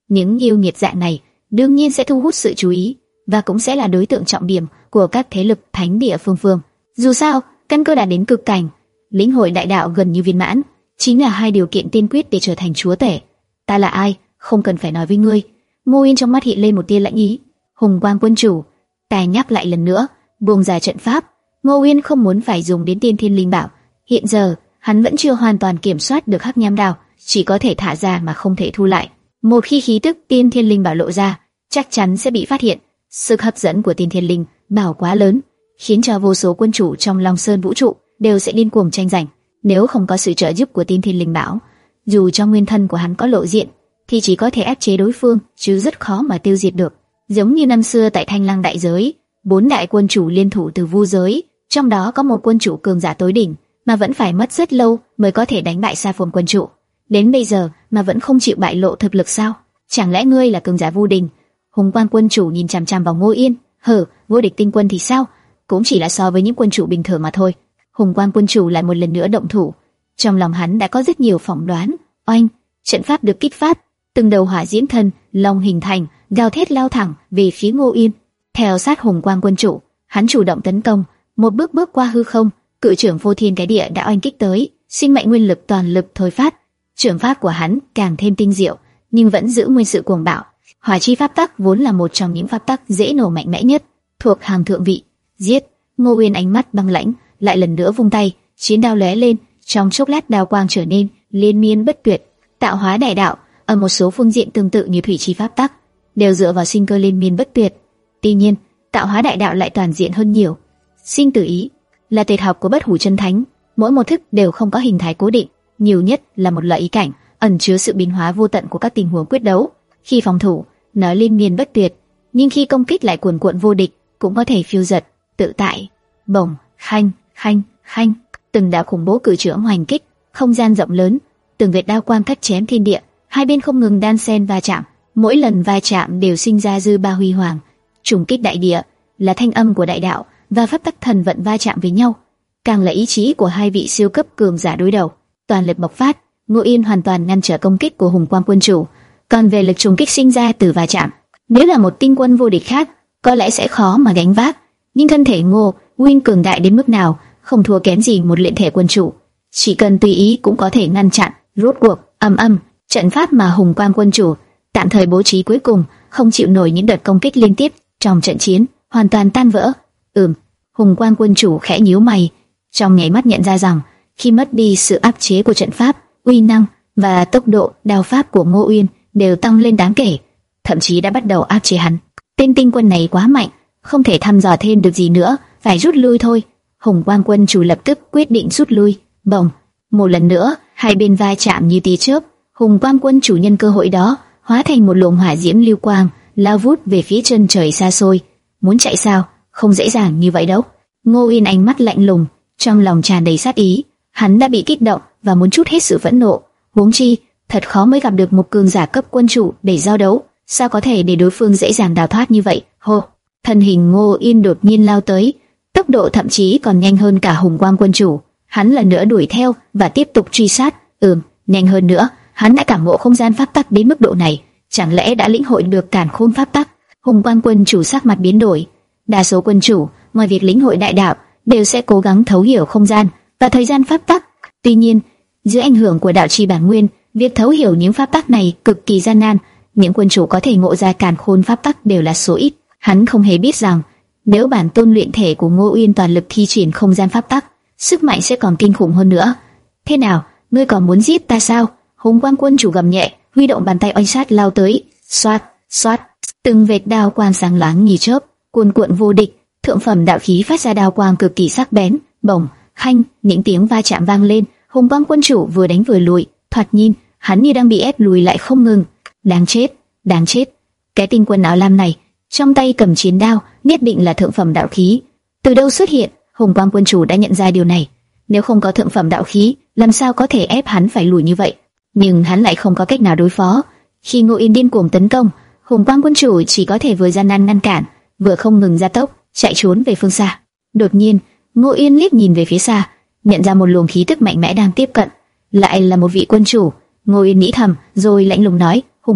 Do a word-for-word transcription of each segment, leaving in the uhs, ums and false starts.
Những yêu nghiệt dạng này đương nhiên sẽ thu hút sự chú ý và cũng sẽ là đối tượng trọng điểm của các thế lực thánh địa phương phương. Dù sao, căn cơ đã đến cực cảnh, lĩnh hội đại đạo gần như viên mãn, chính là hai điều kiện tiên quyết để trở thành chúa tể. Ta là ai, không cần phải nói với ngươi. Ngô Yên trong mắt hiện lên một tia lạnh ý. Hùng Quang quân chủ, ta nhắc lại lần nữa, buông ra trận pháp. Ngô Yên không muốn phải dùng đến tiên thiên linh bảo. Hiện giờ, hắn vẫn chưa hoàn toàn kiểm soát được hắc nham đao, chỉ có thể thả ra mà không thể thu lại. Một khi khí tức tiên thiên linh bảo lộ ra, chắc chắn sẽ bị phát hiện. Sức hấp dẫn của tiên thiên linh bảo quá lớn, khiến cho vô số quân chủ trong Long Sơn vũ trụ đều sẽ điên cuồng tranh giành. Nếu không có sự trợ giúp của tiên thiên linh bảo, dù trong nguyên thân của hắn có lộ diện, thì chỉ có thể áp chế đối phương, chứ rất khó mà tiêu diệt được. Giống như năm xưa tại Thanh Lăng đại giới, bốn đại quân chủ liên thủ từ vu giới, trong đó có một quân chủ cường giả tối đỉnh, mà vẫn phải mất rất lâu mới có thể đánh bại Sa Phồn quân chủ. Đến bây giờ mà vẫn không chịu bại lộ thực lực sao? Chẳng lẽ ngươi là cường giả vô địch? Hùng Quang quân chủ nhìn chằm chằm vào Ngô Yên, hừ, vô địch tinh quân thì sao? Cũng chỉ là so với những quân chủ bình thường mà thôi. Hùng Quang quân chủ lại một lần nữa động thủ. Trong lòng hắn đã có rất nhiều phỏng đoán. Oanh, trận pháp được kích phát, từng đầu hỏa diễm thân long hình thành, gào thét lao thẳng về phía Ngô Yên. Theo sát Hùng Quang quân chủ, hắn chủ động tấn công, một bước bước qua hư không, cự trưởng vô thiên cái địa đã oanh kích tới, sinh mệnh nguyên lực toàn lực thôi phát. Trường pháp của hắn càng thêm tinh diệu, nhưng vẫn giữ nguyên sự cuồng bạo. Hỏa chi pháp tắc vốn là một trong những pháp tắc dễ nổ mạnh mẽ nhất, thuộc hàng thượng vị. Giết! Ngô Uyên ánh mắt băng lãnh, lại lần nữa vung tay, chiến đao lóe lên, trong chốc lát đao quang trở nên liên miên bất tuyệt. Tạo hóa đại đạo ở một số phương diện tương tự như thủy chi pháp tắc, đều dựa vào sinh cơ liên miên bất tuyệt. Tuy nhiên, tạo hóa đại đạo lại toàn diện hơn nhiều. Sinh tử ý là tuyệt học của Bất Hủ Chân Thánh, mỗi một thức đều không có hình thái cố định, nhiều nhất là một loại ý cảnh, ẩn chứa sự biến hóa vô tận của các tình huống quyết đấu. Khi phòng thủ, nó liên miên bất tuyệt, nhưng khi công kích lại cuồn cuộn vô địch, cũng có thể phiêu dật, tự tại. Bổng, khanh, khanh, khanh, từng đạo khủng bố cử trưởng hoành kích, không gian rộng lớn, từng vệt đao quang cắt chém thiên địa, hai bên không ngừng đan xen va chạm, mỗi lần va chạm đều sinh ra dư ba huy hoàng, trùng kích đại địa, là thanh âm của đại đạo và pháp tắc thần vận va chạm với nhau, càng là ý chí của hai vị siêu cấp cường giả đối đầu. Toàn lực bộc phát, Ngô Yên hoàn toàn ngăn trở công kích của Hùng Quang quân chủ. Còn về lực trùng kích sinh ra từ va chạm, nếu là một tinh quân vô địch khác, có lẽ sẽ khó mà gánh vác. Nhưng thân thể Ngô Uyên cường đại đến mức nào, không thua kém gì một luyện thể quân chủ, chỉ cần tùy ý cũng có thể ngăn chặn. Rốt cuộc, ầm ầm, trận pháp mà Hùng Quang quân chủ tạm thời bố trí cuối cùng không chịu nổi những đợt công kích liên tiếp trong trận chiến, hoàn toàn tan vỡ. Ừm, Hùng Quang quân chủ khẽ nhíu mày, trong nháy mắt nhận ra rằng khi mất đi sự áp chế của trận pháp, uy năng và tốc độ đao pháp của Ngô Uyên đều tăng lên đáng kể, thậm chí đã bắt đầu áp chế hắn. Tên tinh quân này quá mạnh, không thể thăm dò thêm được gì nữa, phải rút lui thôi. Hùng Quang quân chủ lập tức quyết định rút lui. Bồng, một lần nữa, hai bên va chạm như tia chớp. Hùng Quang quân chủ nhân cơ hội đó, hóa thành một luồng hỏa diễm lưu quang, lao vút về phía chân trời xa xôi. Muốn chạy sao? Không dễ dàng như vậy đâu. Ngô Uyên ánh mắt lạnh lùng, trong lòng tràn đầy sát ý. Hắn đã bị kích động và muốn trút hết sự phẫn nộ. Huống chi, thật khó mới gặp được một cường giả cấp quân chủ để giao đấu, sao có thể để đối phương dễ dàng đào thoát như vậy? Hô, thân hình Ngô Yên đột nhiên lao tới, tốc độ thậm chí còn nhanh hơn cả Hùng Quang quân chủ. Hắn lần nữa đuổi theo và tiếp tục truy sát. Ừm, nhanh hơn nữa, hắn đã cảm ngộ không gian pháp tắc đến mức độ này, chẳng lẽ đã lĩnh hội được càn khôn pháp tắc? Hùng Quang quân chủ sắc mặt biến đổi. Đa số quân chủ, ngoài việc lĩnh hội đại đạo, đều sẽ cố gắng thấu hiểu không gian và thời gian pháp tắc. Tuy nhiên, dưới ảnh hưởng của đạo chi bản nguyên, việc thấu hiểu những pháp tắc này cực kỳ gian nan. Những quân chủ có thể ngộ ra càn khôn pháp tắc đều là số ít. Hắn không hề biết rằng, nếu bản tôn luyện thể của Ngô Uyên toàn lực thi triển không gian pháp tắc, sức mạnh sẽ còn kinh khủng hơn nữa. Thế nào, ngươi còn muốn giết ta sao? Hùng Quang quân chủ gầm nhẹ, huy động bàn tay oanh sát lao tới. Xoát, xoát, từng vệt đao quang sáng láng như chớp, cuồn cuộn vô địch. Thượng phẩm đạo khí phát ra đao quang cực kỳ sắc bén. Bổng, khanh, những tiếng va chạm vang lên. Hùng Quang quân chủ vừa đánh vừa lùi, thoạt nhìn hắn như đang bị ép lùi lại không ngừng. Đáng chết, đáng chết! Cái tinh quân áo lam này, trong tay cầm chiến đao, nhất định là thượng phẩm đạo khí. Từ đâu xuất hiện? Hùng Quang quân chủ đã nhận ra điều này. Nếu không có thượng phẩm đạo khí, làm sao có thể ép hắn phải lùi như vậy? Nhưng hắn lại không có cách nào đối phó. Khi Ngô Yên điên cuồng tấn công, Hùng Quang quân chủ chỉ có thể vừa gian nan ngăn cản, vừa không ngừng gia tốc, chạy trốn về phương xa. Đột nhiên, Ngô Yên liếc nhìn về phía xa, nhận ra một luồng khí tức mạnh mẽ đang tiếp cận. Lại là một vị quân chủ. Ngô Yên nghĩ thầm, rồi lạnh lùng nói: Hùng Quang,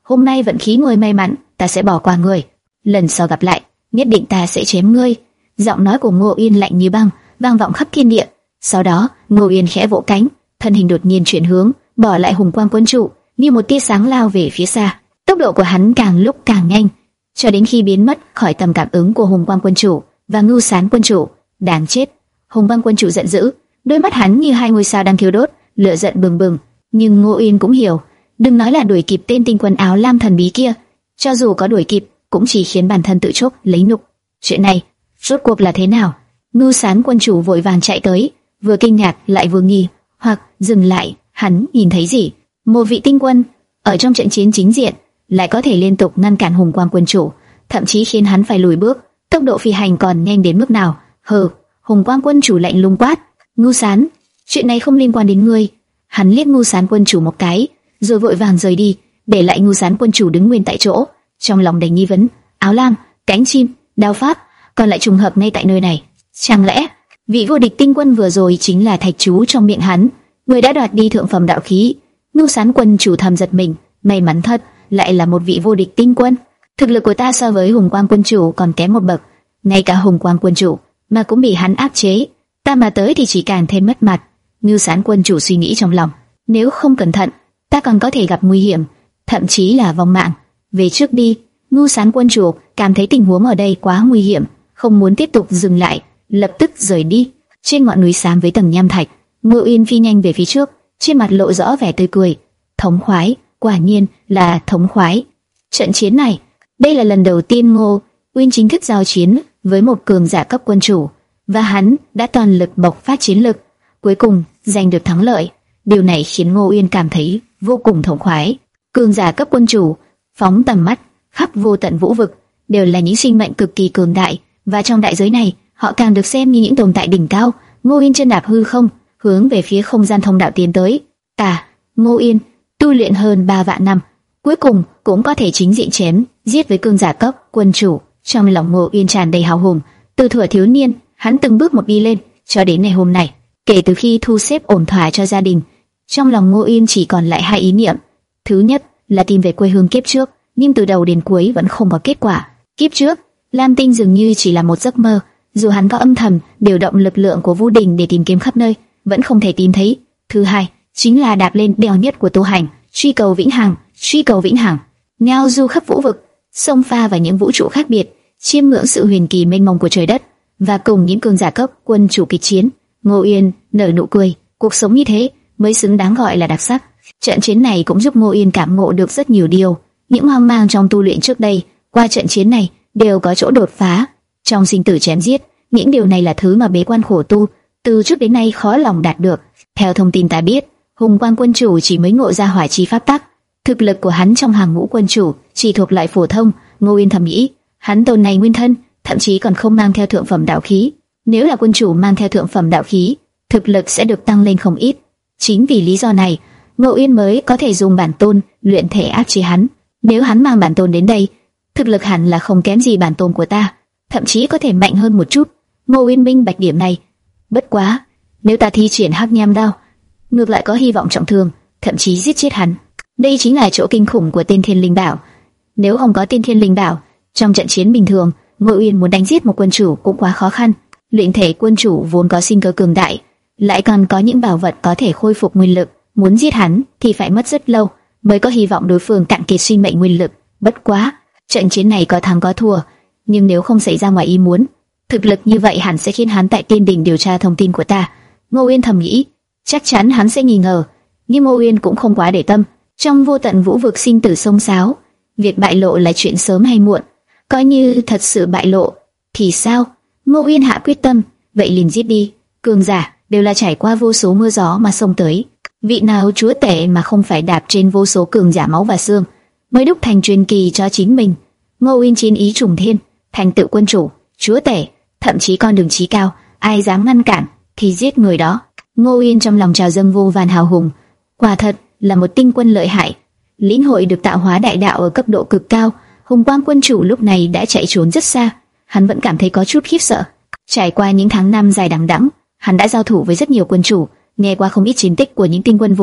hôm nay vận khí ngươi may mắn, ta sẽ bỏ qua ngươi. Lần sau gặp lại, nhất định ta sẽ chém ngươi. Giọng nói của Ngô Uyên lạnh như băng, vang vọng khắp thiên địa. Sau đó, Ngô Uyên khẽ vỗ cánh, thân hình đột nhiên chuyển hướng, bỏ lại Hùng Quang Quân Chủ, như một tia sáng lao về phía xa. Tốc độ của hắn càng lúc càng nhanh, cho đến khi biến mất khỏi tầm cảm ứng của Hùng Quang Quân Chủ và Ngưu Sán Quân Chủ. Đáng chết! Hùng Quang Quân Chủ giận dữ, đôi mắt hắn như hai ngôi sao đang thiêu đốt, lửa giận bừng bừng. Nhưng Ngô Uyên cũng hiểu, đừng nói là đuổi kịp tên tinh quân áo lam thần bí kia, cho dù có đuổi kịp, cũng chỉ khiến bản thân tự chuốc lấy nhục. Chuyện này, rốt cuộc là thế nào? Ngưu Sán Quân Chủ vội vàng chạy tới, vừa kinh ngạc lại vừa nghi hoặc. Dừng lại, hắn nhìn thấy gì? Một vị tinh quân ở trong trận chiến chính diện lại có thể liên tục ngăn cản Hùng Quang Quân Chủ, thậm chí khiến hắn phải lùi bước. Tốc độ phi hành còn nhanh đến mức nào? Hừ! Hùng Quang Quân Chủ lạnh lùng quát. Ngưu Sán, chuyện này không liên quan đến ngươi. Hắn liếc Ngưu Sán Quân Chủ một cái, rồi vội vàng rời đi, để lại Ngưu Sán Quân Chủ đứng nguyên tại chỗ, trong lòng đầy nghi vấn. Áo lam, cánh chim, đao pháp, còn lại trùng hợp ngay tại nơi này. Chẳng lẽ vị vô địch tinh quân vừa rồi chính là thạch chú trong miệng hắn, người đã đoạt đi thượng phẩm đạo khí? Ngưu Sán Quân Chủ thầm giật mình, may mắn thật, lại là một vị vô địch tinh quân. Thực lực của ta so với Hùng Quang Quân Chủ còn kém một bậc, ngay cả Hùng Quang Quân Chủ mà cũng bị hắn áp chế, ta mà tới thì chỉ càng thêm mất mặt. Ngưu Sán Quân Chủ suy nghĩ trong lòng, nếu không cẩn thận, ta còn có thể gặp nguy hiểm, thậm chí là vong mạng. Về trước đi. Ngưu Sán Quân Chủ cảm thấy tình huống ở đây quá nguy hiểm, không muốn tiếp tục dừng lại, lập tức rời đi. Trên ngọn núi xám với tầng nham thạch, Ngô Uyên phi nhanh về phía trước, trên mặt lộ rõ vẻ tươi cười. Thống khoái, quả nhiên là thống khoái. Trận chiến này, đây là lần đầu tiên Ngô Uyên chính thức giao chiến với một cường giả cấp quân chủ, và hắn đã toàn lực bộc phát chiến lực, cuối cùng giành được thắng lợi. Điều này khiến Ngô Uyên cảm thấy vô cùng thống khoái. Cường giả cấp quân chủ, phóng tầm mắt khắp vô tận vũ vực, đều là những sinh mệnh cực kỳ cường đại, và trong đại giới này, họ càng được xem như những tồn tại đỉnh cao. Ngô Uyên chân đạp hư không, hướng về phía không gian thông đạo tiến tới. Ta, Ngô Uyên, tu luyện hơn ba vạn năm, cuối cùng cũng có thể chính diện chém giết với cường giả cấp quân chủ. Trong lòng Ngô Uyên tràn đầy hào hùng. Từ thuở thiếu niên, hắn từng bước một đi lên, cho đến ngày hôm nay. Kể từ khi thu xếp ổn thỏa cho gia đình, trong lòng Ngô Uyên chỉ còn lại hai ý niệm. Thứ nhất là tìm về quê hương kiếp trước, nhưng từ đầu đến cuối vẫn không có kết quả. Kiếp trước, Lam Tinh dường như chỉ là một giấc mơ. Dù hắn có âm thầm điều động lực lượng của Vu Đình để tìm kiếm khắp nơi, vẫn không thể tìm thấy. Thứ hai chính là đạp lên đèo nhất của tu hành, truy cầu vĩnh hằng, truy cầu vĩnh hằng, ngao du khắp vũ vực, xông pha vào những vũ trụ khác biệt, chiêm ngưỡng sự huyền kỳ mênh mông của trời đất, và cùng những cường giả cấp quân chủ kịch chiến. Ngô Uyên nở nụ cười, cuộc sống như thế mới xứng đáng gọi là đặc sắc. Trận chiến này cũng giúp Ngô Uyên cảm ngộ được rất nhiều điều. Những hoang mang trong tu luyện trước đây, qua trận chiến này đều có chỗ đột phá. Trong sinh tử chém giết, những điều này là thứ mà bế quan khổ tu từ trước đến nay khó lòng đạt được. Theo thông tin ta biết, Hùng Quang Quân Chủ chỉ mới ngộ ra hỏa chi pháp tắc. Thực lực của hắn trong hàng ngũ quân chủ chỉ thuộc loại phổ thông. Ngô Uyên thầm nghĩ, hắn tồn này nguyên thân, thậm chí còn không mang theo thượng phẩm đạo khí. Nếu là quân chủ mang theo thượng phẩm đạo khí, thực lực sẽ được tăng lên không ít. Chính vì lý do này, Ngô Uyên mới có thể dùng bản tôn luyện thể áp chế hắn. Nếu hắn mang bản tôn đến đây, thực lực hẳn là không kém gì bản tôn của ta, thậm chí có thể mạnh hơn một chút. Ngô Uyên minh bạch điểm này. Bất quá, nếu ta thi triển hắc nham đao, ngược lại có hy vọng trọng thương, thậm chí giết chết hắn. Đây chính là chỗ kinh khủng của tiên thiên linh bảo. Nếu không có tiên thiên linh bảo, trong trận chiến bình thường, Ngô Uyên muốn đánh giết một quân chủ cũng quá khó khăn. Luyện thể quân chủ vốn có sinh cơ cường đại, lại còn có những bảo vật có thể khôi phục nguyên lực, muốn giết hắn thì phải mất rất lâu mới có hy vọng đối phương cạn kiệt sinh mệnh nguyên lực. Bất quá, trận chiến này có thắng có thua, nhưng nếu không xảy ra ngoài ý muốn, thực lực như vậy hẳn sẽ khiến hắn tại tiên đỉnh điều tra thông tin của ta. Ngô Uyên thầm nghĩ, chắc chắn hắn sẽ nghi ngờ, nhưng Ngô Uyên cũng không quá để tâm. Trong vô tận vũ vực sinh tử xông xáo, việc bại lộ là chuyện sớm hay muộn. Coi như thật sự bại lộ thì sao? Ngô Uyên hạ quyết tâm, vậy liền giết đi. Cường giả đều là trải qua vô số mưa gió mà xông tới. Vị nào chúa tể mà không phải đạp trên vô số cường giả máu và xương mới đúc thành truyền kỳ cho chính mình. Ngô Uyên chiến ý trùng thiên, thành tựu quân chủ, chúa tể, thậm chí con đường chí cao, ai dám ngăn cản thì giết người đó. Ngô Uyên trong lòng trào dâng vô vàn hào hùng, quả thật là một tinh quân lợi hại, lĩnh hội được tạo hóa đại đạo ở cấp độ cực cao. Hùng Quang Quân Chủ lúc này đã chạy trốn rất xa, hắn vẫn cảm thấy có chút khiếp sợ. Trải qua những tháng năm dài đằng đẵng, hắn đã giao thủ với rất nhiều quân chủ, nghe qua không ít chiến tích của những tinh quân vô địch,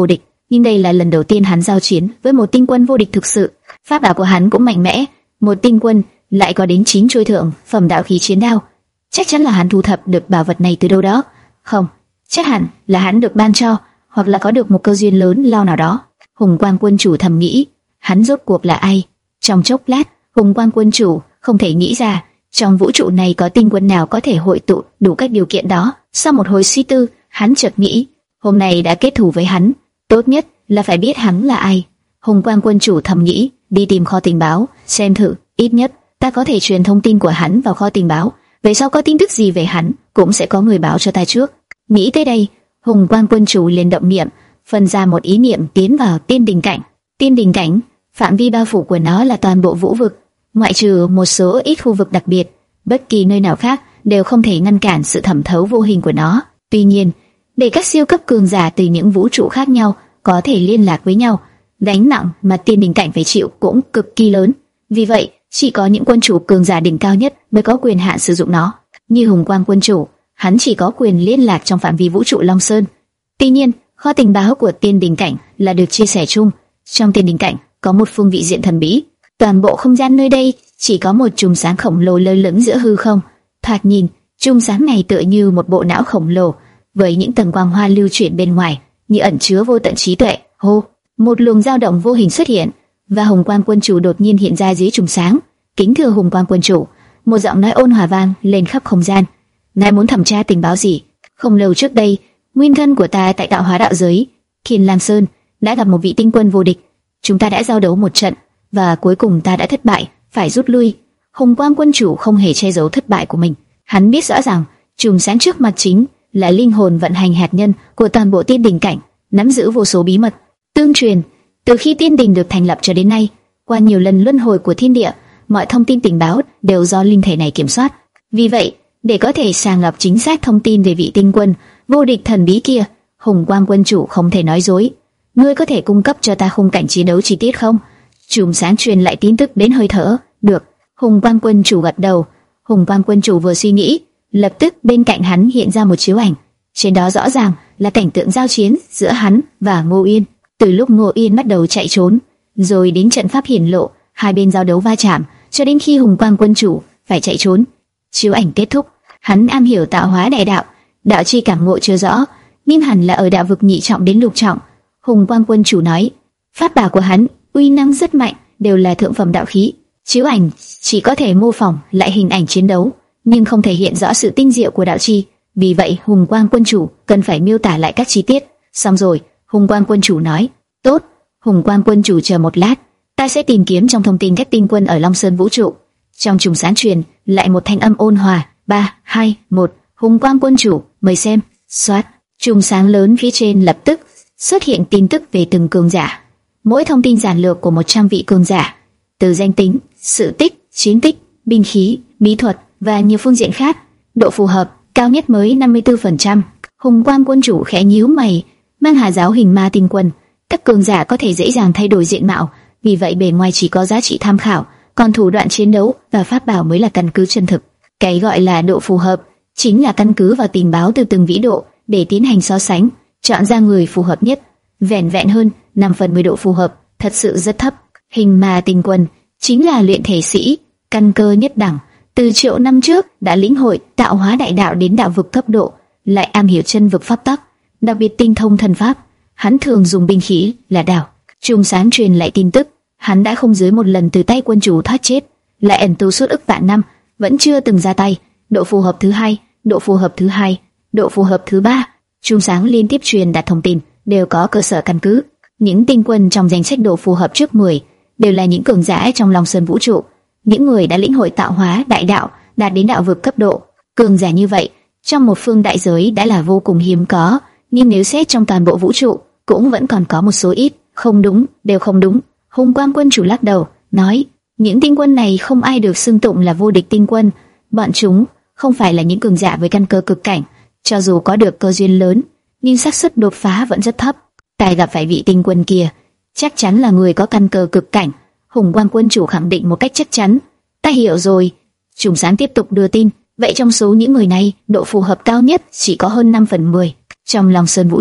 nhưng đây là lần đầu tiên hắn giao chiến với một tinh quân vô địch thực sự. Pháp bảo của hắn cũng mạnh mẽ, một tinh quân lại có đến chín trôi thượng phẩm đạo khí chiến đao. Chắc chắn là hắn thu thập được bảo vật này từ đâu đó. Không, chắc hẳn là hắn được ban cho, hoặc là có được một cơ duyên lớn lao nào đó. Hùng Quang Quân Chủ thầm nghĩ, hắn rốt cuộc là ai? Trong chốc lát, Hùng Quang Quân Chủ không thể nghĩ ra trong vũ trụ này có tinh quân nào có thể hội tụ đủ các điều kiện đó. Sau một hồi suy tư, hắn chợt nghĩ, hôm nay đã kết thù với hắn, tốt nhất là phải biết hắn là ai. Hùng Quang Quân Chủ thầm nghĩ, đi tìm kho tình báo, xem thử, ít nhất ta có thể truyền thông tin của hắn vào kho tình báo, về sau có tin tức gì về hắn cũng sẽ có người báo cho ta trước. Nghĩ tới đây, Hùng Quang Quân Chủ liền động niệm, phân ra một ý niệm tiến vào tiên đình cảnh. Tiên đình cảnh, phạm vi bao phủ của nó là toàn bộ vũ vực, ngoại trừ một số ít khu vực đặc biệt, bất kỳ nơi nào khác đều không thể ngăn cản sự thẩm thấu vô hình của nó. Tuy nhiên, để các siêu cấp cường giả từ những vũ trụ khác nhau có thể liên lạc với nhau, gánh nặng mà tiên đình cảnh phải chịu cũng cực kỳ lớn. Vì vậy, chỉ có những quân chủ cường giả đỉnh cao nhất mới có quyền hạn sử dụng nó. Như Hùng Quang Quân Chủ, hắn chỉ có quyền liên lạc trong phạm vi vũ trụ Long Sơn. Tuy nhiên, kho tình báo của tiên đình cảnh là được chia sẻ chung. Trong tiên đình cảnh có một phương vị diện thần bí, toàn bộ không gian nơi đây chỉ có một chùm sáng khổng lồ lơ lửng giữa hư không. Thoạt nhìn, chùm sáng này tựa như một bộ não khổng lồ với những tầng quang hoa lưu chuyển bên ngoài, như ẩn chứa vô tận trí tuệ. Hô, một luồng dao động vô hình xuất hiện, và Hùng Quang Quân Chủ đột nhiên hiện ra dưới chùm sáng. Kính thưa Hùng Quang Quân Chủ, một giọng nói ôn hòa vang lên khắp không gian. Ngài muốn thẩm tra tình báo gì? Không lâu trước đây, nguyên thân của ta tại tạo hóa đạo giới, Kiền Lam Sơn, đã gặp một vị tinh quân vô địch. Chúng ta đã giao đấu một trận, và cuối cùng ta đã thất bại, phải rút lui. Hùng Quang Quân Chủ không hề che giấu thất bại của mình. Hắn biết rõ ràng, chùm sáng trước mặt chính là linh hồn vận hành hạt nhân của toàn bộ tiên đình cảnh, nắm giữ vô số bí mật tương truyền. Từ khi tiên đình được thành lập cho đến nay, qua nhiều lần luân hồi của thiên địa, mọi thông tin tình báo đều do linh thể này kiểm soát. Vì vậy, để có thể sàng lọc chính xác thông tin về vị tinh quân vô địch thần bí kia, Hùng Quang Quân Chủ không thể nói dối. Ngươi có thể cung cấp cho ta khung cảnh chiến đấu chi tiết không? Chùm sáng truyền lại tin tức đến hơi thở. Được. Hùng Quang Quân Chủ gật đầu. Hùng Quang Quân Chủ vừa suy nghĩ, lập tức bên cạnh hắn hiện ra một chiếu ảnh. Trên đó rõ ràng là cảnh tượng giao chiến giữa hắn và Ngô Yên. Từ lúc Ngô Yên bắt đầu chạy trốn, rồi đến trận pháp hiển lộ, hai bên giao đấu va chạm, cho đến khi Hùng Quang Quân Chủ phải chạy trốn. Chiếu ảnh kết thúc, hắn am hiểu tạo hóa đại đạo, đạo chi cảm ngộ chưa rõ, nhưng hẳn là ở đạo vực nhị trọng đến lục trọng. Hùng Quang Quân Chủ nói, pháp bảo của hắn uy năng rất mạnh, đều là thượng phẩm đạo khí. Chiếu ảnh chỉ có thể mô phỏng lại hình ảnh chiến đấu, nhưng không thể hiện rõ sự tinh diệu của đạo chi. Vì vậy, Hùng Quang Quân Chủ cần phải miêu tả lại các chi tiết. Xong rồi, Hùng Quang Quân Chủ nói, tốt. Hùng Quang Quân Chủ chờ một lát, ta sẽ tìm kiếm trong thông tin các tinh quân ở Long Sơn vũ trụ. Trong chùm sáng truyền lại một thanh âm ôn hòa. Ba, hai, một. Hùng Quang Quân Chủ, mời xem. Soát. Chùm sáng lớn phía trên lập tức xuất hiện tin tức về từng cường giả. Mỗi thông tin giản lược của một trăm vị cường giả, từ danh tính, sự tích, chiến tích, binh khí, bí thuật và nhiều phương diện khác. Độ phù hợp cao nhất mới năm mươi tư phần trăm. Hùng Quang Quân Chủ khẽ nhíu mày. Mang Hà giáo hình ma tinh quân, các cường giả có thể dễ dàng thay đổi diện mạo, vì vậy bề ngoài chỉ có giá trị tham khảo, còn thủ đoạn chiến đấu và pháp bảo mới là căn cứ chân thực. Cái gọi là độ phù hợp chính là căn cứ vào tình báo từ từng vĩ độ để tiến hành so sánh, chọn ra người phù hợp nhất. Vẻn vẹn hơn năm phần mười độ phù hợp thật sự rất thấp. Hình ma tinh quân chính là luyện thể sĩ, căn cơ nhất đẳng, từ triệu năm trước đã lĩnh hội tạo hóa đại đạo đến đạo vực cấp độ, lại am hiểu chân vực pháp tắc, đặc biệt tinh thông thần pháp. Hắn thường dùng binh khí là đao. Chùm sáng truyền lại tin tức, hắn đã không dưới một lần từ tay quân chủ thoát chết, lại ẩn tu suốt ức vạn năm, vẫn chưa từng ra tay. Độ phù hợp thứ hai, độ phù hợp thứ hai, độ phù hợp thứ ba. Chùm sáng liên tiếp truyền đạt thông tin, đều có cơ sở căn cứ. Những tinh quân trong danh sách độ phù hợp trước mười đều là những cường giả trong Long Sơn vũ trụ, những người đã lĩnh hội tạo hóa đại đạo, đạt đến đạo vực cấp độ. Cường giả như vậy trong một phương đại giới đã là vô cùng hiếm có, nhưng nếu xét trong toàn bộ vũ trụ cũng vẫn còn có một số ít. Không đúng, đều không đúng. Hùng Quang Quân Chủ lắc đầu, nói, những tinh quân này không ai được xưng tụng là vô địch tinh quân, bọn chúng không phải là những cường giả với căn cơ cực cảnh, cho dù có được cơ duyên lớn, nhưng xác suất đột phá vẫn rất thấp. Ta gặp phải vị tinh quân kia, chắc chắn là người có căn cơ cực cảnh. Hùng Quang Quân Chủ khẳng định một cách chắc chắn. Ta hiểu rồi. Trùng sáng tiếp tục đưa tin, vậy trong số những người này, độ phù hợp cao nhất chỉ có hơn năm phần mười. Trong Long Sơn vũ trụ,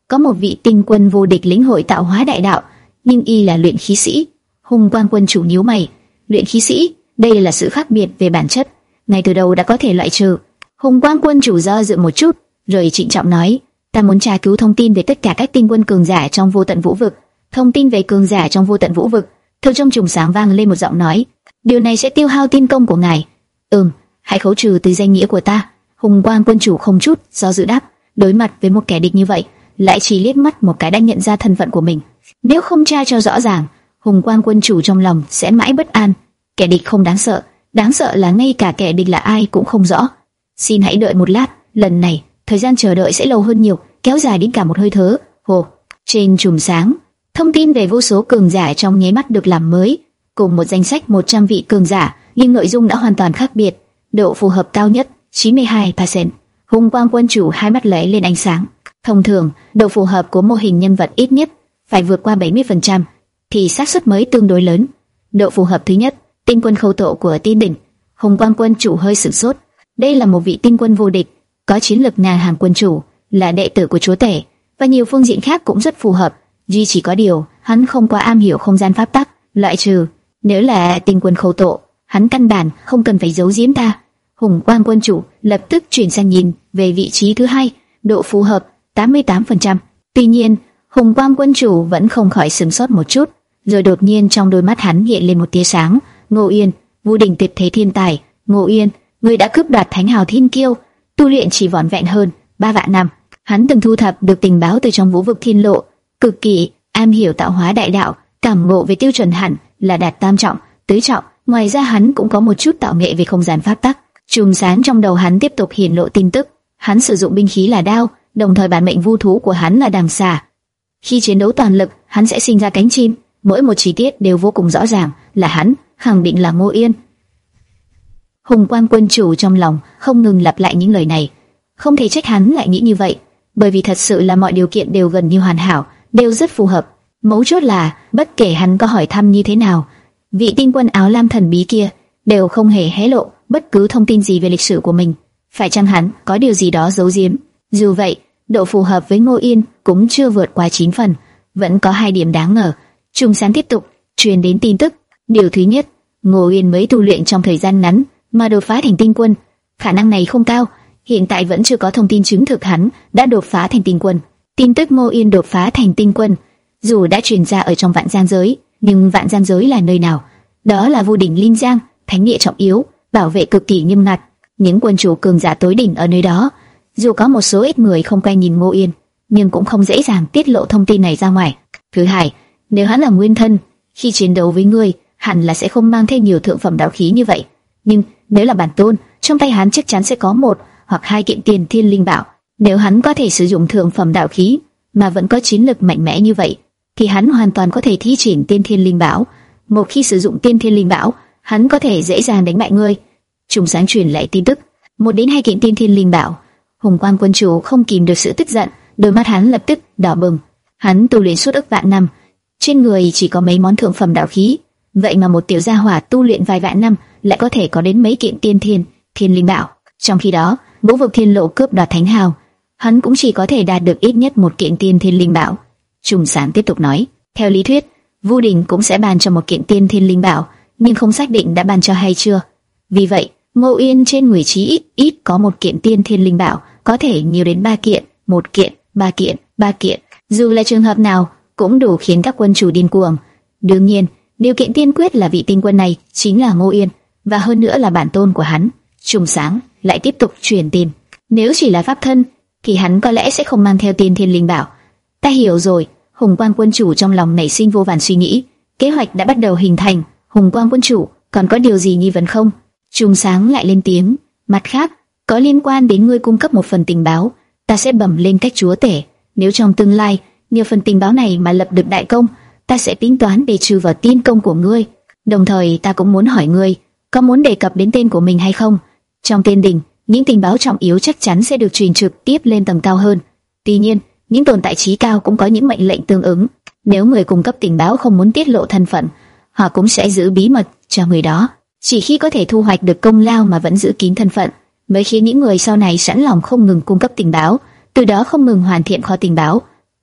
có một vị tinh quân vô địch lĩnh hội tạo hóa đại đạo, nhưng y là luyện khí sĩ. Hùng Quang quân chủ nhíu mày, luyện khí sĩ, đây là sự khác biệt về bản chất, ngay từ đầu đã có thể loại trừ. Hùng Quang quân chủ do dự một chút, rồi trịnh trọng nói, ta muốn tra cứu thông tin về tất cả các tinh quân cường giả trong vô tận vũ vực. Thông tin về cường giả trong vô tận vũ vực. Từ trong trùng sáng vang lên một giọng nói, điều này sẽ tiêu hao tiên công của ngài. Ừm, hãy khấu trừ từ danh nghĩa của ta. Hùng Quang quân chủ không chút do dự đáp. Đối mặt với một kẻ địch như vậy, lại chỉ liếc mắt một cái đã nhận ra thân phận của mình. Nếu không tra cho rõ ràng, Hùng Quang quân chủ trong lòng sẽ mãi bất an. Kẻ địch không đáng sợ, đáng sợ là ngay cả kẻ địch là ai cũng không rõ. Xin hãy đợi một lát, lần này thời gian chờ đợi sẽ lâu hơn nhiều, kéo dài đến cả một hơi thở. Hồ, trên chùm sáng, thông tin về vô số cường giả trong nháy mắt được làm mới, cùng một danh sách một trăm vị cường giả, nhưng nội dung đã hoàn toàn khác biệt. Độ phù hợp cao nhất chín mươi hai phần trăm. Hùng Quang quân chủ hai mắt lóe lên ánh sáng. Thông thường, độ phù hợp của mô hình nhân vật ít nhất phải vượt qua bảy mươi phần trăm thì xác suất mới tương đối lớn. Độ phù hợp thứ nhất, tinh quân khâu tổ của Tiên đỉnh. Hùng Quang quân chủ hơi sửng sốt. Đây là một vị tinh quân vô địch, có chiến lực ngang hàng quân chủ, là đệ tử của chúa tể, và nhiều phương diện khác cũng rất phù hợp. Duy chỉ có điều, hắn không quá am hiểu không gian pháp tắc, loại trừ nếu là tinh quân khâu tổ, hắn căn bản không cần phải giấu giếm ta. Hùng Quang quân chủ lập tức chuyển sang nhìn về vị trí thứ hai, độ phù hợp tám mươi tám phần trăm. Tuy nhiên, Hùng Quang quân chủ vẫn không khỏi sửng sốt một chút, rồi đột nhiên trong đôi mắt hắn hiện lên một tia sáng. Ngô Yên, Vũ Đình tuyệt thế thiên tài. Ngô Yên, người đã cướp đoạt Thánh Hào Thiên Kiêu, tu luyện chỉ vỏn vẹn hơn ba vạn năm. Hắn từng thu thập được tình báo từ trong vũ vực thiên lộ, cực kỳ am hiểu tạo hóa đại đạo, cảm ngộ về tiêu chuẩn hẳn là đạt tam trọng, tứ trọng. Ngoài ra hắn cũng có một chút tạo nghệ về không gian pháp tắc. Chùm sáng trong đầu hắn tiếp tục hiển lộ tin tức. Hắn sử dụng binh khí là đao, đồng thời bản mệnh vu thú của hắn là đằng xà. Khi chiến đấu toàn lực, hắn sẽ sinh ra cánh chim. Mỗi một chi tiết đều vô cùng rõ ràng, là hắn, khẳng định là Ngô Yên. Hùng Quang quân chủ trong lòng không ngừng lặp lại những lời này. Không thể trách hắn lại nghĩ như vậy, bởi vì thật sự là mọi điều kiện đều gần như hoàn hảo, đều rất phù hợp. Mấu chốt là, bất kể hắn có hỏi thăm như thế nào, vị tinh quân áo lam thần bí kia đều không hề hé lộ bất cứ thông tin gì về lịch sử của mình. Phải chăng hắn có điều gì đó giấu giếm? Dù vậy, độ phù hợp với Ngô Yên cũng chưa vượt qua chín phần, vẫn có hai điểm đáng ngờ. Trung sáng tiếp tục truyền đến tin tức. Điều thứ nhất, Ngô Yên mới tu luyện trong thời gian ngắn mà đột phá thành tinh quân, khả năng này không cao. Hiện tại vẫn chưa có thông tin chứng thực hắn đã đột phá thành tinh quân. Tin tức Ngô Yên đột phá thành tinh quân dù đã truyền ra ở trong vạn giang giới, nhưng vạn giang giới là nơi nào? Đó là vô đỉnh linh giang, thánh địa trọng yếu, bảo vệ cực kỳ nghiêm ngặt. Những quân chủ cường giả tối đỉnh ở nơi đó, dù có một số ít người không quay nhìn Ngô Yên, nhưng cũng không dễ dàng tiết lộ thông tin này ra ngoài. Thứ hai, nếu hắn là nguyên thân, khi chiến đấu với ngươi, hẳn là sẽ không mang theo nhiều thượng phẩm đạo khí như vậy. Nhưng nếu là bản tôn, trong tay hắn chắc chắn sẽ có một hoặc hai kiện tiền thiên linh bảo. Nếu hắn có thể sử dụng thượng phẩm đạo khí mà vẫn có chiến lực mạnh mẽ như vậy, thì hắn hoàn toàn có thể thi triển tiên thiên linh bảo. Một khi sử dụng tiên thiên linh bảo, hắn có thể dễ dàng đánh bại ngươi. Trùng sáng truyền lại tin tức, một đến hai kiện tiên thiên linh bảo. Hùng Quang quân chủ không kìm được sự tức giận, đôi mắt hắn lập tức đỏ bừng. Hắn tu luyện suốt ức vạn năm, trên người chỉ có mấy món thượng phẩm đạo khí, vậy mà một tiểu gia hỏa tu luyện vài vạn năm lại có thể có đến mấy kiện tiên thiên thiên linh bảo. Trong khi đó, vũ vực thiên lộ cướp đoạt thánh hào, hắn cũng chỉ có thể đạt được ít nhất một kiện tiên thiên linh bảo. Trùng sáng tiếp tục nói, theo lý thuyết, Vu Đình cũng sẽ ban cho một kiện tiên thiên linh bảo, nhưng không xác định đã ban cho hay chưa. Vì vậy, Ngô Yên trên người chí ít, ít có một kiện tiên thiên linh bảo, có thể nhiều đến ba kiện, một kiện, ba kiện, ba kiện. Dù là trường hợp nào, cũng đủ khiến các quân chủ điên cuồng. Đương nhiên, điều kiện tiên quyết là vị tinh quân này chính là Ngô Yên, và hơn nữa là bản tôn của hắn. Trùng sáng lại tiếp tục truyền tin, nếu chỉ là pháp thân, thì hắn có lẽ sẽ không mang theo tiên thiên linh bảo. Ta hiểu rồi. Hùng Quang quân chủ trong lòng nảy sinh vô vàn suy nghĩ, kế hoạch đã bắt đầu hình thành. Hùng Quang quân chủ còn có điều gì nghi vấn không? Trùng sáng lại lên tiếng, mặt khác, có liên quan đến ngươi cung cấp một phần tình báo, ta sẽ bẩm lên cách chúa tể. Nếu trong tương lai nhờ phần tình báo này mà lập được đại công, ta sẽ tính toán để trừ vào tiên công của ngươi. Đồng thời ta cũng muốn hỏi ngươi, có muốn đề cập đến tên của mình hay không? Trong Tiên Đình, những tình báo trọng yếu chắc chắn sẽ được truyền trực tiếp lên tầng cao hơn. Tuy nhiên, những tồn tại trí cao cũng có những mệnh lệnh tương ứng. Nếu người cung cấp tình báo không muốn tiết lộ thân phận, họ cũng sẽ giữ bí mật cho người đó. Chỉ khi có thể thu hoạch được công lao mà vẫn giữ kín thân phận, mới khiến những người sau này sẵn lòng không ngừng cung cấp tình báo, từ đó không ngừng hoàn thiện kho tình báo.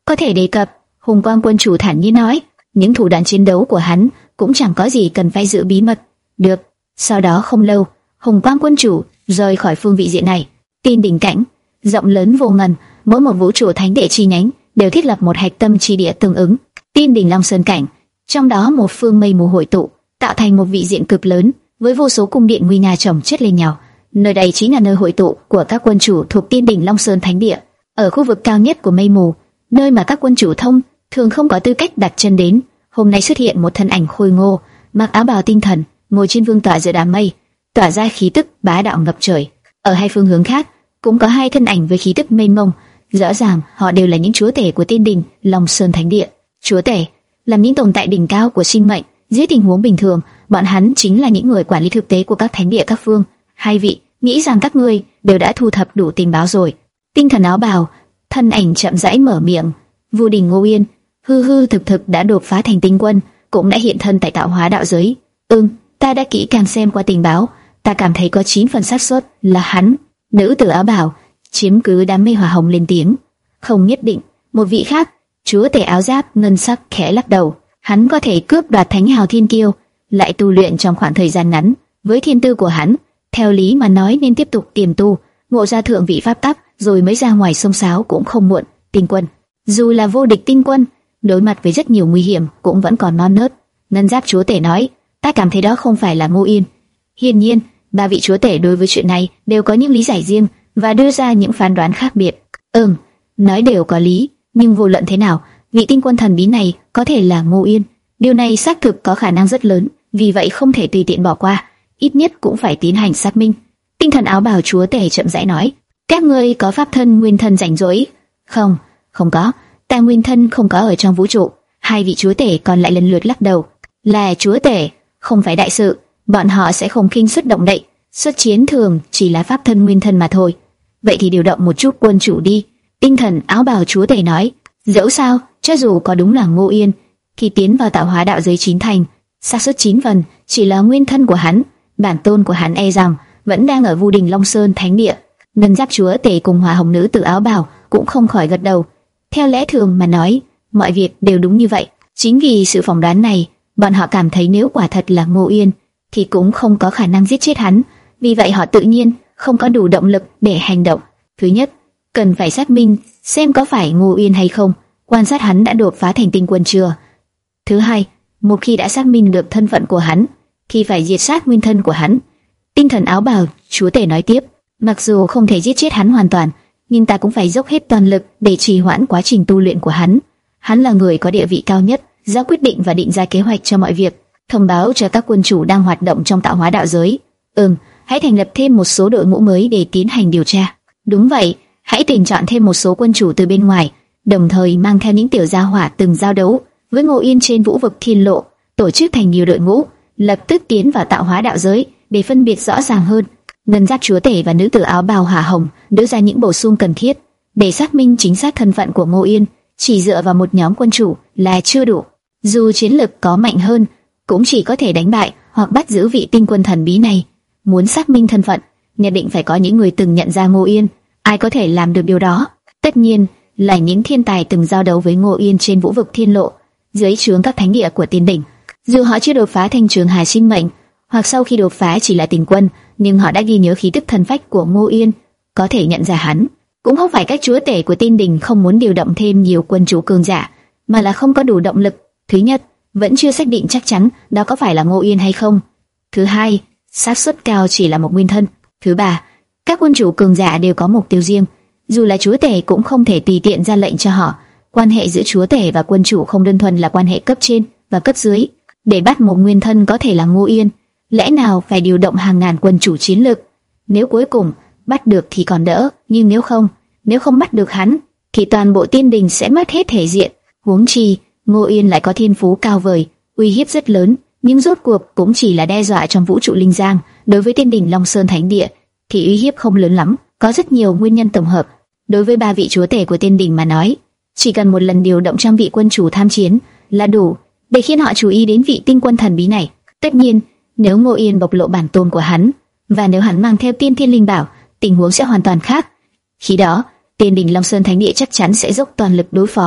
có thể đề cập. Hùng Quang quân chủ thản nhiên nói, những thủ đoạn chiến đấu của hắn cũng chẳng có gì cần phải giữ bí mật. Được. Sau đó không lâu, Hùng Quang quân chủ rời khỏi phương vị diện này. Tiên đỉnh cảnh rộng lớn vô ngần, mỗi một vũ trụ thánh địa chi nhánh đều thiết lập một hạch tâm chi địa tương ứng. Tiên đỉnh Long Sơn cảnh, trong đó một phương mây mù hội tụ, tạo thành một vị diện cực lớn với vô số cung điện nguy nga chồng chất lên nhau. Nơi đây chính là nơi hội tụ của các quân chủ thuộc Tiên đỉnh Long Sơn thánh địa. Ở khu vực cao nhất của mây mù, nơi mà các quân chủ thông thường không có tư cách đặt chân đến, hôm nay xuất hiện một thân ảnh khôi ngô, mặc áo bào tinh thần, ngồi trên vương tọa giữa đám mây, tỏa ra khí tức bá đạo ngập trời. Ở hai phương hướng khác cũng có hai thân ảnh với khí tức mênh mông, rõ ràng họ đều là những chúa tể của Tiên đỉnh Long Sơn thánh địa. Chúa tể làm những tồn tại đỉnh cao của sinh mệnh. Dưới tình huống bình thường, bọn hắn chính là những người quản lý thực tế của các thánh địa các phương. Hai vị, nghĩ rằng các ngươi đều đã thu thập đủ tình báo rồi. Tinh thần áo bào, thân ảnh chậm rãi mở miệng. Vu Đình Ngô Yên, hư hư thực thực đã đột phá thành tinh quân, cũng đã hiện thân tại tạo hóa đạo giới. Ừm, ta đã kỹ càng xem qua tình báo, ta cảm thấy có chín phần xác suất là hắn. Nữ tử áo bào chiếm cứ đám mây hỏa hồng lên tiếng. Không nhất định. Một vị khác, chúa tể áo giáp ngân sắc khẽ lắc đầu. Hắn có thể cướp đoạt thánh hào thiên kiêu, lại tu luyện trong khoảng thời gian ngắn. Với thiên tư của hắn, theo lý mà nói nên tiếp tục tiềm tu, ngộ ra thượng vị pháp tắc, rồi mới ra ngoài xông xáo cũng không muộn. Tinh quân, dù là vô địch tinh quân, đối mặt với rất nhiều nguy hiểm cũng vẫn còn non nớt. Ngân giáp chúa tể nói, ta cảm thấy đó không phải là Ngô Yên. Hiển nhiên, ba vị chúa tể đối với chuyện này đều có những lý giải riêng và đưa ra những phán đoán khác biệt. Ừm, nói đều có lý, nhưng vô luận thế nào, vị tinh quân thần bí này có thể là Ngô Yên. Điều này xác thực có khả năng rất lớn, vì vậy không thể tùy tiện bỏ qua, ít nhất cũng phải tiến hành xác minh. Tinh thần áo bào chúa tể chậm rãi nói, các ngươi có pháp thân nguyên thân rảnh rỗi? Không, không có, ta nguyên thân không có ở trong vũ trụ. Hai vị chúa tể còn lại lần lượt lắc đầu. Là chúa tể, không phải đại sự, bọn họ sẽ không khinh suất động đậy, xuất chiến thường chỉ là pháp thân nguyên thân mà thôi. Vậy thì điều động một chút quân chủ đi. Tinh thần áo bào chúa tể nói, dẫu sao, cho dù có đúng là Ngô Yên, khi tiến vào tạo hóa đạo giới chín thành, xác suất chín phần chỉ là nguyên thân của hắn, bản tôn của hắn e rằng vẫn đang ở Vu Đình Long Sơn thánh địa. Ngân giáp chúa tể cùng hỏa hồng nữ tử áo bào cũng không khỏi gật đầu. Theo lẽ thường mà nói, mọi việc đều đúng như vậy. Chính vì sự phỏng đoán này, bọn họ cảm thấy nếu quả thật là Ngô Yên, thì cũng không có khả năng giết chết hắn. Vì vậy họ tự nhiên không có đủ động lực để hành động. Thứ nhất, cần phải xác minh xem có phải Ngô Yên hay không, quan sát hắn đã đột phá thành tinh quân chưa. Thứ hai, một khi đã xác minh được thân phận của hắn, thì phải diệt sát nguyên thân của hắn. Tinh thần áo bào chúa tể nói tiếp, mặc dù không thể giết chết hắn hoàn toàn, nhưng ta cũng phải dốc hết toàn lực để trì hoãn quá trình tu luyện của hắn. Hắn là người có địa vị cao nhất, ra quyết định và định ra kế hoạch cho mọi việc, thông báo cho các quân chủ đang hoạt động trong tạo hóa đạo giới. Ừm, hãy thành lập thêm một số đội ngũ mới để tiến hành điều tra. Đúng vậy, hãy tuyển chọn thêm một số quân chủ từ bên ngoài, đồng thời mang theo những tiểu gia hỏa từng giao đấu với Ngô Yên trên vũ vực thiên lộ, tổ chức thành nhiều đội ngũ, lập tức tiến vào tạo hóa đạo giới để phân biệt rõ ràng hơn. Ngân giáp chúa tể và nữ tử áo bào hỏa hồng đưa ra những bổ sung cần thiết để xác minh chính xác thân phận của Ngô Yên. Chỉ dựa vào một nhóm quân chủ là chưa đủ, dù chiến lực có mạnh hơn, cũng chỉ có thể đánh bại hoặc bắt giữ vị tinh quân thần bí này. Muốn xác minh thân phận, nhất định phải có những người từng nhận ra Ngô Yên. Ai có thể làm được điều đó? Tất nhiên là những thiên tài từng giao đấu với Ngô Yên trên vũ vực thiên lộ, dưới trướng các thánh địa của Tiên đỉnh. Dù họ chưa đột phá thành trường hà sinh mệnh, hoặc sau khi đột phá chỉ là tinh quân, nhưng họ đã ghi nhớ khí tức thần phách của Ngô Yên, có thể nhận ra hắn. Cũng không phải các chúa tể của Tiên đỉnh không muốn điều động thêm nhiều quân chủ cường giả, mà là không có đủ động lực. Thứ nhất, vẫn chưa xác định chắc chắn đó có phải là Ngô Yên hay không. Thứ hai, xác suất cao chỉ là một nguyên thân. Thứ ba, các quân chủ cường giả đều có mục tiêu riêng, dù là chúa tể cũng không thể tùy tiện ra lệnh cho họ. Quan hệ giữa chúa tể và quân chủ không đơn thuần là quan hệ cấp trên và cấp dưới. Để bắt một nguyên thân có thể là Ngô Yên, lẽ nào phải điều động hàng ngàn quân chủ chiến lực? Nếu cuối cùng bắt được thì còn đỡ, nhưng nếu không, nếu không bắt được hắn, thì toàn bộ Tiên đình sẽ mất hết thể diện. Huống chi, Ngô Yên lại có thiên phú cao vời, uy hiếp rất lớn, nhưng rốt cuộc cũng chỉ là đe dọa trong vũ trụ linh giang. Đối với Tiên đỉnh Long Sơn thánh địa, thì uy hiếp không lớn lắm, có rất nhiều nguyên nhân tổng hợp. Đối với ba vị chúa tể của Tiên đỉnh mà nói, chỉ cần một lần điều động trăm vị quân chủ tham chiến là đủ để khiến họ chú ý đến vị tinh quân thần bí này. Tất nhiên, nếu Ngô Yên bộc lộ bản tôn của hắn, và nếu hắn mang theo tiên thiên linh bảo, tình huống sẽ hoàn toàn khác. Khi đó, Tiên đỉnh Long Sơn thánh địa chắc chắn sẽ dốc toàn lực đối phó,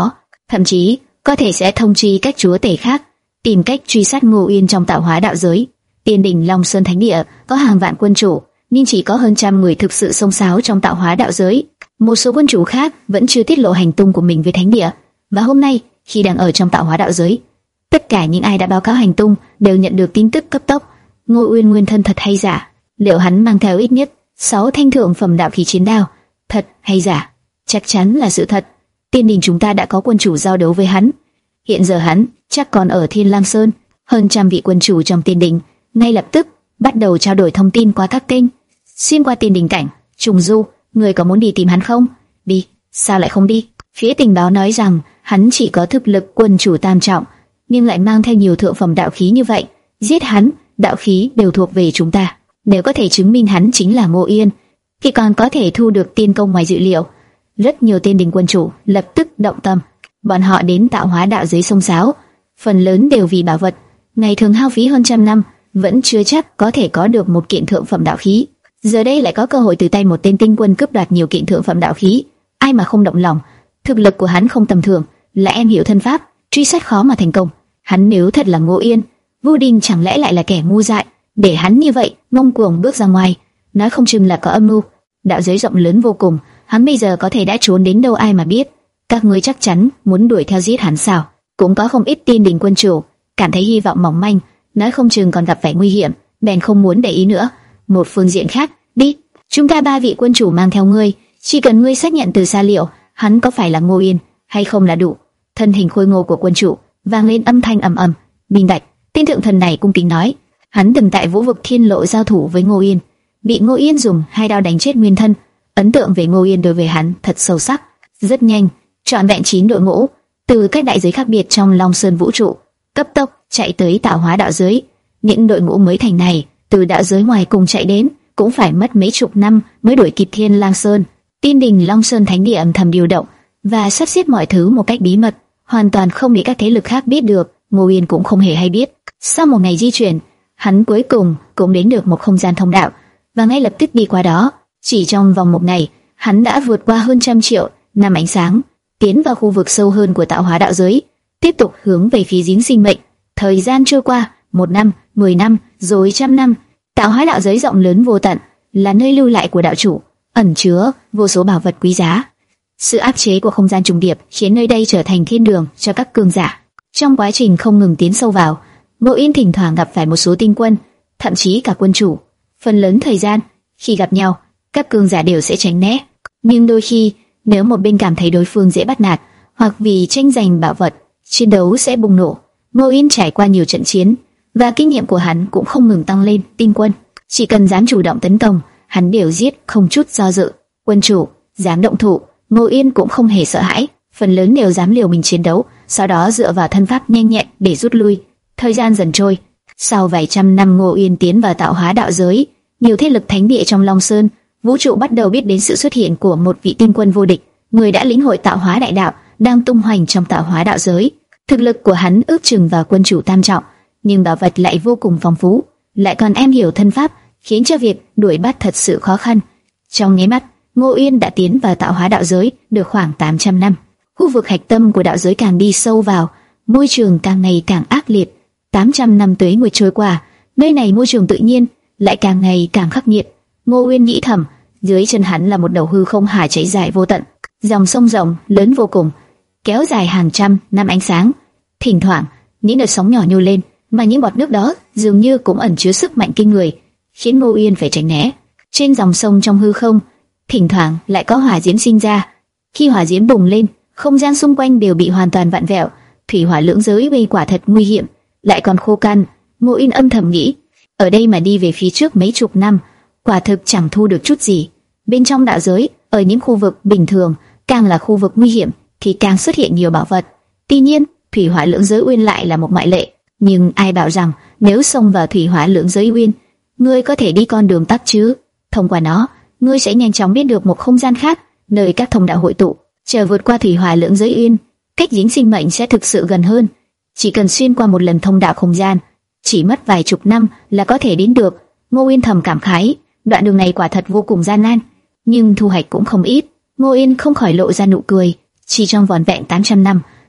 thậm chí có thể sẽ thông chi các chúa tể khác tìm cách truy sát Ngô Uyên trong tạo hóa đạo giới. Tiên đỉnh Long Sơn Thánh Địa có hàng vạn quân chủ, nhưng chỉ có hơn trăm người thực sự xông xáo trong tạo hóa đạo giới. Một số quân chủ khác vẫn chưa tiết lộ hành tung của mình với Thánh Địa, và hôm nay khi đang ở trong tạo hóa đạo giới, tất cả những ai đã báo cáo hành tung đều nhận được tin tức cấp tốc. Ngô Uyên nguyên thân thật hay giả? Liệu hắn mang theo ít nhất sáu thanh thượng phẩm đạo khí chiến đao? Thật hay giả? Chắc chắn là sự thật. Tiên đình chúng ta đã có quân chủ giao đấu với hắn. Hiện giờ hắn chắc còn ở Thiên Lang Sơn. Hơn trăm vị quân chủ trong tiên đình ngay lập tức bắt đầu trao đổi thông tin qua các kênh. Xuyên qua tiên đình cảnh, trùng du, người có muốn đi tìm hắn không? Đi. Sao lại không đi? Phía tình báo nói rằng hắn chỉ có thực lực quân chủ tam trọng, nhưng lại mang theo nhiều thượng phẩm đạo khí như vậy. Giết hắn, đạo khí đều thuộc về chúng ta. Nếu có thể chứng minh hắn chính là Ngô Uyên, thì còn có thể thu được tiên công ngoài dự liệu. Rất nhiều tiên đình quân chủ lập tức động tâm. Bọn họ đến tạo hóa đạo giới sông sáo, phần lớn đều vì bảo vật. Ngày thường hao phí hơn trăm năm, vẫn chưa chắc có thể có được một kiện thượng phẩm đạo khí. Giờ đây lại có cơ hội từ tay một tên tinh quân cướp đoạt nhiều kiện thượng phẩm đạo khí, ai mà không động lòng. Thực lực của hắn không tầm thường, là em hiểu thân pháp, truy sát khó mà thành công. Hắn nếu thật là Ngô Uyên, Vu Đình chẳng lẽ lại là kẻ ngu dại, để hắn như vậy ngông cuồng bước ra ngoài, nói không chừng là có âm mưu. Đạo giới rộng lớn vô cùng, hắn bây giờ có thể đã trốn đến đâu ai mà biết. Các ngươi chắc chắn muốn đuổi theo giết hắn sao? Cũng có không ít tiên đình quân chủ cảm thấy hy vọng mỏng manh, nói không chừng còn gặp phải nguy hiểm, bèn không muốn để ý nữa. Một phương diện khác, đi, chúng ta ba vị quân chủ mang theo ngươi, chỉ cần ngươi xác nhận từ xa liệu hắn có phải là Ngô Uyên hay không là đủ. Thân hình khôi ngô của quân chủ vang lên âm thanh ầm ầm. Minh bạch, tiên thượng thần này cung kính nói, hắn từng tại Vũ Vực Thiên Lộ giao thủ với Ngô Uyên, bị Ngô Uyên dùng hai đao đánh chết nguyên thân. Ấn tượng về Ngô Uyên đối với hắn thật sâu sắc. Rất nhanh, trọn vẹn chín đội ngũ từ các đại giới khác biệt trong Long Sơn vũ trụ cấp tốc chạy tới tạo hóa đạo giới. Những đội ngũ mới thành này từ đạo giới ngoài cùng chạy đến, cũng phải mất mấy chục năm mới đuổi kịp Thiên Lang Sơn. Tiên đình Long Sơn Thánh Địa âm thầm điều động và sắp xếp mọi thứ một cách bí mật, hoàn toàn không bị các thế lực khác biết được. Ngô Uyên cũng không hề hay biết. Sau một ngày di chuyển, hắn cuối cùng cũng đến được một không gian thông đạo và ngay lập tức đi qua đó. Chỉ trong vòng một ngày, hắn đã vượt qua hơn trăm triệu năm ánh sáng, tiến vào khu vực sâu hơn của tạo hóa đạo giới, tiếp tục hướng về phía giếng sinh mệnh. Thời gian trôi qua, một năm, mười năm, rồi trăm năm. Tạo hóa đạo giới rộng lớn vô tận, là nơi lưu lại của đạo chủ, ẩn chứa vô số bảo vật quý giá. Sự áp chế của không gian trùng điệp khiến nơi đây trở thành thiên đường cho các cường giả. Trong quá trình không ngừng tiến sâu vào, Ngô Uyên thỉnh thoảng gặp phải một số tinh quân, thậm chí cả quân chủ. Phần lớn thời gian, khi gặp nhau, các cường giả đều sẽ tránh né. Nhưng đôi khi, nếu một bên cảm thấy đối phương dễ bắt nạt, hoặc vì tranh giành bảo vật, chiến đấu sẽ bùng nổ. Ngô Uyên trải qua nhiều trận chiến, và kinh nghiệm của hắn cũng không ngừng tăng lên. Tinh quân chỉ cần dám chủ động tấn công, hắn đều giết không chút do dự. Quân chủ dám động thủ, Ngô Uyên cũng không hề sợ hãi, phần lớn đều dám liều mình chiến đấu, sau đó dựa vào thân pháp nhanh nhẹn để rút lui. Thời gian dần trôi, sau vài trăm năm Ngô Uyên tiến vào tạo hóa đạo giới, nhiều thế lực thánh địa trong Long Sơn vũ trụ bắt đầu biết đến sự xuất hiện của một vị tinh quân vô địch, người đã lĩnh hội tạo hóa đại đạo, đang tung hoành trong tạo hóa đạo giới. Thực lực của hắn ước chừng vào quân chủ tam trọng, nhưng bảo vật lại vô cùng phong phú, lại còn am hiểu thân pháp, khiến cho việc đuổi bắt thật sự khó khăn. Trong nháy mắt, Ngô Uyên đã tiến vào tạo hóa đạo giới được khoảng tám trăm năm. Khu vực hạch tâm của đạo giới càng đi sâu vào, môi trường càng ngày càng ác liệt. tám trăm năm tuế nguyệt trôi qua, nơi này môi trường tự nhiên lại càng ngày càng khắc nghiệt. Ngô Uyên nghĩ thầm, dưới chân hắn là một đầu hư không hải chảy dài vô tận, dòng sông rộng lớn vô cùng, kéo dài hàng trăm năm ánh sáng. Thỉnh thoảng, những đợt sóng nhỏ nhô lên, mà những bọt nước đó dường như cũng ẩn chứa sức mạnh kinh người, khiến Ngô Uyên phải tránh né. Trên dòng sông trong hư không, thỉnh thoảng lại có hỏa diễm sinh ra. Khi hỏa diễm bùng lên, không gian xung quanh đều bị hoàn toàn vặn vẹo. Thủy hỏa lưỡng giới gây quả thật nguy hiểm, lại còn khô khan. Ngô Uyên âm thầm nghĩ, ở đây mà đi về phía trước mấy chục năm, quả thực chẳng thu được chút gì. Bên trong đạo giới, ở những khu vực bình thường, càng là khu vực nguy hiểm thì càng xuất hiện nhiều bảo vật. Tuy nhiên, thủy hỏa lưỡng giới uyên lại là một ngoại lệ. Nhưng ai bảo rằng nếu xông vào thủy hỏa lưỡng giới uyên, ngươi có thể đi con đường tắt chứ? Thông qua nó, ngươi sẽ nhanh chóng biết được một không gian khác, nơi các thông đạo hội tụ. Chờ vượt qua thủy hỏa lưỡng giới uyên, cách dính sinh mệnh sẽ thực sự gần hơn. Chỉ cần xuyên qua một lần thông đạo không gian, chỉ mất vài chục năm là có thể đến được. Ngô Uyên thầm cảm khái, đoạn đường này quả thật vô cùng gian nan, nhưng thu hoạch cũng không ít. Ngô Uyên không khỏi lộ ra nụ cười. Chỉ trong vỏn vẹn tám trăm năm,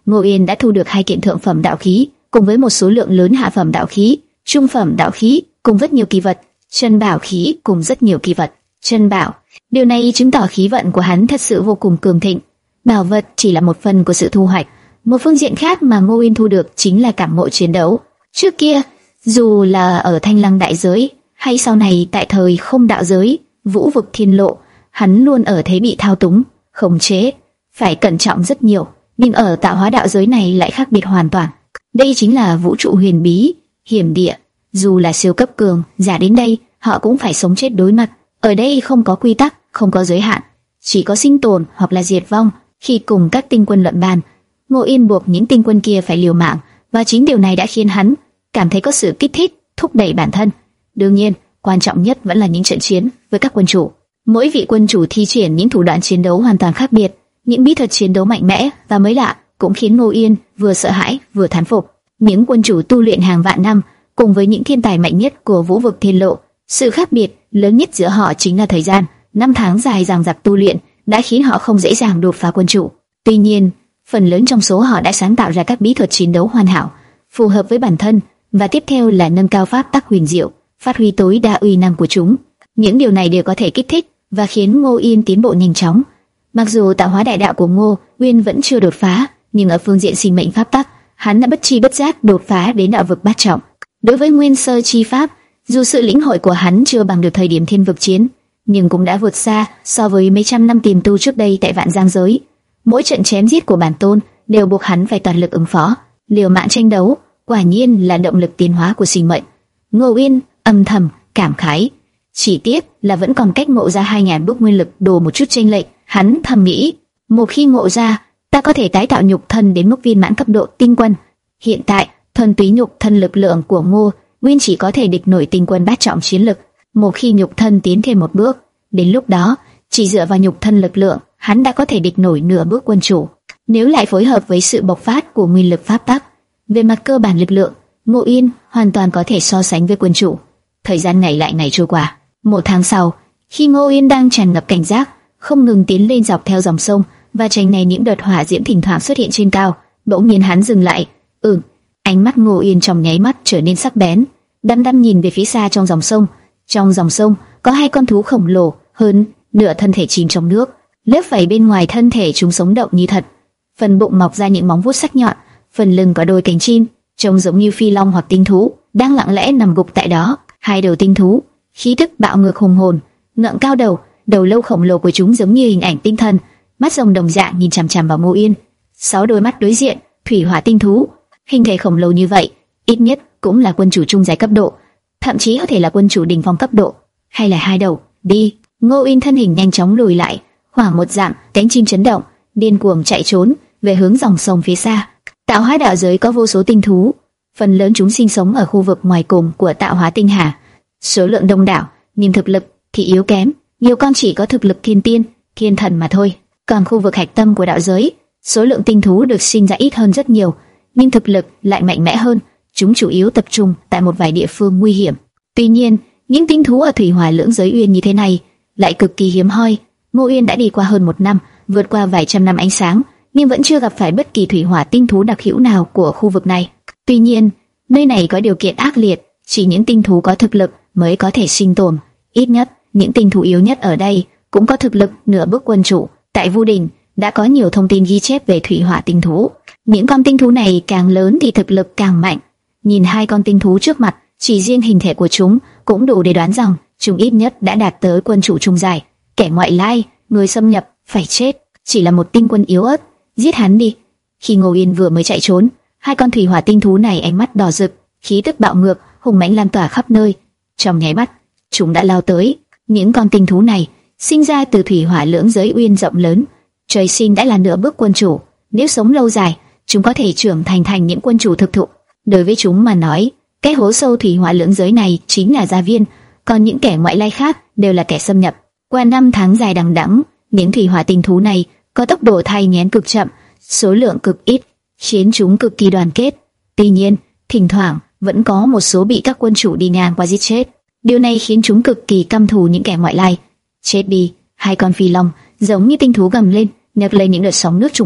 Ngô Yên đã thu được hai kiện thượng phẩm đạo khí, cùng với một số lượng lớn hạ phẩm đạo khí, trung phẩm đạo khí, cùng rất nhiều kỳ vật, chân bảo khí cùng rất nhiều kỳ vật, chân bảo. Điều này chứng tỏ khí vận của hắn thật sự vô cùng cường thịnh. Bảo vật chỉ là một phần của sự thu hoạch. Một phương diện khác mà Ngô Yên thu được chính là cảm ngộ chiến đấu. Trước kia, dù là ở Thanh Lăng đại giới, hay sau này tại thời Không đạo giới, Vũ vực thiên lộ, hắn luôn ở thế bị thao túng, khống chế, phải cẩn trọng rất nhiều. Nhưng ở tạo hóa đạo giới này lại khác biệt hoàn toàn. Đây chính là vũ trụ huyền bí, hiểm địa. Dù là siêu cấp cường giả đến đây, họ cũng phải sống chết đối mặt. Ở đây không có quy tắc, không có giới hạn, chỉ có sinh tồn hoặc là diệt vong. Khi cùng các tinh quân luận bàn, Ngô Yên buộc những tinh quân kia phải liều mạng, và chính điều này đã khiến hắn cảm thấy có sự kích thích, thúc đẩy bản thân. Đương nhiên, quan trọng nhất vẫn là những trận chiến với các quân chủ. Mỗi vị quân chủ thi triển những thủ đoạn chiến đấu hoàn toàn khác biệt, những bí thuật chiến đấu mạnh mẽ và mới lạ cũng khiến Ngô Yên vừa sợ hãi vừa thán phục. Những quân chủ tu luyện hàng vạn năm, cùng với những thiên tài mạnh nhất của Vũ vực thiên lộ, sự khác biệt lớn nhất giữa họ chính là thời gian. Năm tháng dài dằng dặc tu luyện đã khiến họ không dễ dàng đột phá quân chủ. Tuy nhiên, phần lớn trong số họ đã sáng tạo ra các bí thuật chiến đấu hoàn hảo, phù hợp với bản thân, và tiếp theo là nâng cao pháp tắc huyền diệu, phát huy tối đa uy năng của chúng. Những điều này đều có thể kích thích và khiến Ngô Yên tiến bộ nhanh chóng. Mặc dù tạo hóa đại đạo của Ngô Uyên vẫn chưa đột phá, nhưng ở phương diện sinh mệnh pháp tắc, hắn đã bất chi bất giác đột phá đến đạo vực bát trọng. Đối với nguyên sơ chi pháp, dù sự lĩnh hội của hắn chưa bằng được thời điểm thiên vực chiến, nhưng cũng đã vượt xa so với mấy trăm năm tiềm tu trước đây tại Vạn Giang giới. Mỗi trận chém giết của bản tôn đều buộc hắn phải toàn lực ứng phó, liều mạng tranh đấu, quả nhiên là động lực tiến hóa của sinh mệnh. Ngô Uyên âm thầm cảm khái, chỉ tiếc là vẫn còn cách ngộ ra hai ngàn bước nguyên lực đồ một chút chênh lệch. Hắn thầm nghĩ, một khi ngộ ra, ta có thể tái tạo nhục thân đến mức viên mãn cấp độ tinh quân. Hiện tại, thuần túy nhục thân lực lượng của Ngô Uyên chỉ có thể địch nổi tinh quân bát trọng chiến lực. Một khi nhục thân tiến thêm một bước, đến lúc đó, chỉ dựa vào nhục thân lực lượng, hắn đã có thể địch nổi nửa bước quân chủ. Nếu lại phối hợp với sự bộc phát của nguyên lực pháp tắc, về mặt cơ bản lực lượng, Ngô Uyên hoàn toàn có thể so sánh với quân chủ. Thời gian ngày lại ngày trôi qua. Một tháng sau, khi Ngô Uyên đang tràn ngập cảnh giác, không ngừng tiến lên dọc theo dòng sông và tránh né những đợt hỏa diễm thỉnh thoảng xuất hiện trên cao, bỗng nhiên hắn dừng lại. Ừ, ánh mắt Ngô Uyên trong nháy mắt trở nên sắc bén, đăm đăm nhìn về phía xa trong dòng sông. Trong dòng sông có hai con thú khổng lồ, hơn nửa thân thể chìm trong nước, lớp vảy bên ngoài thân thể chúng sống động như thật. Phần bụng mọc ra những móng vuốt sắc nhọn, phần lưng có đôi cánh chim, trông giống như phi long hoặc tinh thú đang lặng lẽ nằm gục tại đó. Hai đầu tinh thú, khí tức bạo ngược hùng hồn, ngẩng cao đầu, đầu lâu khổng lồ của chúng giống như hình ảnh tinh thần, mắt rồng đồng dạng nhìn chằm chằm vào Ngô Yên. Sáu đôi mắt đối diện, thủy hỏa tinh thú, hình thể khổng lồ như vậy, ít nhất cũng là quân chủ trung giai cấp độ, thậm chí có thể là quân chủ đỉnh phong cấp độ, hay là hai đầu. Đi! Ngô Yên thân hình nhanh chóng lùi lại, khoảng một dặm, cánh chim chấn động, điên cuồng chạy trốn về hướng dòng sông phía xa. Tạo hóa đạo giới có vô số tinh thú, phần lớn chúng sinh sống ở khu vực ngoài cùng của tạo hóa tinh hà, số lượng đông đảo, nhưng thực lực thì yếu kém, nhiều con chỉ có thực lực thiên tiên, thiên thần mà thôi. Còn khu vực hạch tâm của đạo giới, số lượng tinh thú được sinh ra ít hơn rất nhiều, nhưng thực lực lại mạnh mẽ hơn. Chúng chủ yếu tập trung tại một vài địa phương nguy hiểm. Tuy nhiên, những tinh thú ở thủy hỏa lưỡng giới uyên như thế này lại cực kỳ hiếm hoi. Ngô Uyên đã đi qua hơn một năm, vượt qua vài trăm năm ánh sáng, nhưng vẫn chưa gặp phải bất kỳ thủy hỏa tinh thú đặc hữu nào của khu vực này. Tuy nhiên, nơi này có điều kiện ác liệt, chỉ những tinh thú có thực lực mới có thể sinh tồn. Ít nhất, những tinh thú yếu nhất ở đây cũng có thực lực nửa bước quân chủ. Tại Vu Đình đã có nhiều thông tin ghi chép về thủy hỏa tinh thú. Những con tinh thú này càng lớn thì thực lực càng mạnh. Nhìn hai con tinh thú trước mặt, chỉ riêng hình thể của chúng cũng đủ để đoán rằng chúng ít nhất đã đạt tới quân chủ trung giai. Kẻ ngoại lai, người xâm nhập, phải chết. Chỉ là một tinh quân yếu ớt, giết hắn đi. Khi Ngô Yên vừa mới chạy trốn, hai con thủy hỏa tinh thú này ánh mắt đỏ rực, khí tức bạo ngược, hùng mãnh lan tỏa khắp nơi. Trong nháy mắt, chúng đã lao tới. Những con tinh thú này sinh ra từ thủy hỏa lưỡng giới uyên rộng lớn, trời sinh đã là nửa bước quân chủ. Nếu sống lâu dài, chúng có thể trưởng thành thành những quân chủ thực thụ. Đối với chúng mà nói, cái hố sâu thủy hỏa lưỡng giới này chính là gia viên, còn những kẻ ngoại lai khác đều là kẻ xâm nhập. Qua năm tháng dài đằng đẵng, những thủy hỏa tinh thú này có tốc độ thai nghén cực chậm, số lượng cực ít, khiến chúng cực kỳ đoàn kết. Tuy nhiên, thỉnh thoảng vẫn có một số bị các quân chủ đi ngang qua giết chết. Điều này khiến chúng cực kỳ căm thù những kẻ ngoại lai. Chết đi! Hai con phi long giống như tinh thú gầm lên, nhấc lên những đợt sóng nước trùng điệp,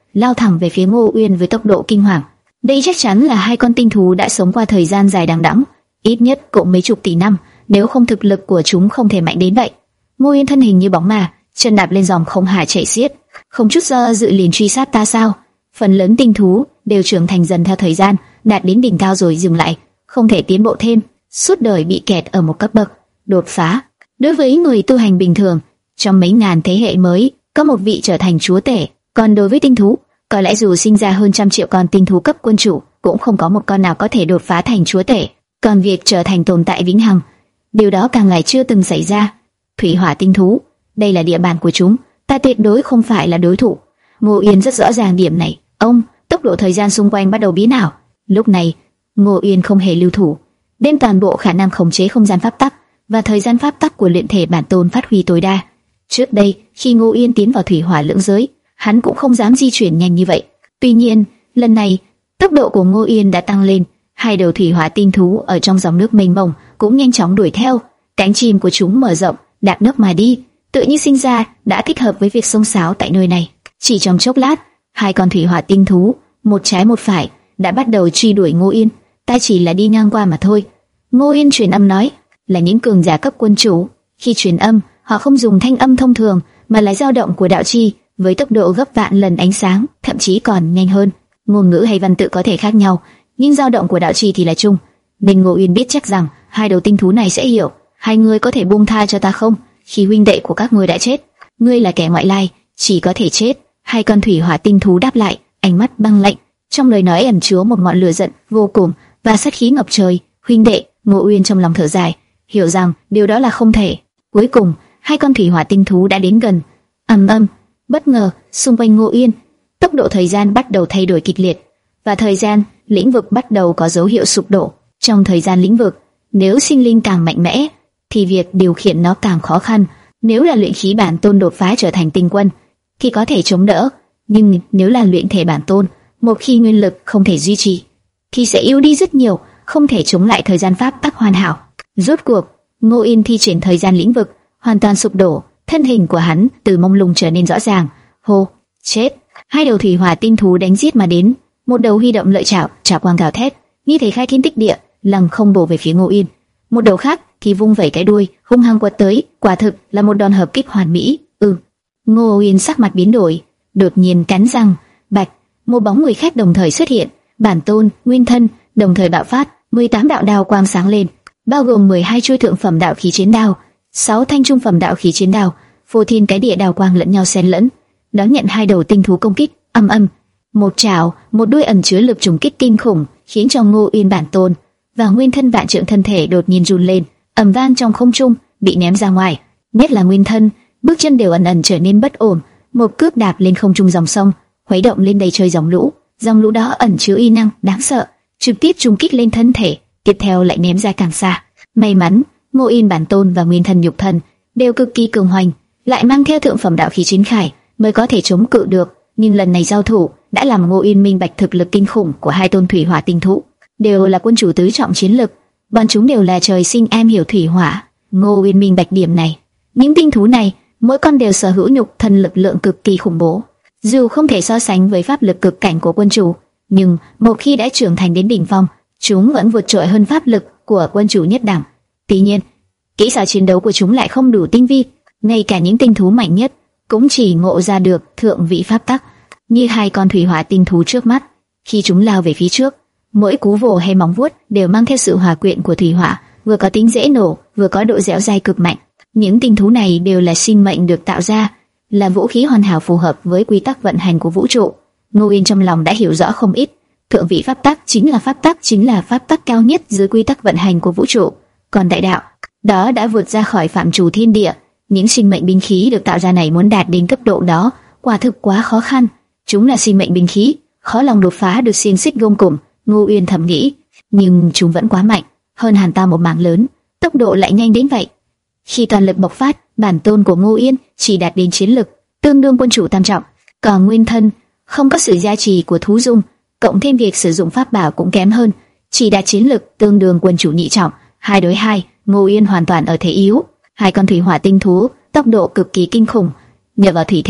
lao thẳng về phía Ngô Uyên với tốc độ kinh hoàng. Đây chắc chắn là hai con tinh thú đã sống qua thời gian dài đằng đẵng, ít nhất cũng mấy chục tỷ năm, nếu không thực lực của chúng không thể mạnh đến vậy. Ngô Uyên thân hình như bóng ma, chân đạp lên dòng không hải chảy xiết, không chút do dự liền truy sát ta sao? Phần lớn tinh thú đều trưởng thành dần theo thời gian, đạt đến đỉnh cao rồi dừng lại, không thể tiến bộ thêm, suốt đời bị kẹt ở một cấp bậc. Đột phá, đối với người tu hành bình thường, trong mấy ngàn thế hệ mới có một vị trở thành chúa tể, còn đối với tinh thú, có lẽ dù sinh ra hơn trăm triệu con tinh thú cấp quân chủ, cũng không có một con nào có thể đột phá thành chúa tể. Còn việc trở thành tồn tại vĩnh hằng, điều đó càng lại chưa từng xảy ra. Thủy hỏa tinh thú, đây là địa bàn của chúng, ta tuyệt đối không phải là đối thủ. Ngô Uyên rất rõ ràng điểm này. Ông, tốc độ thời gian xung quanh bắt đầu biến ảo. Lúc này, Ngô Uyên không hề lưu thủ, đem toàn bộ khả năng khống chế không gian pháp tắc và thời gian pháp tắc của luyện thể bản tôn phát huy tối đa. Trước đây, khi Ngô Uyên tiến vào thủy hỏa lưỡng giới, hắn cũng không dám di chuyển nhanh như vậy. Tuy nhiên, lần này, tốc độ của Ngô Uyên đã tăng lên. Hai đầu thủy hỏa tinh thú ở trong dòng nước mênh mông cũng nhanh chóng đuổi theo. Cánh chim của chúng mở rộng, đạp nước mà đi, tự như sinh ra đã thích hợp với việc xông xáo tại nơi này. Chỉ trong chốc lát, hai con thủy hỏa tinh thú, một trái một phải, đã bắt đầu truy đuổi Ngô Uyên. Ta chỉ là đi ngang qua mà thôi. Ngô Uyên truyền âm nói, là những cường giả cấp quân chủ. Khi truyền âm, họ không dùng thanh âm thông thường, mà là dao động của đạo chi, với tốc độ gấp vạn lần ánh sáng, thậm chí còn nhanh hơn. Ngôn ngữ hay văn tự có thể khác nhau, nhưng dao động của đạo chi thì là chung. Nên Ngô Uyên biết chắc rằng hai đầu tinh thú này sẽ hiểu. Hai người có thể buông tha cho ta không? Khi huynh đệ của các ngươi đã chết, ngươi là kẻ ngoại lai, chỉ có thể chết. Hai con thủy hỏa tinh thú đáp lại, ánh mắt băng lạnh, trong lời nói ẩn chứa một ngọn lửa giận vô cùng và sát khí ngập trời. Huynh đệ, Ngô Uyên trong lòng thở dài, hiểu rằng điều đó là không thể. Cuối cùng, hai con thủy hỏa tinh thú đã đến gần. Ầm ầm, bất ngờ, xung quanh Ngô Uyên, tốc độ thời gian bắt đầu thay đổi kịch liệt, và thời gian lĩnh vực bắt đầu có dấu hiệu sụp đổ. Trong thời gian lĩnh vực, nếu sinh linh càng mạnh mẽ, thì việc điều khiển nó càng khó khăn. Nếu là luyện khí bản tôn đột phá trở thành tinh quân, thì có thể chống đỡ, nhưng nếu là luyện thể bản tôn, một khi nguyên lực không thể duy trì, thì sẽ yếu đi rất nhiều, không thể chống lại thời gian pháp tắc hoàn hảo. Rốt cuộc, Ngô Uyên thi triển thời gian lĩnh vực, hoàn toàn sụp đổ, thân hình của hắn từ mông lung trở nên rõ ràng. Hô, chết! Hai đầu thủy hỏa tinh thú đánh giết mà đến, một đầu huy động lợi chảo, chảo quang gào thét, như thể khai thiên tích địa, lăng không bổ về phía Ngô Uyên. Một đầu khác thì vung vẩy cái đuôi, hung hăng quật tới, quả thực là một đòn hợp kích hoàn mỹ. Ừ. Ngô Uyên sắc mặt biến đổi, đột nhiên cắn răng, bạch, một bóng người khác đồng thời xuất hiện, bản tôn, nguyên thân, đồng thời bạo phát, mười tám đạo đao quang sáng lên, bao gồm mười hai chuôi thượng phẩm đạo khí chiến đao, sáu thanh trung phẩm đạo khí chiến đao, phô thiên cái địa đao quang lẫn nhau xen lẫn, đón nhận hai đầu tinh thú công kích. Âm âm, một trảo, một đuôi ẩn chứa lực trùng kích kinh khủng, khiến cho Ngô Uyên bản tôn và nguyên thân vạn trượng thân thể đột nhiên run lên, ầm vang trong không trung, bị ném ra ngoài. Nhất là nguyên thân, bước chân đều ẩn ẩn trở nên bất ổn, một cước đạp lên không trung dòng sông, khuấy động lên đầy trời dòng lũ. Dòng lũ đó ẩn chứa uy năng đáng sợ, trực tiếp trùng kích lên thân thể, tiếp theo lại ném ra càng xa. May mắn, Ngô Uyên bản tôn và nguyên thân nhục thân đều cực kỳ cường hoành, lại mang theo thượng phẩm đạo khí chiến khải, mới có thể chống cự được. Nhưng lần này giao thủ đã làm Ngô Uyên minh bạch thực lực kinh khủng của hai tôn thủy hỏa tinh thú, đều là quân chủ tứ trọng chiến lực, bọn chúng đều là trời sinh am hiểu thủy hỏa. Ngô Uyên minh bạch điểm này. Những tinh thú này, mỗi con đều sở hữu nhục thân lực lượng cực kỳ khủng bố, dù không thể so sánh với pháp lực cực cảnh của quân chủ, nhưng một khi đã trưởng thành đến đỉnh phong, chúng vẫn vượt trội hơn pháp lực của quân chủ nhất đẳng. Tuy nhiên, kỹ xảo chiến đấu của chúng lại không đủ tinh vi, ngay cả những tinh thú mạnh nhất cũng chỉ ngộ ra được thượng vị pháp tắc, như hai con thủy hỏa tinh thú trước mắt. Khi chúng lao về phía trước, mỗi cú vồ hay móng vuốt đều mang theo sự hòa quyện của thủy hỏa, vừa có tính dễ nổ, vừa có độ dẻo dai cực mạnh. Những tinh thú này đều là sinh mệnh được tạo ra, là vũ khí hoàn hảo phù hợp với quy tắc vận hành của vũ trụ. Ngô Uyên trong lòng đã hiểu rõ không ít. Thượng vị pháp tắc chính là pháp tắc chính là pháp tắc cao nhất dưới quy tắc vận hành của vũ trụ. Còn đại đạo, đó đã vượt ra khỏi phạm trù thiên địa. Những sinh mệnh binh khí được tạo ra này muốn đạt đến cấp độ đó, quả thực quá khó khăn. Chúng là sinh mệnh binh khí, khó lòng đột phá được xiềng xích gông cùm. Ngô Uyên thầm nghĩ, nhưng chúng vẫn quá mạnh, hơn hẳn ta một mảng lớn, tốc độ lại nhanh đến vậy. Khi toàn lực bộc phát, bản tôn của Ngô Uyên chỉ đạt đến chiến lực tương đương quân chủ tam trọng, còn nguyên thân không có sự gia trì của thú dung, cộng thêm việc sử dụng pháp bảo cũng kém hơn, chỉ đạt chiến lực tương đương quân chủ nhị trọng. Hai đối hai, Ngô Uyên hoàn toàn ở thế yếu. Hai con thủy hỏa tinh thú tốc độ cực kỳ kinh khủng, nhờ vào thủy thế,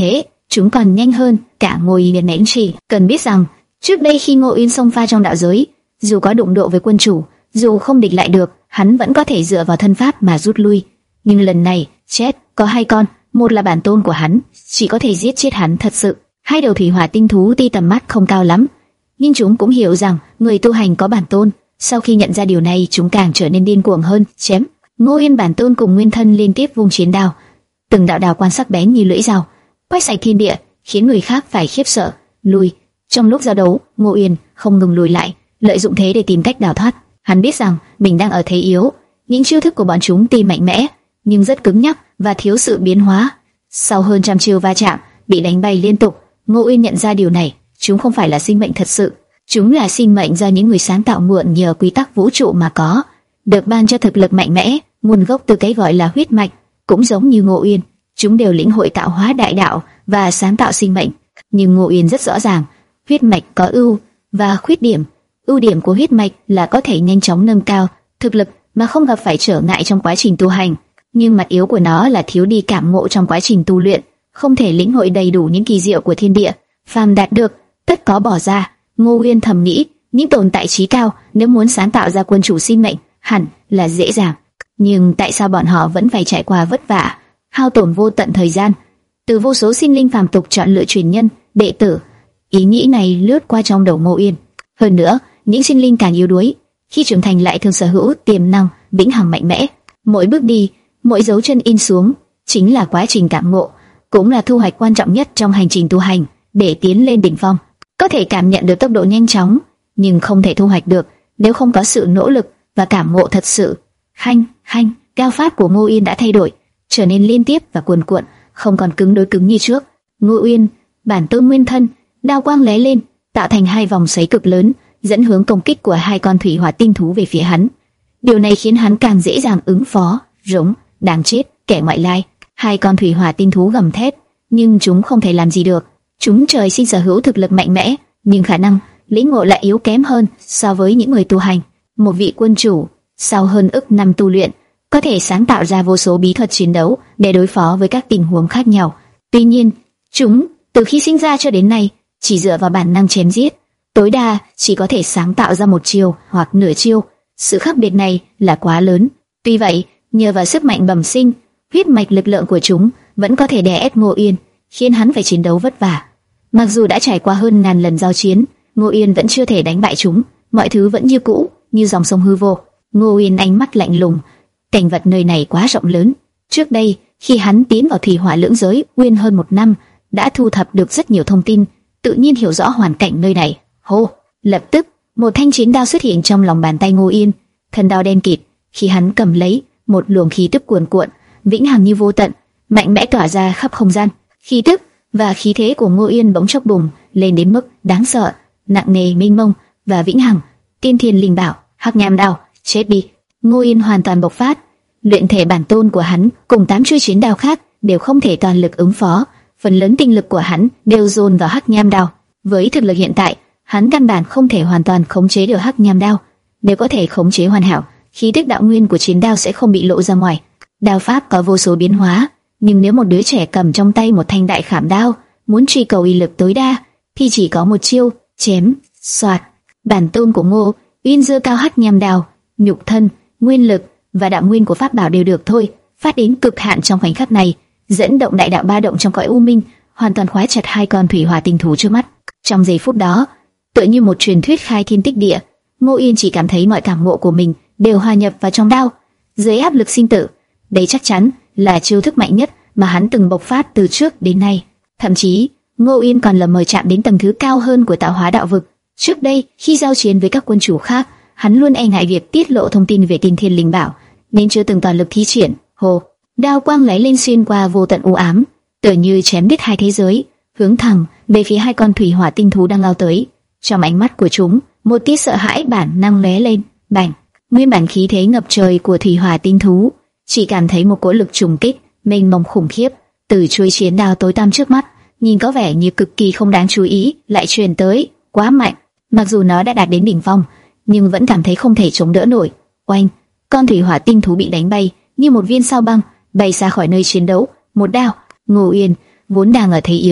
chúng còn nhanh hơn cả Ngô Yên nén chỉ. Cần biết rằng, trước đây khi Ngô Yên xông pha trong đạo giới, dù có đụng độ với quân chủ, dù không địch lại được, hắn vẫn có thể dựa vào thân pháp mà rút lui. Nhưng lần này, chết, có hai con, một là bản tôn của hắn, chỉ có thể giết chết hắn thật sự. Hai đầu thủy hỏa tinh thú tuy tầm mắt không cao lắm, nhưng chúng cũng hiểu rằng người tu hành có bản tôn. Sau khi nhận ra điều này, chúng càng trở nên điên cuồng hơn, chém. Ngô Yên bản tôn cùng nguyên thân liên tiếp vung chiến đao, từng đạo đao quan sắc bén như lưỡi dao, quét sạch thiên địa, khiến người khác phải khiếp sợ, lùi. Trong lúc giao đấu, Ngô Yên không ngừng lùi lại, lợi dụng thế để tìm cách đào thoát. Hắn biết rằng mình đang ở thế yếu, những chiêu thức của bọn chúng tuy mạnh mẽ, nhưng rất cứng nhắc và thiếu sự biến hóa. Sau hơn trăm chiêu va chạm, bị đánh bay liên tục, Ngô Uyên nhận ra điều này. Chúng không phải là sinh mệnh thật sự, chúng là sinh mệnh do những người sáng tạo mượn nhờ quy tắc vũ trụ mà có, được ban cho thực lực mạnh mẽ, nguồn gốc từ cái gọi là huyết mạch. Cũng giống như Ngô Uyên, chúng đều lĩnh hội tạo hóa đại đạo và sáng tạo sinh mệnh. Nhưng Ngô Uyên rất rõ ràng, huyết mạch có ưu và khuyết điểm. Ưu điểm của huyết mạch là có thể nhanh chóng nâng cao thực lực mà không gặp phải trở ngại trong quá trình tu hành, nhưng mặt yếu của nó là thiếu đi cảm ngộ trong quá trình tu luyện, không thể lĩnh hội đầy đủ những kỳ diệu của thiên địa. Phàm đạt được, tất có bỏ ra. Ngô Uyên thầm nghĩ, những tồn tại trí cao nếu muốn sáng tạo ra quân chủ sinh mệnh, hẳn là dễ dàng. Nhưng tại sao bọn họ vẫn phải trải qua vất vả, hao tổn vô tận thời gian, từ vô số sinh linh phàm tục chọn lựa truyền nhân, đệ tử? Ý nghĩ này lướt qua trong đầu Ngô Uyên. Hơn nữa, những sinh linh càng yếu đuối, khi trưởng thành lại thường sở hữu tiềm năng vĩnh hằng mạnh mẽ. Mỗi bước đi, mỗi dấu chân in xuống, chính là quá trình cảm ngộ, cũng là thu hoạch quan trọng nhất trong hành trình tu hành. Để tiến lên đỉnh phong, có thể cảm nhận được tốc độ nhanh chóng, nhưng không thể thu hoạch được nếu không có sự nỗ lực và cảm ngộ thật sự. Hanh, hanh, đao pháp của Ngô Uyên đã thay đổi, trở nên liên tiếp và cuồn cuộn, không còn cứng đối cứng như trước. Ngô Uyên, bản tôn nguyên thân, đao quang lóe lên, tạo thành hai vòng xoáy cực lớn, dẫn hướng công kích của hai con thủy hỏa tinh thú về phía hắn. Điều này khiến hắn càng dễ dàng ứng phó. Rống, đáng chết, kẻ ngoại lai! Hai con thủy hỏa tinh thú gầm thét, nhưng chúng không thể làm gì được. Chúng trời sinh sở hữu thực lực mạnh mẽ, nhưng khả năng lĩnh ngộ lại yếu kém hơn so với những người tu hành. Một vị quân chủ, sau hơn ức năm tu luyện, có thể sáng tạo ra vô số bí thuật chiến đấu để đối phó với các tình huống khác nhau. Tuy nhiên, chúng từ khi sinh ra cho đến nay chỉ dựa vào bản năng chém giết, tối đa chỉ có thể sáng tạo ra một chiêu hoặc nửa chiêu. Sự khác biệt này là quá lớn. Tuy vậy, nhờ vào sức mạnh bẩm sinh, huyết mạch lực lượng của chúng vẫn có thể đè ép Ngô Uyên, khiến hắn phải chiến đấu vất vả. Mặc dù đã trải qua hơn ngàn lần giao chiến, Ngô Uyên vẫn chưa thể đánh bại chúng. Mọi thứ vẫn như cũ, như dòng sông hư vô. Ngô Uyên ánh mắt lạnh lùng. Cảnh vật nơi này quá rộng lớn. Trước đây, khi hắn tiến vào thủy hỏa lưỡng giới Uyên hơn một năm, đã thu thập được rất nhiều thông tin, tự nhiên hiểu rõ hoàn cảnh nơi này. Hô! Lập tức, một thanh chiến đao xuất hiện trong lòng bàn tay Ngô Uyên. Thân đao đen kịt, khi hắn cầm lấy, một luồng khí tức cuồn cuộn, vĩnh hằng như vô tận, mạnh mẽ tỏa ra khắp không gian. Khí tức và khí thế của Ngô Uyên bỗng chốc bùng lên đến mức đáng sợ, nặng nề, mênh mông và vĩnh hằng. Tiên Thiên Linh Bảo, Hắc Nham Đao, chết đi! Ngô Uyên hoàn toàn bộc phát. Luyện thể bản tôn của hắn cùng tám chuôi chiến đao khác đều không thể toàn lực ứng phó, phần lớn tinh lực của hắn đều dồn vào Hắc Nham Đao. Với thực lực hiện tại, hắn căn bản không thể hoàn toàn khống chế được Hắc Nham Đao. Nếu có thể khống chế hoàn hảo, khí tức đạo nguyên của chiến đao sẽ không bị lộ ra ngoài. Đao pháp có vô số biến hóa, nhưng nếu một đứa trẻ cầm trong tay một thanh đại khảm đao, muốn truy cầu uy lực tối đa, thì chỉ có một chiêu, chém, xoạt. Bản tôn của Ngô Uyên giơ cao Hắc Nham Đao, nhục thân, nguyên lực và đạo nguyên của pháp bảo đều được thôi, phát đến cực hạn trong khoảnh khắc này, dẫn động đại đạo ba động trong cõi u minh, hoàn toàn khóa chặt hai con thủy hỏa tinh thú trước mắt. Trong giây phút đó, tựa như một truyền thuyết khai thiên tích địa, Ngô Uyên chỉ cảm thấy mọi cảm ngộ của mình đều hòa nhập vào trong đao. Dưới áp lực sinh tử, đây chắc chắn là chiêu thức mạnh nhất mà hắn từng bộc phát từ trước đến nay. Thậm chí, Ngô Uyên còn lờ mờ chạm đến tầng thứ cao hơn của tạo hóa đạo vực. Trước đây, khi giao chiến với các quân chủ khác, hắn luôn e ngại việc tiết lộ thông tin về Tiên Thiên Linh Bảo, nên chưa từng toàn lực thi triển. Hồ, đao quang lóe lên xuyên qua vô tận u ám, tựa như chém đứt hai thế giới, hướng thẳng về phía hai con thủy hỏa tinh thú đang lao tới. Trong ánh mắt của chúng, một tia sợ hãi bản năng lóe lên. Bành! Nguyên bản khí thế ngập trời của thủy hỏa tinh thú chỉ cảm thấy một cỗ lực trùng kích mênh mông khủng khiếp từ chuôi chiến đao tối tăm trước mắt, nhìn có vẻ như cực kỳ không đáng chú ý, lại truyền tới, quá mạnh. Mặc dù nó đã đạt đến đỉnh phong, nhưng vẫn cảm thấy không thể chống đỡ nổi. Oanh! Con thủy hỏa tinh thú bị đánh bay như một viên sao băng, bay xa khỏi nơi chiến đấu. Một đao. Ngô Uyên vốn đang ở thế yếu,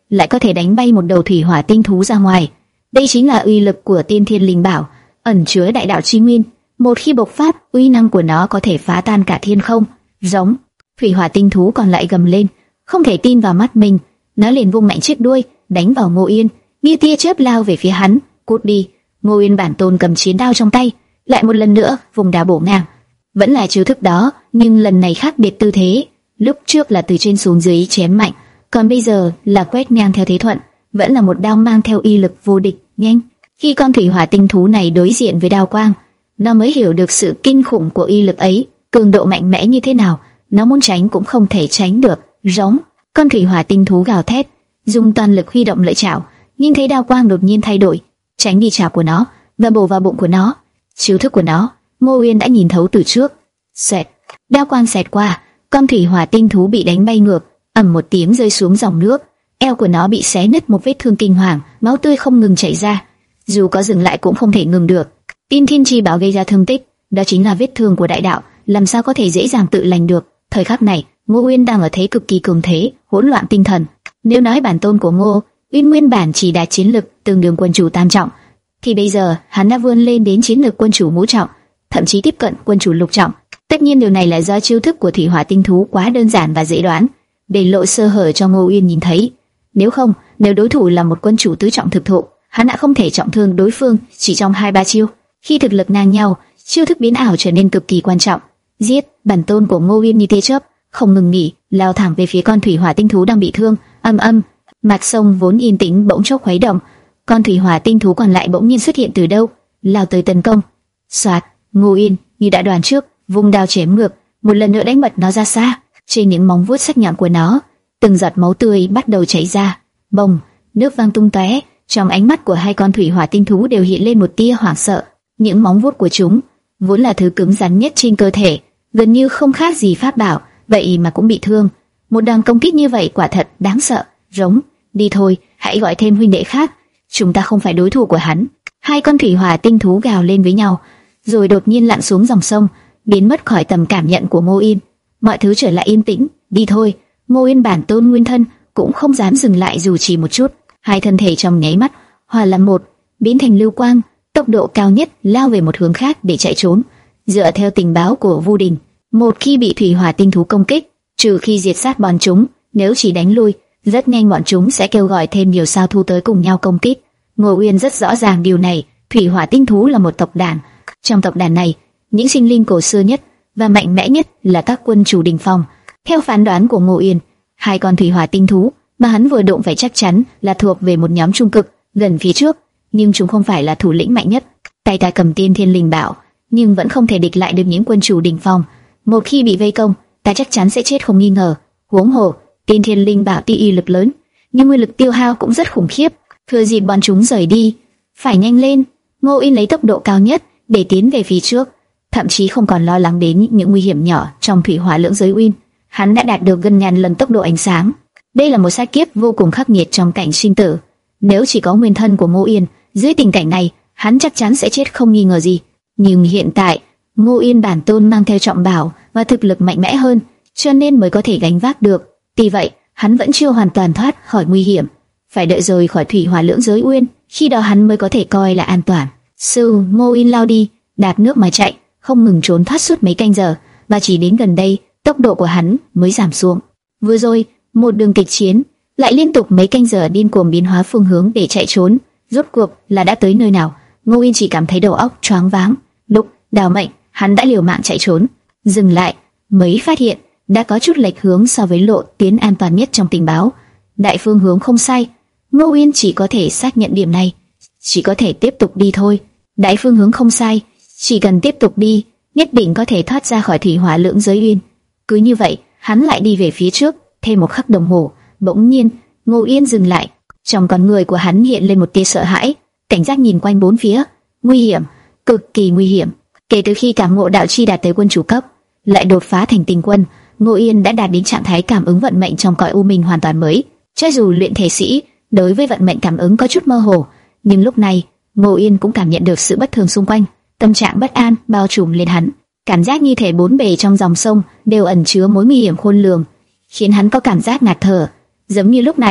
lại có thể đánh bay một đầu thủy hỏa tinh thú ra ngoài. Đây chính là uy lực của Tiên Thiên Linh Bảo, ẩn chứa đại đạo chi nguyên. Một khi bộc phát, uy năng của nó có thể phá tan cả thiên không. Giống thủy hỏa tinh thú còn lại gầm lên, không thể tin vào mắt mình. Nó liền vung mạnh chiếc đuôi đánh vào Ngô Yên, như tia chớp lao về phía hắn. Cút đi! Ngô Yên bản tôn cầm chiến đao trong tay, lại một lần nữa vùng đao bổ ngang. Vẫn là chiêu thức đó, nhưng lần này khác biệt tư thế. Lúc trước là từ trên xuống dưới chém mạnh, còn bây giờ là quét ngang theo thế thuận, vẫn là một đao mang theo uy lực vô địch. Nhanh! Khi con thủy hỏa tinh thú này đối diện với đao quang, nó mới hiểu được sự kinh khủng của uy lực ấy, cường độ mạnh mẽ như thế nào. Nó muốn tránh cũng không thể tránh được. Giống con thủy hỏa tinh thú gào thét, dùng toàn lực huy động lợi chảo, nhưng thấy đao quang đột nhiên thay đổi, tránh đi chảo của nó và bổ vào bụng của nó. Chiêu thức của nó, Ngô Uyên đã nhìn thấu từ trước. Xẹt, đao quang xẹt qua, con thủy hỏa tinh thú bị đánh bay ngược, ầm một tiếng rơi xuống dòng nước. Eo của nó bị xé nứt một vết thương kinh hoàng, máu tươi không ngừng chảy ra. Dù có dừng lại cũng không thể ngừng được. Tiên Thiên Chi Bảo gây ra thương tích, đó chính là vết thương của đại đạo, làm sao có thể dễ dàng tự lành được. Thời khắc này, Ngô Uyên đang ở thế cực kỳ cường thế, hỗn loạn tinh thần. Nếu nói bản tôn của Ngô Uyên nguyên bản chỉ đạt chiến lực tương đương quân chủ tam trọng, thì bây giờ hắn đã vươn lên đến chiến lực quân chủ ngũ trọng, thậm chí tiếp cận quân chủ lục trọng. Tất nhiên điều này là do chiêu thức của thủy hỏa tinh thú quá đơn giản và dễ đoán, để lộ sơ hở cho Ngô Uyên nhìn thấy. Nếu không, nếu đối thủ là một quân chủ tứ trọng thực thụ, hắn đã không thể trọng thương đối phương chỉ trong hai ba chiêu. Khi thực lực ngang nhau, chiêu thức biến ảo trở nên cực kỳ quan trọng. Giết! Bản tôn của Ngô Uyên như tia chớp, không ngừng nghỉ, lao thẳng về phía con thủy hỏa tinh thú đang bị thương. Âm âm, mặt sông vốn yên tĩnh bỗng chốc khuấy động, con thủy hỏa tinh thú còn lại bỗng nhiên xuất hiện từ đâu, lao tới tấn công. Soạt! Ngô Uyên như đã đoán trước, vung đao chém ngược, một lần nữa đánh bật nó ra xa. Trên những móng vuốt sắc nhọn của nó, từng giọt máu tươi bắt đầu chảy ra. Bồng! Nước văng tung tóe. Trong ánh mắt của hai con thủy hỏa tinh thú đều hiện lên một tia hoảng sợ. Những móng vuốt của chúng vốn là thứ cứng rắn nhất trên cơ thể, gần như không khác gì pháp bảo, vậy mà cũng bị thương. Một đòn công kích như vậy quả thật đáng sợ. Rống! Đi thôi, hãy gọi thêm huynh đệ khác, chúng ta không phải đối thủ của hắn. Hai con thủy hỏa tinh thú gào lên với nhau, rồi đột nhiên lặn xuống dòng sông, biến mất khỏi tầm cảm nhận của Ngô Yên. Mọi thứ trở lại yên tĩnh. Đi thôi! Ngô Yên bản tôn nguyên thân cũng không dám dừng lại dù chỉ một chút. Hai thân thể trong nháy mắt hòa làm một, biến thành lưu quang, tốc độ cao nhất lao về một hướng khác để chạy trốn. Dựa theo tình báo của Vu Đình, một khi bị thủy hỏa tinh thú công kích, trừ khi diệt sát bọn chúng, nếu chỉ đánh lui, rất nhanh bọn chúng sẽ kêu gọi thêm nhiều sao thu tới cùng nhau công kích. Ngô Uyên rất rõ ràng điều này. Thủy hỏa tinh thú là một tộc đàn. Trong tộc đàn này, những sinh linh cổ xưa nhất và mạnh mẽ nhất là các quân chủ đỉnh phong. Theo phán đoán của Ngô Uyên, hai con thủy hỏa tinh thú mà hắn vừa đụng phải chắc chắn là thuộc về một nhóm trung cực gần phía trước, nhưng chúng không phải là thủ lĩnh mạnh nhất. Tay ta cầm Tiên Thiên Linh Bảo, nhưng vẫn không thể địch lại được những quân chủ đỉnh phong. Một khi bị vây công, ta chắc chắn sẽ chết không nghi ngờ. Huống hồ, Tiên Thiên Linh Bảo tuy uy lực lớn, nhưng nguyên lực tiêu hao cũng rất khủng khiếp. Thừa dịp bọn chúng rời đi, phải nhanh lên. Ngô Uyên lấy tốc độ cao nhất để tiến về phía trước, thậm chí không còn lo lắng đến những nguy hiểm nhỏ trong thủy hỏa lưỡng giới Uyên. Hắn đã đạt được gần ngàn lần tốc độ ánh sáng. Đây là một sát kiếp vô cùng khắc nghiệt trong cảnh sinh tử. Nếu chỉ có nguyên thân của Ngô Uyên, dưới tình cảnh này, hắn chắc chắn sẽ chết không nghi ngờ gì. Nhưng hiện tại, Ngô Uyên bản tôn mang theo trọng bảo và thực lực mạnh mẽ hơn, cho nên mới có thể gánh vác được. Tuy vậy, hắn vẫn chưa hoàn toàn thoát khỏi nguy hiểm. Phải đợi rời khỏi thủy hỏa lưỡng giới Uyên, khi đó hắn mới có thể coi là an toàn. Sư, Ngô Uyên lao đi, đạp nước mà chạy, không ngừng trốn thoát suốt mấy canh giờ, và chỉ đến gần đây, tốc độ của hắn mới giảm xuống. Vừa rồi, một đường kịch chiến, lại liên tục mấy canh giờ điên cuồng biến hóa phương hướng để chạy trốn, rốt cuộc là đã tới nơi nào? Ngô Uyên chỉ cảm thấy đầu óc choáng váng. Lúc đào mệnh, hắn đã liều mạng chạy trốn, dừng lại mới phát hiện đã có chút lệch hướng so với lộ tiến an toàn nhất trong tình báo. Đại phương hướng không sai, Ngô Uyên chỉ có thể xác nhận điểm này, chỉ có thể tiếp tục đi thôi. Đại phương hướng không sai, chỉ cần tiếp tục đi, nhất định có thể thoát ra khỏi thủy hỏa lưỡng giới Uyên. Cứ như vậy, hắn lại đi về phía trước, thêm một khắc đồng hồ, bỗng nhiên, Ngô Uyên dừng lại. Trong con người của hắn hiện lên một tia sợ hãi, cảnh giác nhìn quanh bốn phía. Nguy hiểm, cực kỳ nguy hiểm. Kể từ khi cảm ngộ đạo chi đạt tới quân chủ cấp, lại đột phá thành tinh quân, Ngô Uyên đã đạt đến trạng thái cảm ứng vận mệnh trong cõi u minh hoàn toàn mới. Cho dù luyện thể sĩ đối với vận mệnh cảm ứng có chút mơ hồ, nhưng lúc này Ngô Uyên cũng cảm nhận được sự bất thường xung quanh. Tâm trạng bất an bao trùm lên hắn, cảm giác như thể bốn bề trong dòng sông đều ẩn chứa mối nguy hiểm khôn lường, khiến hắn có cảm giác ngạt thở. Giống như lúc này,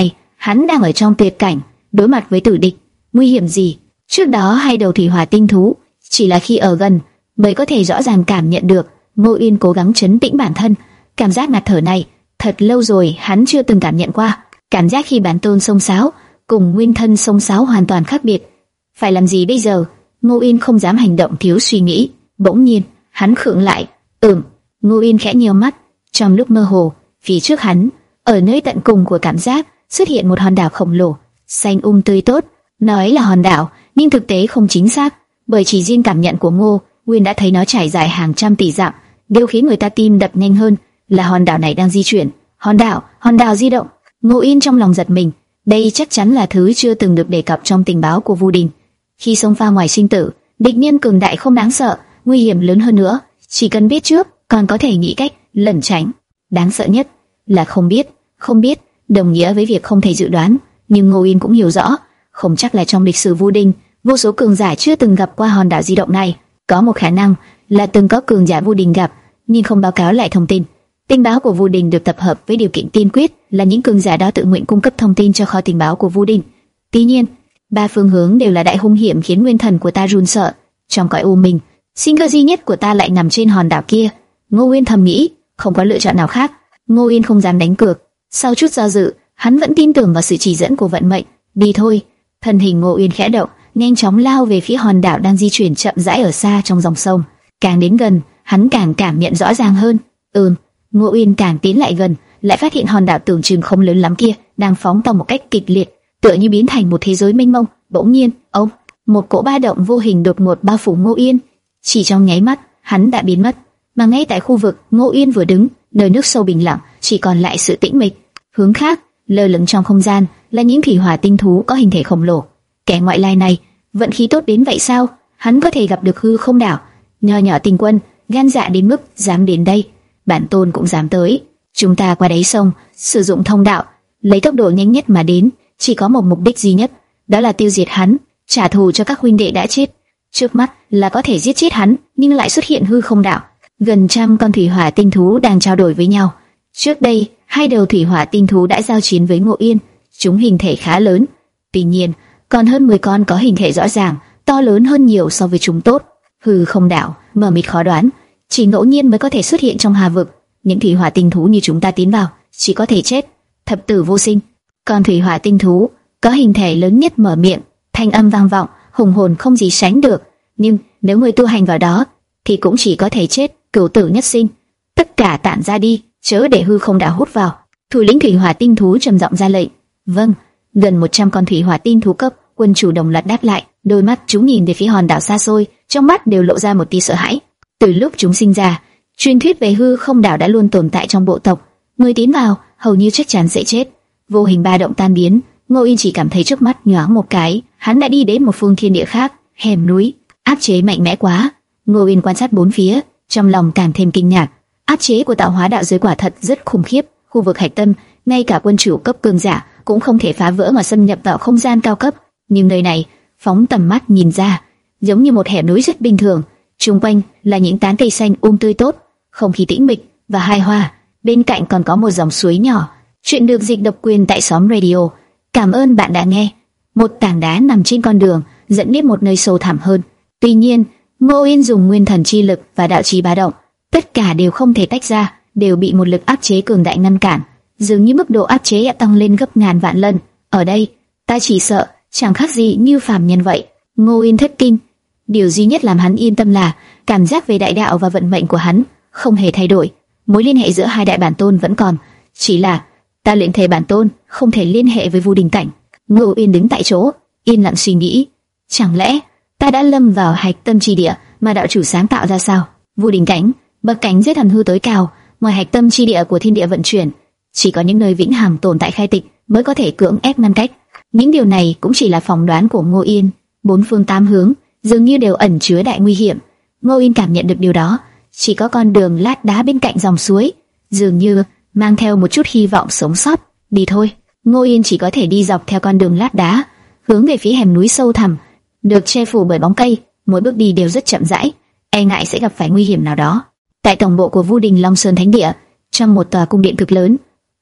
hắn đang ở trong tuyệt cảnh, đối mặt với tử địch. Nguy hiểm gì? Trước đó hai đầu thủy hỏa tinh thú, chỉ là khi ở gần mới có thể rõ ràng cảm nhận được. Ngô Uyên cố gắng trấn tĩnh bản thân, cảm giác ngạt thở này thật lâu rồi hắn chưa từng cảm nhận qua. Cảm giác khi bản tôn xông xáo cùng nguyên thân xông xáo hoàn toàn khác biệt. Phải làm gì bây giờ? Ngô Uyên không dám hành động thiếu suy nghĩ. Bỗng nhiên hắn khựng lại. Ừm. Ngô Uyên khẽ nhíu mắt. Trong lúc mơ hồ, phía trước hắn, ở nơi tận cùng của cảm giác, xuất hiện một hòn đảo khổng lồ, xanh um tươi tốt. Nói là hòn đảo, nhưng thực tế không chính xác, bởi chỉ riêng cảm nhận của Ngô Uyên đã thấy nó trải dài hàng trăm tỷ dặm. Điều khiến người ta tim đập nhanh hơn là hòn đảo này đang di chuyển. Hòn đảo, hòn đảo di động. Ngô Uyên trong lòng giật mình. Đây chắc chắn là thứ chưa từng được đề cập trong tình báo của Vu Đình. Khi xông pha ngoài sinh tử, địch nhân cường đại không đáng sợ, nguy hiểm lớn hơn nữa. Chỉ cần biết trước, còn có thể nghĩ cách lẩn tránh. Đáng sợ nhất là không biết. Không biết đồng nghĩa với việc không thể dự đoán. Nhưng Ngô Uyên cũng hiểu rõ, không chắc là trong lịch sử Vu Đình, vô số cường giả chưa từng gặp qua hòn đảo di động này. Có một khả năng là từng có cường giả Vu Đình gặp, nhưng không báo cáo lại thông tin. Tình báo của Vu Đình được tập hợp với điều kiện tiên quyết là những cường giả đó tự nguyện cung cấp thông tin cho kho tình báo của Vu Đình. Tuy nhiên, ba phương hướng đều là đại hung hiểm khiến nguyên thần của ta run sợ. Trong cõi u minh, sinh cơ duy nhất của ta lại nằm trên hòn đảo kia. Ngô Uyên thầm nghĩ, không có lựa chọn nào khác. Ngô Uyên không dám đánh cược. Sau chút do dự, hắn vẫn tin tưởng vào sự chỉ dẫn của vận mệnh. Đi thôi. Thân hình Ngô Uyên khẽ động, nhanh chóng lao về phía hòn đảo đang di chuyển chậm rãi ở xa trong dòng sông. Càng đến gần, hắn càng cảm nhận rõ ràng hơn. Ừm. Ngô Uyên càng tiến lại gần, lại phát hiện hòn đảo tưởng chừng không lớn lắm kia đang phóng to một cách kịch liệt, tựa như biến thành một thế giới mênh mông. Bỗng nhiên, ông, một cỗ ba động vô hình đột ngột bao phủ Ngô Uyên. Chỉ trong nháy mắt, hắn đã biến mất. Mà ngay tại khu vực Ngô Uyên vừa đứng, nơi nước sâu bình lặng, chỉ còn lại sự tĩnh mịch. Hướng khác, lơ lửng trong không gian là những thủy hỏa tinh thú có hình thể khổng lồ. Kẻ ngoại lai này, vận khí tốt đến vậy sao? Hắn có thể gặp được hư không đảo. Nho nhỏ tinh quân, gan dạ đến mức dám đến đây. Bản tôn cũng dám tới. Chúng ta qua đáy sông, sử dụng thông đạo, lấy tốc độ nhanh nhất mà đến, chỉ có một mục đích duy nhất, đó là tiêu diệt hắn, trả thù cho các huynh đệ đã chết. Trước mắt là có thể giết chết hắn, nhưng lại xuất hiện hư không đảo. Gần trăm con thủy hỏa tinh thú đang trao đổi với nhau. Trước đây, hai đầu thủy hỏa tinh thú đã giao chiến với Ngô Uyên, chúng hình thể khá lớn. Tuy nhiên, còn hơn mười con có hình thể rõ ràng, to lớn hơn nhiều so với chúng tốt. Hư không đảo, mờ mịt khó đoán, chỉ ngẫu nhiên mới có thể xuất hiện trong hà vực. Những thủy hỏa tinh thú như chúng ta tiến vào, chỉ có thể chết, thập tử vô sinh. Còn thủy hỏa tinh thú có hình thể lớn nhất mở miệng, thanh âm vang vọng, hùng hồn không gì sánh được. Nhưng nếu người tu hành vào đó, thì cũng chỉ có thể chết, cửu tử nhất sinh. Tất cả tản ra đi, chớ để hư không đảo hút vào. Thủ lĩnh thủy hỏa tinh thú trầm giọng ra lệnh. Vâng. Gần một trăm con thủy hỏa tinh thú cấp quân chủ đồng loạt đáp lại, đôi mắt chúng nhìn về phía hòn đảo xa xôi, trong mắt đều lộ ra một tia sợ hãi. Từ lúc chúng sinh ra, truyền thuyết về hư không đảo đã luôn tồn tại trong bộ tộc. Người tiến vào hầu như chắc chắn sẽ chết. Vô hình ba động tan biến, Ngô Uyên chỉ cảm thấy trước mắt nhoáng một cái, hắn đã đi đến một phương thiên địa khác. Hẻm núi, áp chế mạnh mẽ quá. Ngô Uyên quan sát bốn phía, trong lòng càng thêm kinh ngạc. Áp chế của tạo hóa đạo giới quả thật rất khủng khiếp. Khu vực hạch tâm, ngay cả quân chủ cấp cường giả cũng không thể phá vỡ mà xâm nhập vào không gian cao cấp. Nhưng nơi này, phóng tầm mắt nhìn ra, giống như một hẻm núi rất bình thường. Xung quanh là những tán cây xanh um tươi tốt, không khí tĩnh mịch và hài hòa. Bên cạnh còn có một dòng suối nhỏ. Chuyện được dịch độc quyền tại xóm radio. Cảm ơn bạn đã nghe. Một tảng đá nằm trên con đường dẫn đến một nơi sâu thẳm hơn. Tuy nhiên, Ngô Uyên dùng nguyên thần chi lực và đạo chí bá động, tất cả đều không thể tách ra, đều bị một lực áp chế cường đại ngăn cản. Dường như mức độ áp chế đã tăng lên gấp ngàn vạn lần. Ở đây, ta chỉ sợ chẳng khác gì như phàm nhân vậy. Ngô Uyên thất kinh. Điều duy nhất làm hắn yên tâm là cảm giác về đại đạo và vận mệnh của hắn không hề thay đổi. Mối liên hệ giữa hai đại bản tôn vẫn còn, chỉ là ta luyện thể bản tôn không thể liên hệ với Vu Đình cảnh. Ngô Uyên đứng tại chỗ, yên lặng suy nghĩ. Chẳng lẽ ta đã lâm vào hạch tâm chi địa mà đạo chủ sáng tạo ra sao? Vu Đình cảnh, bậc cảnh giới thần hư tối cao, ngoài hạch tâm chi địa của thiên địa vận chuyển, chỉ có những nơi vĩnh hằng tồn tại khai tịch mới có thể cưỡng ép ngăn cách. Những điều này cũng chỉ là phỏng đoán của Ngô Uyên. Bốn phương tám hướng dường như đều ẩn chứa đại nguy hiểm. Ngô Uyên cảm nhận được điều đó. Chỉ có con đường lát đá bên cạnh dòng suối, dường như mang theo một chút hy vọng sống sót. Đi thôi. Ngô Uyên chỉ có thể đi dọc theo con đường lát đá, hướng về phía hẻm núi sâu thẳm, được che phủ bởi bóng cây. Mỗi bước đi đều rất chậm rãi, e ngại sẽ gặp phải nguy hiểm nào đó. Tại tổng bộ của Vu Đình Long Sơn Thánh Địa, trong một tòa cung điện cực lớn,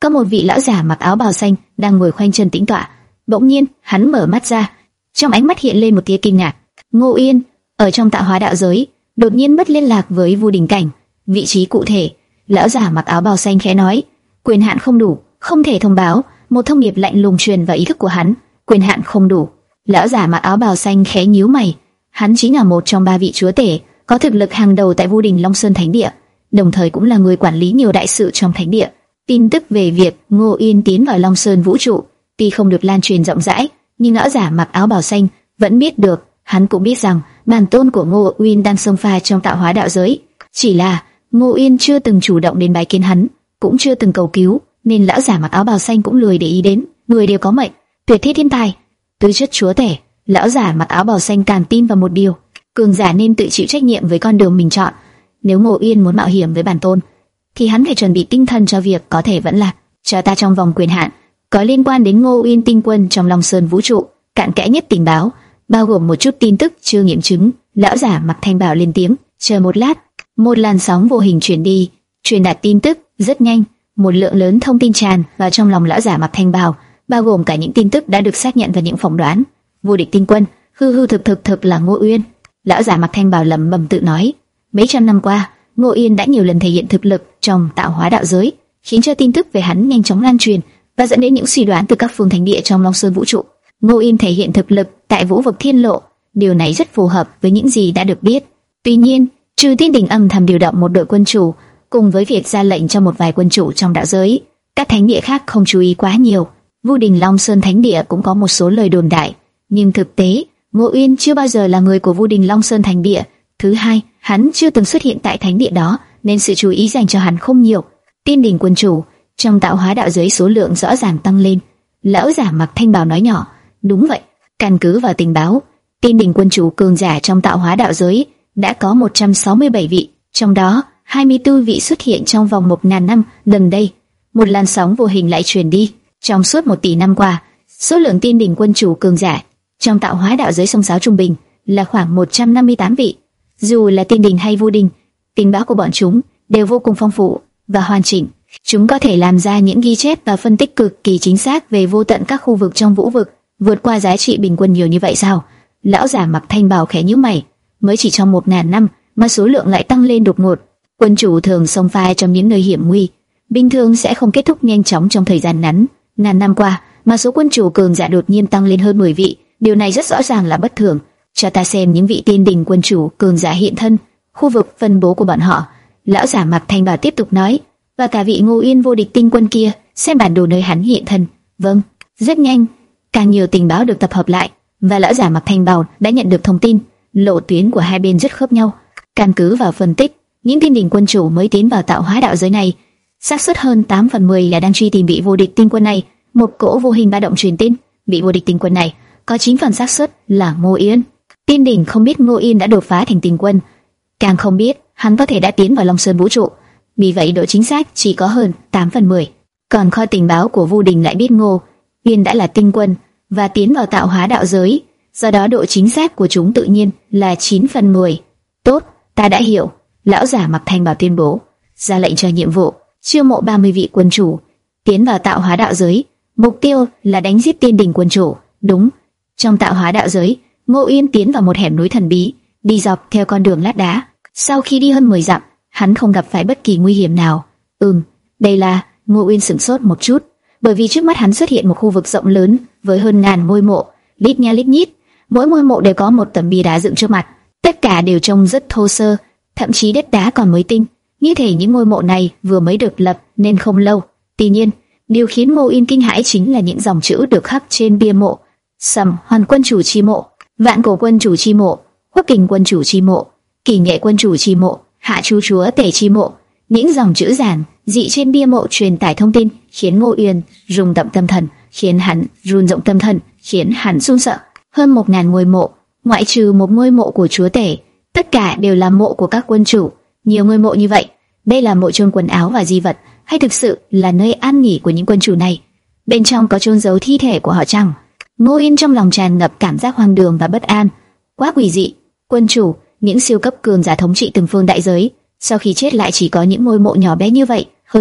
có một vị lão giả mặc áo bào xanh đang ngồi khoanh chân tĩnh tọa. Bỗng nhiên, hắn mở mắt ra, trong ánh mắt hiện lên một tia kinh ngạc. Ngô Uyên, ở trong tạo hóa đạo giới, đột nhiên mất liên lạc với Vu Đình Cảnh. Vị trí cụ thể, lão giả mặc áo bào xanh khẽ nói, quyền hạn không đủ, không thể thông báo. Một thông điệp lạnh lùng truyền vào ý thức của hắn, quyền hạn không đủ. Lão giả mặc áo bào xanh khẽ nhíu mày, hắn chính là một trong ba vị chúa tể có thực lực hàng đầu tại Vu Đình Long Sơn Thánh Địa, đồng thời cũng là người quản lý nhiều đại sự trong thánh địa. Tin tức về việc Ngô Uyên tiến vào Long Sơn vũ trụ tuy không được lan truyền rộng rãi, nhưng lão giả mặc áo bào xanh vẫn biết được. Hắn cũng biết rằng bản tôn của Ngô Uyên đang xông pha trong tạo hóa đạo giới, chỉ là Ngô Uyên chưa từng chủ động đến bái kiến hắn, cũng chưa từng cầu cứu, nên lão giả mặc áo bào xanh cũng lười để ý đến. Người đều có mệnh, tuyệt thế thiên tài, tứ chất chúa tể. Lão giả mặc áo bào xanh càng tin vào một điều, cường giả nên tự chịu trách nhiệm với con đường mình chọn. Nếu Ngô Uyên muốn mạo hiểm với bản tôn, thì hắn phải chuẩn bị tinh thần cho việc có thể vẫn lạc. Cho ta trong vòng quyền hạn có liên quan đến Ngô Uyên tinh quân trong Long Sơn vũ trụ, cặn kẽ nhất tình báo, bao gồm một chút tin tức chưa nghiệm chứng. Lão giả mặc thanh bào lên tiếng. Chờ một lát, một làn sóng vô hình truyền đi, truyền đạt tin tức rất nhanh. Một lượng lớn thông tin tràn vào trong lòng lão giả mặc thanh bào, bao gồm cả những tin tức đã được xác nhận và những phỏng đoán. Vô địch tinh quân, hư hư thực thực thực là Ngô Uyên. Lão giả mặc thanh bào lẩm bẩm tự nói. Mấy trăm năm qua, Ngô Uyên đã nhiều lần thể hiện thực lực trong tạo hóa đạo giới, khiến cho tin tức về hắn nhanh chóng lan truyền và dẫn đến những suy đoán từ các phương thánh địa trong Long Sơn vũ trụ. Ngô Uyên thể hiện thực lực tại Vũ Vực Thiên Lộ, điều này rất phù hợp với những gì đã được biết. Tuy nhiên, trừ Tiên Đình âm thầm điều động một đội quân chủ, cùng với việc ra lệnh cho một vài quân chủ trong đạo giới, các thánh địa khác không chú ý quá nhiều. Vu Đình Long Sơn Thánh Địa cũng có một số lời đồn đại, nhưng thực tế, Ngô Uyên chưa bao giờ là người của Vu Đình Long Sơn Thánh Địa. Thứ hai, hắn chưa từng xuất hiện tại thánh địa đó, nên sự chú ý dành cho hắn không nhiều. Tiên Đình quân chủ trong tạo hóa đạo giới số lượng rõ ràng tăng lên. Lão giả mặc thanh bào nói nhỏ, đúng vậy, căn cứ vào tình báo, Tiên Đình quân chủ cường giả trong tạo hóa đạo giới đã có một trăm sáu mươi bảy vị, trong đó hai mươi tư vị xuất hiện trong vòng một ngàn năm gần đây. Một làn sóng vô hình lại truyền đi. Trong suốt một tỷ năm qua, số lượng Tiên Đình quân chủ cường giả trong tạo hóa đạo giới sông sáo trung bình là khoảng một trăm năm mươi tám vị. Dù là Tiên Đình hay Vu Đình, tình báo của bọn chúng đều vô cùng phong phú và hoàn chỉnh. Chúng có thể làm ra những ghi chép và phân tích cực kỳ chính xác về vô tận các khu vực trong vũ vực, vượt qua giá trị bình quân nhiều như vậy sao? Lão giả mặc thanh bào khẽ nhíu mày, mới chỉ trong một ngàn năm mà số lượng lại tăng lên đột ngột. Quân chủ thường xông pha trong những nơi hiểm nguy, bình thường sẽ không kết thúc nhanh chóng trong thời gian ngắn. Ngàn năm qua mà số quân chủ cường giả đột nhiên tăng lên hơn mười vị, điều này rất rõ ràng là bất thường. Cho ta xem những vị Tiên Đình quân chủ cường giả hiện thân, khu vực phân bố của bọn họ. Lão giả mặc thanh bào tiếp tục nói, và cả vị Ngô Uyên vô địch tinh quân kia, xem bản đồ nơi hắn hiện thân. Vâng. Rất nhanh, càng nhiều tình báo được tập hợp lại, và lão giả mặc thanh bào đã nhận được thông tin. Lộ tuyến của hai bên rất khớp nhau. Căn cứ vào phân tích, những Tiên Đình quân chủ mới tiến vào tạo hóa đạo giới này, xác suất hơn tám phần mười là đang truy tìm vị vô địch tinh quân này. Một cỗ vô hình ba động truyền tin, vị vô địch tinh quân này có chín phần xác suất là Ngô Uyên. Tiên Đình không biết Ngô Uyên đã đột phá thành tinh quân, càng không biết hắn có thể đã tiến vào Long Sơn vũ trụ. Vì vậy độ chính xác chỉ có hơn tám phần mười. Còn kho tình báo của Vu Đình lại biết Ngô Uyên đã là tinh quân và tiến vào tạo hóa đạo giới, do đó độ chính xác của chúng tự nhiên là chín phần mười. Tốt, ta đã hiểu. Lão giả mặc thanh bào tuyên bố, ra lệnh cho nhiệm vụ chiêu mộ ba mươi vị quân chủ tiến vào tạo hóa đạo giới, mục tiêu là đánh giết Tiên Đình quân chủ. Đúng, trong tạo hóa đạo giới, Ngô Uyên tiến vào một hẻm núi thần bí, đi dọc theo con đường lát đá. Sau khi đi hơn mười dặm, hắn không gặp phải bất kỳ nguy hiểm nào. Ừm, đây là... Ngô Uyên sửng sốt một chút, bởi vì trước mắt hắn xuất hiện một khu vực rộng lớn với hơn ngàn ngôi mộ, lít nha lít nhít, mỗi ngôi mộ đều có một tấm bia đá dựng trước mặt, tất cả đều trông rất thô sơ, thậm chí đất đá còn mới tinh, như thể những ngôi mộ này vừa mới được lập nên không lâu. Tuy nhiên, điều khiến Ngô Uyên kinh hãi chính là những dòng chữ được khắc trên bia mộ: Sầm Hoàn quân chủ chi mộ, Vạn Cổ quân chủ chi mộ, Quốc Kình quân chủ chi mộ, Kỷ Nghệ quân chủ chi mộ, Hạ Chu chúa tể chi mộ. Những dòng chữ giản dị trên bia mộ truyền tải thông tin, khiến Ngô Uyên rung động tâm thần, khiến hắn run rộng tâm thần, khiến hắn run sợ. Hơn một ngàn ngôi mộ, ngoại trừ một ngôi mộ của chúa tể, tất cả đều là mộ của các quân chủ. Nhiều ngôi mộ như vậy, đây là mộ chôn quần áo và di vật, hay thực sự là nơi an nghỉ của những quân chủ này? Bên trong có chôn giấu thi thể của họ chăng? Ngô Uyên trong lòng tràn ngập cảm giác hoang đường và bất an. Quá quỷ dị! Quân chủ, những siêu cấp cường giả thống trị từng phương đại giới, sau khi chết lại chỉ có những ngôi mộ nhỏ bé như vậy. Hơn nữa,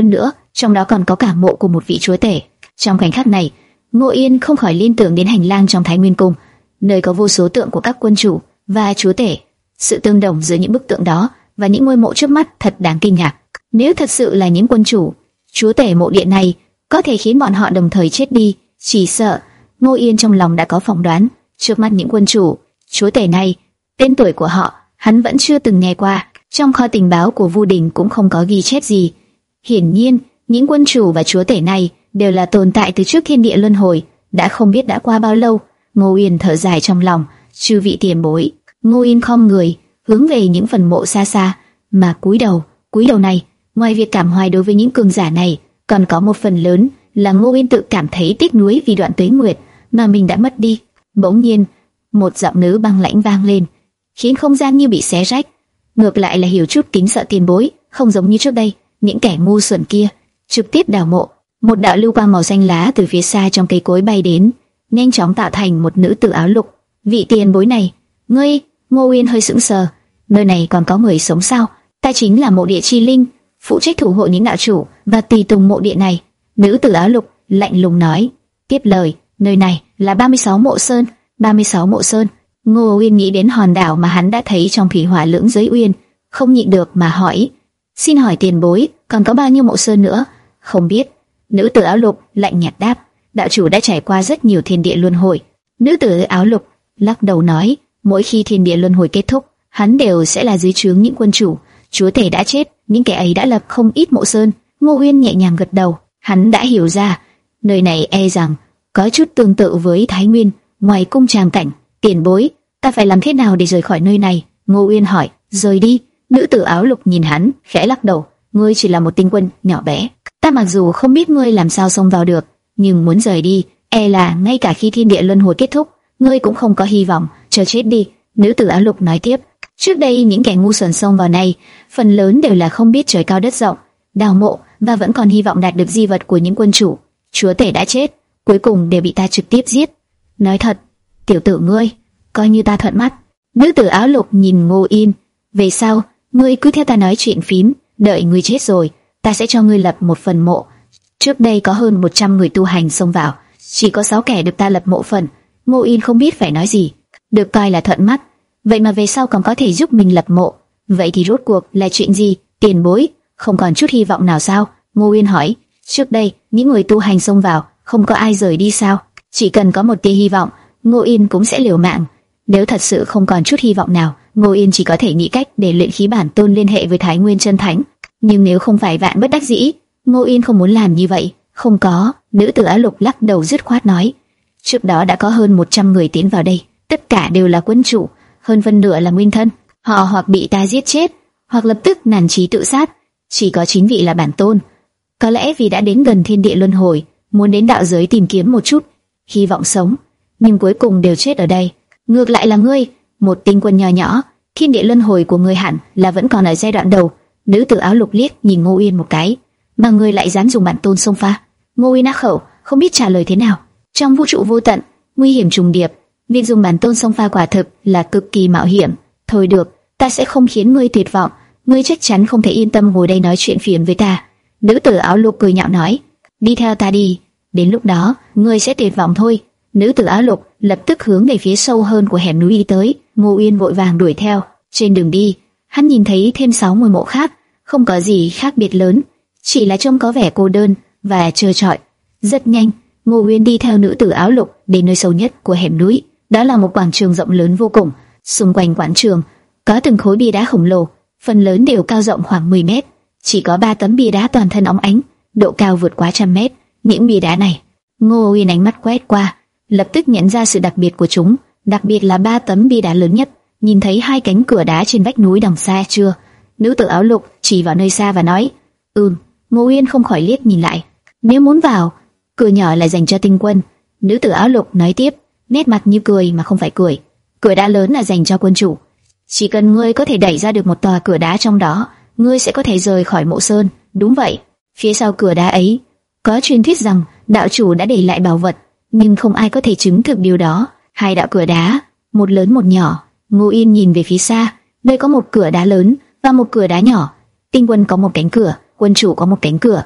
trong đó còn có cả mộ của một vị chúa tể. Trong khoảnh khắc này, Ngô Yên không khỏi liên tưởng đến hành lang trong Thái Nguyên Cung, nơi có vô số tượng của các quân chủ và chúa tể. Sự tương đồng giữa những bức tượng đó và những ngôi mộ trước mắt thật đáng kinh ngạc. Nếu thật sự là những quân chủ, chúa tể mộ điện này có thể khiến bọn họ đồng thời chết đi, chỉ sợ Ngô Yên trong lòng đã có phỏng đoán. Trước mắt những quân chủ, chúa tể này, tên tuổi của họ hắn vẫn chưa từng nghe qua, trong kho tình báo của Vu Đình cũng không có ghi chép gì. Hiển nhiên, những quân chủ và chúa tể này đều là tồn tại từ trước thiên địa luân hồi, đã không biết đã qua bao lâu. Ngô Yên thở dài trong lòng, chư vị tiền bối. Ngô Yên khom người, hướng về những phần mộ xa xa, mà cúi đầu. Cúi đầu này, ngoài việc cảm hoài đối với những cường giả này, còn có một phần lớn là Ngô Yên tự cảm thấy tiếc nuối vì đoạn tuế nguyệt mà mình đã mất đi. Bỗng nhiên, một giọng nữ băng lãnh vang lên, khiến không gian như bị xé rách. Ngược lại là hiểu chút kính sợ tiền bối, không giống như trước đây, những kẻ ngu xuẩn kia trực tiếp đào mộ. Một đạo lưu quang màu xanh lá từ phía xa trong cây cối bay đến, nhanh chóng tạo thành một nữ tử áo lục. Vị tiền bối này, ngươi? Ngô Uyên hơi sững sờ, nơi này còn có người sống sao? Ta chính là mộ địa chi linh, phụ trách thủ hộ những đạo chủ và tùy tùng mộ địa này. Nữ tử áo lục lạnh lùng nói. Tiếp lời, nơi này là ba mươi sáu mộ sơn. ba mươi sáu mộ sơn. Ngô Uyên nghĩ đến hòn đảo mà hắn đã thấy trong thủy hỏa lưỡng giới uyên, không nhịn được mà hỏi. Xin hỏi tiền bối, còn có bao nhiêu mộ sơn nữa? Không biết. Nữ tử áo lục lạnh nhạt đáp. Đạo chủ đã trải qua rất nhiều thiên địa luân hồi. Nữ tử áo lục lắc đầu nói, mỗi khi thiên địa luân hồi kết thúc, hắn đều sẽ là dưới trướng những quân chủ. Chúa tể đã chết, những kẻ ấy đã lập không ít mộ sơn. Ngô Uyên nhẹ nhàng gật đầu, hắn đã hiểu ra, nơi này e rằng có chút tương tự với Thái Nguyên. Ngoài cung tràng cảnh, tiền bối, ta phải làm thế nào để rời khỏi nơi này? Ngô Uyên hỏi. Rời đi? Nữ tử áo lục nhìn hắn, khẽ lắc đầu. Ngươi chỉ là một tinh quân nhỏ bé, ta mặc dù không biết ngươi làm sao xông vào được, nhưng muốn rời đi, e là ngay cả khi thiên địa luân hồi kết thúc, ngươi cũng không có hy vọng. Chờ chết đi. Nữ tử áo lục nói tiếp. Trước đây những kẻ ngu xuẩn xông vào này, phần lớn đều là không biết trời cao đất rộng, đào mộ và vẫn còn hy vọng đạt được di vật của những quân chủ. Chúa tể đã chết, cuối cùng đều bị ta trực tiếp giết. Nói thật, tiểu tử ngươi, coi như ta thuận mắt. Nữ tử áo lục nhìn Ngô Yên. Về sau, ngươi cứ theo ta nói chuyện phím, đợi ngươi chết rồi, ta sẽ cho ngươi lập một phần mộ. Trước đây có hơn một trăm người tu hành xông vào, chỉ có sáu kẻ được ta lập mộ phần. Ngô Yên không biết phải nói gì. Được coi là thuận mắt, vậy mà về sau còn có thể giúp mình lập mộ, vậy thì rốt cuộc là chuyện gì? Tiền bối, không còn chút hy vọng nào sao? Ngô Yên hỏi. Trước đây, những người tu hành xông vào, không có ai rời đi sao? Chỉ cần có một tia hy vọng, Ngô Yên cũng sẽ liều mạng. Nếu thật sự không còn chút hy vọng nào, Ngô Yên chỉ có thể nghĩ cách để luyện khí bản tôn liên hệ với Thái Nguyên chân thánh. Nhưng nếu không phải vạn bất đắc dĩ, Ngô Yên không muốn làm như vậy. Không có. Nữ tử áo lục lắc đầu dứt khoát nói. Trước đó đã có hơn một trăm người tiến vào đây, tất cả đều là quân chủ, hơn phân nửa là nguyên thân. Họ hoặc bị ta giết chết, hoặc lập tức nản chí tự sát. Chỉ có chín vị là bản tôn. Có lẽ vì đã đến gần thiên địa luân hồi, muốn đến đạo giới tìm kiếm một chút hy vọng sống, nhưng cuối cùng đều chết ở đây. Ngược lại là ngươi, một tinh quân nho nhỏ, thiên địa luân hồi của ngươi hẳn là vẫn còn ở giai đoạn đầu. Nữ tử áo lục liếc nhìn Ngô Uyên một cái, mà ngươi lại dám dùng bản tôn xông pha. Ngô Uyên á khẩu, không biết trả lời thế nào. Trong vũ trụ vô tận, nguy hiểm trùng điệp, việc dùng bản tôn xông pha quả thực là cực kỳ mạo hiểm. Thôi được, ta sẽ không khiến ngươi tuyệt vọng, ngươi chắc chắn không thể yên tâm ngồi đây nói chuyện phiền với ta. Nữ tử áo lục cười nhạo nói. Đi theo ta đi, đến lúc đó ngươi sẽ tuyệt vọng thôi. Nữ tử áo lục lập tức hướng về phía sâu hơn của hẻm núi đi tới. Ngô Uyên vội vàng đuổi theo. Trên đường đi, hắn nhìn thấy thêm sáu ngôi mộ khác, không có gì khác biệt lớn, chỉ là trông có vẻ cô đơn và trơ trọi. Rất nhanh, Ngô Uyên đi theo nữ tử áo lục đến nơi sâu nhất của hẻm núi. Đó là một quảng trường rộng lớn vô cùng. Xung quanh quảng trường có từng khối bia đá khổng lồ, phần lớn đều cao rộng khoảng mười mét. Chỉ có ba tấm bia đá toàn thân óng ánh, độ cao vượt quá trăm mét. Những bia đá này, Ngô Uyên ánh mắt quét qua, lập tức nhận ra sự đặc biệt của chúng, đặc biệt là ba tấm bia đá lớn nhất. Nhìn thấy hai cánh cửa đá trên vách núi đằng xa chưa? Nữ tử áo lục chỉ vào nơi xa và nói. Ừm. Ngô Uyên không khỏi liếc nhìn lại. Nếu muốn vào, cửa nhỏ là dành cho tinh quân. Nữ tử áo lục nói tiếp, nét mặt như cười mà không phải cười. Cửa đá lớn là dành cho quân chủ. Chỉ cần ngươi có thể đẩy ra được một tòa cửa đá trong đó, ngươi sẽ có thể rời khỏi mộ sơn. Đúng vậy. Phía sau cửa đá ấy có truyền thuyết rằng đạo chủ đã để lại bảo vật, nhưng không ai có thể chứng thực điều đó. Hai đạo cửa đá, một lớn một nhỏ. Ngô Yên nhìn về phía xa, nơi có một cửa đá lớn và một cửa đá nhỏ. Tinh quân có một cánh cửa, quân chủ có một cánh cửa.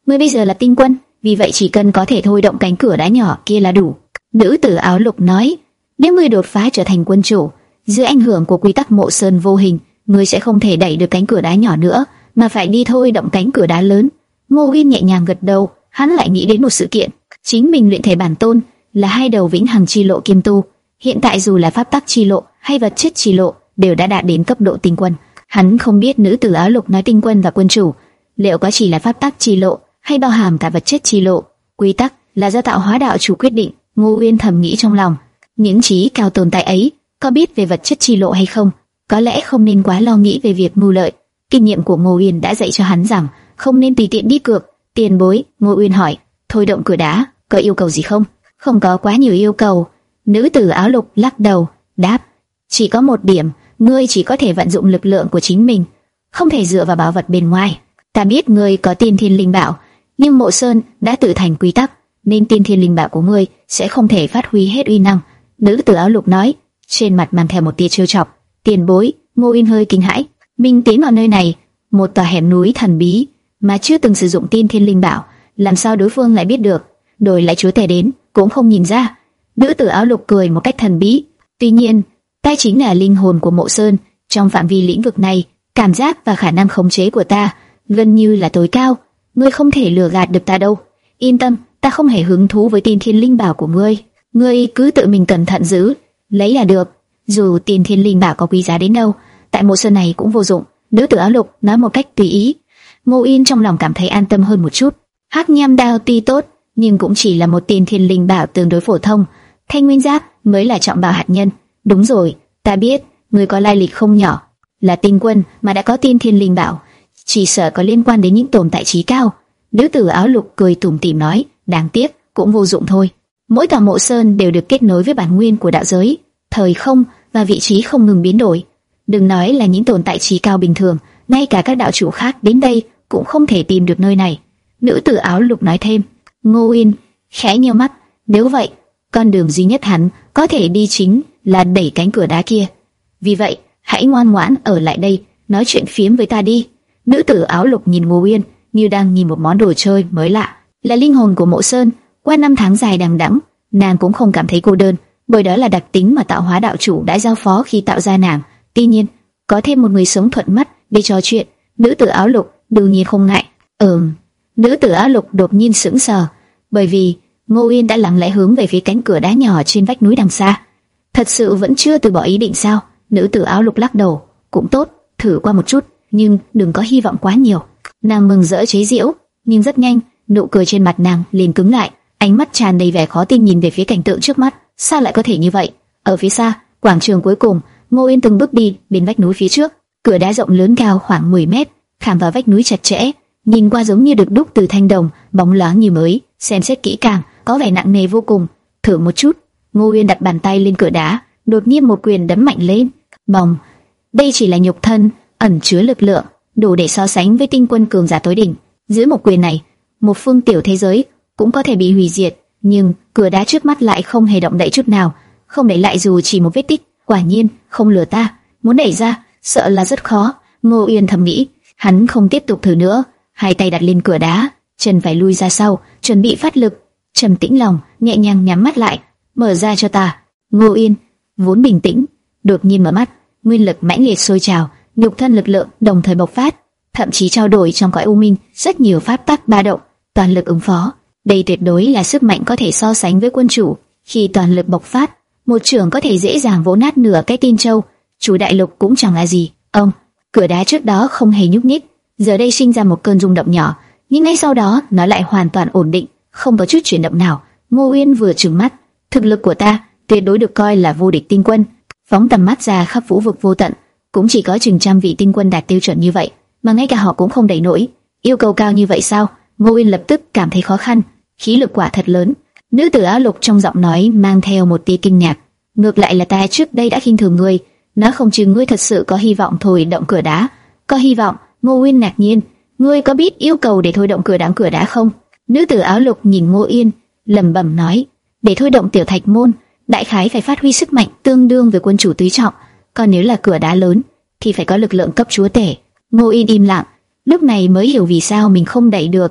Ngươi bây giờ là tinh quân, vì vậy chỉ cần có thể thôi động cánh cửa đá nhỏ kia là đủ. Nữ tử áo lục nói, nếu ngươi đột phá trở thành quân chủ, dưới ảnh hưởng của quy tắc mộ sơn vô hình, ngươi sẽ không thể đẩy được cánh cửa đá nhỏ nữa, mà phải đi thôi động cánh cửa đá lớn. Ngô Uyên nhẹ nhàng gật đầu, hắn lại nghĩ đến một sự kiện, chính mình luyện thể bản tôn là hai đầu vĩnh hằng chi lộ kiêm tu, hiện tại dù là pháp tắc chi lộ hay vật chất chi lộ đều đã đạt đến cấp độ tinh quân. Hắn không biết nữ tử áo lục nói tinh quân và quân chủ liệu có chỉ là pháp tắc chi lộ hay bao hàm cả vật chất chi lộ. Quy tắc là do tạo hóa đạo chủ quyết định. Ngô Uyên thầm nghĩ trong lòng, những trí cao tồn tại ấy có biết về vật chất chi lộ hay không? Có lẽ không nên quá lo nghĩ về việc mưu lợi. Kinh nghiệm của Ngô Uyên đã dạy cho hắn rằng không nên tùy tiện đi cược. Tiền bối, Ngô Uyên hỏi, thôi động cửa đá có yêu cầu gì không? Không có quá nhiều yêu cầu. Nữ tử áo lục lắc đầu, đáp, chỉ có một điểm, ngươi chỉ có thể vận dụng lực lượng của chính mình, không thể dựa vào bảo vật bên ngoài. Ta biết ngươi có tiên thiên linh bảo, nhưng Mộ Sơn đã tự thành quy tắc, nên tiên thiên linh bảo của ngươi sẽ không thể phát huy hết uy năng. Nữ tử áo lục nói, trên mặt mang theo một tia trêu chọc. Tiền bối, Ngô Uyên hơi kinh hãi. Mình tiến vào nơi này, một tòa hẻm núi thần bí, mà chưa từng sử dụng tiên thiên linh bảo, làm sao đối phương lại biết được? Đổi lại chúa tể đến cũng không nhìn ra. Nữ tử áo lục cười một cách thần bí. Tuy nhiên, ta chính là linh hồn của Mộ Sơn, trong phạm vi lĩnh vực này, cảm giác và khả năng khống chế của ta gần như là tối cao. Ngươi không thể lừa gạt được ta đâu. Yên tâm, ta không hề hứng thú với tiên thiên linh bảo của ngươi. Ngươi cứ tự mình cẩn thận giữ, lấy là được. Dù tiên thiên linh bảo có quý giá đến đâu, tại Mộ Sơn này cũng vô dụng. Nữ tử áo lục nói một cách tùy ý. Ngô Uyên trong lòng cảm thấy an tâm hơn một chút. Hắc nham đao tuy tốt, nhưng cũng chỉ là một tiên thiên linh bảo tương đối phổ thông. Thanh nguyên giáp mới là trọng bảo hạt nhân. Đúng rồi, ta biết, ngươi có lai lịch không nhỏ, là tinh quân mà đã có tiên thiên linh bảo, chỉ sợ có liên quan đến những tồn tại trí cao. Nữ tử áo lục cười tủm tỉm nói, đáng tiếc, cũng vô dụng thôi. Mỗi tòa Mộ Sơn đều được kết nối với bản nguyên của đạo giới, thời không và vị trí không ngừng biến đổi. Đừng nói là những tồn tại trí cao bình thường, ngay cả các đạo chủ khác đến đây cũng không thể tìm được nơi này. Nữ tử áo lục nói thêm. Ngô Uyên khẽ nhíu mắt, nếu vậy, con đường duy nhất hắn có thể đi chính là đẩy cánh cửa đá kia. Vì vậy, hãy ngoan ngoãn ở lại đây, nói chuyện phiếm với ta đi. Nữ tử áo lục nhìn Ngô Uyên như đang nhìn một món đồ chơi mới lạ. Là linh hồn của Mộ Sơn, qua năm tháng dài đằng đẵng, nàng cũng không cảm thấy cô đơn, bởi đó là đặc tính mà tạo hóa đạo chủ đã giao phó khi tạo ra nàng. Tuy nhiên, có thêm một người sống thuận mắt để trò chuyện, nữ tử áo lục đương nhiên không ngại. Ừm. Nữ tử áo lục đột nhiên sững sờ, bởi vì Ngô Uyên đã lặng lẽ hướng về phía cánh cửa đá nhỏ trên vách núi đằng xa. Thật sự vẫn chưa từ bỏ ý định sao? Nữ tử áo lục lắc đầu. Cũng tốt, thử qua một chút, nhưng đừng có hy vọng quá nhiều. Nàng mừng rỡ chế giễu, nhưng rất nhanh, nụ cười trên mặt nàng liền cứng lại, ánh mắt tràn đầy vẻ khó tin nhìn về phía cảnh tượng trước mắt. Sao lại có thể như vậy? Ở phía xa, quảng trường cuối cùng, Ngô Uyên từng bước đi bên vách núi phía trước, cửa đá rộng lớn cao khoảng mười mét, khảm vào vách núi chặt chẽ, nhìn qua giống như được đúc từ thanh đồng, bóng loáng như mới. Xem xét kỹ càng, có vẻ nặng nề vô cùng. Thử một chút. Ngô Uyên đặt bàn tay lên cửa đá, đột nhiên một quyền đấm mạnh lên. Bòng. Đây chỉ là nhục thân, ẩn chứa lực lượng, đủ để so sánh với tinh quân cường giả tối đỉnh. Dưới một quyền này, một phương tiểu thế giới cũng có thể bị hủy diệt, nhưng cửa đá trước mắt lại không hề động đậy chút nào, không để lại dù chỉ một vết tích. Quả nhiên, không lừa ta, muốn đẩy ra, sợ là rất khó. Ngô Uyên thầm nghĩ. Hắn không tiếp tục thử nữa, hai tay đặt lên cửa đá, chân phải lui ra sau, chuẩn bị phát lực. Trầm tĩnh lòng, nhẹ nhàng nhắm mắt lại. Mở ra cho ta. Ngô Uyên vốn bình tĩnh, đột nhiên mở mắt, nguyên lực mãnh liệt sôi trào, nhục thân lực lượng đồng thời bộc phát, thậm chí trao đổi trong cõi u minh rất nhiều pháp tắc ba động, toàn lực ứng phó. Đây tuyệt đối là sức mạnh có thể so sánh với quân chủ. Khi toàn lực bộc phát, một trường có thể dễ dàng vỗ nát nửa cái Tiên Châu. Chủ đại lục cũng chẳng là gì. Ông, cửa đá trước đó không hề nhúc nhích, giờ đây sinh ra một cơn rung động nhỏ, nhưng ngay sau đó nó lại hoàn toàn ổn định, không có chút chuyển động nào. Ngô Uyên vừa trừng mắt, thực lực của ta tuyệt đối được coi là vô địch tinh quân. Phóng tầm mắt ra khắp vũ vực vô tận, cũng chỉ có chừng trăm vị tinh quân đạt tiêu chuẩn như vậy, mà ngay cả họ cũng không đẩy nổi. Yêu cầu cao như vậy sao? Ngô Uyên lập tức cảm thấy khó khăn, khí lực quả thật lớn. Nữ tử áo lục trong giọng nói mang theo một tia kinh ngạc. Ngược lại là ta trước đây đã khinh thường ngươi, nói không chừng ngươi thật sự có hy vọng thôi động cửa đá. Có hy vọng? Ngô Uyên ngạc nhiên. Ngươi có biết yêu cầu để thôi động cửa đá cửa đá không? Nữ tử áo lục nhìn Ngô Uyên, lẩm bẩm nói, để thôi động tiểu thạch môn, đại khái phải phát huy sức mạnh tương đương với quân chủ tứ trọng, còn nếu là cửa đá lớn thì phải có lực lượng cấp chúa tể. Ngô Uyên im lặng, lúc này mới hiểu vì sao mình không đẩy được.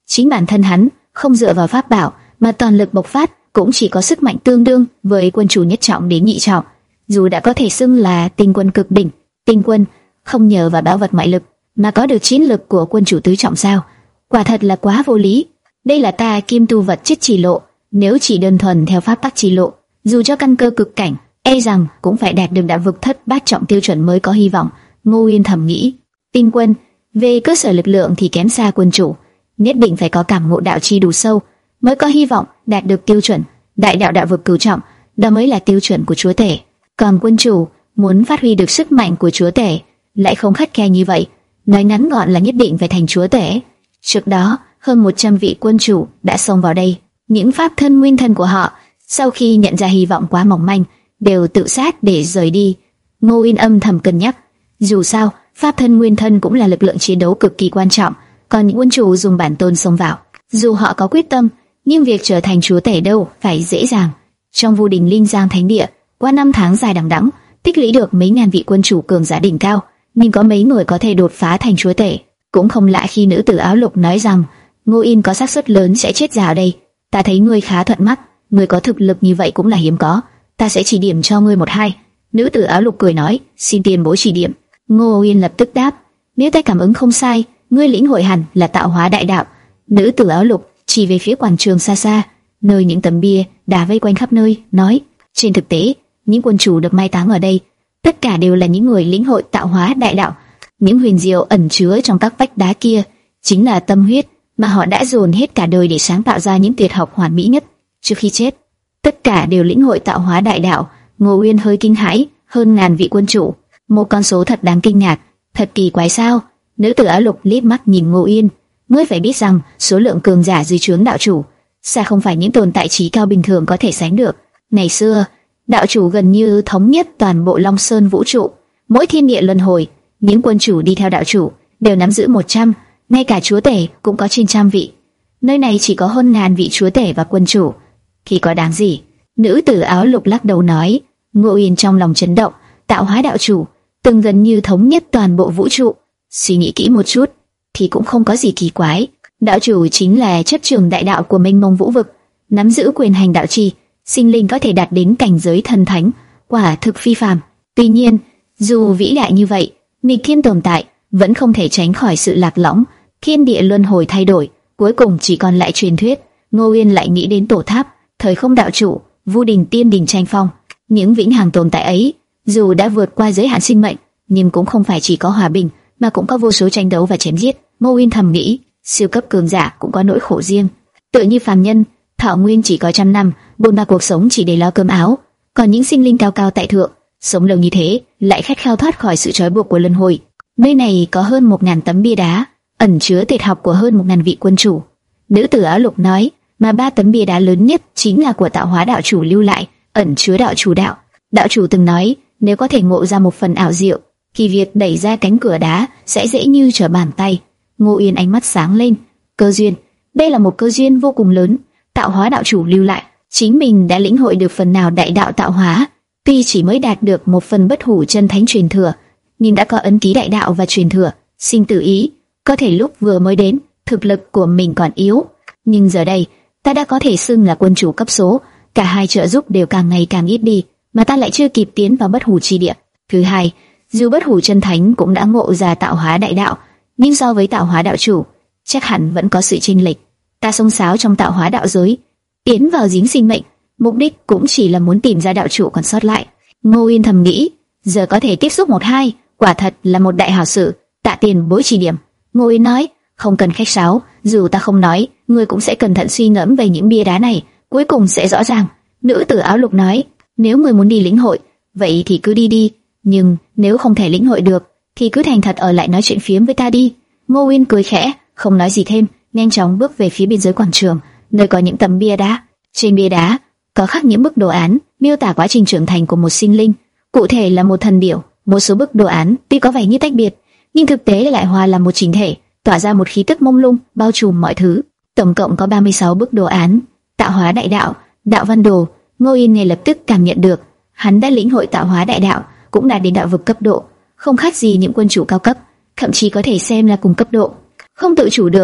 Chính bản thân hắn không dựa vào pháp bảo mà toàn lực bộc phát, cũng chỉ có sức mạnh tương đương với quân chủ nhất trọng đến nhị trọng. Dù đã có thể xưng là tinh quân cực đỉnh, tinh quân không nhờ vào bảo vật ngoại lực mà có được chiến lực của quân chủ tứ trọng sao? Quả thật là quá vô lý. Đây là ta kim tu vật chất chỉ lộ, nếu chỉ đơn thuần theo pháp tắc chỉ lộ, dù cho căn cơ cực cảnh, e rằng cũng phải đạt được đạo vực thất bát trọng tiêu chuẩn mới có hy vọng. Ngô Uyên thầm nghĩ, tinh quân về cơ sở lực lượng thì kém xa quân chủ, nhất định phải có cảm ngộ đạo chi đủ sâu mới có hy vọng đạt được tiêu chuẩn đại đạo đạo vực cửu trọng, đó mới là tiêu chuẩn của chúa tể. Còn quân chủ muốn phát huy được sức mạnh của chúa tể lại không khắt khe như vậy, nói ngắn gọn là nhất định phải thành chúa tể. Trước đó hơn một trăm vị quân chủ đã xông vào đây, những pháp thân nguyên thân của họ sau khi nhận ra hy vọng quá mỏng manh đều tự sát để rời đi. Ngô Uyên âm thầm cân nhắc, dù sao pháp thân nguyên thân cũng là lực lượng chiến đấu cực kỳ quan trọng, còn những quân chủ dùng bản tôn xông vào, dù họ có quyết tâm, nhưng việc trở thành chúa tể đâu phải dễ dàng. Trong Vu Đình Linh Giang Thánh Địa, qua năm tháng dài đằng đẵng, tích lũy được mấy ngàn vị quân chủ cường giả đỉnh cao, nhưng có mấy người có thể đột phá thành chúa tể. Cũng không lạ khi nữ tử áo lục nói rằng Ngô Yên có xác suất lớn sẽ chết già ở đây. Ta thấy ngươi khá thuận mắt, ngươi có thực lực như vậy cũng là hiếm có, ta sẽ chỉ điểm cho ngươi một hai. Nữ tử áo lục cười nói, xin tiền bối chỉ điểm. Ngô Yên lập tức đáp, nếu ta cảm ứng không sai, ngươi lĩnh hội hẳn là tạo hóa đại đạo. Nữ tử áo lục chỉ về phía quảng trường xa xa, nơi những tấm bia đá vây quanh khắp nơi, nói, trên thực tế, những quân chủ được mai táng ở đây, tất cả đều là những người lĩnh hội tạo hóa đại đạo. Những huyền diệu ẩn chứa trong các vách đá kia chính là tâm huyết mà họ đã dồn hết cả đời để sáng tạo ra những tuyệt học hoàn mỹ nhất. Trước khi chết, tất cả đều lĩnh hội tạo hóa đại đạo. Ngô Uyên hơi kinh hãi, hơn ngàn vị quân chủ, một con số thật đáng kinh ngạc, thật kỳ quái sao? Nữ tử áo lục liếc mắt nhìn Ngô Uyên, ngươi phải biết rằng số lượng cường giả dưới trướng đạo chủ xa không phải những tồn tại trí cao bình thường có thể sánh được. Ngày xưa, đạo chủ gần như thống nhất toàn bộ Long Sơn vũ trụ, mỗi thiên địa luân hồi, những quân chủ đi theo đạo chủ đều nắm giữ một trăm, ngay cả chúa tể cũng có trên trăm vị. Nơi này chỉ có hơn ngàn vị chúa tể và quân chủ, thì có đáng gì? Nữ tử áo lục lắc đầu nói. Ngô Uyên trong lòng chấn động, tạo hóa đạo chủ từng gần như thống nhất toàn bộ vũ trụ. Suy nghĩ kỹ một chút thì cũng không có gì kỳ quái. Đạo chủ chính là chấp trường đại đạo của mênh mông vũ vực, nắm giữ quyền hành đạo chi, sinh linh có thể đạt đến cảnh giới thần thánh, quả thực phi phàm. Tuy nhiên, dù vĩ đại như vậy, nghịch thiên tồn tại vẫn không thể tránh khỏi sự lạc lõng, thiên địa luân hồi thay đổi, cuối cùng chỉ còn lại truyền thuyết. Ngô Uyên lại nghĩ đến tổ tháp, thời không đạo chủ, Vu Đình Tiên Đình tranh phong. Những vĩnh hằng tồn tại ấy, dù đã vượt qua giới hạn sinh mệnh, nhưng cũng không phải chỉ có hòa bình, mà cũng có vô số tranh đấu và chém giết. Ngô Uyên thầm nghĩ, siêu cấp cường giả cũng có nỗi khổ riêng. Tựa như phàm nhân, thọ nguyên chỉ có trăm năm, bôn ba cuộc sống chỉ để lo cơm áo. Còn những sinh linh cao cao tại thượng, sống lâu như thế, lại khát khao thoát khỏi sự trói buộc của luân hồi. Nơi này có hơn một ngàn tấm bia đá, ẩn chứa tuyệt học của hơn một ngàn vị quân chủ. Nữ tử áo lục nói, mà ba tấm bia đá lớn nhất chính là của tạo hóa đạo chủ lưu lại, ẩn chứa đạo chủ đạo. Đạo chủ từng nói, nếu có thể ngộ ra một phần ảo diệu, thì việc đẩy ra cánh cửa đá sẽ dễ như trở bàn tay. Ngô Uyên ánh mắt sáng lên, cơ duyên, đây là một cơ duyên vô cùng lớn. Tạo hóa đạo chủ lưu lại, chính mình đã lĩnh hội được phần nào đại đạo tạo hóa, tuy chỉ mới đạt được một phần bất hủ chân thánh truyền thừa, nhưng đã có ấn ký đại đạo và truyền thừa. Sinh tử ý, có thể lúc vừa mới đến, thực lực của mình còn yếu, nhưng giờ đây, ta đã có thể xưng là quân chủ cấp số. Cả hai trợ giúp đều càng ngày càng ít đi, mà ta lại chưa kịp tiến vào bất hủ chi địa. Thứ hai, dù bất hủ chân thánh cũng đã ngộ ra tạo hóa đại đạo, nhưng so với tạo hóa đạo chủ, chắc hẳn vẫn có sự chênh lệch. Ta xông xáo trong tạo hóa đạo giới, tiến vào giếng sinh mệnh, mục đích cũng chỉ là muốn tìm ra đạo chủ còn sót lại. Ngô Uyên thầm nghĩ, giờ có thể tiếp xúc một hai, quả thật là một đại hảo sự. Tạ tiền bối chỉ điểm. Ngô Uyên nói, không cần khách sáo, dù ta không nói, ngươi cũng sẽ cẩn thận suy ngẫm về những bia đá này, cuối cùng sẽ rõ ràng. Nữ tử áo lục nói, nếu ngươi muốn đi lĩnh hội, vậy thì cứ đi đi, nhưng nếu không thể lĩnh hội được, thì cứ thành thật ở lại nói chuyện phiếm với ta đi. Ngô Uyên cười khẽ, không nói gì thêm, nhanh chóng bước về phía biên giới quảng trường, nơi có những tấm bia đá. Trên bia đá có khắc những bức đồ án miêu tả quá trình trưởng thành của một sinh linh, cụ thể là một thần điểu. Một số bức đồ án tuy có vẻ như tách biệt, nhưng thực tế lại hòa làm một chỉnh thể, tỏa ra một khí tức mông lung, bao trùm mọi thứ. Tổng cộng có ba mươi sáu bức đồ án, tạo hóa đại đạo, đạo văn đồ. Ngô Yên ngay lập tức cảm nhận được, hắn đã lĩnh hội tạo hóa đại đạo, cũng đạt đến đạo vực cấp độ, không khác gì những quân chủ cao cấp, thậm chí có thể xem là cùng cấp độ. Không tự chủ được,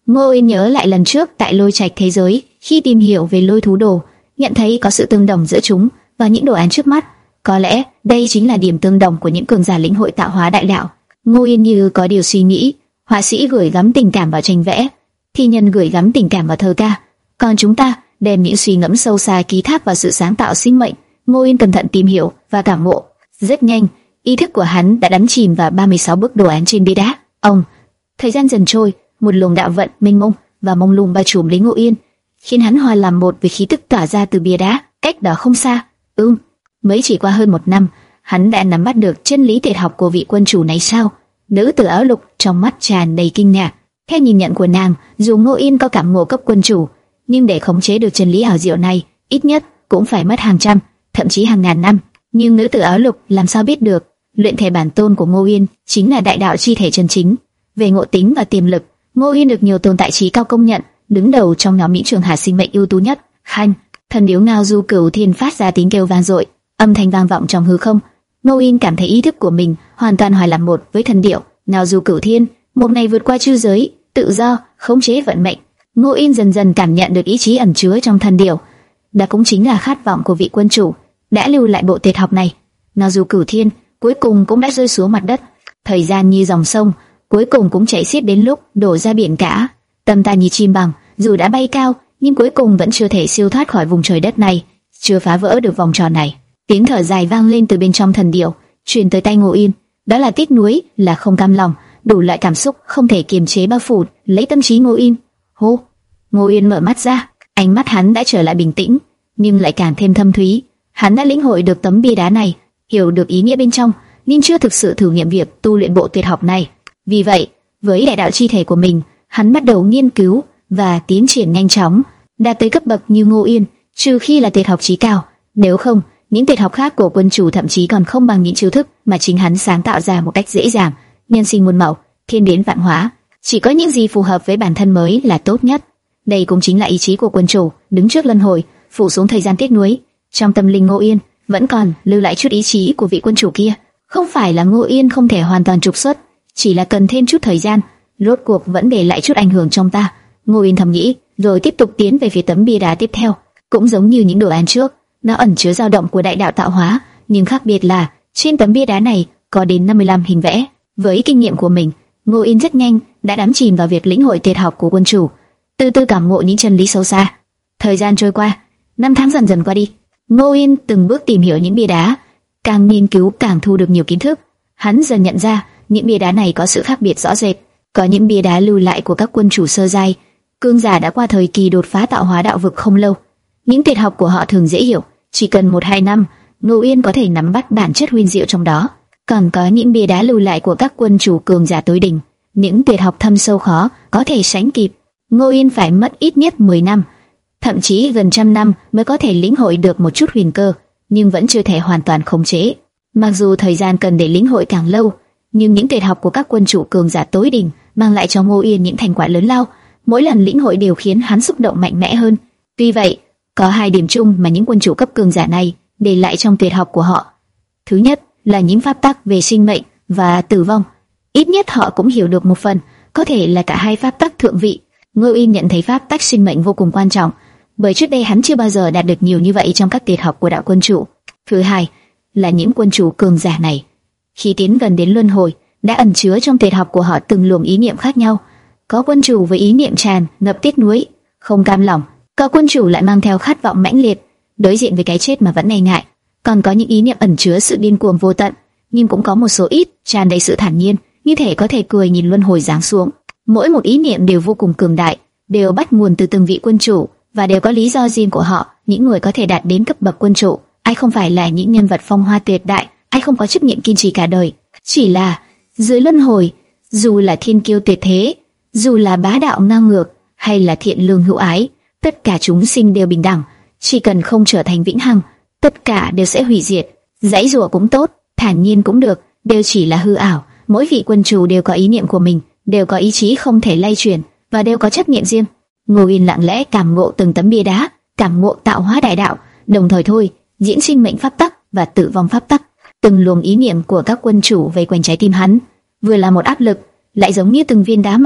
Ngô Yên nhớ lại lần trước tại Lôi Trạch thế giới, khi tìm hiểu về lôi thú đồ, nhận thấy có sự tương đồng giữa chúng và những đồ án trước mắt. Có lẽ đây chính là điểm tương đồng của những cường giả lĩnh hội tạo hóa đại đạo. Ngô Yên như có điều suy nghĩ. Họa sĩ gửi gắm tình cảm vào tranh vẽ, thi nhân gửi gắm tình cảm vào thơ ca, còn chúng ta đem những suy ngẫm sâu xa ký thác vào sự sáng tạo sinh mệnh. Ngô Yên cẩn thận tìm hiểu và cảm ngộ. Rất nhanh, ý thức của hắn đã đắm chìm vào ba mươi sáu bức đồ án trên bia đá. Ông, thời gian dần trôi, một luồng đạo vận mênh mông và mông lung bao trùm lấy Ngô Yên, khiến hắn hòa làm một với khí tức tỏa ra từ bia đá. Cách đó không xa, ừm, mới chỉ qua hơn một năm, hắn đã nắm bắt được chân lý tuyệt học của vị quân chủ này sao? Nữ tử áo lục trong mắt tràn đầy kinh ngạc. Theo nhìn nhận của nàng, dù Ngô Yên có cảm ngộ cấp quân chủ, nhưng để khống chế được chân lý ảo diệu này, ít nhất cũng phải mất hàng trăm, thậm chí hàng ngàn năm. Nhưng nữ tử áo lục làm sao biết được, luyện thể bản tôn của Ngô Yên chính là đại đạo chi thể chân chính. Về ngộ tính và tiềm lực, Ngô Yên được nhiều tồn tại trí cao công nhận, đứng đầu trong nhóm những trường hạ sinh mệnh ưu tú nhất. Khanh, thần điếu ngao du cửu thiên phát ra tiếng kêu vang dội, âm thanh vang vọng trong hư không. Ngô Yên cảm thấy ý thức của mình hoàn toàn hòa làm một với thần điệu ngao du cửu thiên, một ngày vượt qua chư giới, tự do, khống chế vận mệnh. Ngô Yên dần dần cảm nhận được ý chí ẩn chứa trong thần điệu, đó cũng chính là khát vọng của vị quân chủ đã lưu lại bộ tuyệt học này. Ngao du cửu thiên cuối cùng cũng đã rơi xuống mặt đất. Thời gian như dòng sông, cuối cùng cũng chảy xiết đến lúc đổ ra biển cả. Tâm ta như chim bằng, dù đã bay cao, nhưng cuối cùng vẫn chưa thể siêu thoát khỏi vùng trời đất này, chưa phá vỡ được vòng tròn này. Tiếng thở dài vang lên từ bên trong thần điệu, truyền tới tai Ngô Yên. Đó là tiếc nuối, là không cam lòng, đủ loại cảm xúc không thể kiềm chế bao phủ lấy tâm trí Ngô Yên. Hô, Ngô Yên mở mắt ra, ánh mắt hắn đã trở lại bình tĩnh, nhưng lại càng thêm thâm thúy. Hắn đã lĩnh hội được tấm bia đá này, hiểu được ý nghĩa bên trong, nhưng chưa thực sự thử nghiệm việc tu luyện bộ tuyệt học này. Vì vậy, với đại đạo chi thể của mình, hắn bắt đầu nghiên cứu và tiến triển nhanh chóng, đạt tới cấp bậc như Ngô Yên, trừ khi là tuyệt học chí cao, nếu không, những tuyệt học khác của quân chủ thậm chí còn không bằng những chiêu thức mà chính hắn sáng tạo ra một cách dễ dàng. Nhân sinh muôn màu, thiên biến vạn hóa, chỉ có những gì phù hợp với bản thân mới là tốt nhất. Đây cũng chính là ý chí của quân chủ, đứng trước luân hồi, phủ xuống thời gian tiếc nuối. Trong tâm linh Ngô Yên vẫn còn lưu lại chút ý chí của vị quân chủ kia. Không phải là Ngô Yên không thể hoàn toàn trục xuất, chỉ là cần thêm chút thời gian, rốt cuộc vẫn để lại chút ảnh hưởng trong ta. Ngô Yên thầm nghĩ, rồi tiếp tục tiến về phía tấm bia đá tiếp theo. Cũng giống như những đồ án trước, nó ẩn chứa dao động của đại đạo tạo hóa, nhưng khác biệt là trên tấm bia đá này có đến năm mươi lăm hình vẽ. Với kinh nghiệm của mình, Ngô Yên rất nhanh đã đắm chìm vào việc lĩnh hội tuyệt học của quân chủ, từ từ cảm ngộ những chân lý sâu xa. Thời gian trôi qua, năm tháng dần dần qua đi. Ngô Yên từng bước tìm hiểu những bia đá, càng nghiên cứu càng thu được nhiều kiến thức. Hắn dần nhận ra những bia đá này có sự khác biệt rõ rệt. Có những bia đá lưu lại của các quân chủ sơ giai, cương giả đã qua thời kỳ đột phá tạo hóa đạo vực không lâu. Những tuyệt học của họ thường dễ hiểu, chỉ cần một hai năm, Ngô Yên có thể nắm bắt bản chất huyền diệu trong đó. Còn có những bia đá lưu lại của các quân chủ cường giả tối đỉnh, những tuyệt học thâm sâu khó có thể sánh kịp. Ngô Yên phải mất ít nhất mười năm, thậm chí gần trăm năm mới có thể lĩnh hội được một chút huyền cơ, nhưng vẫn chưa thể hoàn toàn khống chế. Mặc dù thời gian cần để lĩnh hội càng lâu, nhưng những tuyệt học của các quân chủ cường giả tối đỉnh mang lại cho Ngô Yên những thành quả lớn lao, mỗi lần lĩnh hội đều khiến hắn xúc động mạnh mẽ hơn. Tuy vậy, có hai điểm chung mà những quân chủ cấp cường giả này để lại trong tuyệt học của họ. Thứ nhất là những pháp tắc về sinh mệnh và tử vong. Ít nhất họ cũng hiểu được một phần, có thể là cả hai pháp tắc thượng vị. Ngô Yên nhận thấy pháp tắc sinh mệnh vô cùng quan trọng, bởi trước đây hắn chưa bao giờ đạt được nhiều như vậy trong các tuyệt học của đạo quân chủ. Thứ hai là những quân chủ cường giả này, khi tiến gần đến luân hồi, đã ẩn chứa trong tuyệt học của họ từng luồng ý niệm khác nhau. Có quân chủ với ý niệm tràn ngập tiếc nuối, không cam lòng; có quân chủ lại mang theo khát vọng mãnh liệt, đối diện với cái chết mà vẫn e ngại. Còn có những ý niệm ẩn chứa sự điên cuồng vô tận, nhưng cũng có một số ít tràn đầy sự thản nhiên, như thể có thể cười nhìn luân hồi giáng xuống. Mỗi một ý niệm đều vô cùng cường đại, đều bắt nguồn từ từng vị quân chủ và đều có lý do riêng của họ. Những người có thể đạt đến cấp bậc quân chủ, ai không phải là những nhân vật phong hoa tuyệt đại, ai không có chấp niệm kiên trì cả đời. Chỉ là dưới luân hồi, dù là thiên kiêu tuyệt thế, dù là bá đạo ngang ngược, hay là thiện lương hữu ái, tất cả chúng sinh đều bình đẳng, chỉ cần không trở thành vĩnh hằng, tất cả đều sẽ hủy diệt. Dãy rủa cũng tốt, thản nhiên cũng được, đều chỉ là hư ảo. Mỗi vị quân chủ đều có ý niệm của mình, đều có ý chí không thể lay chuyển, và đều có chấp niệm riêng. Ngô Yên lặng lẽ cảm ngộ từng tấm bia đá, cảm ngộ tạo hóa đại đạo, đồng thời thôi diễn sinh mệnh pháp tắc và tử vong pháp tắc. Từng luồng ý niệm của các quân chủ vây quanh trái tim hắn, vừa là một áp lực, lại giống như từng viên đá mài,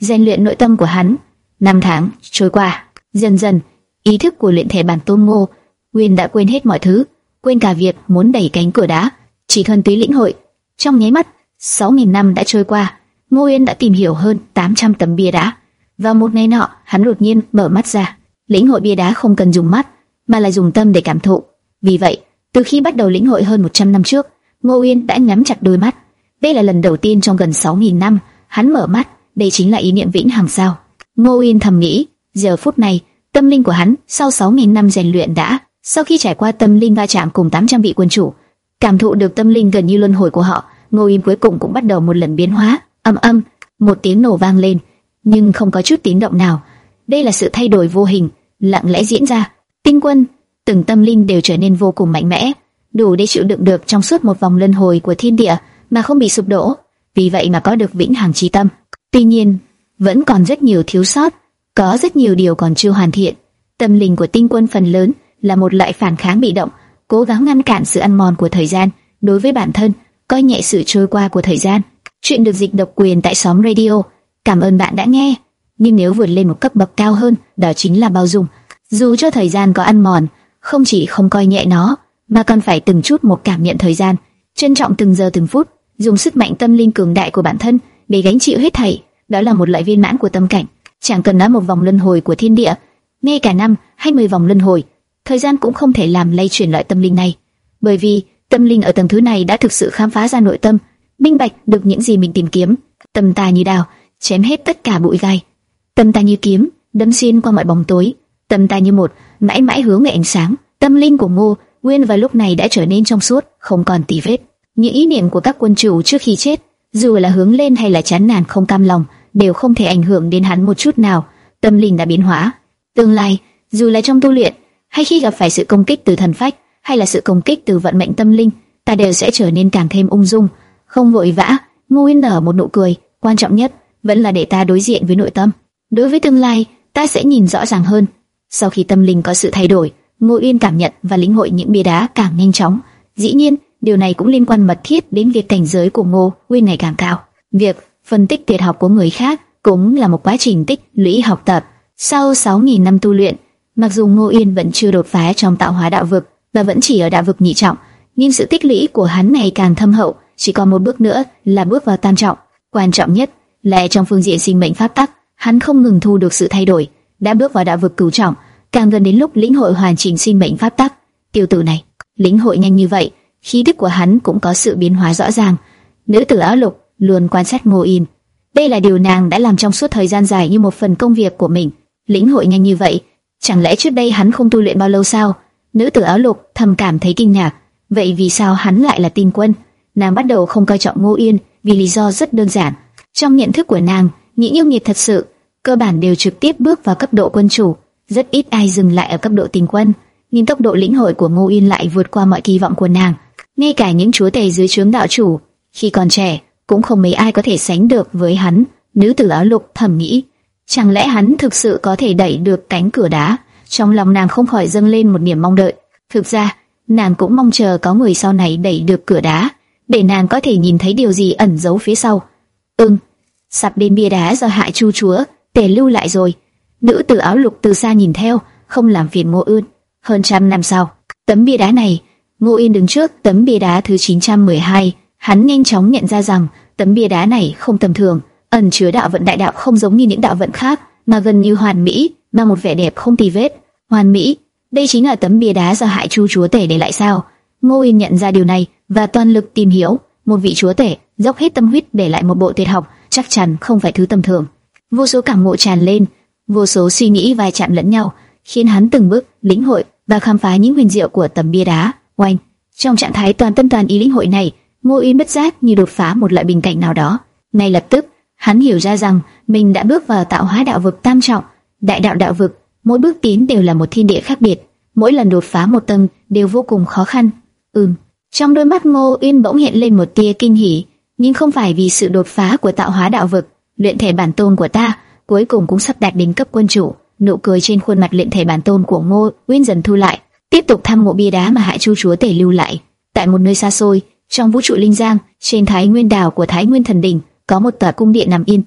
rèn luyện nội tâm của hắn. Năm tháng trôi qua, dần dần, ý thức của luyện thể bản tôn Ngô Uyên đã quên hết mọi thứ, quên cả việc muốn đẩy cánh cửa đá, chỉ thuần túy lĩnh hội. Trong nháy mắt, sáu nghìn năm đã trôi qua, Ngô Uyên đã tìm hiểu hơn tám trăm tấm bia đá. Vào một ngày nọ, hắn đột nhiên mở mắt ra. Lĩnh hội bia đá không cần dùng mắt, mà là dùng tâm để cảm thụ. Vì vậy, từ khi bắt đầu lĩnh hội hơn một trăm năm trước, Ngô Uyên đã nhắm chặt đôi mắt. Đây là lần đầu tiên trong gần sáu nghìn năm, hắn mở mắt, đây chính là ý niệm vĩnh hằng sao? Ngô Uyên thầm nghĩ, giờ phút này, tâm linh của hắn sau sáu nghìn năm rèn luyện đã, sau khi trải qua tâm linh va chạm cùng tám trăm vị quân chủ, cảm thụ được tâm linh gần như luân hồi của họ, Ngô Uyên cuối cùng cũng bắt đầu một lần biến hóa. Âm âm, một tiếng nổ vang lên, nhưng không có chút tiếng động nào. Đây là sự thay đổi vô hình, lặng lẽ diễn ra. Tinh quân, từng tâm linh đều trở nên vô cùng mạnh mẽ, đủ để chịu đựng được trong suốt một vòng luân hồi của thiên địa mà không bị sụp đổ. Vì vậy mà có được vĩnh hằng chi tâm. Tuy nhiên, vẫn còn rất nhiều thiếu sót, có rất nhiều điều còn chưa hoàn thiện. Tâm linh của tinh quân phần lớn là một loại phản kháng bị động, cố gắng ngăn cản sự ăn mòn của thời gian đối với bản thân, coi nhẹ sự trôi qua của thời gian. Chuyện được dịch độc quyền tại Xóm Radio. Cảm ơn bạn đã nghe. Nhưng nếu vượt lên một cấp bậc cao hơn, đó chính là bao dung. Dù cho thời gian có ăn mòn, không chỉ không coi nhẹ nó, mà còn phải từng chút một cảm nhận thời gian, trân trọng từng giờ từng phút, dùng sức mạnh tâm linh cường đại của bản thân để gánh chịu hết thảy. Đó là một loại viên mãn của tâm cảnh. Chẳng cần nói một vòng luân hồi của thiên địa, ngay cả năm hay mười vòng luân hồi, thời gian cũng không thể làm lay chuyển loại tâm linh này, bởi vì tâm linh ở tầng thứ này đã thực sự khám phá ra nội tâm, minh bạch được những gì mình tìm kiếm. Tâm ta như đao, chém hết tất cả bụi gai. Tâm ta như kiếm, đâm xuyên qua mọi bóng tối. Tâm ta như một, mãi mãi hướng về ánh sáng. Tâm linh của Ngô Uyên vào lúc này đã trở nên trong suốt, không còn tì vết. Những ý niệm của các quân chủ trước khi chết, dù là hướng lên hay là chán nản không cam lòng, đều không thể ảnh hưởng đến hắn một chút nào. Tâm linh đã biến hóa. Tương lai, dù là trong tu luyện, hay khi gặp phải sự công kích từ thần phách, hay là sự công kích từ vận mệnh tâm linh, ta đều sẽ trở nên càng thêm ung dung, không vội vã. Ngô Uyên nở một nụ cười. Quan trọng nhất vẫn là để ta đối diện với nội tâm. Đối với tương lai, ta sẽ nhìn rõ ràng hơn. Sau khi tâm linh có sự thay đổi, Ngô Uyên cảm nhận và lĩnh hội những bia đá càng nhanh chóng. Dĩ nhiên, điều này cũng liên quan mật thiết đến việc cảnh giới của Ngô Uyên ngày càng cao. Việc phân tích tuyệt học của người khác cũng là một quá trình tích lũy học tập. Sau sáu nghìn năm tu luyện, mặc dù Ngô Uyên vẫn chưa đột phá trong tạo hóa đạo vực và vẫn chỉ ở đạo vực nhị trọng, nhưng sự tích lũy của hắn ngày càng thâm hậu, chỉ còn một bước nữa là bước vào tam trọng. Quan trọng nhất là trong phương diện sinh mệnh pháp tắc, hắn không ngừng thu được sự thay đổi, đã bước vào đạo vực cửu trọng, càng gần đến lúc lĩnh hội hoàn chỉnh sinh mệnh pháp tắc. Tiểu tử này, lĩnh hội nhanh như vậy, khí tức của hắn cũng có sự biến hóa rõ ràng. Nữ tử áo lục luôn quan sát Ngô Uyên, đây là điều nàng đã làm trong suốt thời gian dài như một phần công việc của mình. Lĩnh hội nhanh như vậy, chẳng lẽ trước đây hắn không tu luyện bao lâu sao? Nữ tử áo lục thầm cảm thấy kinh ngạc. Vậy vì sao hắn lại là tinh quân? Nàng bắt đầu không coi trọng Ngô Uyên vì lý do rất đơn giản. Trong nhận thức của nàng, những yêu nghiệt thật sự cơ bản đều trực tiếp bước vào cấp độ quân chủ, rất ít ai dừng lại ở cấp độ tinh quân. Nhưng tốc độ lĩnh hội của Ngô Uyên lại vượt qua mọi kỳ vọng của nàng. Ngay cả những chúa tể dưới trướng đạo chủ khi còn trẻ cũng không mấy ai có thể sánh được với hắn. Nữ tử áo lục thầm nghĩ, chẳng lẽ hắn thực sự có thể đẩy được cánh cửa đá? Trong lòng nàng không khỏi dâng lên một niềm mong đợi. Thực ra, nàng cũng mong chờ có người sau này đẩy được cửa đá, để nàng có thể nhìn thấy điều gì ẩn giấu phía sau. Ừm, sắp đến bia đá do Hại Chu chúa tề lưu lại rồi. Nữ tử áo lục từ xa nhìn theo, không làm phiền Ngô Uyên. Hơn trăm năm sau, tấm bia đá này, Ngô Uyên đứng trước tấm bia đá thứ chín trăm mười hai, hắn nhanh chóng nhận ra rằng tấm bia đá này không tầm thường, ẩn chứa đạo vận đại đạo không giống như những đạo vận khác, mà gần như hoàn mỹ, mang một vẻ đẹp không tì vết. Hoàn mỹ, đây chính là tấm bia đá do Hại Chu chúa tể để lại sao? Ngô Uyên nhận ra điều này và toàn lực tìm hiểu. Một vị chúa tể dốc hết tâm huyết để lại một bộ tuyệt học, chắc chắn không phải thứ tầm thường. Vô số cảm ngộ tràn lên, vô số suy nghĩ va chạm lẫn nhau, khiến hắn từng bước lĩnh hội và khám phá những huyền diệu của tấm bia đá. Oanh! Trong trạng thái toàn tâm toàn ý lĩnh hội này, Ngô Uyên bất giác như đột phá một loại bình cảnh nào đó. Ngay lập tức, hắn hiểu ra rằng mình đã bước vào tạo hóa đạo vực tam trọng. Đại đạo đạo vực, mỗi bước tiến đều là một thiên địa khác biệt, mỗi lần đột phá một tầng đều vô cùng khó khăn. Ừm. Trong đôi mắt Ngô Uyên bỗng hiện lên một tia kinh hỉ, nhưng không phải vì sự đột phá của tạo hóa đạo vực. Luyện thể bản tôn của ta cuối cùng cũng sắp đạt đến cấp quân chủ. Nụ cười trên khuôn mặt luyện thể bản tôn của Ngô Uyên dần thu lại, tiếp tục thăm mộ bia đá mà Hại Chu chúa tể lưu lại. Tại một nơi xa xôi, trong vũ trụ linh giang, trên Thái Nguyên đảo của Thái Nguyên thần đỉnh, có một tòa cung điện nằm yên tĩnh.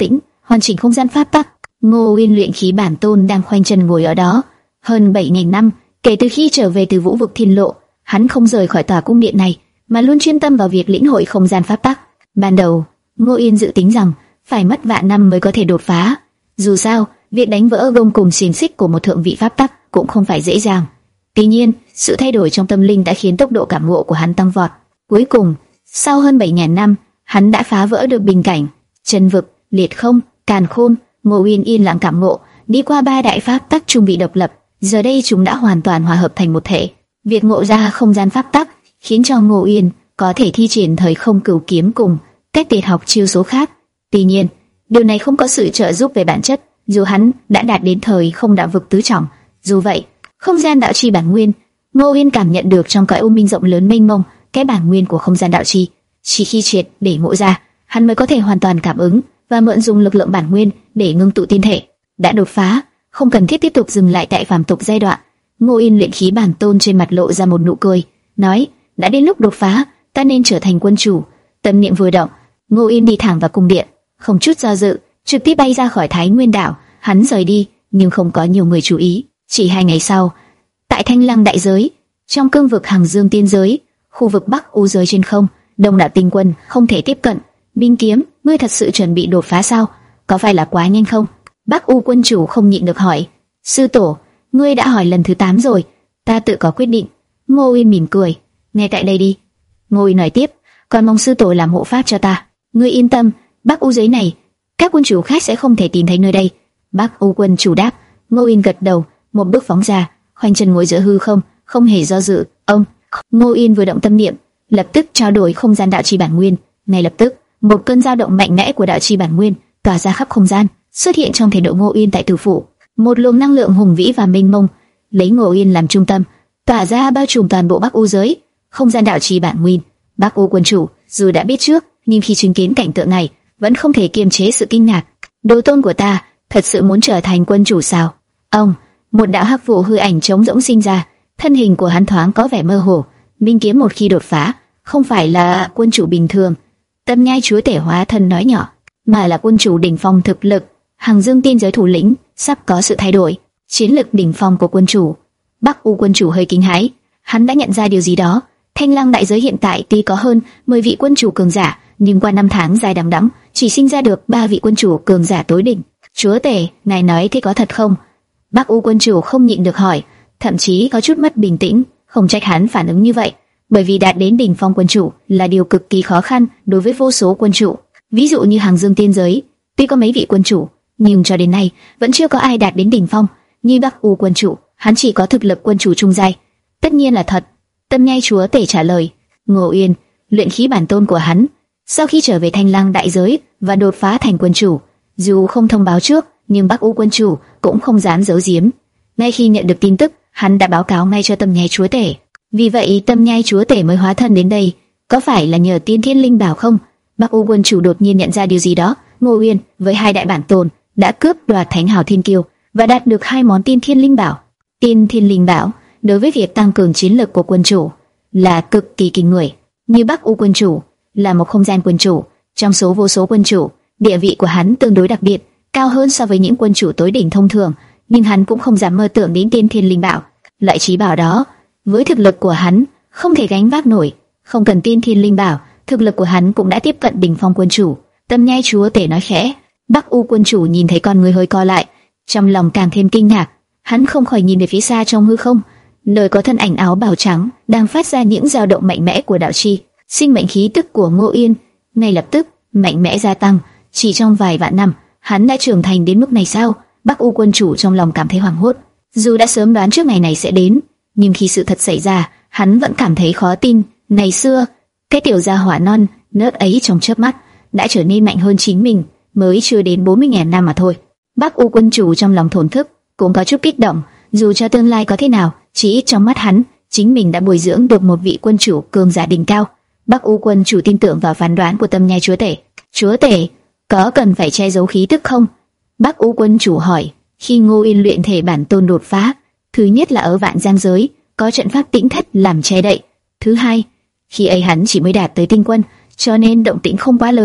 hoàn chỉnh không gian pháp tắc. Ngô Uyên luyện khí bản tôn đang khoanh chân ngồi ở đó. Hơn bảy nghìn năm, kể từ khi trở về từ Vũ vực Thiên Lộ, hắn không rời khỏi tòa cung điện này, mà luôn chuyên tâm vào việc lĩnh hội không gian pháp tắc. Ban đầu, Ngô Uyên dự tính rằng phải mất vạn năm mới có thể đột phá. Dù sao, việc đánh vỡ gông cùng xiềng xích của một thượng vị pháp tắc cũng không phải dễ dàng. Tuy nhiên, sự thay đổi trong tâm linh đã khiến tốc độ cảm ngộ của hắn tăng vọt. Cuối cùng, sau hơn bảy nghìn năm, hắn đã phá vỡ được bình cảnh chân vực, liệt không, càn khôn. Ngô Uyên yên lặng cảm ngộ, đi qua ba đại pháp tắc trung vị độc lập, giờ đây chúng đã hoàn toàn hòa hợp thành một thể. Việc ngộ ra không gian pháp tắc khiến cho Ngô Uyên có thể thi triển thời không cửu kiếm cùng cách tuyệt học chiêu số khác. Tuy nhiên, điều này không có sự trợ giúp về bản chất, dù hắn đã đạt đến thời không đạo vực tứ trọng. Dù vậy, không gian đạo chi bản nguyên, Ngô Uyên cảm nhận được trong cõi u minh rộng lớn mênh mông, cái bản nguyên của không gian đạo chi. Chỉ khi triệt để ngộ ra, hắn mới có thể hoàn toàn cảm ứng và mượn dùng lực lượng bản nguyên để ngưng tụ tiên thể. Đã đột phá, không cần thiết tiếp tục dừng lại tại phàm tục giai đoạn. Ngô Uyên luyện khí bản tôn trên mặt lộ ra một nụ cười, nói: đã đến lúc đột phá, ta nên trở thành quân chủ. Tâm niệm vừa động, Ngô Uyên đi thẳng vào cung điện, không chút do dự, trực tiếp bay ra khỏi Thái Nguyên đảo. Hắn rời đi, nhưng không có nhiều người chú ý. Chỉ hai ngày sau, tại Thanh Lăng đại giới, trong cương vực Hằng Dương tiên giới, khu vực Bắc U giới trên không, đông đảo tinh quân không thể tiếp cận. Minh Kiếm, ngươi thật sự chuẩn bị đột phá sao? Có phải là quá nhanh không? Bắc U quân chủ không nhịn được hỏi. Sư tổ, ngươi đã hỏi lần thứ tám rồi, ta tự có quyết định. Ngô Uyên mỉm cười, nghe tại đây đi. Ngô Uyên nói tiếp, còn mong sư tổ làm hộ pháp cho ta. Ngươi yên tâm, Bắc U giới này, các quân chủ khác sẽ không thể tìm thấy nơi đây. Bắc U quân chủ đáp. Ngô Uyên gật đầu, một bước phóng ra, khoanh chân ngồi giữa hư không, không hề do dự. Ông, Ngô Uyên vừa động tâm niệm, lập tức trao đổi không gian đạo chi bản nguyên. Ngay lập tức, một cơn dao động mạnh mẽ của đạo chi bản nguyên tỏa ra khắp không gian, xuất hiện trong thể nội Ngô Uyên tại tử phủ. Một luồng năng lượng hùng vĩ và mênh mông, lấy Ngô Uyên làm trung tâm, tỏa ra bao trùm toàn bộ Bắc U giới. Không gian đạo chi bản nguyên. Bắc U quân chủ dù đã biết trước, nhưng khi chứng kiến cảnh tượng này, vẫn không thể kiềm chế sự kinh ngạc. Đồ tôn của ta thật sự muốn trở thành quân chủ sao? Ông, một đạo hắc vụ hư ảnh trống rỗng sinh ra, thân hình của hắn thoáng có vẻ mơ hồ. Minh Kiếm một khi đột phá, không phải là quân chủ bình thường. Tâm Nhai chúa tể hóa thân nói nhỏ, mà là quân chủ đỉnh phong thực lực. Hằng Dương tiên giới thủ lĩnh sắp có sự thay đổi. Chiến lực đỉnh phong của quân chủ. Bắc U quân chủ hơi kinh hãi, hắn đã nhận ra điều gì đó. Thanh Lăng đại giới hiện tại tuy có hơn mười vị quân chủ cường giả, nhưng qua năm tháng dài đằng đẵng, chỉ sinh ra được ba vị quân chủ cường giả tối đỉnh. Chúa tể, ngài nói thế có thật không? Bắc U quân chủ không nhịn được hỏi, thậm chí có chút mất bình tĩnh. Không trách hắn phản ứng như vậy, bởi vì đạt đến đỉnh phong quân chủ là điều cực kỳ khó khăn đối với vô số quân chủ. Ví dụ như Hằng Dương tiên giới, tuy có mấy vị quân chủ, nhưng cho đến nay vẫn chưa có ai đạt đến đỉnh phong. Như Bắc U quân chủ, hắn chỉ có thực lực quân chủ trung giai. Tất nhiên là thật. Tâm Nhai chúa tể trả lời. Ngô Uyên, luyện khí bản tôn của hắn, sau khi trở về Thanh Lăng đại giới và đột phá thành quân chủ, dù không thông báo trước, nhưng Bắc U quân chủ cũng không dám giấu giếm. Ngay khi nhận được tin tức, hắn đã báo cáo ngay cho Tâm Nhai chúa tể. Vì vậy Tâm Nhai chúa tể mới hóa thân đến đây. Có phải là nhờ Tiên Thiên Linh Bảo không? Bắc U quân chủ đột nhiên nhận ra điều gì đó. Ngô Uyên với hai đại bản tôn đã cướp đoạt Thánh Hào Thiên Kiêu và đạt được hai món Tiên Thiên Linh Bảo. Tiên Thiên Linh Bảo đối với việc tăng cường chiến lực của quân chủ là cực kỳ kinh người. Như Bắc U quân chủ là một không gian quân chủ, trong số vô số quân chủ, địa vị của hắn tương đối đặc biệt, cao hơn so với những quân chủ tối đỉnh thông thường, nhưng hắn cũng không dám mơ tưởng đến Tiên Thiên Linh Bảo. Loại trí bảo đó, với thực lực của hắn, không thể gánh vác nổi. Không cần Tiên Thiên Linh Bảo, thực lực của hắn cũng đã tiếp cận đỉnh phong quân chủ. Tâm Nhai chúa tể nói khẽ. Bắc U quân chủ nhìn thấy con người hơi co lại, trong lòng càng thêm kinh ngạc. Hắn không khỏi nhìn về phía xa trong hư không, nơi có thân ảnh áo bào trắng đang phát ra những dao động mạnh mẽ của đạo chi. Sinh mệnh khí tức của Ngô Uyên ngay lập tức mạnh mẽ gia tăng. Chỉ trong vài vạn năm, hắn đã trưởng thành đến mức này sao? Bắc U quân chủ trong lòng cảm thấy hoảng hốt. Dù đã sớm đoán trước ngày này sẽ đến, nhưng khi sự thật xảy ra, hắn vẫn cảm thấy khó tin. Ngày xưa, cái tiểu gia hỏa non nớt ấy trong chớp mắt đã trở nên mạnh hơn chính mình, mới chưa đến bốn mươi nghìn năm mà thôi. Bắc U quân chủ trong lòng thổn thức, cũng có chút kích động. Dù cho tương lai có thế nào, chỉ ít trong mắt hắn, chính mình đã bồi dưỡng được một vị quân chủ cường giả đỉnh cao. Bắc U quân chủ tin tưởng vào phán đoán của Tâm Nhai chúa tể. Chúa tể, có cần phải che giấu khí tức không? Bắc U quân chủ hỏi. Khi Ngô Uyên luyện thể bản tôn đột phá, thứ nhất là ở Vạn Giang giới có trận pháp tĩnh thất làm che đậy. Thứ hai, khi ấy hắn chỉ mới đạt tới tinh quân, cho nên động tĩnh không quá lớn.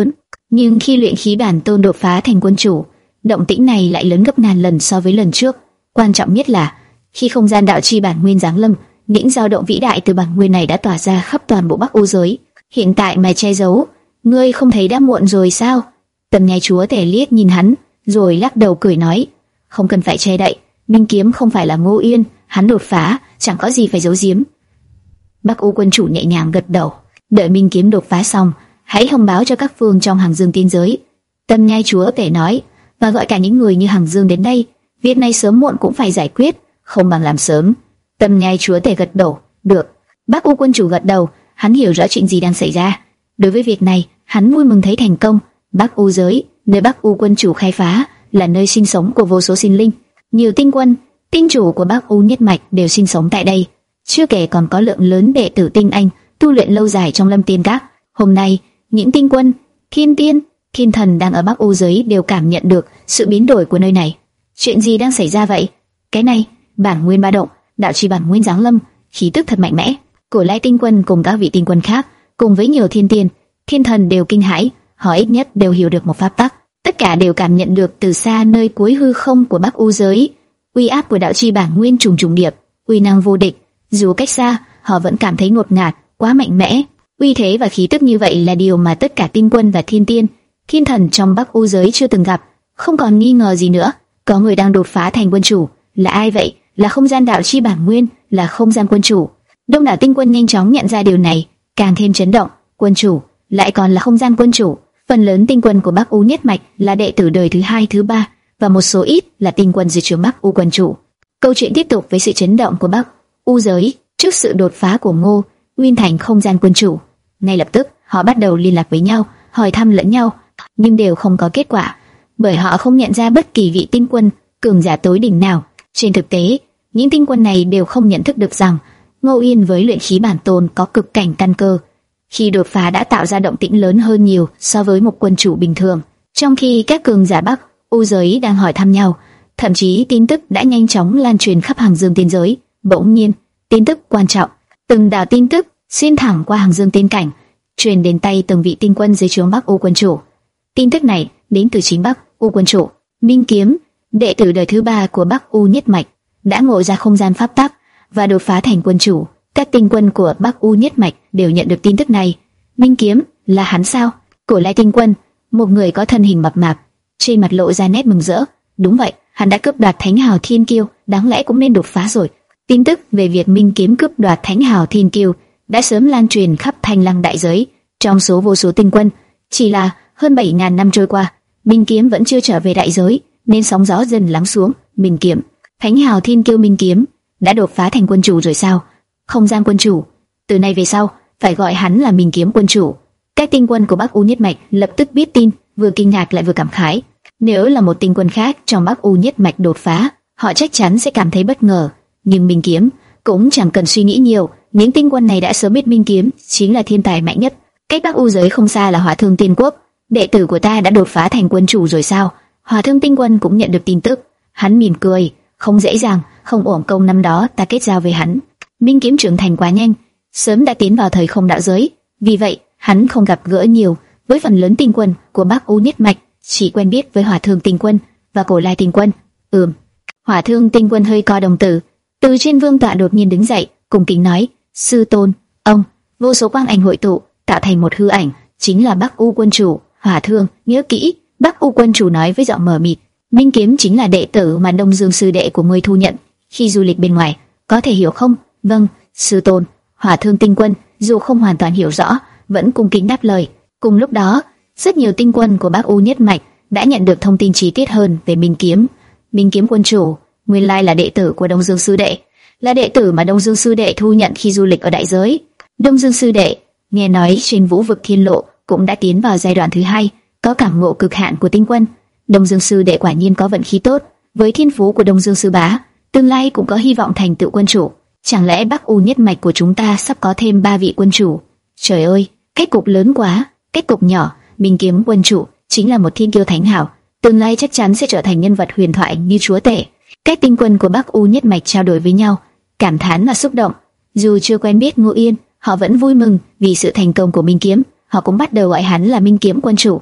Nhưng khi luyện khí bản tôn đột phá thành quân chủ, động tĩnh này lại lớn gấp ngàn lần so với lần trước. Quan trọng nhất là khi không gian đạo chi bản nguyên giáng lâm, những dao động vĩ đại từ bản nguyên này đã tỏa ra khắp toàn bộ Bắc U giới. Hiện tại mà che giấu, ngươi không thấy đã muộn rồi sao? Tầm Nhai chúa tể liếc nhìn hắn, rồi lắc đầu cười nói, không cần phải che đậy, Minh Kiếm không phải là Ngô Yên, hắn đột phá, chẳng có gì phải giấu giếm. Bắc U quân chủ nhẹ nhàng gật đầu, đợi Minh Kiếm đột phá xong, hãy thông báo cho các phương trong Hàng Dương tiên giới. Tầm Nhai chúa tể nói, và gọi cả những người như Hàng Dương đến đây, việc này sớm muộn cũng phải giải quyết, không bằng làm sớm. Tầm Nhai chúa tể gật đầu, được. Bắc U quân chủ gật đầu, hắn hiểu rõ chuyện gì đang xảy ra. Đối với việc này, hắn vui mừng thấy thành công. Bắc U giới, nơi Bắc U quân chủ khai phá, là nơi sinh sống của vô số sinh linh. Nhiều tinh quân, tinh chủ của Bắc U nhất mạch đều sinh sống tại đây. Chưa kể còn có lượng lớn đệ tử tinh anh tu luyện lâu dài trong Lâm Tiên Các. Hôm nay, những tinh quân, thiên tiên, thiên thần đang ở Bắc U giới đều cảm nhận được sự biến đổi của nơi này. Chuyện gì đang xảy ra vậy? Cái này, bản nguyên ba động, đạo chi bản nguyên giáng lâm, khí tức thật mạnh mẽ. Cổ Lai tinh quân cùng các vị tinh quân khác, cùng với nhiều thiên tiên, thiên thần đều kinh hãi. Họ ít nhất đều hiểu được một pháp tắc, tất cả đều cảm nhận được từ xa nơi cuối hư không của Bắc U giới, uy áp của đạo chi bản nguyên trùng trùng điệp, uy năng vô địch. Dù cách xa, họ vẫn cảm thấy ngột ngạt, quá mạnh mẽ. Uy thế và khí tức như vậy là điều mà tất cả tinh quân và thiên tiên, thiên thần trong Bắc U giới chưa từng gặp. Không còn nghi ngờ gì nữa, có người đang đột phá thành quân chủ. Là ai vậy? Là không gian đạo chi bản nguyên, là không gian quân chủ. Đông đảo tinh quân nhanh chóng nhận ra điều này, càng thêm chấn động. Quân chủ, lại còn là không gian quân chủ. Phần lớn tinh quân của Bắc U nhất mạch là đệ tử đời thứ hai, thứ ba, và một số ít là tinh quân dưới trướng Bắc U quân chủ. Câu chuyện tiếp tục với sự chấn động của Bắc U giới trước sự đột phá của Ngô Nguyên thành không gian quân chủ. Ngay lập tức, họ bắt đầu liên lạc với nhau, hỏi thăm lẫn nhau, nhưng đều không có kết quả, bởi họ không nhận ra bất kỳ vị tinh quân cường giả tối đỉnh nào. Trên thực tế, những tinh quân này đều không nhận thức được rằng Ngô Yên với luyện khí bản tôn có cực cảnh căn cơ. Khi đột phá đã tạo ra động tĩnh lớn hơn nhiều so với một quân chủ bình thường. Trong khi các cường giả Bắc U giới đang hỏi thăm nhau, thậm chí tin tức đã nhanh chóng lan truyền khắp Hàng Dương tiên giới. Bỗng nhiên, tin tức quan trọng, từng đạo tin tức xuyên thẳng qua Hàng Dương tiên cảnh, truyền đến tay từng vị tinh quân dưới trướng Bắc U quân chủ. Tin tức này đến từ chính Bắc U quân chủ. Minh Kiếm, đệ tử đời thứ ba của Bắc U nhất mạch, đã ngộ ra không gian pháp tắc và đột phá thành quân chủ. Các tinh quân của Bắc U nhất mạch đều nhận được tin tức này. Minh Kiếm, là hắn sao? Cổ Lai tinh quân, một người có thân hình mập mạp, trên mặt lộ ra nét mừng rỡ. Đúng vậy, hắn đã cướp đoạt Thánh Hào Thiên Kiêu, đáng lẽ cũng nên đột phá rồi. Tin tức về việc Minh Kiếm cướp đoạt Thánh Hào Thiên Kiêu đã sớm lan truyền khắp Thanh Lăng đại giới. Trong số vô số tinh quân, chỉ là hơn bảy ngàn năm trôi qua, Minh Kiếm vẫn chưa trở về đại giới, nên sóng gió dần lắng xuống. Minh Kiếm, Thánh Hào Thiên Kiêu Minh Kiếm đã đột phá thành quân chủ rồi sao? Không gian quân chủ, từ nay về sau phải gọi hắn là Minh Kiếm quân chủ. Các tinh quân của Bắc U nhất mạch lập tức biết tin, vừa kinh ngạc lại vừa cảm khái. Nếu là một tinh quân khác trong Bắc U nhất mạch đột phá, họ chắc chắn sẽ cảm thấy bất ngờ. Nhưng Minh Kiếm cũng chẳng cần suy nghĩ nhiều, những tinh quân này đã sớm biết Minh Kiếm chính là thiên tài mạnh nhất. Cách Bắc U giới không xa là Hỏa Thương Tiên Quốc, đệ tử của ta đã đột phá thành quân chủ rồi sao? Hỏa Thương tinh quân cũng nhận được tin tức, hắn mỉm cười, không dễ dàng, không uổng công năm đó ta kết giao với hắn. Minh Kiếm trưởng thành quá nhanh, sớm đã tiến vào thời không đạo giới, vì vậy hắn không gặp gỡ nhiều với phần lớn tinh quân của Bắc U nhất mạch, chỉ quen biết với Hỏa Thương tinh quân và Cổ Lai tinh quân. Ừm. Hỏa Thương tinh quân hơi co đồng tử, từ trên vương tọa đột nhiên đứng dậy, cung kính nói: "Sư tôn, ông." Vô số quang ảnh hội tụ, tạo thành một hư ảnh, chính là Bắc U quân chủ. Hỏa Thương, nhớ kỹ, Bắc U quân chủ nói với giọng mờ mịt, Minh Kiếm chính là đệ tử mà Đông Dương sư đệ của ngươi thu nhận khi du lịch bên ngoài, có thể hiểu không? Vâng, sư tôn. Hỏa Thương tinh quân dù không hoàn toàn hiểu rõ, vẫn cung kính đáp lời. Cùng lúc đó, rất nhiều tinh quân của Bắc U nhất mạch đã nhận được thông tin chi tiết hơn về Minh Kiếm. Minh Kiếm quân chủ, nguyên lai là đệ tử của Đông Dương sư đệ, là đệ tử mà Đông Dương sư đệ thu nhận khi du lịch ở đại giới. Đông Dương sư đệ, nghe nói trên Vũ vực Thiên Lộ cũng đã tiến vào giai đoạn thứ hai, có cảm ngộ cực hạn của tinh quân. Đông Dương sư đệ quả nhiên có vận khí tốt, với thiên phú của Đông Dương sư bá, tương lai cũng có hy vọng thành tựu quân chủ. Chẳng lẽ Bắc U nhất mạch của chúng ta sắp có thêm ba vị quân chủ? Trời ơi, kết cục lớn quá, kết cục nhỏ. Minh Kiếm quân chủ chính là một thiên kiêu thánh hảo, tương lai chắc chắn sẽ trở thành nhân vật huyền thoại như chúa tể. Các tinh quân của Bắc U nhất mạch trao đổi với nhau, cảm thán và xúc động. Dù chưa quen biết Ngô Yên, họ vẫn vui mừng vì sự thành công của Minh Kiếm. Họ cũng bắt đầu gọi hắn là Minh Kiếm quân chủ.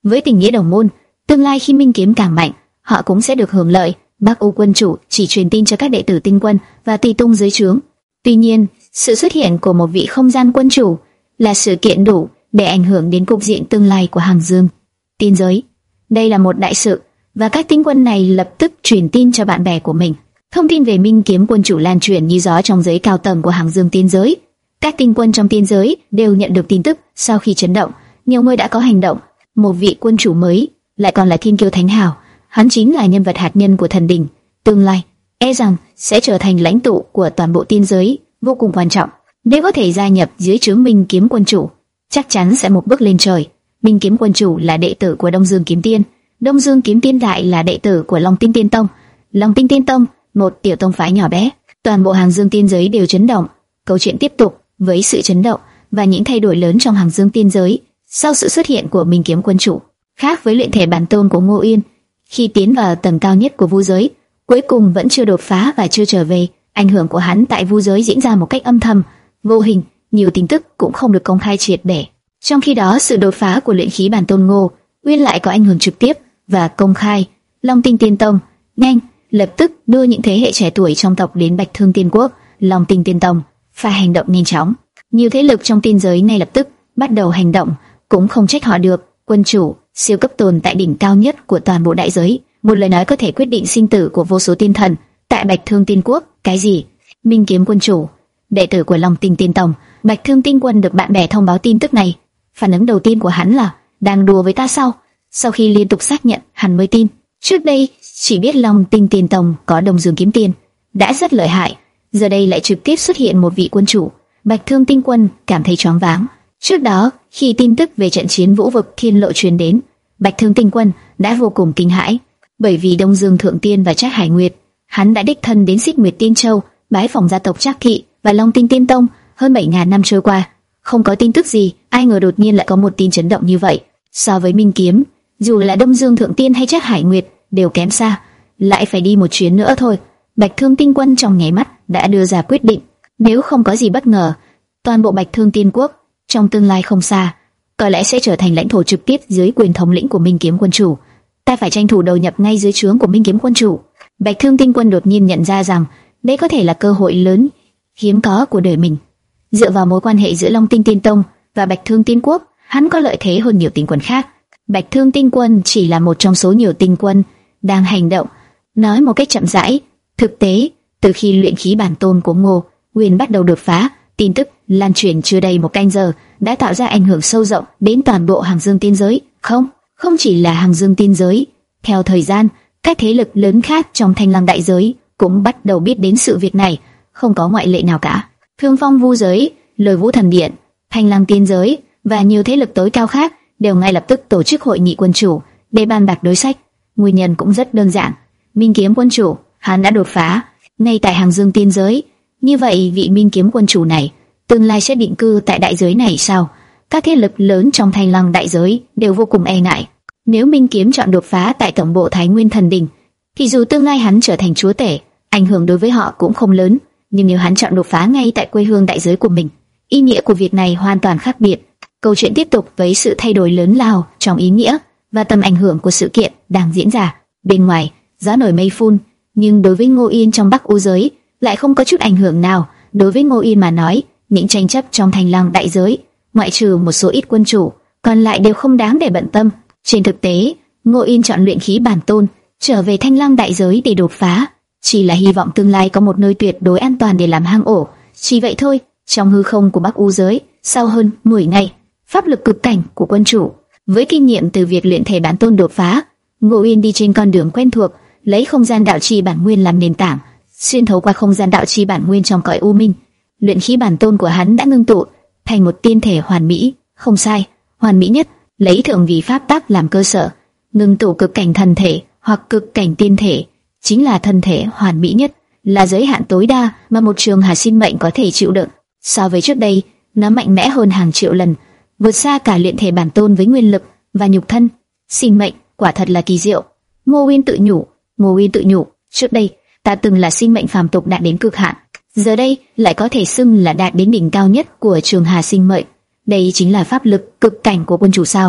Với tình nghĩa đồng môn, tương lai khi Minh Kiếm càng mạnh, họ cũng sẽ được hưởng lợi. Bắc U quân chủ chỉ truyền tin cho các đệ tử Tinh quân và Tùy Tung dưới trướng. Tuy nhiên, sự xuất hiện của một vị không gian quân chủ là sự kiện đủ để ảnh hưởng đến cục diện tương lai của Hàng Dương Tiên giới. Đây là một đại sự, và các tinh quân này lập tức truyền tin cho bạn bè của mình. Thông tin về Minh Kiếm quân chủ lan truyền như gió trong giới cao tầng của Hàng Dương Tiên giới. Các tinh quân trong tiên giới đều nhận được tin tức. Sau khi chấn động, nhiều người đã có hành động. Một vị quân chủ mới, lại còn là thiên kiêu thánh hào, hắn chính là nhân vật hạt nhân của thần đình, tương lai e rằng sẽ trở thành lãnh tụ của toàn bộ tiên giới, vô cùng quan trọng. Nếu có thể gia nhập dưới trướng Minh Kiếm quân chủ, chắc chắn sẽ một bước lên trời. Minh Kiếm quân chủ là đệ tử của Đông Dương Kiếm Tiên, Đông Dương Kiếm Tiên lại là đệ tử của Long Tinh Tiên Tông. Long Tinh Tiên Tông, một tiểu tông phái nhỏ bé. Toàn bộ Hàng Dương Tiên giới đều chấn động. Câu chuyện tiếp tục với sự chấn động và những thay đổi lớn trong Hàng Dương Tiên giới sau sự xuất hiện của Minh Kiếm quân chủ. Khác với luyện thể bản tôn của Ngô Yên, khi tiến vào tầng cao nhất của vu giới, cuối cùng vẫn chưa đột phá và chưa trở về. Ảnh hưởng của hắn tại vu giới diễn ra một cách âm thầm, vô hình, nhiều tin tức cũng không được công khai triệt để. Trong khi đó, sự đột phá của luyện khí bản tôn Ngô Uyên lại có ảnh hưởng trực tiếp và công khai. Long Tinh Tiên Tông nhanh lập tức đưa những thế hệ trẻ tuổi trong tộc đến Bạch Thương Tiên Quốc. Long Tinh Tiên Tông phải hành động nhanh chóng. Nhiều thế lực trong tiên giới ngay lập tức bắt đầu hành động, cũng không trách họ được. Quân chủ siêu cấp tồn tại đỉnh cao nhất của toàn bộ đại giới, một lời nói có thể quyết định sinh tử của vô số tiên thần tại Bạch Thương Tiên Quốc. Cái gì? Minh Kiếm quân chủ, đệ tử của Long Tinh Tiên Tông. Bạch Thương Tinh Quân được bạn bè thông báo tin tức này. Phản ứng đầu tiên của hắn là đang đùa với ta sao? Sau khi liên tục xác nhận, hắn mới tin. Trước đây chỉ biết Long Tinh Tiên Tông có Đông Dương Kiếm Tiên đã rất lợi hại, giờ đây lại trực tiếp xuất hiện một vị quân chủ. Bạch Thương Tinh Quân cảm thấy choáng váng. Trước đó, khi tin tức về trận chiến vũ vực thiên lộ truyền đến, Bạch Thương Tinh Quân đã vô cùng kinh hãi, bởi vì Đông Dương Thượng Tiên và Trác Hải Nguyệt, hắn đã đích thân đến Xích Nguyệt Tiên Châu bái phỏng gia tộc Trác Thị và Long Tinh Tiên Tông. Hơn bảy nghìn năm trôi qua, không có tin tức gì, ai ngờ đột nhiên lại có một tin chấn động như vậy. So với Minh Kiếm, dù là Đông Dương Thượng Tiên hay Trác Hải Nguyệt đều kém xa, lại phải đi một chuyến nữa thôi. Bạch Thương Tinh Quân trong nháy mắt đã đưa ra quyết định, nếu không có gì bất ngờ, toàn bộ Bạch Thương Tiên Quốc trong tương lai không xa có lẽ sẽ trở thành lãnh thổ trực tiếp dưới quyền thống lĩnh của Minh Kiếm quân chủ. Ta phải tranh thủ đầu nhập ngay dưới trướng của Minh Kiếm quân chủ. Bạch Thương Tinh Quân đột nhiên nhận ra rằng đây có thể là cơ hội lớn hiếm có của đời mình. Dựa vào mối quan hệ giữa Long Tinh Tiên Tông và Bạch Thương Tiên Quốc, hắn có lợi thế hơn nhiều tinh quân khác. Bạch Thương Tinh Quân chỉ là một trong số nhiều tinh quân đang hành động. Nói một cách chậm rãi, thực tế, từ khi luyện khí bản tôn của Ngô Uyên bắt đầu đột phá, tin tức lan truyền chưa đầy một canh giờ đã tạo ra ảnh hưởng sâu rộng đến toàn bộ Hàng Dương Tiên giới. Không, không chỉ là Hàng Dương Tiên giới. Theo thời gian, các thế lực lớn khác trong Thanh Lăng đại giới cũng bắt đầu biết đến sự việc này, không có ngoại lệ nào cả. Thương Phong vu giới, Lôi Vũ Thần Điện, Thanh Lăng Tiên giới và nhiều thế lực tối cao khác đều ngay lập tức tổ chức hội nghị quân chủ để bàn bạc đối sách. Nguyên nhân cũng rất đơn giản, Minh Kiếm quân chủ hắn đã đột phá ngay tại Hàng Dương Tiên giới. Như vậy vị Minh Kiếm quân chủ này tương lai sẽ định cư tại đại giới này sao? Các thế lực lớn trong Thanh Lăng đại giới đều vô cùng e ngại. Nếu Minh Kiếm chọn đột phá tại tổng bộ Thái Nguyên Thần Đình, thì dù tương lai hắn trở thành chúa tể, ảnh hưởng đối với họ cũng không lớn. Nhưng nếu hắn chọn đột phá ngay tại quê hương đại giới của mình, ý nghĩa của việc này hoàn toàn khác biệt. Câu chuyện tiếp tục với sự thay đổi lớn lao trong ý nghĩa và tầm ảnh hưởng của sự kiện đang diễn ra. Bên ngoài, gió nổi mây phun, nhưng đối với Ngô Yên trong Bắc U giới lại không có chút ảnh hưởng nào. Đối với Ngô Yên mà nói, những tranh chấp trong Thanh Lăng đại giới, ngoại trừ một số ít quân chủ, còn lại đều không đáng để bận tâm. Trên thực tế, Ngô Yên chọn luyện khí bản tôn trở về Thanh Lăng đại giới để đột phá, chỉ là hy vọng tương lai có một nơi tuyệt đối an toàn để làm hang ổ, chỉ vậy thôi. Trong hư không của Bắc U giới, sau hơn mười ngày, pháp lực cực cảnh của quân chủ, với kinh nghiệm từ việc luyện thể bản tôn đột phá, Ngô Yên đi trên con đường quen thuộc, lấy không gian đạo chi bản nguyên làm nền tảng, xuyên thấu qua không gian đạo chi bản nguyên trong cõi u minh. Luyện khí bản tôn của hắn đã ngưng tụ thành một tiên thể hoàn mỹ, không sai, hoàn mỹ nhất, lấy thượng vị pháp tắc làm cơ sở, ngưng tụ cực cảnh thần thể hoặc cực cảnh tiên thể, chính là thân thể hoàn mỹ nhất, là giới hạn tối đa mà một trường hà sinh mệnh có thể chịu đựng. So với trước đây, nó mạnh mẽ hơn hàng triệu lần, vượt xa cả luyện thể bản tôn với nguyên lực và nhục thân. Sinh mệnh quả thật là kỳ diệu. Ngô Uyên tự nhủ, Ngô Uyên tự nhủ, trước đây ta từng là sinh mệnh phàm tục đạt đến cực hạn, giờ đây lại có thể xưng là đạt đến đỉnh cao nhất của trường hà sinh mệnh. Đây chính là pháp lực cực cảnh của quân chủ sao?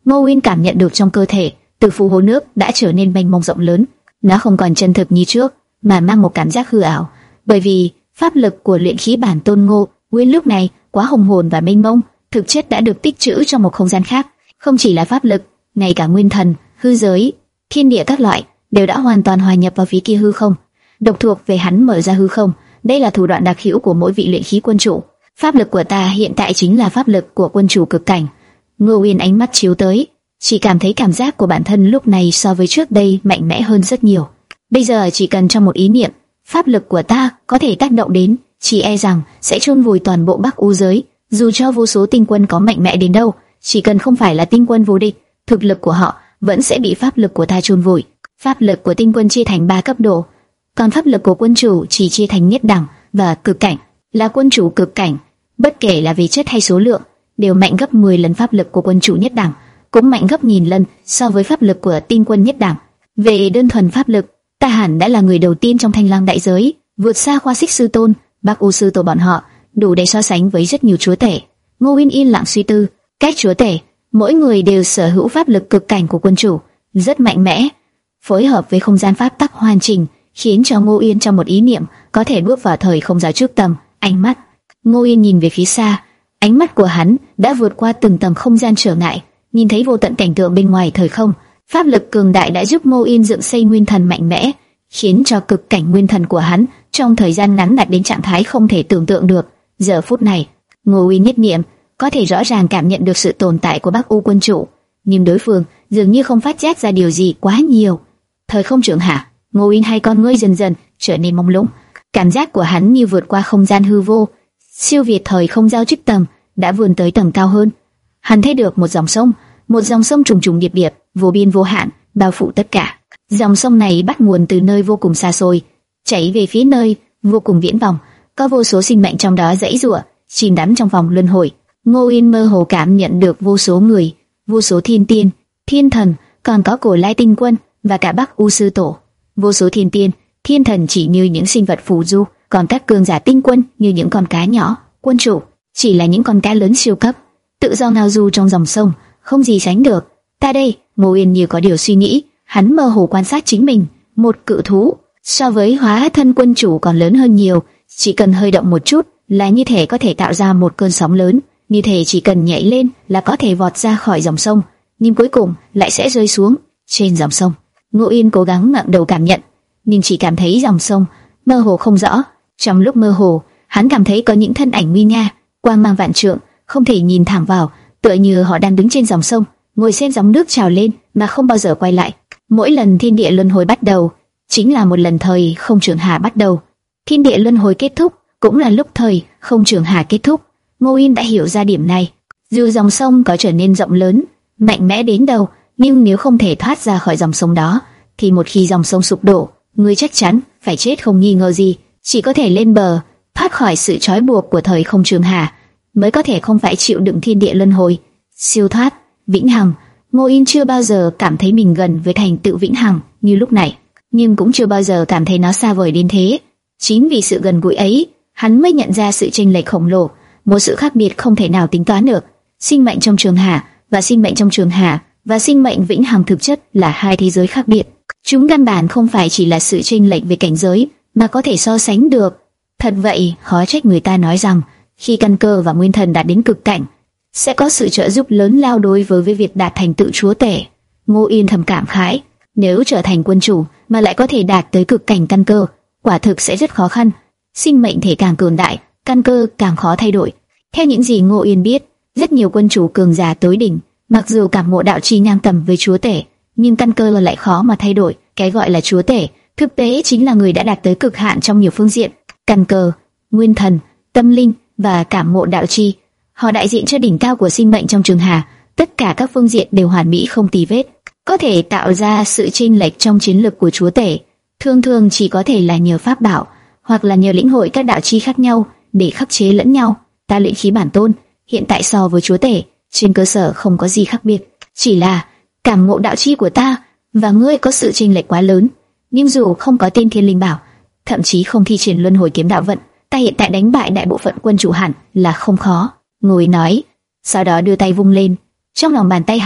Ngô Uyên cảm nhận được trong cơ thể, từ phù hồ nước đã trở nên mênh mông rộng lớn. Nó không còn chân thực như trước, mà mang một cảm giác hư ảo, bởi vì pháp lực của luyện khí bản tôn Ngô Uyên lúc này quá hùng hồn và mênh mông, thực chất đã được tích trữ trong một không gian khác. Không chỉ là pháp lực, ngay cả nguyên thần, hư giới, thiên địa các loại đều đã hoàn toàn hòa nhập vào phía kia hư không. Độc thuộc về hắn mở ra hư không, đây là thủ đoạn đặc hữu của mỗi vị luyện khí quân chủ. Pháp lực của ta hiện tại chính là pháp lực của quân chủ cực cảnh. Ngô Uyên ánh mắt chiếu tới, chỉ cảm thấy cảm giác của bản thân lúc này so với trước đây mạnh mẽ hơn rất nhiều. Bây giờ chỉ cần trong một ý niệm, pháp lực của ta có thể tác động đến, chỉ e rằng sẽ chôn vùi toàn bộ Bắc U giới. Dù cho vô số tinh quân có mạnh mẽ đến đâu, chỉ cần không phải là tinh quân vô địch, thực lực của họ vẫn sẽ bị pháp lực của ta chôn vùi. Pháp lực của tinh quân chia thành ba cấp độ, còn pháp lực của quân chủ chỉ chia thành nhất đẳng và cực cảnh. Là quân chủ cực cảnh, bất kể là về chất hay số lượng, đều mạnh gấp mười lần pháp lực của quân chủ nhất đẳng, cũng mạnh gấp nghìn lần so với pháp lực của tinh quân nhất đẳng. Về đơn thuần pháp lực, ta hẳn đã là người đầu tiên trong Thanh Lăng đại giới, vượt xa Khoa Xích sư tôn, Bắc U sư tổ bọn họ, đủ để so sánh với rất nhiều chúa tể. Ngô Uyên yên lặng suy tư, các chúa tể, mỗi người đều sở hữu pháp lực cực cảnh của quân chủ, rất mạnh mẽ, phối hợp với không gian pháp tắc hoàn chỉnh, khiến cho Ngô Uyên trong một ý niệm có thể bước vào thời không giáo trước tầm. Ánh mắt Ngô Uyên nhìn về phía xa, ánh mắt của hắn đã vượt qua từng tầng không gian trở ngại, nhìn thấy vô tận cảnh tượng bên ngoài thời không. Pháp lực cường đại đã giúp Ngô Uyên dựng xây nguyên thần mạnh mẽ, khiến cho cực cảnh nguyên thần của hắn trong thời gian ngắn đạt đến trạng thái không thể tưởng tượng được. Giờ phút này, Ngô Uyên nhất niệm có thể rõ ràng cảm nhận được sự tồn tại của Bắc U quân chủ, nhưng đối phương dường như không phát giác ra điều gì quá nhiều. Thời không trưởng hạ, Ngô Uyên hai con ngươi dần dần trở nên mông lung, cảm giác của hắn như vượt qua không gian hư vô, siêu việt thời không giao chức tầng, đã vươn tới tầng cao hơn. Hắn thấy được một dòng sông, một dòng sông trùng trùng điệp điệp, vô biên vô hạn, bao phủ tất cả. Dòng sông này bắt nguồn từ nơi vô cùng xa xôi, chảy về phía nơi vô cùng viễn vọng, có vô số sinh mệnh trong đó giãy giụa, chìm đắm trong vòng luân hồi. Ngô Uyên mơ hồ cảm nhận được vô số người, vô số thiên tiên, thiên thần, còn có cổ lai tinh quân và cả Bắc U sư tổ. Vô số thiên tiên, thiên thần chỉ như những sinh vật phù du, còn các cường giả tinh quân như những con cá nhỏ. Quân chủ chỉ là những con cá lớn siêu cấp, tự do ngao du trong dòng sông, không gì sánh được. Ta đây, Ngô Uyên như có điều suy nghĩ, hắn mơ hồ quan sát chính mình, một cự thú, so với hóa thân quân chủ còn lớn hơn nhiều, chỉ cần hơi động một chút là như thể có thể tạo ra một cơn sóng lớn, như thể chỉ cần nhảy lên là có thể vọt ra khỏi dòng sông, nhưng cuối cùng lại sẽ rơi xuống trên dòng sông. Ngô Uyên cố gắng ngẩng đầu cảm nhận, nhưng chỉ cảm thấy dòng sông mơ hồ không rõ. Trong lúc mơ hồ, hắn cảm thấy có những thân ảnh nguy nga, quang mang vạn trượng, không thể nhìn thẳng vào, tựa như họ đang đứng trên dòng sông, ngồi xem dòng nước trào lên mà không bao giờ quay lại. Mỗi lần thiên địa luân hồi bắt đầu, chính là một lần thời không trường hà bắt đầu. Thiên địa luân hồi kết thúc, cũng là lúc thời không trường hà kết thúc. Ngô Uyên đã hiểu ra điểm này. Dù dòng sông có trở nên rộng lớn, mạnh mẽ đến đâu, nhưng nếu không thể thoát ra khỏi dòng sông đó, thì một khi dòng sông sụp đổ, người chắc chắn phải chết không nghi ngờ gì. Chỉ có thể lên bờ, thoát khỏi sự trói buộc của thời không trường hà, mới có thể không phải chịu đựng thiên địa luân hồi, siêu thoát vĩnh hằng. Ngô Uyên chưa bao giờ cảm thấy mình gần với thành tựu vĩnh hằng như lúc này, nhưng cũng chưa bao giờ cảm thấy nó xa vời đến thế. Chính vì sự gần gũi ấy, hắn mới nhận ra sự chênh lệch khổng lồ, một sự khác biệt không thể nào tính toán được. Sinh mệnh trong trường hà và sinh mệnh trong trường hà và sinh mệnh vĩnh hằng thực chất là hai thế giới khác biệt. Chúng căn bản không phải chỉ là sự chênh lệch về cảnh giới mà có thể so sánh được. Thật vậy, khó trách người ta nói rằng khi căn cơ và nguyên thần đạt đến cực cảnh, sẽ có sự trợ giúp lớn lao đối với với việc đạt thành tựu chúa tể. Ngô Uyên thầm cảm khái, nếu trở thành quân chủ mà lại có thể đạt tới cực cảnh căn cơ, quả thực sẽ rất khó khăn. Sinh mệnh thể càng cường đại, căn cơ càng khó thay đổi. Theo những gì Ngô Uyên biết, rất nhiều quân chủ cường giả tối đỉnh, mặc dù cảm ngộ đạo chi ngang tầm với chúa tể, nhưng căn cơ lại khó mà thay đổi. Cái gọi là chúa tể, thực tế chính là người đã đạt tới cực hạn trong nhiều phương diện: căn cơ, nguyên thần, tâm linh và cảm ngộ đạo chi. Họ đại diện cho đỉnh cao của sinh mệnh trong trường hà, tất cả các phương diện đều hoàn mỹ không tì vết. Có thể tạo ra sự chênh lệch trong chiến lược của chúa tể, thường thường chỉ có thể là nhờ pháp bảo, hoặc là nhờ lĩnh hội các đạo chi khác nhau để khắc chế lẫn nhau. Ta luyện khí bản tôn hiện tại so với chúa tể trên cơ sở không có gì khác biệt, chỉ là cảm ngộ đạo chi của ta và ngươi có sự chênh lệch quá lớn. Nhưng dù không có tên thiên linh bảo, thậm chí không thi triển luân hồi kiếm đạo vận, ta hiện tại đánh bại đại bộ phận quân chủ hẳn là không khó. Ngồi nói, sau đó đưa tay vung lên, trong lòng bàn tay hắn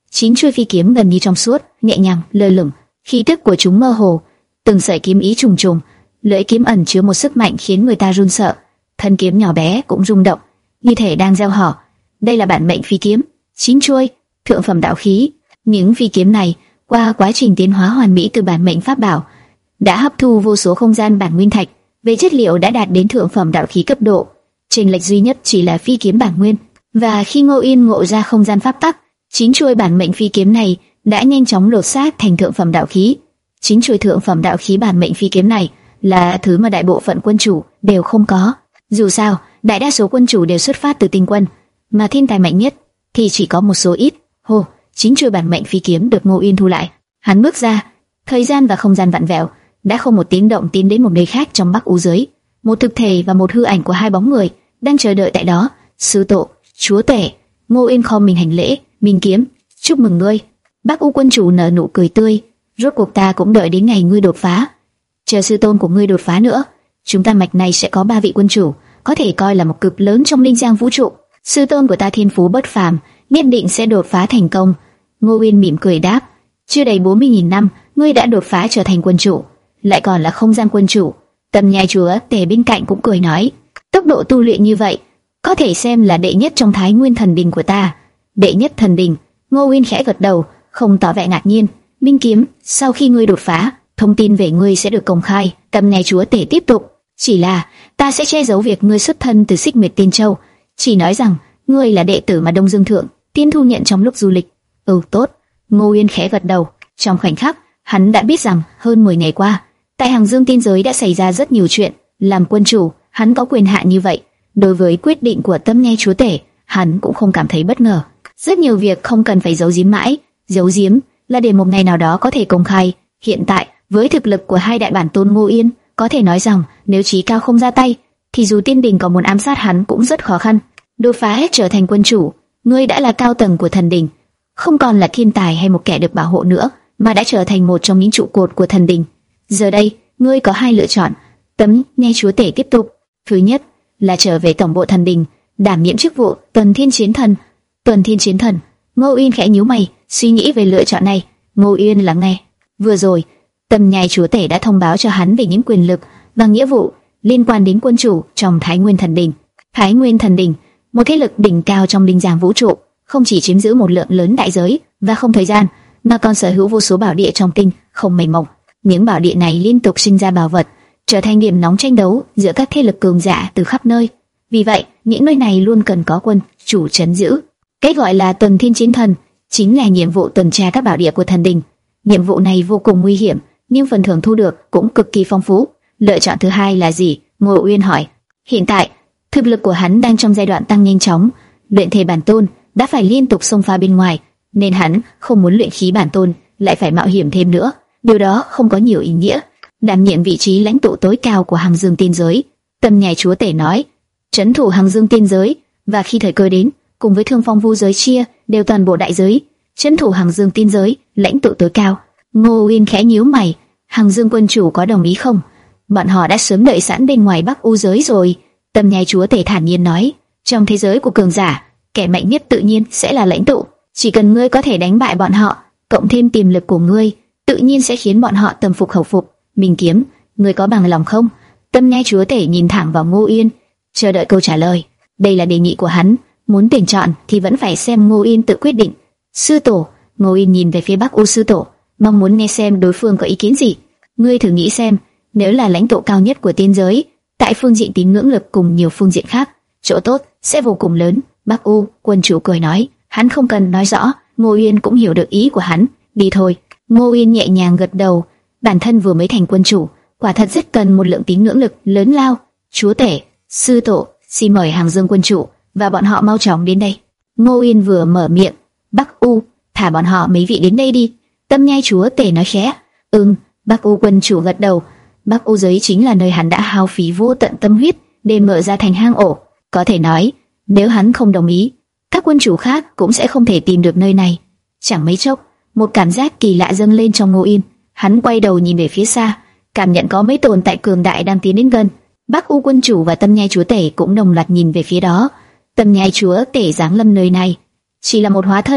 Chín chuôi phi kiếm gần như trong suốt, nhẹ nhàng lơ lửng, khí tức của chúng mơ hồ, từng sợi kiếm ý trùng trùng, lưỡi kiếm ẩn chứa một sức mạnh khiến người ta run sợ. Thân kiếm nhỏ bé cũng rung động, như thể đang gieo họ. Đây là bản mệnh phi kiếm, chín chuôi, thượng phẩm đạo khí. Những phi kiếm này, qua quá trình tiến hóa hoàn mỹ từ bản mệnh pháp bảo, đã hấp thu vô số không gian bản nguyên thạch, về chất liệu đã đạt đến thượng phẩm đạo khí cấp độ. Chênh lệch duy nhất chỉ là phi kiếm bản nguyên. Và khi Ngô Yên ngộ ra không gian pháp tắc, chín chuôi bản mệnh phi kiếm này đã nhanh chóng lột xác thành thượng phẩm đạo khí. Chín chuôi thượng phẩm đạo khí bản mệnh phi kiếm này là thứ mà đại bộ phận quân chủ đều không có. Dù sao, đại đa số quân chủ đều xuất phát từ tinh quân, mà thiên tài mạnh nhất thì chỉ có một số ít. Hô, chín chuôi bản mệnh phi kiếm được Ngô Yên thu lại. Hắn bước ra, thời gian và không gian vặn vẹo, đã không một tiếng động tiến đến một nơi khác trong Bắc U giới. Một thực thể và một hư ảnh của hai bóng người đang chờ đợi tại đó. Sư tổ, chúa tể. Ngô Yên khom mình hành lễ. Minh Kiếm, chúc mừng ngươi. Bắc U quân chủ nở nụ cười tươi. Rốt cuộc ta cũng đợi đến ngày ngươi đột phá. Chờ sư tôn của ngươi đột phá nữa, chúng ta mạch này sẽ có ba vị quân chủ, có thể coi là một cực lớn trong linh giang vũ trụ. Sư tôn của ta thiên phú bất phàm, nhất định sẽ đột phá thành công. Ngô Yên mỉm cười đáp. Chưa đầy bốn mươi nghìn năm, ngươi đã đột phá trở thành quân chủ, lại còn là không gian quân chủ. Tầm Nhai chúa tể bên cạnh cũng cười nói, tốc độ tu luyện như vậy, có thể xem là đệ nhất trong Thái Nguyên thần đình của ta. Đệ nhất thần đình? Ngô Yên khẽ gật đầu, không tỏ vẻ ngạc nhiên. Minh Kiếm, sau khi ngươi đột phá, thông tin về ngươi sẽ được công khai. Tầm Nhai chúa tể tiếp tục, chỉ là ta sẽ che giấu việc ngươi xuất thân từ Xích Nguyệt Tiên Châu, chỉ nói rằng ngươi là đệ tử mà Đông Dương Thượng Tiên thu nhận trong lúc du lịch. Ừ, tốt. Ngô Yên khẽ gật đầu. Trong khoảnh khắc, hắn đã biết rằng hơn mười ngày qua, tại Hằng Dương Tiên giới đã xảy ra rất nhiều chuyện. Làm quân chủ, hắn có quyền hạn như vậy. Đối với quyết định của Tâm Nhai chúa tể, hắn cũng không cảm thấy bất ngờ. Rất nhiều việc không cần phải giấu giếm mãi, giấu giếm là để một ngày nào đó có thể công khai. Hiện tại, với thực lực của hai đại bản tôn Ngô Yên, có thể nói rằng nếu Chí Cao không ra tay, thì dù tiên đình có muốn ám sát hắn cũng rất khó khăn. Đột phá hết trở thành quân chủ, ngươi đã là cao tầng của thần đình, không còn là thiên tài hay một kẻ được bảo hộ nữa, mà đã trở thành một trong những trụ cột của thần đình. Giờ đây, ngươi có hai lựa chọn. Tấm Nhai chúa tể tiếp tục. Thứ nhất là trở về tổng bộ thần đình, đảm nhiệm chức vụ Tuần Thiên Chiến Thần. Tuần Thiên Chiến Thần? Ngô Yên khẽ nhíu mày, suy nghĩ về lựa chọn này. Ngô Yên lắng nghe. Vừa rồi, Tầm Nhai chúa tể đã thông báo cho hắn về những quyền lực và nghĩa vụ liên quan đến quân chủ trong Thái Nguyên thần đình. Thái Nguyên thần đình, một thế lực đỉnh cao trong linh giang vũ trụ, không chỉ chiếm giữ một lượng lớn đại giới và không thời gian, mà còn sở hữu vô số bảo địa trong tinh không mây mộng. Những bảo địa này liên tục sinh ra bảo vật, trở thành điểm nóng tranh đấu giữa các thế lực cường giả từ khắp nơi. Vì vậy, những nơi này luôn cần có quân chủ trấn giữ. Cái gọi là Tuần Thiên Chiến Thần chính là nhiệm vụ tuần tra các bảo địa của thần đình. Nhiệm vụ này vô cùng nguy hiểm, nhưng phần thưởng thu được cũng cực kỳ phong phú. Lựa chọn thứ hai là gì? Ngô Uyên hỏi. Hiện tại, thực lực của hắn đang trong giai đoạn tăng nhanh chóng. Luyện thể bản tôn đã phải liên tục xông pha bên ngoài, nên hắn không muốn luyện khí bản tôn lại phải mạo hiểm thêm nữa. Điều đó không có nhiều ý nghĩa. Đảm nhiệm vị trí lãnh tụ tối cao của Hằng Dương Tiên giới, Tâm Nhai chúa tể nói, trấn thủ Hằng Dương Tiên giới, và khi thời cơ đến, cùng với Thương Phong Vu giới chia đều toàn bộ đại giới, trấn thủ Hằng Dương Tiên giới, lãnh tụ tối cao. Ngô Uyên khẽ nhíu mày, Hằng Dương quân chủ có đồng ý không? Bọn họ đã sớm đợi sẵn bên ngoài Bắc U giới rồi. Tâm Nhai chúa tể thản nhiên nói, trong thế giới của cường giả, kẻ mạnh nhất tự nhiên sẽ là lãnh tụ. Chỉ cần ngươi có thể đánh bại bọn họ, cộng thêm tiềm lực của ngươi, tự nhiên sẽ khiến bọn họ tâm phục khẩu phục. Minh Kiếm, ngươi có bằng lòng không? Tâm Nhai chúa tể nhìn thẳng vào Ngô Uyên, chờ đợi câu trả lời. Đây là đề nghị của hắn, muốn tuyển chọn thì vẫn phải xem Ngô Uyên tự quyết định. Sư tổ, Ngô Uyên nhìn về phía Bắc U sư tổ, mong muốn nghe xem đối phương có ý kiến gì. Ngươi thử nghĩ xem, nếu là lãnh tụ cao nhất của tiên giới, tại phương diện tín ngưỡng lực cùng nhiều phương diện khác, chỗ tốt sẽ vô cùng lớn. Bắc U quân chủ cười nói, hắn không cần nói rõ, Ngô Uyên cũng hiểu được ý của hắn. Đi thôi. Ngô Uyên nhẹ nhàng gật đầu. Bản thân vừa mới thành quân chủ, quả thật rất cần một lượng tín ngưỡng lực lớn lao. Chúa tể, sư tổ, xin mời Hằng Dương quân chủ và bọn họ mau chóng đến đây. Ngô Uyên vừa mở miệng, Bắc U, thả bọn họ mấy vị đến đây đi. Tâm Nhai chúa tể nói khẽ. Ừm. Bắc U quân chủ gật đầu. Bắc U giới chính là nơi hắn đã hao phí vô tận tâm huyết để mở ra thành hang ổ. Có thể nói, nếu hắn không đồng ý, các quân chủ khác cũng sẽ không thể tìm được nơi này. Chẳng mấy chốc, một cảm giác kỳ lạ dâng lên trong Ngô Yên. Hắn quay đầu nhìn về phía xa, cảm nhận có mấy tồn tại cường đại đang tiến đến gần. Bắc U quân chủ và Tâm Nhai chúa tể cũng đồng loạt nhìn về phía đó. Tâm Nhai chúa tể giáng lâm nơi này chỉ là một hóa thân,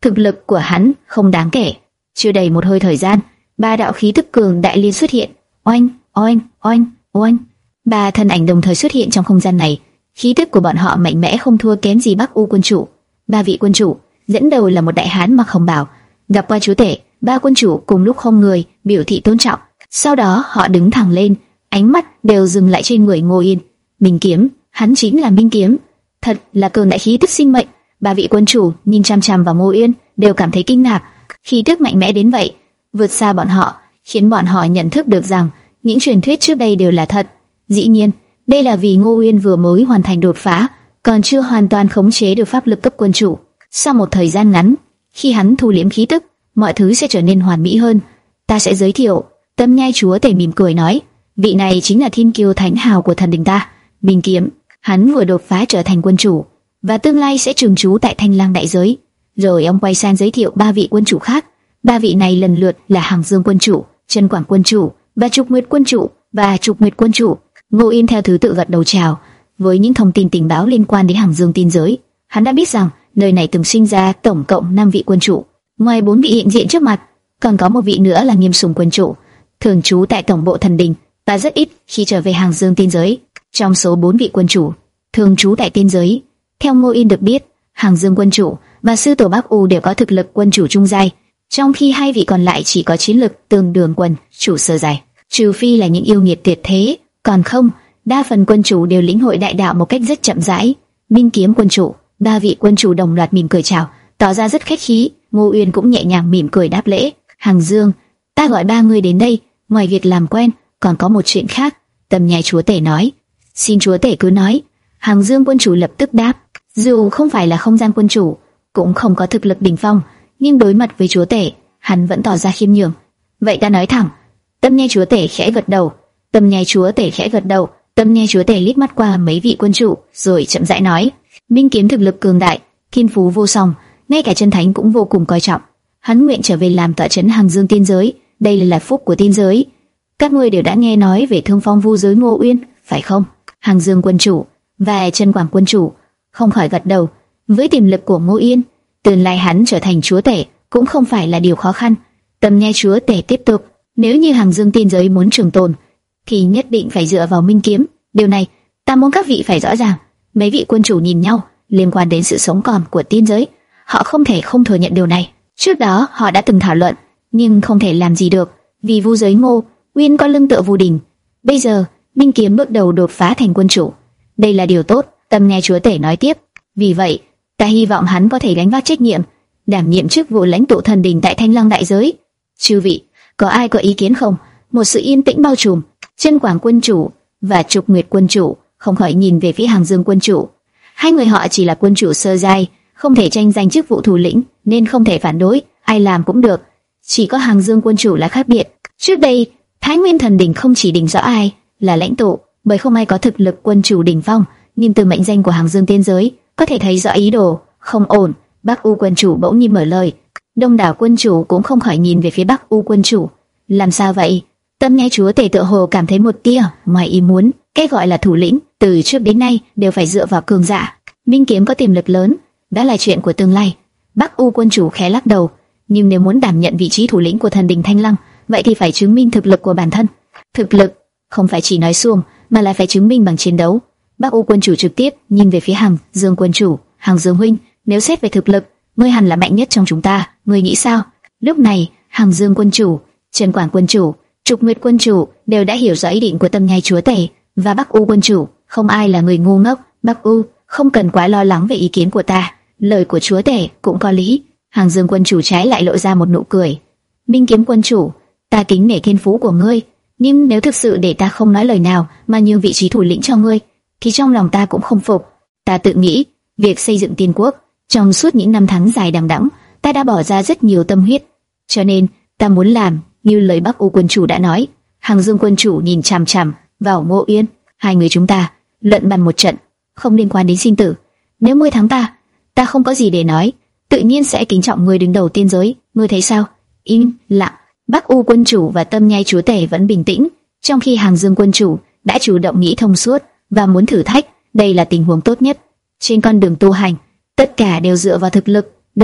thực lực của hắn không đáng kể. Chưa đầy một hơi thời gian, ba đạo khí tức cường đại liên xuất hiện, oanh, oanh, oanh, oanh. Ba thân ảnh đồng thời xuất hiện trong không gian này, khí tức của bọn họ mạnh mẽ không thua kém gì Bắc U quân chủ. Ba vị quân chủ, dẫn đầu là một đại hán mặc hồng bào, gặp qua chúa tể. Ba quân chủ cùng lúc không người biểu thị tôn trọng, sau đó họ đứng thẳng lên, ánh mắt đều dừng lại trên người Ngô Yên. Minh Kiếm, hắn chính là Minh Kiếm, thật là cường đại khí tức sinh mệnh. Ba vị quân chủ nhìn chăm chăm vào Ngô Yên, đều cảm thấy kinh ngạc. Khí tức mạnh mẽ đến vậy, vượt xa bọn họ, khiến bọn họ nhận thức được rằng những truyền thuyết trước đây đều là thật. Dĩ nhiên, đây là vì Ngô Yên vừa mới hoàn thành đột phá, còn chưa hoàn toàn khống chế được pháp lực cấp quân chủ. Sau một thời gian ngắn, khi hắn thu liễm khí tức, mọi thứ sẽ trở nên hoàn mỹ hơn. Ta sẽ giới thiệu. Tâm Nhai chúa tể mỉm cười nói, vị này chính là thiên kiêu thánh hào của thần đình ta, Minh Kiếm. Hắn vừa đột phá trở thành quân chủ, và tương lai sẽ trường trú tại Thanh Lang đại giới. Rồi ông quay sang giới thiệu ba vị quân chủ khác. Ba vị này lần lượt là Hàng Dương quân chủ, Chân Quảng quân chủ, và Trục Nguyệt quân chủ và Trục Nguyệt quân chủ. Ngô Yên theo thứ tự gật đầu chào. Với những thông tin tình báo liên quan đến Hàng Dương tiên giới, hắn đã biết rằng nơi này từng sinh ra tổng cộng năm vị quân chủ. Ngoài bốn vị hiện diện trước mặt, còn có một vị nữa là Nghiêm Sùng quân chủ, thường trú tại tổng bộ thần đình và rất ít khi trở về Hàng Dương tiên giới. Trong số bốn vị quân chủ thường trú tại tiên giới, theo Ngô Yên được biết, Hàng Dương quân chủ và sư tổ Bắc U đều có thực lực quân chủ trung giai, trong khi hai vị còn lại chỉ có chiến lực tương đương quân chủ sơ giai. Trừ phi là những yêu nghiệt tuyệt thế, còn không, đa phần quân chủ đều lĩnh hội đại đạo một cách rất chậm rãi. Minh Kiếm quân chủ, ba vị quân chủ đồng loạt mỉm cười chào, tỏ ra rất khách khí. Ngô Uyên cũng nhẹ nhàng mỉm cười đáp lễ. Hàng Dương, ta gọi ba người đến đây, ngoài việc làm quen, còn có một chuyện khác. Tâm Nhai chúa tể nói. Xin chúa tể cứ nói. Hàng Dương quân chủ lập tức đáp. Dù không phải là không gian quân chủ, cũng không có thực lực đỉnh phong, nhưng đối mặt với chúa tể, hắn vẫn tỏ ra khiêm nhường. Vậy ta nói thẳng. Tâm Nhai chúa tể khẽ gật đầu. Tâm Nhai chúa tể khẽ gật đầu. Tâm Nhai chúa tể liếc mắt qua mấy vị quân chủ, rồi chậm rãi nói. Minh Kiếm thực lực cường đại, thiên phú vô song, ngay cả chân thánh cũng vô cùng coi trọng. Hắn nguyện trở về làm tọa trấn Hàng Dương tiên giới, đây là lạc phúc của tiên giới. Các ngươi đều đã nghe nói về Thương Phong Vu giới Ngô Uyên, phải không? Hàng Dương quân chủ và Chân Quảng quân chủ không khỏi gật đầu. Với tiềm lực của Ngô Uyên, tương lai hắn trở thành chúa tể cũng không phải là điều khó khăn. Tâm Nhai chúa tể tiếp tục. Nếu như Hàng Dương tiên giới muốn trường tồn, thì nhất định phải dựa vào Minh Kiếm. Điều này, ta muốn các vị phải rõ ràng. Mấy vị quân chủ nhìn nhau, liên quan đến sự sống còn của tiên giới, họ không thể không thừa nhận điều này. Trước đó họ đã từng thảo luận, nhưng không thể làm gì được, vì Vu giới Ngô Uyên có lưng tựa Vu Đình. Bây giờ Minh Kiếm bước đầu đột phá thành quân chủ, đây là điều tốt. Tâm Nhai chúa tể nói tiếp. Vì vậy, ta hy vọng hắn có thể gánh vác trách nhiệm, đảm nhiệm chức vụ lãnh tụ thần đình tại Thanh Lăng đại giới. Chư vị, có ai có ý kiến không? Một sự yên tĩnh bao trùm. Chân Quảng quân chủ và Trục Nguyệt quân chủ không khỏi nhìn về phía Hàng Dương quân chủ. Hai người họ chỉ là quân chủ sơ giai, không thể tranh giành chức vụ thủ lĩnh, nên không thể phản đối, ai làm cũng được. Chỉ có Hàng Dương quân chủ là khác biệt. Trước đây, Thái Nguyên thần đình không chỉ định rõ ai là lãnh tụ, bởi không ai có thực lực quân chủ đỉnh phong, nhưng từ mệnh danh của Hàng Dương tiên giới có thể thấy rõ ý đồ không ổn. Bắc U quân chủ bỗng nhiên mở lời. Đông đảo quân chủ cũng không khỏi nhìn về phía Bắc U quân chủ. Làm sao vậy? Tâm Nhai chúa tể tựa hồ cảm thấy một tia ngoài ý muốn. Cái gọi là thủ lĩnh từ trước đến nay đều phải dựa vào cường giả. Minh Kiếm có tiềm lực lớn, đã là chuyện của tương lai. Bắc U quân chủ khẽ lắc đầu. Nhưng nếu muốn đảm nhận vị trí thủ lĩnh của thần đình Thanh Lăng, vậy thì phải chứng minh thực lực của bản thân. Thực lực không phải chỉ nói suông, mà là phải chứng minh bằng chiến đấu. Bắc U quân chủ trực tiếp nhìn về phía Hàng Dương quân chủ. Hàng Dương huynh, nếu xét về thực lực, ngươi hẳn là mạnh nhất trong chúng ta, ngươi nghĩ sao? Lúc này, Hàng Dương quân chủ, Chân Quảng quân chủ, Trục Nguyệt quân chủ đều đã hiểu rõ ý định của Tâm Nhai chúa tể, và Bắc U quân chủ không ai là người ngu ngốc. Bắc U, không cần quá lo lắng về ý kiến của ta, lời của chúa tể cũng có lý. Hàng Dương quân chủ trái lại lộ ra một nụ cười. Minh Kiếm quân chủ, ta kính nể thiên phú của ngươi, nhưng nếu thực sự để ta không nói lời nào mà nhường vị trí thủ lĩnh cho ngươi, thì trong lòng ta cũng không phục. Ta tự nghĩ, việc xây dựng tiên quốc, trong suốt những năm tháng dài đằng đẵng, ta đã bỏ ra rất nhiều tâm huyết, cho nên ta muốn làm như lời Bắc U quân chủ đã nói. Hàng Dương quân chủ nhìn chằm chằm vào Ngô Uyên. Hai người chúng ta luận bàn một trận, không liên quan đến sinh tử. Nếu ngươi thắng ta, ta không có gì để nói, tự nhiên sẽ kính trọng ngươi đứng đầu tiên giới. Ngươi thấy sao? Im lặng. Bắc U quân chủ và Tâm Nhai chúa tể vẫn bình tĩnh, trong khi Hàng Dương quân chủ đã chủ động nghĩ thông suốt và muốn thử thách. Đây là tình huống tốt nhất trên con đường tu hành, tất cả đều dựa vào thực lực. Được,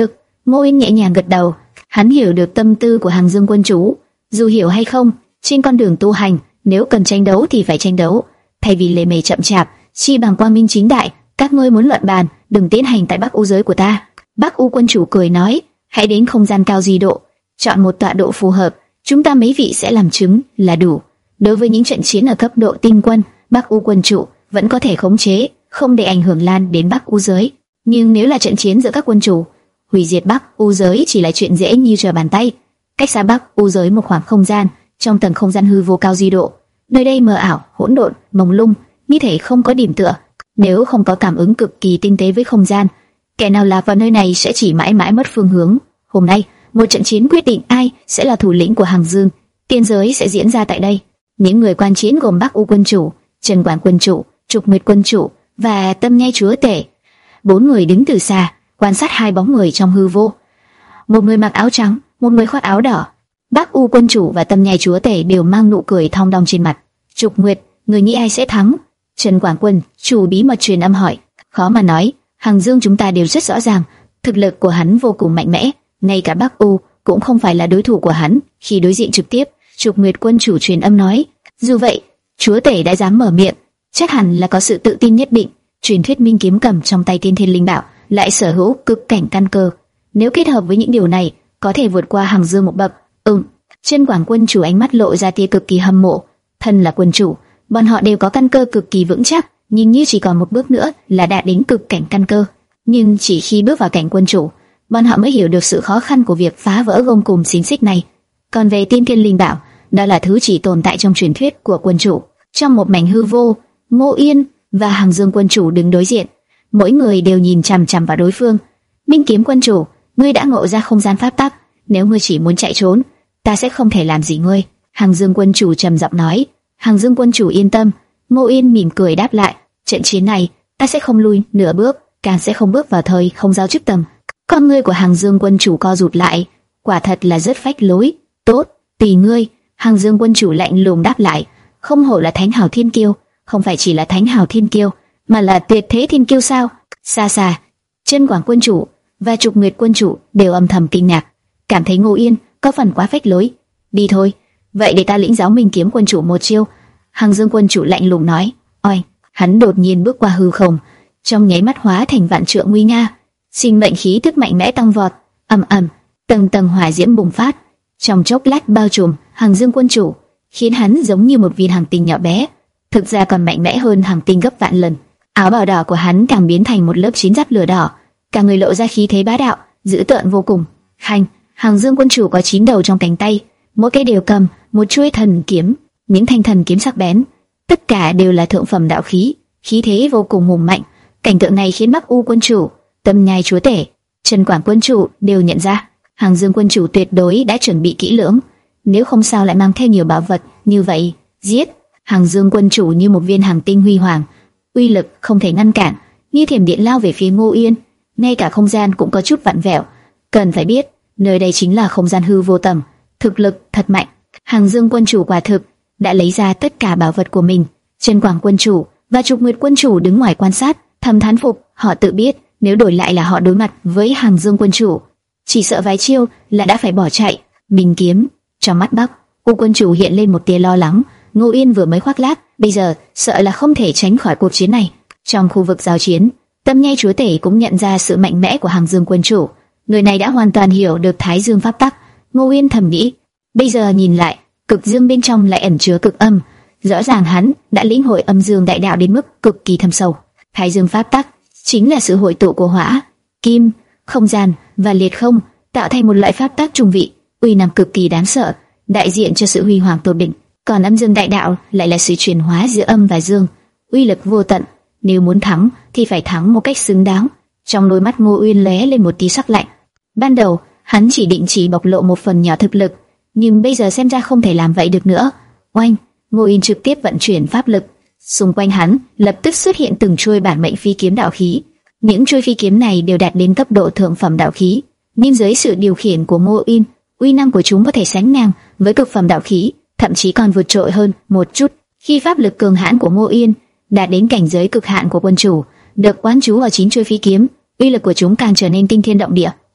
Ngô Yên nhẹ nhàng gật đầu. Hắn hiểu được tâm tư của Hàng Dương quân chủ. Dù hiểu hay không, trên con đường tu hành, nếu cần tranh đấu thì phải tranh đấu, thay vì lề mề chậm chạp, chi bằng quang minh chính đại. Các ngươi muốn luận bàn, đừng tiến hành tại Bắc U giới của ta. Bắc U quân chủ cười nói, hãy đến không gian cao di độ, chọn một tọa độ phù hợp, chúng ta mấy vị sẽ làm chứng là đủ. Đối với những trận chiến ở cấp độ tinh quân, Bắc U quân chủ vẫn có thể khống chế, không để ảnh hưởng lan đến Bắc U giới. Nhưng nếu là trận chiến giữa các quân chủ, hủy diệt Bắc U giới chỉ là chuyện dễ như trở bàn tay. Cách xa Bắc U giới một khoảng không gian, trong tầng không gian hư vô cao di độ, nơi đây mờ ảo, hỗn độn, mông lung, như thể không có điểm tựa. Nếu không có cảm ứng cực kỳ tinh tế với không gian, kẻ nào lạc vào nơi này sẽ chỉ mãi mãi mất phương hướng. Hôm nay, một trận chiến quyết định ai sẽ là thủ lĩnh của Hàng Dương Tiên giới sẽ diễn ra tại đây. Những người quan chiến gồm Bắc U quân chủ, Trần Quản quân chủ, Trục Nguyệt quân chủ và Tâm Nhai chúa tể. Bốn người đứng từ xa, quan sát hai bóng người trong hư vô. Một người mặc áo trắng, một người khoác áo đỏ. Bắc U quân chủ và Tâm Nhai chúa tể đều mang nụ cười thong dong trên mặt. Trục Nguyệt, người nghĩ ai sẽ thắng? Trần Quản quân chủ bí mật truyền âm hỏi. Khó mà nói, Hàng Dương chúng ta đều rất rõ ràng, thực lực của hắn vô cùng mạnh mẽ, ngay cả Bắc U cũng không phải là đối thủ của hắn khi đối diện trực tiếp. Trục Nguyệt quân chủ truyền âm nói. Dù vậy, chúa tể đã dám mở miệng, chắc hẳn là có sự tự tin nhất định. Truyền thuyết minh kiếm cầm trong tay Tiên Thiên Linh Bảo lại sở hữu cực cảnh căn cơ, nếu kết hợp với những điều này, có thể vượt qua Hàng Dương một bậc. Ừm. Chân Quảng quân chủ ánh mắt lộ ra tia cực kỳ hâm mộ. Thân là quân chủ, bọn họ đều có căn cơ cực kỳ vững chắc, nhưng như chỉ còn một bước nữa là đạt đến cực cảnh căn cơ. Nhưng chỉ khi bước vào cảnh quân chủ, bọn họ mới hiểu được sự khó khăn của việc phá vỡ gông cùm xiềng xích này. Còn về Tiên Thiên Linh Bảo, đó là thứ chỉ tồn tại trong truyền thuyết của quân chủ. Trong một mảnh hư vô, Ngô Yên và Hàng Dương quân chủ đứng đối diện, mỗi người đều nhìn chằm chằm vào đối phương. Minh kiếm quân chủ, ngươi đã ngộ ra không gian pháp tắc, nếu ngươi chỉ muốn chạy trốn, ta sẽ không thể làm gì ngươi. Hàng Dương quân chủ trầm giọng nói. Hàng Dương quân chủ yên tâm. Ngô Yên mỉm cười đáp lại, trận chiến này ta sẽ không lui nửa bước, càng sẽ không bước vào thời không giao chức tầm. Con ngươi của Hàng Dương quân chủ co rụt lại, quả thật là rất phách lối. Tốt, tùy ngươi. Hàng Dương quân chủ lạnh lùng đáp lại. Không hổ là Thánh Hào Thiên Kiêu, không phải chỉ là Thánh Hào Thiên Kiêu, mà là Tuyệt Thế Thiên Kiêu sao? Xa xa, Chân Quảng quân chủ và Trục Nguyệt quân chủ đều âm thầm kinh ngạc, cảm thấy Ngô Yên có phần quá phách lối. Đi thôi, vậy để ta lĩnh giáo Minh kiếm quân chủ một chiêu. Hàng Dương quân chủ lạnh lùng nói. Oanh, hắn đột nhiên bước qua hư không, trong nháy mắt hóa thành vạn trượng nguy nga, sinh mệnh khí tức mạnh mẽ tăng vọt. Ầm ầm, tầng tầng hỏa diễm bùng phát, trong chốc lát bao trùm Hàng Dương quân chủ, khiến hắn giống như một viên hành tinh nhỏ bé, thực ra còn mạnh mẽ hơn hành tinh gấp vạn lần. Áo bào đỏ của hắn càng biến thành một lớp chiến giáp lửa đỏ, cả người lộ ra khí thế bá đạo, dữ tợn vô cùng. Hành, Hàng Dương quân chủ có chín đầu trong cánh tay, mỗi cái đều cầm một chuôi thần kiếm, những thanh thần kiếm sắc bén, tất cả đều là thượng phẩm đạo khí, khí thế vô cùng hùng mạnh. Cảnh tượng này khiến Bắc U quân chủ, Tâm Nhai chúa tể, Trần Quảng quân chủ đều nhận ra, Hàng Dương quân chủ tuyệt đối đã chuẩn bị kỹ lưỡng, nếu không sao lại mang theo nhiều bảo vật như vậy. Giết! Hàng Dương quân chủ như một viên hành tinh huy hoàng, uy lực không thể ngăn cản, như thiểm điện lao về phía Ngô Yên, ngay cả không gian cũng có chút vặn vẹo. Cần phải biết, nơi đây chính là không gian hư vô tầm, thực lực thật mạnh. Hàng Dương quân chủ quả thực đã lấy ra tất cả bảo vật của mình. Trần Quảng quân chủ và Trục Nguyệt quân chủ đứng ngoài quan sát, thầm thán phục. Họ tự biết nếu đổi lại là họ đối mặt với Hàng Dương quân chủ, chỉ sợ vài chiêu là đã phải bỏ chạy. Minh kiếm. Trong mắt Bắc U quân chủ hiện lên một tia lo lắng. Ngô Yên vừa mới khoác lác, bây giờ sợ là không thể tránh khỏi cuộc chiến này. Trong khu vực giao chiến, Tâm Nhai chúa tể cũng nhận ra sự mạnh mẽ của Hàng Dương quân chủ. Người này đã hoàn toàn hiểu được Thái Dương pháp tắc. Ngô Yên thầm nghĩ, bây giờ nhìn lại, cực dương bên trong lại ẩn chứa cực âm, rõ ràng hắn đã lĩnh hội âm dương đại đạo đến mức cực kỳ thâm sâu. Thái Dương pháp tắc chính là sự hội tụ của hỏa, kim, không gian và liệt không, tạo thành một loại pháp tắc trung vị, uy năng cực kỳ đáng sợ, đại diện cho sự huy hoàng tột đỉnh. Còn âm dương đại đạo lại là sự chuyển hóa giữa âm và dương, uy lực vô tận. Nếu muốn thắng thì phải thắng một cách xứng đáng. Trong đôi mắt Ngô Uyên lóe lên một tí sắc lạnh. Ban đầu hắn chỉ định chỉ bộc lộ một phần nhỏ thực lực, nhưng bây giờ xem ra không thể làm vậy được nữa. Oanh! Ngô Uyên trực tiếp vận chuyển pháp lực, xung quanh hắn lập tức xuất hiện từng chuôi bản mệnh phi kiếm đạo khí. Những chuôi phi kiếm này đều đạt đến cấp độ thượng phẩm đạo khí, nhưng dưới sự điều khiển của Ngô Uyên, uy năng của chúng có thể sánh ngang với cực phẩm đạo khí, thậm chí còn vượt trội hơn một chút. Khi pháp lực cường hãn của Ngô Uyên đạt đến cảnh giới cực hạn của quân chủ, được quán chú vào chín chuôi phi kiếm, uy lực của chúng càng trở nên kinh thiên động địa.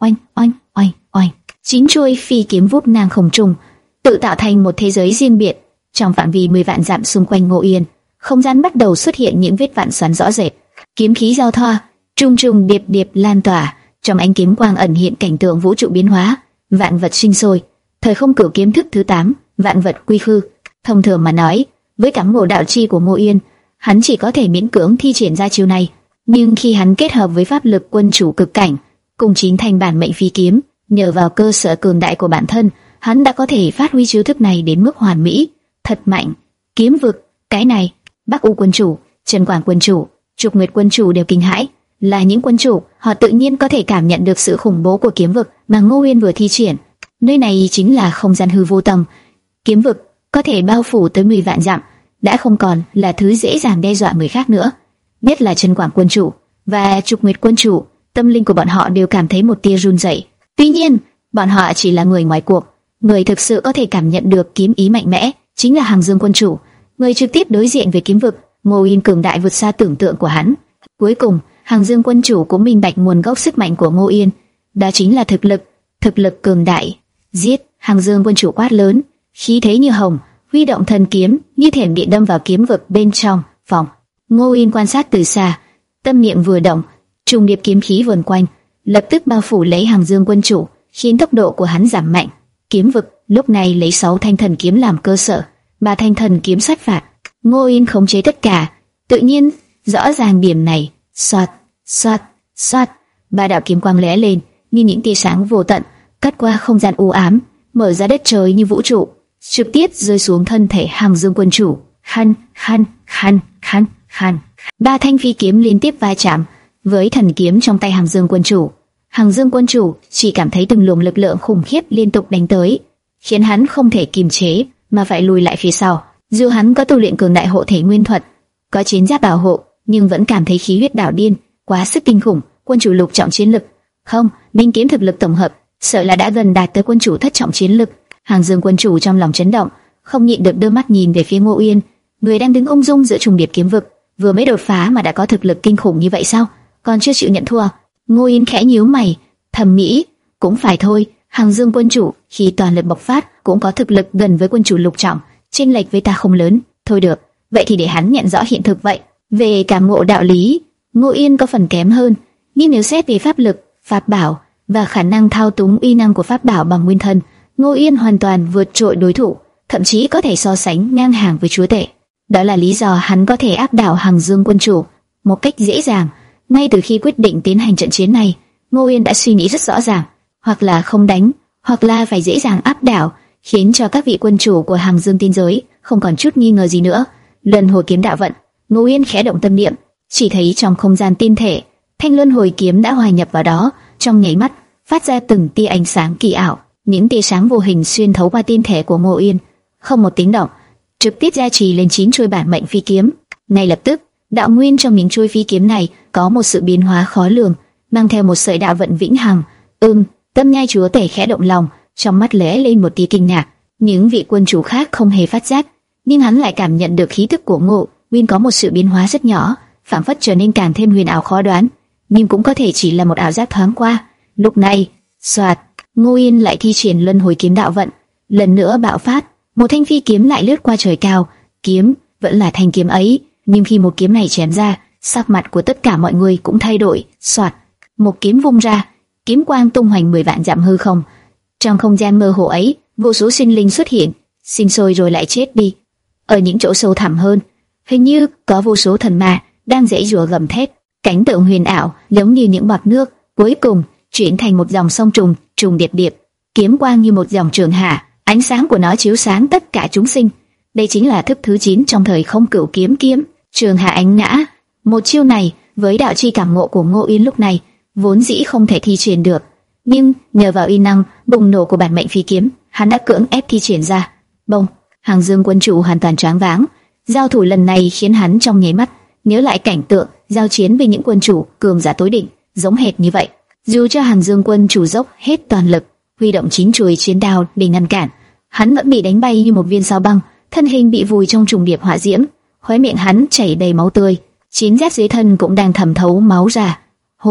oanh oanh oanh oanh. Chín chuôi phi kiếm vút ngang không trung, tự tạo thành một thế giới riêng biệt. Trong phạm vi mười vạn dặm xung quanh Ngô Yên, không gian bắt đầu xuất hiện những vết vạn xoắn rõ rệt. Kiếm khí giao thoa, trung trung điệp điệp lan tỏa, trong ánh kiếm quang ẩn hiện cảnh tượng vũ trụ biến hóa, vạn vật sinh sôi. Thời không cửu kiếm thức thứ tám, vạn vật quy khư. Thông thường mà nói, với cảm ngộ đạo chi của Ngô Yên, hắn chỉ có thể miễn cưỡng thi triển ra chiêu này, nhưng khi hắn kết hợp với pháp lực quân chủ cực cảnh, cùng chín thành bản mệnh phi kiếm, nhờ vào cơ sở cường đại của bản thân, hắn đã có thể phát huy chiêu thức này đến mức hoàn mỹ. Thật mạnh. Kiếm vực, cái này, Bắc U quân chủ, Trần Quảng quân chủ, Trục Nguyệt quân chủ đều kinh hãi. Là những quân chủ, họ tự nhiên có thể cảm nhận được sự khủng bố của kiếm vực mà Ngô Uyên vừa thi triển. Nơi này chính là không gian hư vô tầng. Kiếm vực có thể bao phủ tới mười vạn dặm, đã không còn là thứ dễ dàng đe dọa người khác nữa. Biết là Trần Quảng quân chủ và Trục Nguyệt quân chủ, tâm linh của bọn họ đều cảm thấy một tia run rẩy. Tuy nhiên, bọn họ chỉ là người ngoài cuộc, người thực sự có thể cảm nhận được kiếm ý mạnh mẽ chính là Hàng Dương quân chủ, người trực tiếp đối diện với kiếm vực. Ngô Uyên cường đại vượt xa tưởng tượng của hắn. Cuối cùng, Hàng Dương quân chủ cũng minh bạch nguồn gốc sức mạnh của Ngô Uyên, đó chính là thực lực, thực lực cường đại. Giết! Hàng Dương quân chủ quát lớn, khí thế như hồng, huy động thần kiếm như thiểm điện đâm vào kiếm vực bên trong phòng. Ngô Uyên quan sát từ xa, tâm niệm vừa động, trùng điệp kiếm khí vần quanh, lập tức bao phủ lấy Hàng Dương quân chủ, khiến tốc độ của hắn giảm mạnh. Kiếm vực lúc này lấy sáu thanh thần kiếm làm cơ sở, ba thanh thần kiếm sát phạt. Ngô Uyên khống chế tất cả, tự nhiên rõ ràng điểm này. Xoạt, xoạt, xoạt, ba đạo kiếm quang lóe lên như những tia sáng vô tận, cắt qua không gian u ám, mở ra đất trời như vũ trụ, trực tiếp rơi xuống thân thể Hàng Dương quân chủ. Khăn, khăn, khăn, khăn, khăn. Ba thanh phi kiếm liên tiếp va chạm với thần kiếm trong tay Hàng Dương quân chủ. Hàng Dương quân chủ chỉ cảm thấy từng luồng lực lượng khủng khiếp liên tục đánh tới, khiến hắn không thể kiềm chế mà phải lùi lại phía sau. Dù hắn có tu luyện cường đại hộ thể nguyên thuật, có chiến giáp bảo hộ, nhưng vẫn cảm thấy khí huyết đảo điên, quá sức kinh khủng. Quân chủ lục trọng chiến lực, không, minh kiếm thực lực tổng hợp, sợ là đã gần đạt tới quân chủ thất trọng chiến lực. Hàng Dương quân chủ trong lòng chấn động, không nhịn được đưa mắt nhìn về phía Ngô Uyên, người đang đứng ung dung giữa trùng điệp kiếm vực, vừa mới đột phá mà đã có thực lực kinh khủng như vậy sao? Còn chưa chịu nhận thua. Ngô Uyên khẽ nhíu mày, thầm nghĩ, cũng phải thôi, Hàng Dương quân chủ khi toàn lực bộc phát cũng có thực lực gần với quân chủ lục trọng, chênh lệch với ta không lớn. Thôi được, vậy thì để hắn nhận rõ hiện thực vậy. Về cảm ngộ đạo lý, Ngô Uyên có phần kém hơn, nhưng nếu xét về pháp lực, pháp bảo và khả năng thao túng uy năng của pháp bảo bằng nguyên thân, Ngô Uyên hoàn toàn vượt trội đối thủ, thậm chí có thể so sánh ngang hàng với chúa tể. Đó là lý do hắn có thể áp đảo Hàng Dương quân chủ một cách dễ dàng. Ngay từ khi quyết định tiến hành trận chiến này, Ngô Uyên đã suy nghĩ rất rõ ràng, hoặc là không đánh, hoặc là phải dễ dàng áp đảo, khiến cho các vị quân chủ của Hàng Dương tiên giới không còn chút nghi ngờ gì nữa. Luân hồi kiếm đạo vận, Ngô Uyên khẽ động tâm niệm, chỉ thấy trong không gian tiên thể, thanh luân hồi kiếm đã hòa nhập vào đó, trong nháy mắt phát ra từng tia ánh sáng kỳ ảo. Những tia sáng vô hình xuyên thấu qua tiên thể của Ngô Uyên, không một tiếng động, trực tiếp gia trì lên chín chuôi bản mệnh phi kiếm. Ngay lập tức, đạo nguyên trong những chuôi phi kiếm này có một sự biến hóa khó lường, mang theo một sợi đạo vận vĩnh hằng. Ừm, tâm nhai chúa tể khẽ động lòng, trong mắt lóe lên một tia kinh ngạc. Những vị quân chủ khác không hề phát giác, nhưng hắn lại cảm nhận được khí tức của Ngô Uyên có một sự biến hóa rất nhỏ, phảng phất trở nên càng thêm huyền ảo khó đoán, nhưng cũng có thể chỉ là một ảo giác thoáng qua. Lúc này, xoạt, Ngô Uyên lại thi triển luân hồi kiếm đạo vận, lần nữa bạo phát, một thanh phi kiếm lại lướt qua trời cao. Kiếm vẫn là thanh kiếm ấy, nhưng khi một kiếm này chém ra, sắc mặt của tất cả mọi người cũng thay đổi. Xoạt, một kiếm vung ra, kiếm quang tung hoành mười vạn dặm hư không. Trong không gian mơ hồ ấy, vô số sinh linh xuất hiện, sinh sôi rồi lại chết đi. Ở những chỗ sâu thẳm hơn, hình như có vô số thần ma đang giãy giụa gầm thét. Cảnh tượng huyền ảo giống như những bọt nước, cuối cùng chuyển thành một dòng sông trùng trùng điệp điệp, kiếm quang như một dòng trường hạ, ánh sáng của nó chiếu sáng tất cả chúng sinh. Đây chính là thức thứ chín trong thời không cửu kiếm kiếm, trường hạ ánh ngã. Một chiêu này với đạo chi cảm ngộ của Ngô Uyên lúc này vốn dĩ không thể thi triển được, nhưng nhờ vào uy năng bùng nổ của bản mệnh phi kiếm, hắn đã cưỡng ép thi triển ra. Bông, Hàng Dương quân chủ hoàn toàn choáng váng. Giao thủ lần này khiến hắn trong nháy mắt nhớ lại cảnh tượng giao chiến với những quân chủ cường giả tối đỉnh, giống hệt như vậy. Dù cho Hàng Dương quân chủ dốc hết toàn lực, huy động chín chuôi chiến đao để ngăn cản, hắn vẫn bị đánh bay như một viên sao băng, thân hình bị vùi trong trùng điệp hỏa diễm, khóe miệng hắn chảy đầy máu tươi, chiến giáp dưới thân cũng đang thẩm thấu máu ra. Hô,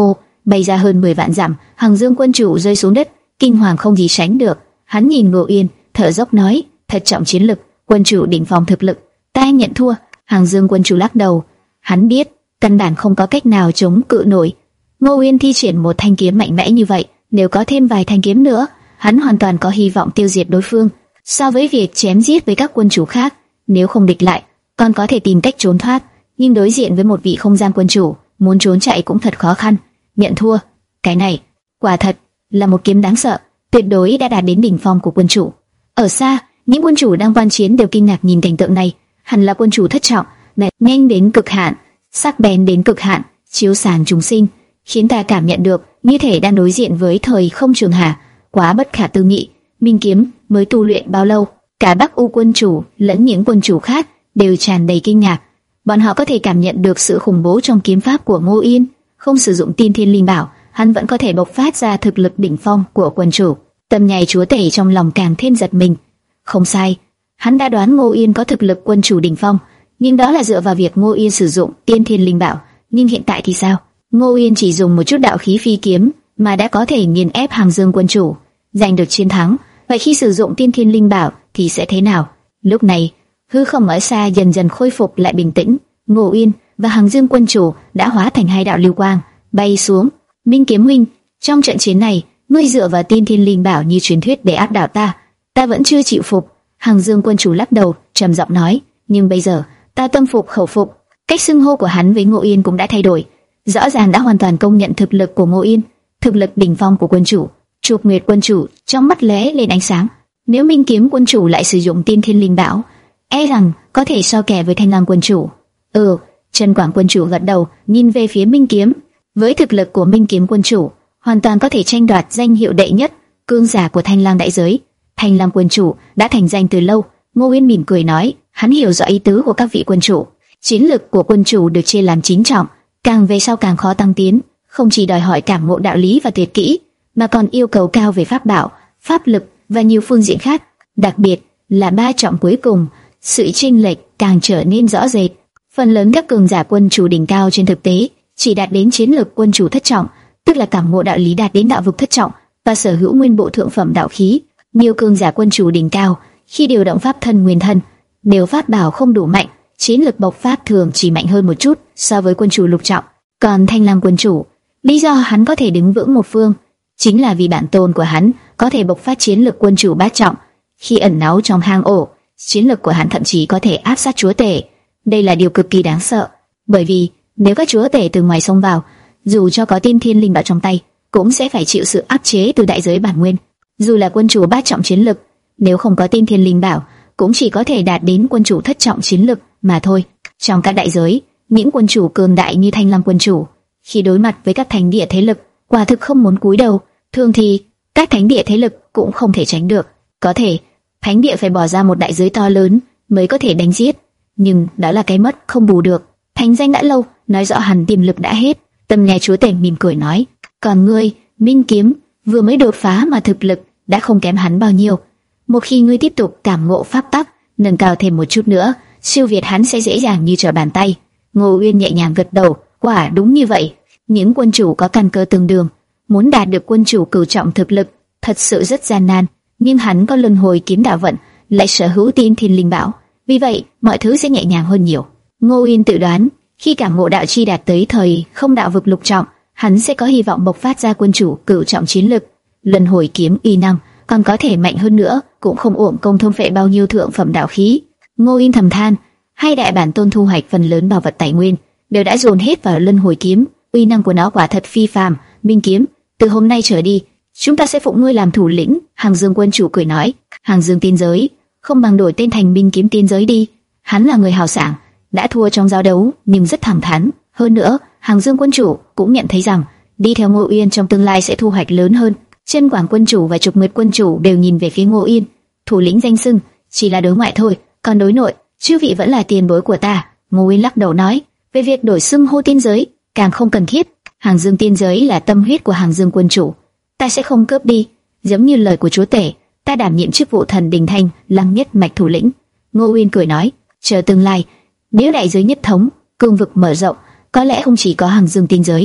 bay ra hơn mười vạn dặm. Hàng Dương quân chủ rơi xuống đất, kinh hoàng không gì sánh được. Hắn nhìn Ngô Uyên, thở dốc nói: thật trọng chiến lực, quân chủ đỉnh phong thực lực, ta nhận thua. Hàng Dương quân chủ lắc đầu, hắn biết căn bản không có cách nào chống cự nổi. Ngô Uyên thi triển một thanh kiếm mạnh mẽ như vậy, nếu có thêm vài thanh kiếm nữa, hắn hoàn toàn có hy vọng tiêu diệt đối phương. So với việc chém giết với các quân chủ khác, nếu không địch lại, còn có thể tìm cách trốn thoát, nhưng đối diện với một vị không gian quân chủ, muốn trốn chạy cũng thật khó khăn. Nhận thua, cái này quả thật là một kiếm đáng sợ, tuyệt đối đã đạt đến đỉnh phong của quân chủ. Ở xa, những quân chủ đang quan chiến đều kinh ngạc nhìn cảnh tượng này. Hẳn là quân chủ thất trọng, nhanh đến cực hạn, sắc bén đến cực hạn, chiếu sáng chúng sinh, khiến ta cảm nhận được như thể đang đối diện với thời không trường hà, quá bất khả tư nghị. Minh kiếm mới tu luyện bao lâu? Cả Bắc U quân chủ lẫn những quân chủ khác đều tràn đầy kinh ngạc. Bọn họ có thể cảm nhận được sự khủng bố trong kiếm pháp của Ngô Uyên. Không sử dụng Tiên Thiên Linh Bảo, hắn vẫn có thể bộc phát ra thực lực đỉnh phong của quân chủ. Tâm nhảy chúa tể trong lòng càng thêm giật mình. Không sai, hắn đã đoán Ngô Uyên có thực lực quân chủ đỉnh phong, nhưng đó là dựa vào việc Ngô Uyên sử dụng Tiên Thiên Linh Bảo. Nhưng hiện tại thì sao? Ngô Uyên chỉ dùng một chút đạo khí phi kiếm mà đã có thể nghiền ép Hàng Dương quân chủ, giành được chiến thắng. Vậy khi sử dụng Tiên Thiên Linh Bảo thì sẽ thế nào? Lúc này, hư không ở xa dần dần khôi phục lại bình tĩnh. Ngô Uyên và Hàng Dương quân chủ đã hóa thành hai đạo lưu quang bay xuống. Minh Kiếm huynh, trong trận chiến này, ngươi dựa vào Tiên Thiên Linh Bảo như truyền thuyết để áp đảo ta, ta vẫn chưa chịu phục. Hàng Dương quân chủ lắc đầu, trầm giọng nói, nhưng bây giờ ta tâm phục khẩu phục. Cách xưng hô của hắn với Ngô Uyên cũng đã thay đổi, rõ ràng đã hoàn toàn công nhận thực lực của Ngô Uyên, thực lực đỉnh phong của quân chủ. Trục Nguyệt quân chủ trong mắt lóe lên ánh sáng. Nếu Minh Kiếm quân chủ lại sử dụng Tiên Thiên Linh Bảo, e rằng có thể so kè với Thanh Lam quân chủ. Ừ, Trần Quảng quân chủ gật đầu, nhìn về phía Minh Kiếm. Với thực lực của Minh Kiếm quân chủ, hoàn toàn có thể tranh đoạt danh hiệu đệ nhất cương giả của Thanh Lam đại giới. Thanh Lam quân chủ đã thành danh từ lâu. Ngô Uyên mỉm cười nói, hắn hiểu rõ ý tứ của các vị quân chủ. Chiến lực của quân chủ được chia làm chín trọng, càng về sau càng khó tăng tiến, không chỉ đòi hỏi cảm ngộ đạo lý và tuyệt kỹ, mà còn yêu cầu cao về pháp bảo, pháp lực và nhiều phương diện khác. Đặc biệt là ba trọng cuối cùng, sự chênh lệch càng trở nên rõ rệt. Phần lớn các cường giả quân chủ đỉnh cao trên thực tế chỉ đạt đến chiến lực quân chủ thất trọng, tức là cảm ngộ đạo lý đạt đến đạo vực thất trọng và sở hữu nguyên bộ thượng phẩm đạo khí. Nhiều cường giả quân chủ đỉnh cao khi điều động pháp thân nguyên thân, nếu pháp bảo không đủ mạnh, chiến lực bộc phát thường chỉ mạnh hơn một chút so với quân chủ lục trọng. Còn Thanh Lam quân chủ, lý do hắn có thể đứng vững một phương chính là vì bản tôn của hắn có thể bộc phát chiến lực quân chủ bát trọng. Khi ẩn náu trong hang ổ, chiến lực của hắn thậm chí có thể áp sát chúa tể. Đây là điều cực kỳ đáng sợ, bởi vì nếu các chúa tể từ ngoài xông vào, dù cho có Tiên Thiên Linh Bảo trong tay, cũng sẽ phải chịu sự áp chế từ đại giới bản nguyên. Dù là quân chủ bát trọng chiến lực, nếu không có Tiên Thiên Linh Bảo, cũng chỉ có thể đạt đến quân chủ thất trọng chiến lực mà thôi. Trong các đại giới, những quân chủ cường đại như Thanh Lam quân chủ, khi đối mặt với các thánh địa thế lực, quả thực không muốn cúi đầu. Thường thì các thánh địa thế lực cũng không thể tránh được, có thể thánh địa phải bỏ ra một đại giới to lớn mới có thể đánh giết, nhưng đó là cái mất không bù được. Thành danh đã lâu, nói rõ hẳn tiềm lực đã hết. Tâm nghe chúa tể mỉm cười nói, còn ngươi, Minh Kiếm, vừa mới đột phá mà thực lực đã không kém hắn bao nhiêu. Một khi ngươi tiếp tục cảm ngộ pháp tắc, nâng cao thêm một chút nữa, siêu việt hắn sẽ dễ dàng như trở bàn tay. Ngô Uyên nhẹ nhàng gật đầu, quả đúng như vậy. Những quân chủ có căn cơ tương đương, muốn đạt được quân chủ cửu trọng thực lực thật sự rất gian nan, nhưng hắn có luân hồi kiếm đạo vận, lại sở hữu Tiên Thiên Linh Bảo, vì vậy mọi thứ sẽ nhẹ nhàng hơn nhiều. Ngô Uyên tự đoán, khi cảm ngộ đạo chi đạt tới thời không đạo vực lục trọng, hắn sẽ có hy vọng bộc phát ra quân chủ cửu trọng chiến lực. Luân hồi kiếm uy năng còn có thể mạnh hơn nữa, cũng không uổng công thôn phệ bao nhiêu thượng phẩm đạo khí. Ngô Uyên thầm than, hai đại bản tôn thu hoạch phần lớn bảo vật tài nguyên đều đã dồn hết vào luân hồi kiếm, uy năng của nó quả thật phi phàm. Minh Kiếm, từ hôm nay trở đi, chúng ta sẽ phụng ngươi làm thủ lĩnh. Hàng Dương quân chủ cười nói, Hàng Dương tiên giới, không bằng đổi tên thành Minh Kiếm tiên giới đi. Hắn là người hào sảng, đã thua trong giao đấu nhưng rất thẳng thắn. Hơn nữa, Hàng Dương quân chủ cũng nhận thấy rằng đi theo Ngô Uyên trong tương lai sẽ thu hoạch lớn hơn. Chân Quảng quân chủ và Trục Nguyệt quân chủ đều nhìn về phía Ngô Uyên. Thủ lĩnh danh xưng chỉ là đối ngoại thôi, còn đối nội, chư vị vẫn là tiền bối của ta. Ngô Uyên lắc đầu nói, về việc đổi xưng hô tiên giới càng không cần thiết. Hàng Dương tiên giới là tâm huyết của Hàng Dương quân chủ, ta sẽ không cướp đi. Giống như lời của chúa tể, ta đảm nhiệm chức vụ thần đình thanh lăng nhất mạch thủ lĩnh. Ngô Uyên cười nói, chờ tương lai, nếu đại giới nhất thống, cương vực mở rộng, có lẽ không chỉ có Hàng Dương tiên giới,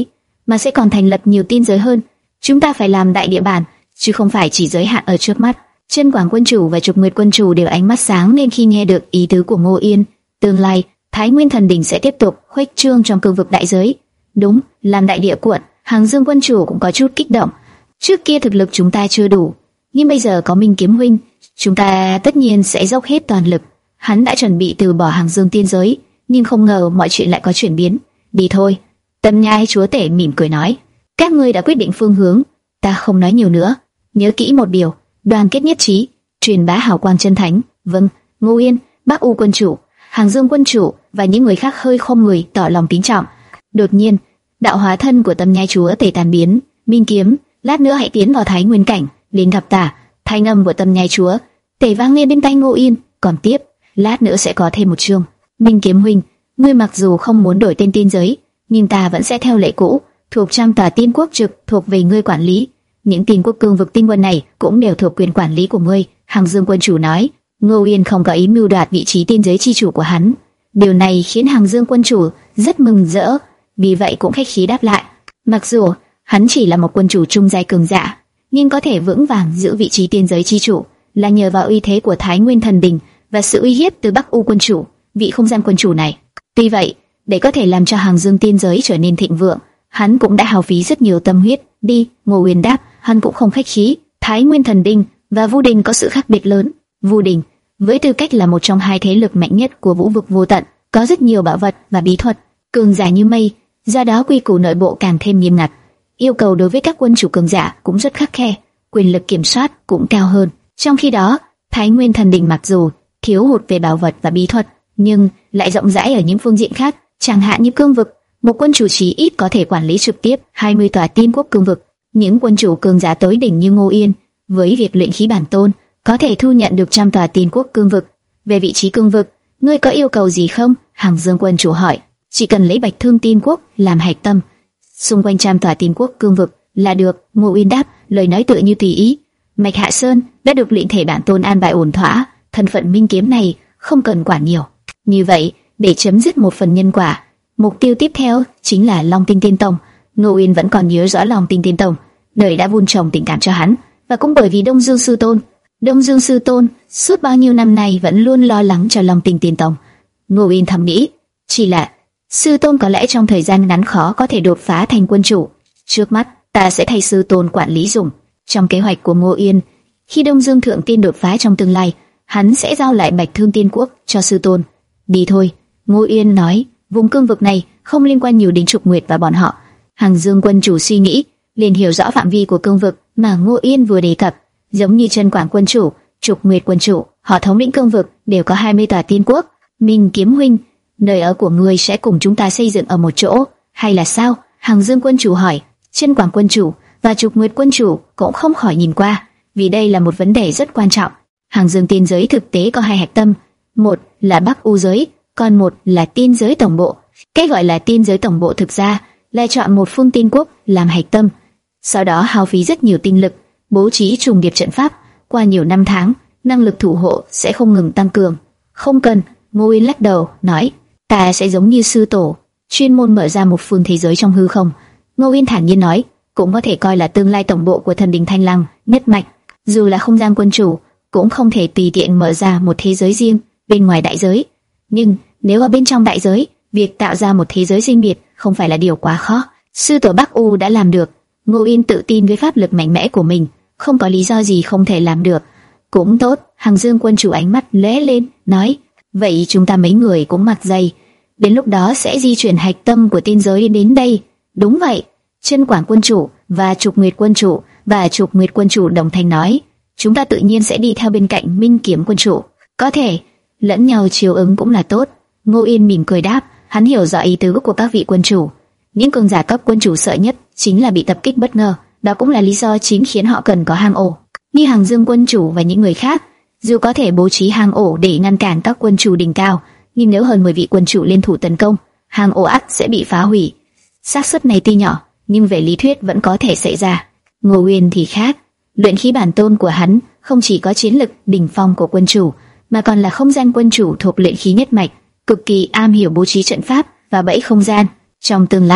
mà sẽ còn thành lập nhiều tiên giới hơn. Chúng ta phải làm đại địa bàn, chứ không phải chỉ giới hạn ở trước mắt. Chân Quảng quân chủ và Trục Nguyệt quân chủ đều ánh mắt sáng lên khi nghe được ý tứ của Ngô Yên. Tương lai, Thái Nguyên Thần Đỉnh sẽ tiếp tục khuếch trương trong cương vực đại giới. Đúng, làm đại địa quận, Hàng Dương quân chủ cũng có chút kích động. Trước kia thực lực chúng ta chưa đủ, nhưng bây giờ có Minh Kiếm huynh, chúng ta tất nhiên sẽ dốc hết toàn lực. Hắn đã chuẩn bị từ bỏ Hàng Dương tiên giới, nhưng không ngờ mọi chuyện lại có chuyển biến. Đi thôi. Tâm Nhai chúa tể mỉm cười nói, các ngươi đã quyết định phương hướng, ta không nói nhiều nữa. Nhớ kỹ một điều, đoàn kết nhất trí, truyền bá hào quang chân thánh. Vâng. Ngô Yên, Bắc U quân chủ, Hàng Dương quân chủ và những người khác hơi khom người tỏ lòng kính trọng. Đột nhiên, đạo hóa thân của Tâm Nhai chúa tể tan biến. Minh Kiếm, lát nữa hãy tiến vào Thái Nguyên cảnh, đến gặp ta. Thanh âm của Tâm Nhai chúa tể vang lên bên tai Ngô Yên. Còn tiếp, lát nữa sẽ có thêm một chương. Minh Kiếm huynh, ngươi mặc dù không muốn đổi tên tiên giới, nhưng ta vẫn sẽ theo lệ cũ, thuộc trăm tòa tiên quốc trực thuộc về ngươi quản lý. Những tiên quốc cương vực tinh quân này cũng đều thuộc quyền quản lý của ngươi. Hàng Dương quân chủ nói. Ngô Yên không có ý mưu đoạt vị trí tiên giới chi chủ của hắn. Điều này khiến Hàng Dương quân chủ rất mừng rỡ, vì vậy cũng khách khí đáp lại. Mặc dù hắn chỉ là một quân chủ trung giai cường giả, nhưng có thể vững vàng giữ vị trí tiên giới chi chủ là nhờ vào uy thế của Thái Nguyên Thần Đỉnh và sự uy hiếp từ Bắc U quân chủ, vị không gian quân chủ này. Tuy vậy, để có thể làm cho Hàng Dương tiên giới trở nên thịnh vượng, hắn cũng đã hao phí rất nhiều tâm huyết. Đi. Ngô Uyên đáp. Hắn cũng không khách khí. Thái Nguyên Thần Đỉnh và Vu Đình có sự khác biệt lớn. Vu Đình, với tư cách là một trong hai thế lực mạnh nhất của vũ vực vô tận, có rất nhiều bảo vật và bí thuật, cường giả như mây, do đó quy củ nội bộ càng thêm nghiêm ngặt. Yêu cầu đối với các quân chủ cường giả cũng rất khắt khe, quyền lực kiểm soát cũng cao hơn. Trong khi đó, Thái Nguyên Thần Đỉnh mặc dù thiếu hụt về bảo vật và bí thuật, nhưng lại rộng rãi ở những phương diện khác, chẳng hạn như cương vực. Một quân chủ chí ít có thể quản lý trực tiếp hai mươi tòa tiên quốc cương vực. Những quân chủ cường giả tối đỉnh như Ngô Yên, với việc luyện khí bản tôn, có thể thu nhận được trăm tòa tiên quốc cương vực. Về vị trí cương vực, ngươi có yêu cầu gì không? Hàng Dương quân chủ hỏi. Chỉ cần lấy Bạch Thương tiên quốc làm hạch tâm, xung quanh trăm tòa tiên quốc cương vực là được. Ngô Uyên đáp, lời nói tựa như tùy ý. Mạch Hạ Sơn đã được luyện thể bản tôn an bài ổn thỏa, thân phận Minh Kiếm này không cần quản nhiều. Như vậy, để chấm dứt một phần nhân quả, mục tiêu tiếp theo chính là Long Tinh Tiên Tông. Ngô Uyên vẫn còn nhớ rõ Long Tinh Tiên Tông, đời đã vun trồng tình cảm cho hắn, và cũng bởi vì Đông Dương sư tôn. Đông Dương sư tôn suốt bao nhiêu năm nay vẫn luôn lo lắng cho Long Tinh Tiên Tông. Ngô Uyên thầm nghĩ, chỉ là sư tôn có lẽ trong thời gian ngắn khó có thể đột phá thành quân chủ. Trước mắt, ta sẽ thay sư tôn quản lý dùng. Trong kế hoạch của Ngô Uyên, khi Đông Dương thượng tiên đột phá trong tương lai, hắn sẽ giao lại Bạch Thương Tiên Quốc cho sư tôn. Đi thôi. Ngô Uyên nói, vùng cương vực này không liên quan nhiều đến Trục Nguyệt và bọn họ. Hàng Dương quân chủ suy nghĩ, liền hiểu rõ phạm vi của cương vực mà Ngô Uyên vừa đề cập. Giống như Chân Quảng quân chủ, Trục Nguyệt quân chủ, họ thống lĩnh cương vực đều có hai mươi tòa tiên quốc. Minh Kiếm huynh, nơi ở của ngươi sẽ cùng chúng ta xây dựng ở một chỗ, hay là sao? Hàng Dương quân chủ hỏi. Chân Quảng quân chủ và Trục Nguyệt quân chủ cũng không khỏi nhìn qua, vì đây là một vấn đề rất quan trọng. Hàng Dương tiên giới thực tế có hai hạch tâm, một là Bắc U giới, còn một là tiên giới tổng bộ. Cái gọi là tiên giới tổng bộ thực ra là chọn một phương tiên quốc làm hạch tâm, sau đó hao phí rất nhiều tinh lực, bố trí trùng điệp trận pháp. Qua nhiều năm tháng, năng lực thủ hộ sẽ không ngừng tăng cường. Không cần. Ngô Uyên lắc đầu nói, ta sẽ giống như sư tổ, chuyên môn mở ra một phương thế giới trong hư không. Ngô Uyên thản nhiên nói, cũng có thể coi là tương lai tổng bộ của thần đình Thanh Lăng nhất mạch. Dù là không gian quân chủ, cũng không thể tùy tiện mở ra một thế giới riêng bên ngoài đại giới. Nhưng nếu ở bên trong đại giới, việc tạo ra một thế giới riêng biệt không phải là điều quá khó. Sư tổ Bắc U đã làm được. Ngô Uyên tự tin với pháp lực mạnh mẽ của mình, không có lý do gì không thể làm được. Cũng tốt. Hàng Dương quân chủ ánh mắt lóe lên, nói, vậy chúng ta mấy người cũng mặc dày, đến lúc đó sẽ di chuyển hạch tâm của tiên giới đến đây. Đúng vậy. Chân Quảng quân chủ và Trục Nguyệt quân chủ và Trục Nguyệt quân chủ đồng thanh nói, chúng ta tự nhiên sẽ đi theo bên cạnh Minh Kiếm quân chủ. Có thể lẫn nhau chiều ứng cũng là tốt. Ngô Yên mỉm cười đáp, hắn hiểu rõ ý tứ của các vị quân chủ. Những cường giả cấp quân chủ sợ nhất chính là bị tập kích bất ngờ, đó cũng là lý do chính khiến họ cần có hang ổ. Như Hàng Dương quân chủ và những người khác, dù có thể bố trí hang ổ để ngăn cản các quân chủ đỉnh cao, nhưng nếu hơn mười vị quân chủ liên thủ tấn công, hang ổ ắt sẽ bị phá hủy. Xác suất này tuy nhỏ, nhưng về lý thuyết vẫn có thể xảy ra. Ngô Uyên thì khác, luyện khí bản tôn của hắn không chỉ có chiến lực đỉnh phong của quân chủ, mà còn là không gian quân chủ thuộc luyện khí nhất mạch, cực kỳ am hiểu bố trí trận pháp và bẫy không gian. Trong tương lai,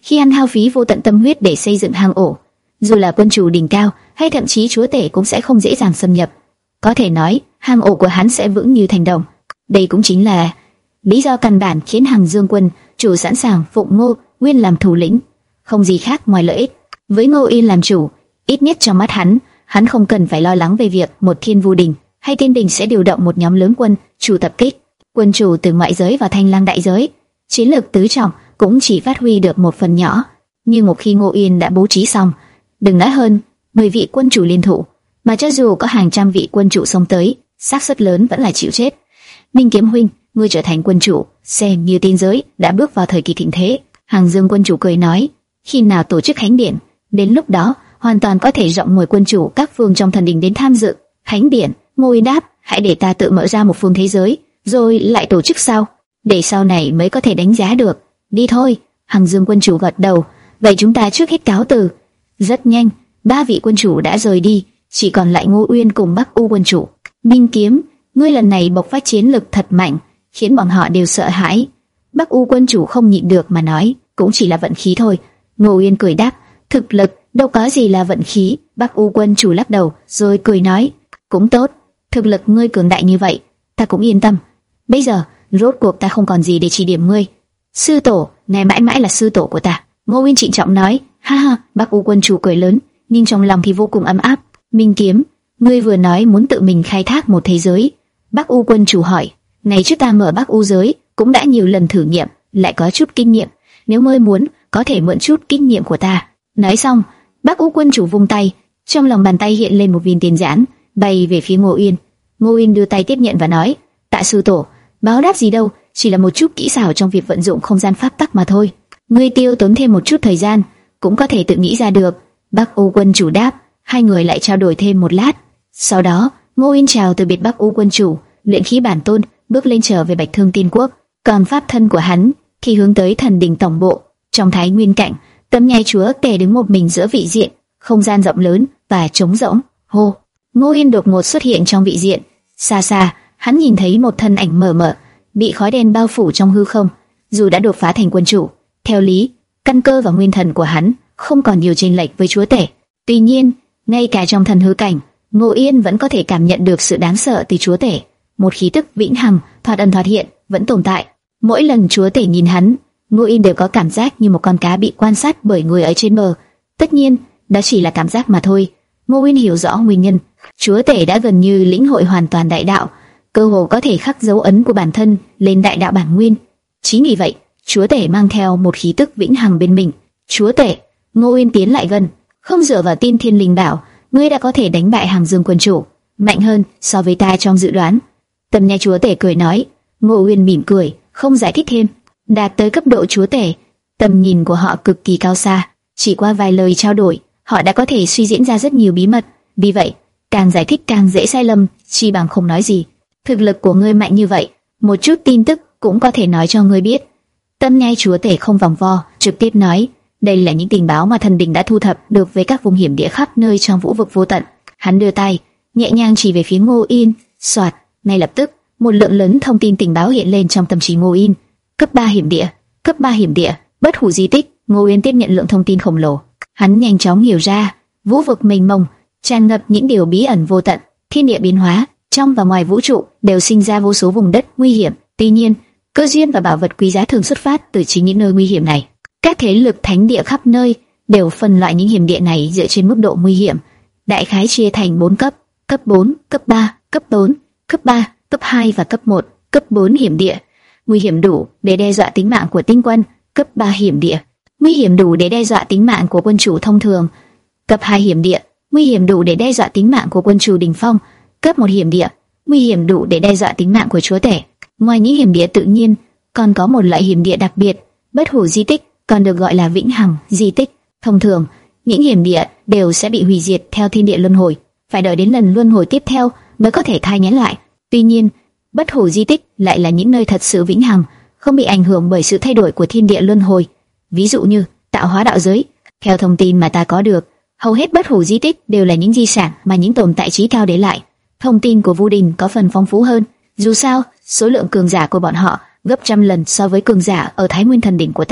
khi hắn hao phí vô tận tâm huyết để xây dựng hang ổ, dù là quân chủ đỉnh cao hay thậm chí chúa tể cũng sẽ không dễ dàng xâm nhập. Có thể nói, hang ổ của hắn sẽ vững như thành đồng. Đây cũng chính là lý do căn bản khiến Hằng Dương quân chủ sẵn sàng phụng Ngô Uyên làm thủ lĩnh, không gì khác ngoài lợi ích. Với Ngô Uyên làm chủ, ít nhất trong mắt hắn, hắn không cần phải lo lắng về việc một Thiên Vu Đình hay Thiên Đình sẽ điều động một nhóm lớn quân chủ tập kích. Quân chủ từ ngoại giới và Thanh Lang đại giới, chiến lược tứ trọng cũng chỉ phát huy được một phần nhỏ. Nhưng một khi Ngô Uyên đã bố trí xong, đừng nói hơn mười vị quân chủ liên thủ, mà cho dù có hàng trăm vị quân chủ xông tới, xác suất lớn vẫn là chịu chết. Minh Kiếm huynh, ngươi trở thành quân chủ, xem như tiên giới đã bước vào thời kỳ thịnh thế. Hằng Dương quân chủ cười nói, khi nào tổ chức khánh điện, đến lúc đó hoàn toàn có thể rộng mời quân chủ các phương trong thần đình đến tham dự. Khánh điện? Ngô Uyên đáp, hãy để ta tự mở ra một phương thế giới, rồi lại tổ chức sau, để sau này mới có thể đánh giá được. Đi thôi. Hằng Dương quân chủ gật đầu, vậy chúng ta trước hết cáo từ. Rất nhanh, ba vị quân chủ đã rời đi, chỉ còn lại Ngô Uyên cùng Bắc U quân chủ. Minh Kiếm, ngươi lần này bộc phát chiến lực thật mạnh, khiến bọn họ đều sợ hãi. Bắc U quân chủ không nhịn được mà nói, cũng chỉ là vận khí thôi. Ngô Uyên cười đáp, thực lực đâu có gì là vận khí. Bắc U quân chủ lắc đầu rồi cười nói, cũng tốt, thực lực ngươi cường đại như vậy, ta cũng yên tâm. Bây giờ rốt cuộc ta không còn gì để chỉ điểm ngươi. Sư tổ, ngài mãi mãi là sư tổ của ta. Ngô Uyên trịnh trọng nói. Ha ha. Bắc U quân chủ cười lớn, nhưng trong lòng thì vô cùng ấm áp. Minh Kiếm, ngươi vừa nói muốn tự mình khai thác một thế giới. Bắc U quân chủ hỏi, ngày trước ta mở Bắc U giới cũng đã nhiều lần thử nghiệm, lại có chút kinh nghiệm, nếu ngươi muốn có thể mượn chút kinh nghiệm của ta. Nói xong, Bắc U quân chủ vung tay, trong lòng bàn tay hiện lên một viên tiền giản, bay về phía Ngô Uyên. Ngô Uyên đưa tay tiếp nhận và nói, tạ sư tổ, báo đáp gì đâu, chỉ là một chút kỹ xảo trong việc vận dụng không gian pháp tắc mà thôi. Ngươi tiêu tốn thêm một chút thời gian, cũng có thể tự nghĩ ra được. Bắc U quân chủ đáp. Hai người lại trao đổi thêm một lát. Sau đó, Ngô Uyên chào từ biệt Bắc U quân chủ, luyện khí bản tôn, bước lên trở về Bạch Thương Tiên Quốc. Còn pháp thân của hắn thì hướng tới thần đình tổng bộ. Trong Thái Nguyên cảnh, Tâm Nhai chúa tể đứng một mình giữa vị diện, không gian rộng lớn và trống rỗng. Hô! Ngô Uyên đột ngột xuất hiện trong vị diện. Xa xa, hắn nhìn thấy một thân ảnh mờ mờ, bị khói đen bao phủ trong hư không. Dù đã đột phá thành quân chủ, theo lý, căn cơ và nguyên thần của hắn không còn nhiều chênh lệch với chúa tể. Tuy nhiên, ngay cả trong thần hư cảnh, Ngô Uyên vẫn có thể cảm nhận được sự đáng sợ từ chúa tể. Một khí tức vĩnh hằng, thoạt ẩn thoạt hiện, vẫn tồn tại. Mỗi lần chúa tể nhìn hắn, Ngô Uyên đều có cảm giác như một con cá bị quan sát bởi người ở trên bờ. Tất nhiên, đó chỉ là cảm giác mà thôi. Ngô Uyên hiểu rõ nguyên nhân. Chúa tể đã gần như lĩnh hội hoàn toàn đại đạo, cơ hồ có thể khắc dấu ấn của bản thân lên đại đạo bản nguyên. Chính vì vậy, chúa tể mang theo một khí tức vĩnh hằng bên mình. Chúa tể, Ngô Uyên tiến lại gần, không dựa vào tiên thiên linh bảo, ngươi đã có thể đánh bại Hằng Dương quân chủ, mạnh hơn so với ta trong dự đoán. Tâm Nhai chúa tể cười nói. Ngô Uyên mỉm cười, không giải thích thêm. Đạt tới cấp độ chúa tể, tầm nhìn của họ cực kỳ cao xa, chỉ qua vài lời trao đổi, họ đã có thể suy diễn ra rất nhiều bí mật. Vì vậy, càng giải thích càng dễ sai lầm, chi bằng không nói gì. Thực lực của ngươi mạnh như vậy, một chút tin tức cũng có thể nói cho ngươi biết. Tâm Nhai chúa tể không vòng vo, trực tiếp nói, đây là những tình báo mà thần đình đã thu thập được với các vùng hiểm địa khắp nơi trong vũ vực vô tận. Hắn đưa tay, nhẹ nhàng chỉ về phía Ngô Uyên, xoạt, ngay lập tức, một lượng lớn thông tin tình báo hiện lên trong tâm trí Ngô Uyên. Cấp ba hiểm địa, cấp ba hiểm địa, bất hủ di tích. Ngô Uyên tiếp nhận lượng thông tin khổng lồ. Hắn nhanh chóng hiểu ra, vũ vực mênh mông, tràn ngập những điều bí ẩn vô tận, thiên địa biến hóa, trong và ngoài vũ trụ đều sinh ra vô số vùng đất nguy hiểm. Tuy nhiên, cơ duyên và bảo vật quý giá thường xuất phát từ chính những nơi nguy hiểm này. Các thế lực thánh địa khắp nơi đều phân loại những hiểm địa này dựa trên mức độ nguy hiểm, đại khái chia thành bốn cấp: cấp bốn, cấp ba, cấp bốn, cấp ba, cấp hai và cấp một. Cấp bốn hiểm địa, nguy hiểm đủ để đe dọa tính mạng của tinh quân. Cấp ba hiểm địa, nguy hiểm đủ để đe dọa tính mạng của quân chủ thông thường. Cấp hai hiểm địa, nguy hiểm đủ để đe dọa tính mạng của quân chủ đỉnh phong. Cấp một hiểm địa, nguy hiểm đủ để đe dọa tính mạng của chúa tể. Ngoài những hiểm địa tự nhiên, còn có một loại hiểm địa đặc biệt, bất hủ di tích, còn được gọi là vĩnh hằng di tích. Thông thường, những hiểm địa đều sẽ bị hủy diệt theo thiên địa luân hồi, phải đợi đến lần luân hồi tiếp theo mới có thể thai nghén lại. Tuy nhiên, bất hủ di tích lại là những nơi thật sự vĩnh hằng, không bị ảnh hưởng bởi sự thay đổi của thiên địa luân hồi. Ví dụ như tạo hóa đạo giới. Theo thông tin mà ta có được, hầu hết bất hủ di tích đều là những di sản mà những tồn tại trí cao để lại. Thông tin của Vu Đình có phần phong phú hơn. Dù sao, số lượng cường giả của bọn họ gấp trăm lần so với cường giả ở Thái Nguyên thần đỉnh của ta.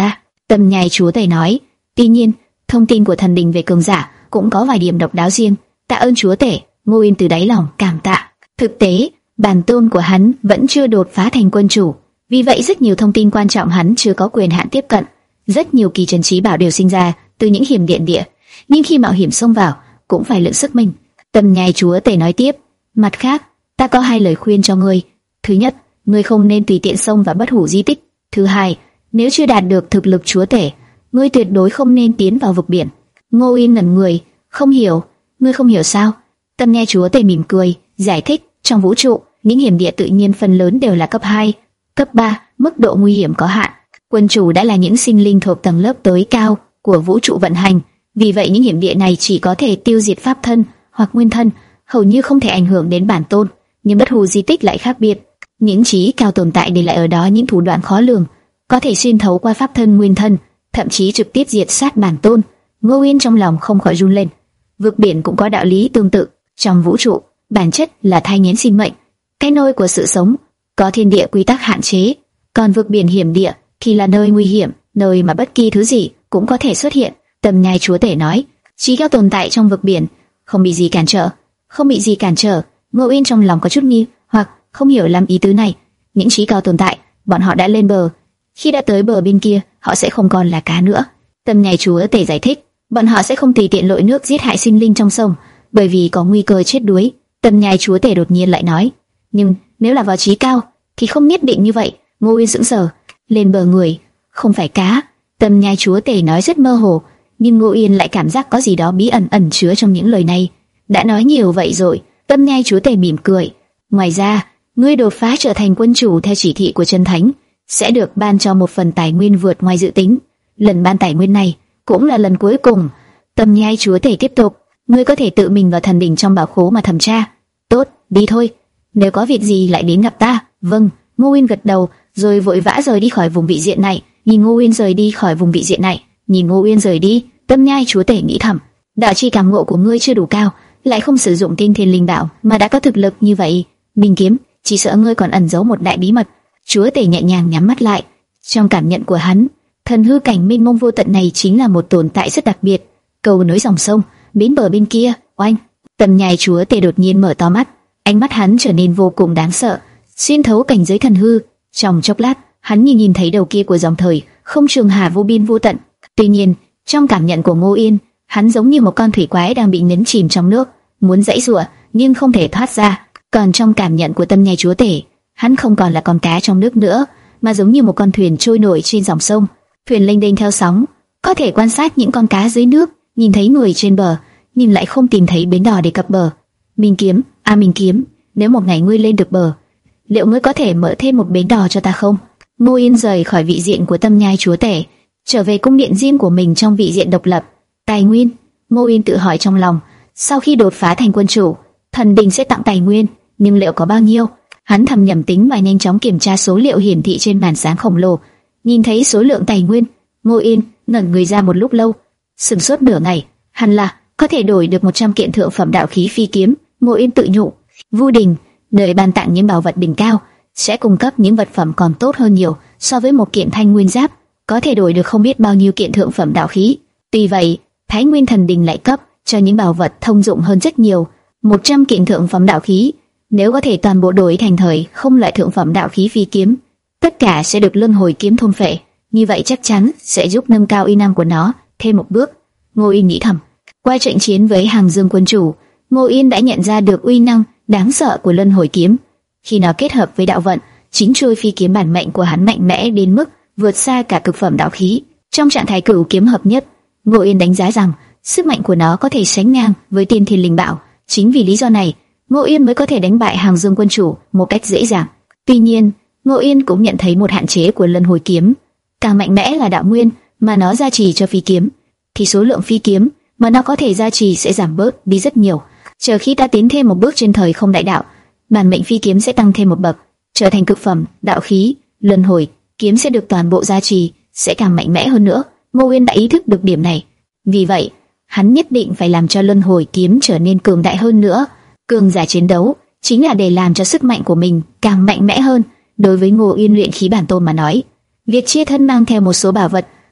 Tâm nhai chúa tể nói. Tuy nhiên, thông tin của thần đình về cường giả cũng có vài điểm độc đáo riêng. Tạ ơn chúa tể, Ngô Uyên từ đáy lòng cảm tạ. Thực tế, bản tôn của hắn vẫn chưa đột phá thành quân chủ, vì vậy rất nhiều thông tin quan trọng hắn chưa có quyền hạn tiếp cận. Rất nhiều kỳ trần trí bảo đều sinh ra từ những hiểm điện địa, nhưng khi mạo hiểm xông vào cũng phải lượng sức mình. Tâm nhai chúa tể nói tiếp, mặt khác, ta có hai lời khuyên cho ngươi. Thứ nhất, ngươi không nên tùy tiện xông vào bất hủ di tích. Thứ hai, nếu chưa đạt được thực lực chúa tể, ngươi tuyệt đối không nên tiến vào vực biển. Ngô Uyên ngẩn người, không hiểu. Ngươi không hiểu sao? Tâm nhai chúa tể mỉm cười, giải thích, trong vũ trụ, những hiểm địa tự nhiên phần lớn đều là cấp hai, cấp ba, mức độ nguy hiểm có hạn. Quân chủ đã là những sinh linh thuộc tầng lớp tối cao của vũ trụ vận hành, vì vậy những hiểm địa này chỉ có thể tiêu diệt pháp thân hoặc nguyên thân, hầu như không thể ảnh hưởng đến bản tôn. Nhưng bất hủ di tích lại khác biệt, những trí cao tồn tại để lại ở đó những thủ đoạn khó lường, có thể xuyên thấu qua pháp thân nguyên thân, thậm chí trực tiếp diệt sát bản tôn. Ngô Uyên trong lòng không khỏi run lên. Vực biển cũng có đạo lý tương tự. Trong vũ trụ, bản chất là thai nghén sinh mệnh, cái nôi của sự sống, có thiên địa quy tắc hạn chế. Còn vực biển hiểm địa thì là nơi nguy hiểm, nơi mà bất kỳ thứ gì cũng có thể xuất hiện. Tâm nhai chúa tể nói, trí cao tồn tại trong vực biển không bị gì cản trở, không bị gì cản trở. Ngô Uyên trong lòng có chút nghi hoặc không hiểu lắm ý tứ này. Những trí cao tồn tại, bọn họ đã lên bờ, khi đã tới bờ bên kia, họ sẽ không còn là cá nữa. Tâm nhai chúa tể giải thích, bọn họ sẽ không tùy tiện lội nước giết hại sinh linh trong sông, bởi vì có nguy cơ chết đuối. Tâm nhai chúa tể đột nhiên lại nói, nhưng nếu là vào trí cao thì không nhất định như vậy. Ngô Uyên sững sờ, lên bờ người không phải cá. Tâm nhai chúa tể nói rất mơ hồ, nhưng Ngô Uyên lại cảm giác có gì đó bí ẩn ẩn chứa trong những lời này. Đã nói nhiều vậy rồi. Tâm nhai chúa tể mỉm cười. Ngoài ra, ngươi đột phá trở thành quân chủ theo chỉ thị của chân thánh, sẽ được ban cho một phần tài nguyên vượt ngoài dự tính. Lần ban tài nguyên này cũng là lần cuối cùng. Tâm nhai chúa tể tiếp tục, ngươi có thể tự mình vào thần đỉnh trong bảo khố mà thẩm tra. Tốt, đi thôi. Nếu có việc gì lại đến gặp ta. Vâng. Ngô Uyên gật đầu, rồi vội vã rời đi khỏi vùng vị diện này. Nhìn Ngô Uyên rời đi khỏi vùng vị diện này, nhìn Ngô Uyên rời đi, tâm nhai chúa tể nghĩ thầm, đạo chi cảm ngộ của ngươi chưa đủ cao, lại không sử dụng tiên thiên linh bảo mà đã có thực lực như vậy. Minh kiếm, chỉ sợ ngươi còn ẩn giấu một đại bí mật. Chúa tể nhẹ nhàng nhắm mắt lại. Trong cảm nhận của hắn, thần hư cảnh mênh mông vô tận này chính là một tồn tại rất đặc biệt. Cầu nối dòng sông, bến bờ bên kia, oanh. Tâm nhai chúa tể đột nhiên mở to mắt, ánh mắt hắn trở nên vô cùng đáng sợ, xuyên thấu cảnh giới thần hư. Trong chốc lát, hắn như nhìn thấy đầu kia của dòng thời không trường hà vô biên vô tận. Tuy nhiên, trong cảm nhận của Ngô Yên, hắn giống như một con thủy quái đang bị nhấn chìm trong nước, muốn giãy giụa nhưng không thể thoát ra. Còn trong cảm nhận của tâm nhai chúa tể, hắn không còn là con cá trong nước nữa, mà giống như một con thuyền trôi nổi trên dòng sông. Thuyền lênh đênh theo sóng, có thể quan sát những con cá dưới nước, nhìn thấy người trên bờ, nhưng lại không tìm thấy bến đò để cập bờ. Minh kiếm, a à Minh kiếm, nếu một ngày ngươi lên được bờ, liệu ngươi có thể mở thêm một bến đò cho ta không? Ngô Yên rời khỏi vị diện của tâm nhai chúa tể, trở về cung điện riêng của mình trong vị diện độc lập. Tài nguyên, Ngô Yên tự hỏi trong lòng, sau khi đột phá thành quân chủ, thần đình sẽ tặng tài nguyên, nhưng liệu có bao nhiêu? Hắn thầm nhẩm tính và nhanh chóng kiểm tra số liệu hiển thị trên màn sáng khổng lồ. Nhìn thấy số lượng tài nguyên, Ngô Yên ngẩn người ra một lúc lâu, sừng sốt nửa ngày. Hẳn là có thể đổi được một trăm kiện thượng phẩm đạo khí phi kiếm. Ngô Yên tự nhủ, Vu Đình nơi ban tặng những bảo vật đỉnh cao sẽ cung cấp những vật phẩm còn tốt hơn nhiều so với một kiện thanh nguyên giáp, có thể đổi được không biết bao nhiêu kiện thượng phẩm đạo khí. Tuy vậy, Thái Nguyên Thần Đình lại cấp cho những bảo vật thông dụng hơn rất nhiều. một trăm kiện thượng phẩm đạo khí, nếu có thể toàn bộ đổi thành thời không loại thượng phẩm đạo khí phi kiếm, tất cả sẽ được luân hồi kiếm thôn phệ, như vậy chắc chắn sẽ giúp nâng cao uy năng của nó thêm một bước. Ngô Yên nghĩ thầm. Qua trận chiến với Hàng Dương quân chủ, Ngô Yên đã nhận ra được uy năng đáng sợ của luân hồi kiếm. Khi nó kết hợp với đạo vận, chính chuôi phi kiếm bản mệnh của hắn mạnh mẽ đến mức vượt xa cả cực phẩm đạo khí. Trong trạng thái cửu kiếm hợp nhất, Ngô Yên đánh giá rằng sức mạnh của nó có thể sánh ngang với tiên thiên linh bảo. Chính vì lý do này, Ngô Yên mới có thể đánh bại Hàng Dương quân chủ một cách dễ dàng. Tuy nhiên, Ngô Yên cũng nhận thấy một hạn chế của luân hồi kiếm. Càng mạnh mẽ là đạo nguyên mà nó gia trì cho phi kiếm, thì số lượng phi kiếm mà nó có thể gia trì sẽ giảm bớt đi rất nhiều. Chờ khi ta tiến thêm một bước trên thời không đại đạo, bản mệnh phi kiếm sẽ tăng thêm một bậc, trở thành cực phẩm đạo khí. Luân hồi kiếm sẽ được toàn bộ gia trì, sẽ càng mạnh mẽ hơn nữa. Ngô Yên đã ý thức được điểm này, vì vậy hắn nhất định phải làm cho luân hồi kiếm trở nên cường đại hơn nữa. Cường giả chiến đấu chính là để làm cho sức mạnh của mình càng mạnh mẽ hơn. Đối với Ngô Yên luyện khí bản tôn mà nói, việc chia thân mang theo một số bảo vật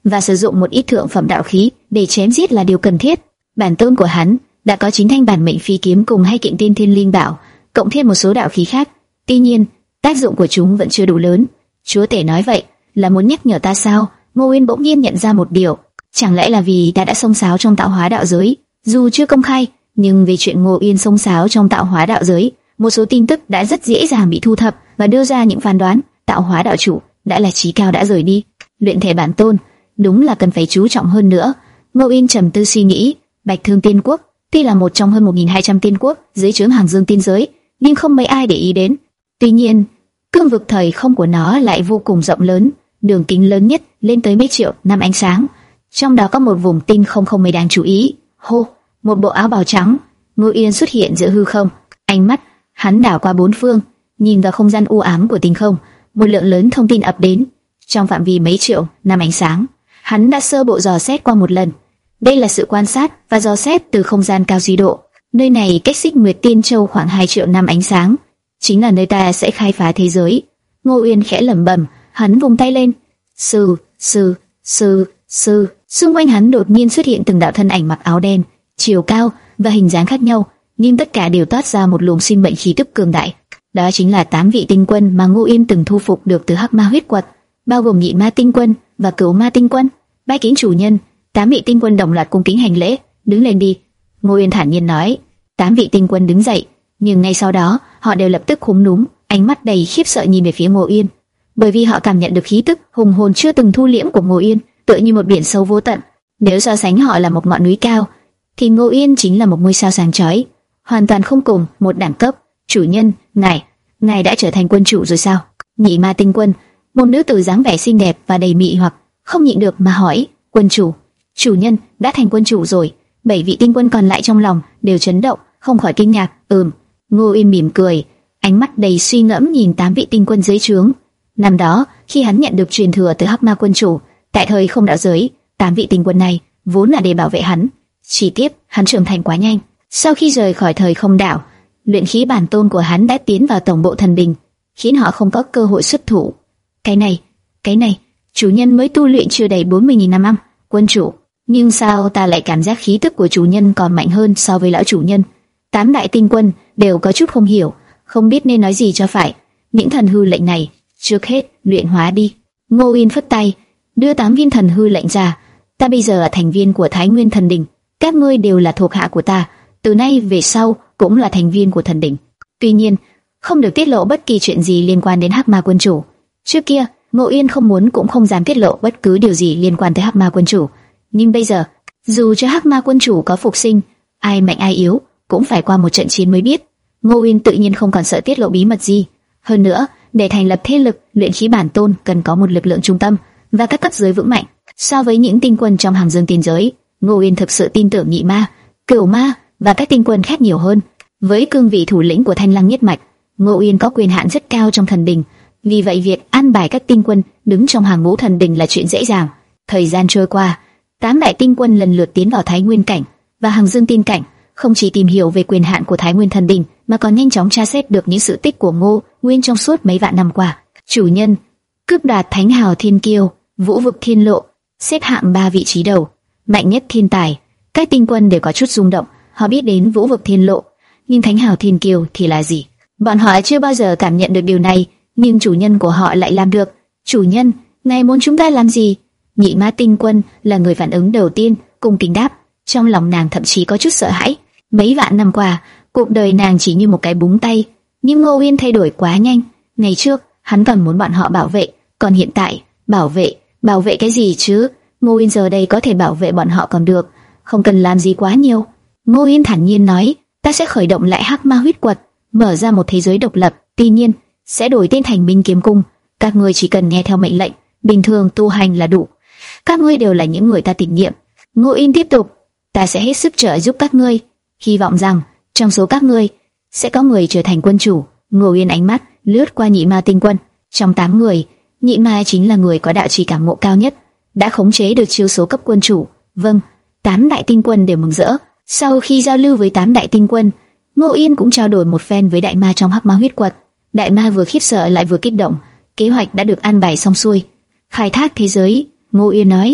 và sử dụng một ít thượng phẩm đạo khí để chém giết là điều cần thiết. Bản tôn của hắn đã có chín thanh bản mệnh phi kiếm cùng hai kiện tiên thiên linh bảo, cộng thêm một số đạo khí khác. Tuy nhiên, tác dụng của chúng vẫn chưa đủ lớn. Chúa tể nói vậy là muốn nhắc nhở ta sao? Ngô Uyên bỗng nhiên nhận ra một điều, chẳng lẽ là vì ta đã xông xáo trong tạo hóa đạo giới? Dù chưa công khai, nhưng về chuyện Ngô Uyên xông xáo trong tạo hóa đạo giới, một số tin tức đã rất dễ dàng bị thu thập và đưa ra những phán đoán. Tạo hóa đạo chủ đã là chí cao đã rời đi, luyện thể bản tôn đúng là cần phải chú trọng hơn nữa. Ngô Uyên trầm tư suy nghĩ. Bạch Thương Tiên Quốc tuy là một trong hơn một nghìn hai trăm tiên quốc dưới trướng Hàng Dương Tiên giới, nhưng không mấy ai để ý đến. Tuy nhiên, cương vực thời không của nó lại vô cùng rộng lớn, đường kính lớn nhất lên tới mấy triệu năm ánh sáng. Trong đó có một vùng tinh không không mấy đáng chú ý. Hô, một bộ áo bào trắng, Ngô Uyên xuất hiện giữa hư không. Ánh mắt hắn đảo qua bốn phương, nhìn vào không gian u ám của tinh không. Một lượng lớn thông tin ập đến. Trong phạm vi mấy triệu năm ánh sáng, hắn đã sơ bộ dò xét qua một lần. Đây là sự quan sát và dò xét từ không gian cao duy độ. Nơi này cách Xích Nguyệt Tiên Châu khoảng hai triệu năm ánh sáng, chính là nơi ta sẽ khai phá thế giới. Ngô Uyên khẽ lẩm bẩm, hắn vùng tay lên. Sư, sư, sư, sư. Xung quanh hắn đột nhiên xuất hiện từng đạo thân ảnh mặc áo đen, chiều cao và hình dáng khác nhau, nhưng tất cả đều toát ra một luồng sinh mệnh khí tức cường đại. Đó chính là tám vị tinh quân mà Ngô Uyên từng thu phục được từ Hắc Ma huyết quật, bao gồm Nhị Ma Tinh Quân và Cửu Ma Tinh Quân. Bái kiến chủ nhân. Tám vị tinh quân đồng loạt cung kính hành lễ. Đứng lên đi, Ngô Uyên thản nhiên nói. Tám vị tinh quân đứng dậy, nhưng ngay sau đó họ đều lập tức khúm núm, ánh mắt đầy khiếp sợ nhìn về phía Ngô Uyên, bởi vì họ cảm nhận được khí tức hùng hồn chưa từng thu liễm của Ngô Uyên, tựa như một biển sâu vô tận. Nếu so sánh họ là một ngọn núi cao, thì Ngô Uyên chính là một ngôi sao sáng chói, hoàn toàn không cùng một đẳng cấp. Chủ nhân, ngài, ngài đã trở thành quân chủ rồi sao? Nhị Ma Tinh Quân, một nữ tử dáng vẻ xinh đẹp và đầy mị hoặc, không nhịn được mà hỏi. Quân chủ, chủ nhân đã thành quân chủ rồi. Bảy vị tinh quân còn lại trong lòng đều chấn động, không khỏi kinh ngạc. Ừm. Ngô Uyên mỉm cười, ánh mắt đầy suy ngẫm nhìn tám vị tinh quân dưới trướng. Năm đó, khi hắn nhận được truyền thừa từ Hắc Ma quân chủ, tại thời không đạo giới, tám vị tinh quân này vốn là để bảo vệ hắn. Chỉ tiếc, hắn trưởng thành quá nhanh. Sau khi rời khỏi thời không đạo, luyện khí bản tôn của hắn đã tiến vào tổng bộ thần đình, khiến họ không có cơ hội xuất thủ. Cái này, cái này, chủ nhân mới tu luyện chưa đầy bốn mươi nghìn năm. Quân chủ, nhưng sao ta lại cảm giác khí tức của chủ nhân còn mạnh hơn so với lão chủ nhân? Tám đại tinh quân đều có chút không hiểu, không biết nên nói gì cho phải. Những thần hư lệnh này, trước hết luyện hóa đi. Ngô Uyên phất tay, đưa tám viên thần hư lệnh ra. Ta bây giờ là thành viên của Thái Nguyên Thần Đình, các ngươi đều là thuộc hạ của ta, từ nay về sau cũng là thành viên của thần đình. Tuy nhiên, không được tiết lộ bất kỳ chuyện gì liên quan đến Hắc Ma quân chủ. Trước kia, Ngô Uyên không muốn cũng không dám tiết lộ bất cứ điều gì liên quan tới Hắc Ma quân chủ. Nhưng bây giờ, dù cho Hắc Ma quân chủ có phục sinh, ai mạnh ai yếu cũng phải qua một trận chiến mới biết. Ngô Uyên tự nhiên không còn sợ tiết lộ bí mật gì. Hơn nữa, để thành lập thế lực luyện khí bản tôn cần có một lực lượng trung tâm và các cấp dưới vững mạnh. So với những tinh quân trong Hàng Dương tiên giới, Ngô Uyên thực sự tin tưởng Nhị Ma, Cửu Ma và các tinh quân khác nhiều hơn. Với cương vị thủ lĩnh của Thanh Lăng nhất mạch, Ngô Uyên có quyền hạn rất cao trong thần đình. Vì vậy việc an bài các tinh quân đứng trong hàng ngũ thần đình là chuyện dễ dàng. Thời gian trôi qua, tám đại tinh quân lần lượt tiến vào Thái Nguyên cảnh và Hàng Dương tiên cảnh, không chỉ tìm hiểu về quyền hạn của Thái Nguyên thần đình, mà còn nhanh chóng tra xét được những sự tích của Ngô Nguyên trong suốt mấy vạn năm qua. Chủ nhân, cướp đoạt Thánh Hào Thiên Kiêu, Vũ Vực Thiên Lộ, xếp hạng ba vị trí đầu, mạnh nhất thiên tài. Các tinh quân đều có chút rung động. Họ biết đến Vũ Vực Thiên Lộ, nhưng Thánh Hào Thiên Kiêu thì là gì? Bọn họ chưa bao giờ cảm nhận được điều này, nhưng chủ nhân của họ lại làm được. Chủ nhân, ngài muốn chúng ta làm gì? Nhị Ma Tinh Quân là người phản ứng đầu tiên, cung kính đáp. Trong lòng nàng thậm chí có chút sợ hãi. Mấy vạn năm qua, cuộc đời nàng chỉ như một cái búng tay, nhưng Ngô Uyên thay đổi quá nhanh. Ngày trước, hắn còn muốn bọn họ bảo vệ, còn hiện tại, bảo vệ, bảo vệ cái gì chứ? Ngô Uyên giờ đây có thể bảo vệ bọn họ còn được, không cần làm gì quá nhiều. Ngô Uyên thản nhiên nói, ta sẽ khởi động lại Hắc Ma huyết quật, mở ra một thế giới độc lập, tuy nhiên sẽ đổi tên thành Minh Kiếm Cung. Các ngươi chỉ cần nghe theo mệnh lệnh, bình thường tu hành là đủ. Các ngươi đều là những người ta tín nhiệm. Ngô Uyên tiếp tục, ta sẽ hết sức trợ giúp các ngươi, hy vọng rằng trong số các ngươi sẽ có người trở thành quân chủ. Ngô Uyên ánh mắt lướt qua Nhị Ma Tinh Quân, trong tám người, Nhị Ma chính là người có đạo trì cảm ngộ cao nhất, đã khống chế được chiêu số cấp quân chủ. Vâng, tám đại tinh quân đều mừng rỡ. Sau khi giao lưu với tám đại tinh quân, Ngô Uyên cũng trao đổi một phen với đại ma trong Hắc Ma huyết quật. Đại ma vừa khiếp sợ lại vừa kích động, kế hoạch đã được an bài xong xuôi. Khai thác thế giới, Ngô Uyên nói,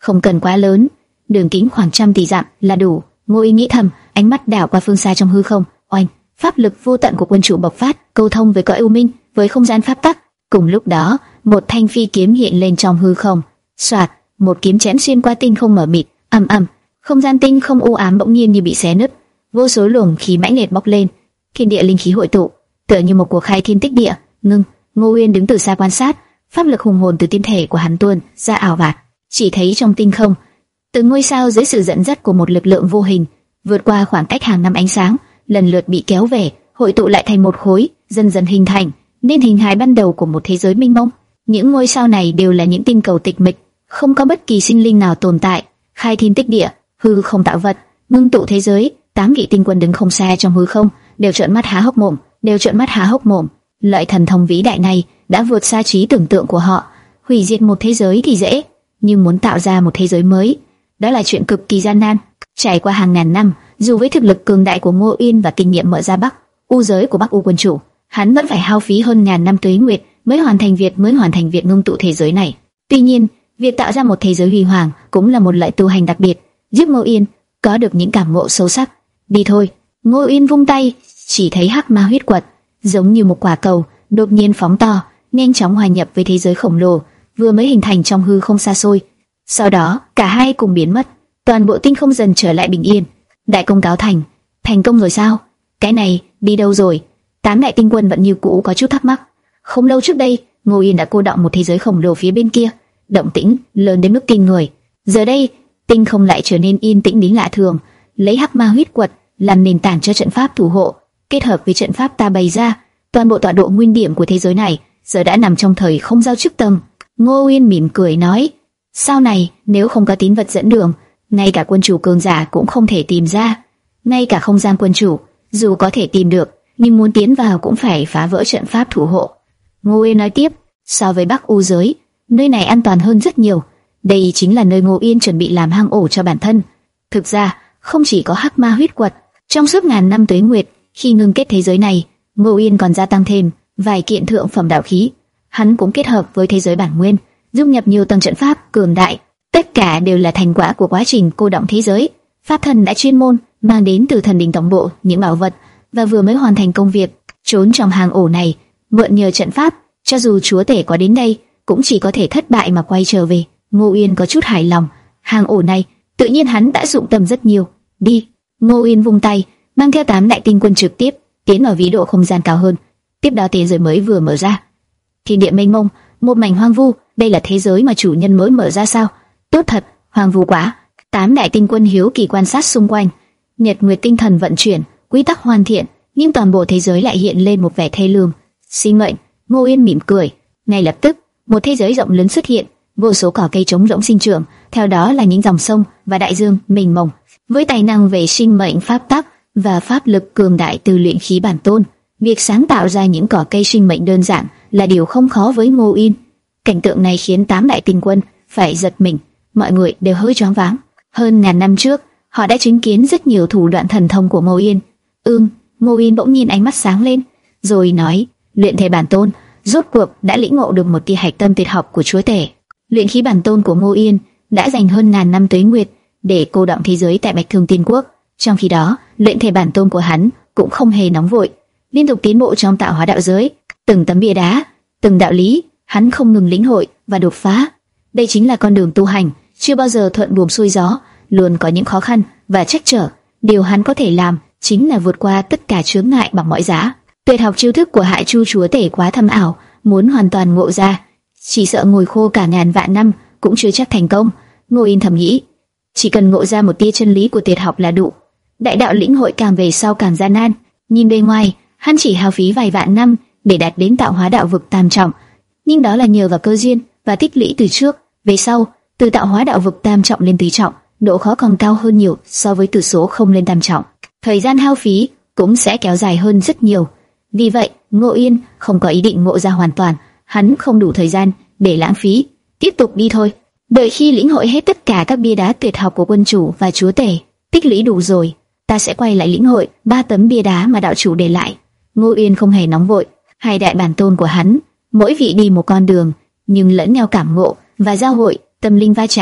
không cần quá lớn, đường kính khoảng trăm tỷ dặm là đủ. Ngô Yên nghĩ thầm, ánh mắt đảo qua phương xa trong hư không. Oanh, pháp lực vô tận của quân chủ bộc phát, câu thông với cõi u minh, với không gian pháp tắc. Cùng lúc đó, một thanh phi kiếm hiện lên trong hư không. Soạt, một kiếm chém xuyên qua tinh không mờ mịt. Ầm ầm, không gian tinh không u ám bỗng nhiên như bị xé nứt, vô số luồng khí mãnh liệt bốc lên, thiên địa linh khí hội tụ, tựa như một cuộc khai thiên tích địa. Ngưng, Ngô Uyên đứng từ xa quan sát, pháp lực hùng hồn từ tim thể của hắn tuôn ra ảo vạt, chỉ thấy trong tinh không, từng ngôi sao dưới sự dẫn dắt của một lực lượng vô hình, vượt qua khoảng cách hàng năm ánh sáng, lần lượt bị kéo về, hội tụ lại thành một khối, dần dần hình thành nên hình hài ban đầu của một thế giới mênh mông. Những ngôi sao này đều là những tinh cầu tịch mịch, không có bất kỳ sinh linh nào tồn tại. Khai thiên tích địa, hư không tạo vật, ngưng tụ thế giới. Tám vị tinh quân đứng không xa trong hư không, đều trợn mắt há hốc mồm, đều trợn mắt há hốc mồm. Loại thần thông vĩ đại này đã vượt xa trí tưởng tượng của họ. Hủy diệt một thế giới thì dễ, nhưng muốn tạo ra một thế giới mới, đó là chuyện cực kỳ gian nan. Trải qua hàng ngàn năm, dù với thực lực cường đại của Ngô Uyên và kinh nghiệm mở ra Bắc U giới của Bắc U quân chủ, hắn vẫn phải hao phí hơn ngàn năm tuế nguyệt mới hoàn thành việc mới hoàn thành việc ngưng tụ thế giới này. Tuy nhiên, việc tạo ra một thế giới huy hoàng cũng là một loại tu hành đặc biệt, giúp Ngô Uyên có được những cảm ngộ sâu sắc. Đi thôi. Ngô Uyên vung tay, chỉ thấy hắc ma huyết quật giống như một quả cầu đột nhiên phóng to, nhanh chóng hòa nhập với thế giới khổng lồ vừa mới hình thành trong hư không xa xôi. Sau đó, cả hai cùng biến mất, toàn bộ tinh không dần trở lại bình yên. Đại công cáo thành, thành công rồi sao? Cái này đi đâu rồi? Tám đại tinh quân vẫn như cũ có chút thắc mắc. Không lâu trước đây, Ngô Uyên đã cô đọng một thế giới khổng lồ phía bên kia, động tĩnh lớn đến mức kinh người. Giờ đây, tinh không lại trở nên yên tĩnh đến lạ thường. Lấy hắc ma huyết quật làm nền tảng cho trận pháp thủ hộ, kết hợp với trận pháp ta bày ra, toàn bộ tọa độ nguyên điểm của thế giới này giờ đã nằm trong thời không giao chức tầng. Ngô Uyên mỉm cười nói, sau này nếu không có tín vật dẫn đường, ngay cả quân chủ cường giả cũng không thể tìm ra, ngay cả không gian quân chủ dù có thể tìm được, nhưng muốn tiến vào cũng phải phá vỡ trận pháp thủ hộ. Ngô Uyên nói tiếp, so với Bắc U giới, nơi này an toàn hơn rất nhiều. Đây chính là nơi Ngô Uyên chuẩn bị làm hang ổ cho bản thân. Thực ra, không chỉ có hắc ma huyết quật, trong suốt ngàn năm tuế nguyệt, khi ngưng kết thế giới này, Ngô Uyên còn gia tăng thêm vài kiện thượng phẩm đạo khí. Hắn cũng kết hợp với thế giới bản nguyên, dung nhập nhiều tầng trận pháp cường đại. Tất cả đều là thành quả của quá trình cô đọng thế giới. Pháp thần đã chuyên môn mang đến từ thần đình tổng bộ những bảo vật, và vừa mới hoàn thành công việc trốn trong hang ổ này, mượn nhờ trận pháp, cho dù chúa tể có đến đây cũng chỉ có thể thất bại mà quay trở về. Ngô Uyên có chút hài lòng, hang ổ này tự nhiên hắn đã dụng tâm rất nhiều. Đi. Ngô Uyên vung tay, mang theo tám đại tinh quân trực tiếp tiến vào vĩ độ không gian cao hơn. Tiếp đó thế giới mới vừa mở ra, thiên địa mênh mông, một mảnh hoang vu. Đây là thế giới mà chủ nhân mới mở ra sao? Tốt thật, hoang vu quá. Tám đại tinh quân hiếu kỳ quan sát xung quanh. Nhật nguyệt tinh thần vận chuyển, quy tắc hoàn thiện, nhưng toàn bộ thế giới lại hiện lên một vẻ thê lương. Sinh mệnh. Ngô Uyên mỉm cười. Ngay lập tức, một thế giới rộng lớn xuất hiện, vô số cỏ cây trống rỗng sinh trưởng, theo đó là những dòng sông và đại dương mênh mông. Với tài năng về sinh mệnh pháp tắc và pháp lực cường đại từ luyện khí bản tôn, việc sáng tạo ra những cỏ cây sinh mệnh đơn giản là điều không khó với Ngô Uyên. Cảnh tượng này khiến tám đại tinh quân phải giật mình, mọi người đều hơi choáng váng. Hơn ngàn năm trước, họ đã chứng kiến rất nhiều thủ đoạn thần thông của Ngô Uyên. Ừm, Ngô Uyên bỗng nhiên ánh mắt sáng lên, rồi nói, luyện thể bản tôn rốt cuộc đã lĩnh ngộ được một tia hạch tâm tuyệt học của chúa tể. Luyện khí bản tôn của Ngô Uyên đã dành hơn ngàn năm tuế nguyệt để cô đọng thế giới tại Bạch Thương Tiên Quốc. Trong khi đó, luyện thể bản tôn của hắn cũng không hề nóng vội, liên tục tiến bộ trong tạo hóa đạo giới, từng tấm bia đá, từng đạo lý, hắn không ngừng lĩnh hội và đột phá. Đây chính là con đường tu hành, chưa bao giờ thuận buồm xuôi gió, luôn có những khó khăn và trắc trở. Điều hắn có thể làm chính là vượt qua tất cả chướng ngại bằng mọi giá. Tuyệt học chiêu thức của Hải Chu chúa tể quá thâm ảo, muốn hoàn toàn ngộ ra, chỉ sợ ngồi khô cả ngàn vạn năm cũng chưa chắc thành công. Ngô Uyên thầm nghĩ, chỉ cần ngộ ra một tia chân lý của tuyệt học là đủ. Đại đạo lĩnh hội càng về sau càng gian nan. Nhìn bề ngoài, hắn chỉ hao phí vài vạn năm để đạt đến tạo hóa đạo vực tam trọng, nhưng đó là nhờ vào cơ duyên và tích lũy từ trước. Về sau, từ tạo hóa đạo vực tam trọng lên tứ trọng, độ khó còn cao hơn nhiều so với từ số không lên tam trọng. Thời gian hao phí cũng sẽ kéo dài hơn rất nhiều. Vì vậy, Ngô Uyên không có ý định ngộ ra hoàn toàn, hắn không đủ thời gian để lãng phí. Tiếp tục đi thôi. Đợi khi lĩnh hội hết tất cả các bia đá tuyệt học của quân chủ và chúa tể, tích lũy đủ rồi, ta sẽ quay lại lĩnh hội ba tấm bia đá mà đạo chủ để lại. Ngô Uyên không hề nóng vội. Hai đại bản tôn của hắn, mỗi vị đi một con đường, nhưng lẫn nhau cảm ngộ và giao hội, tâm linh va chạm,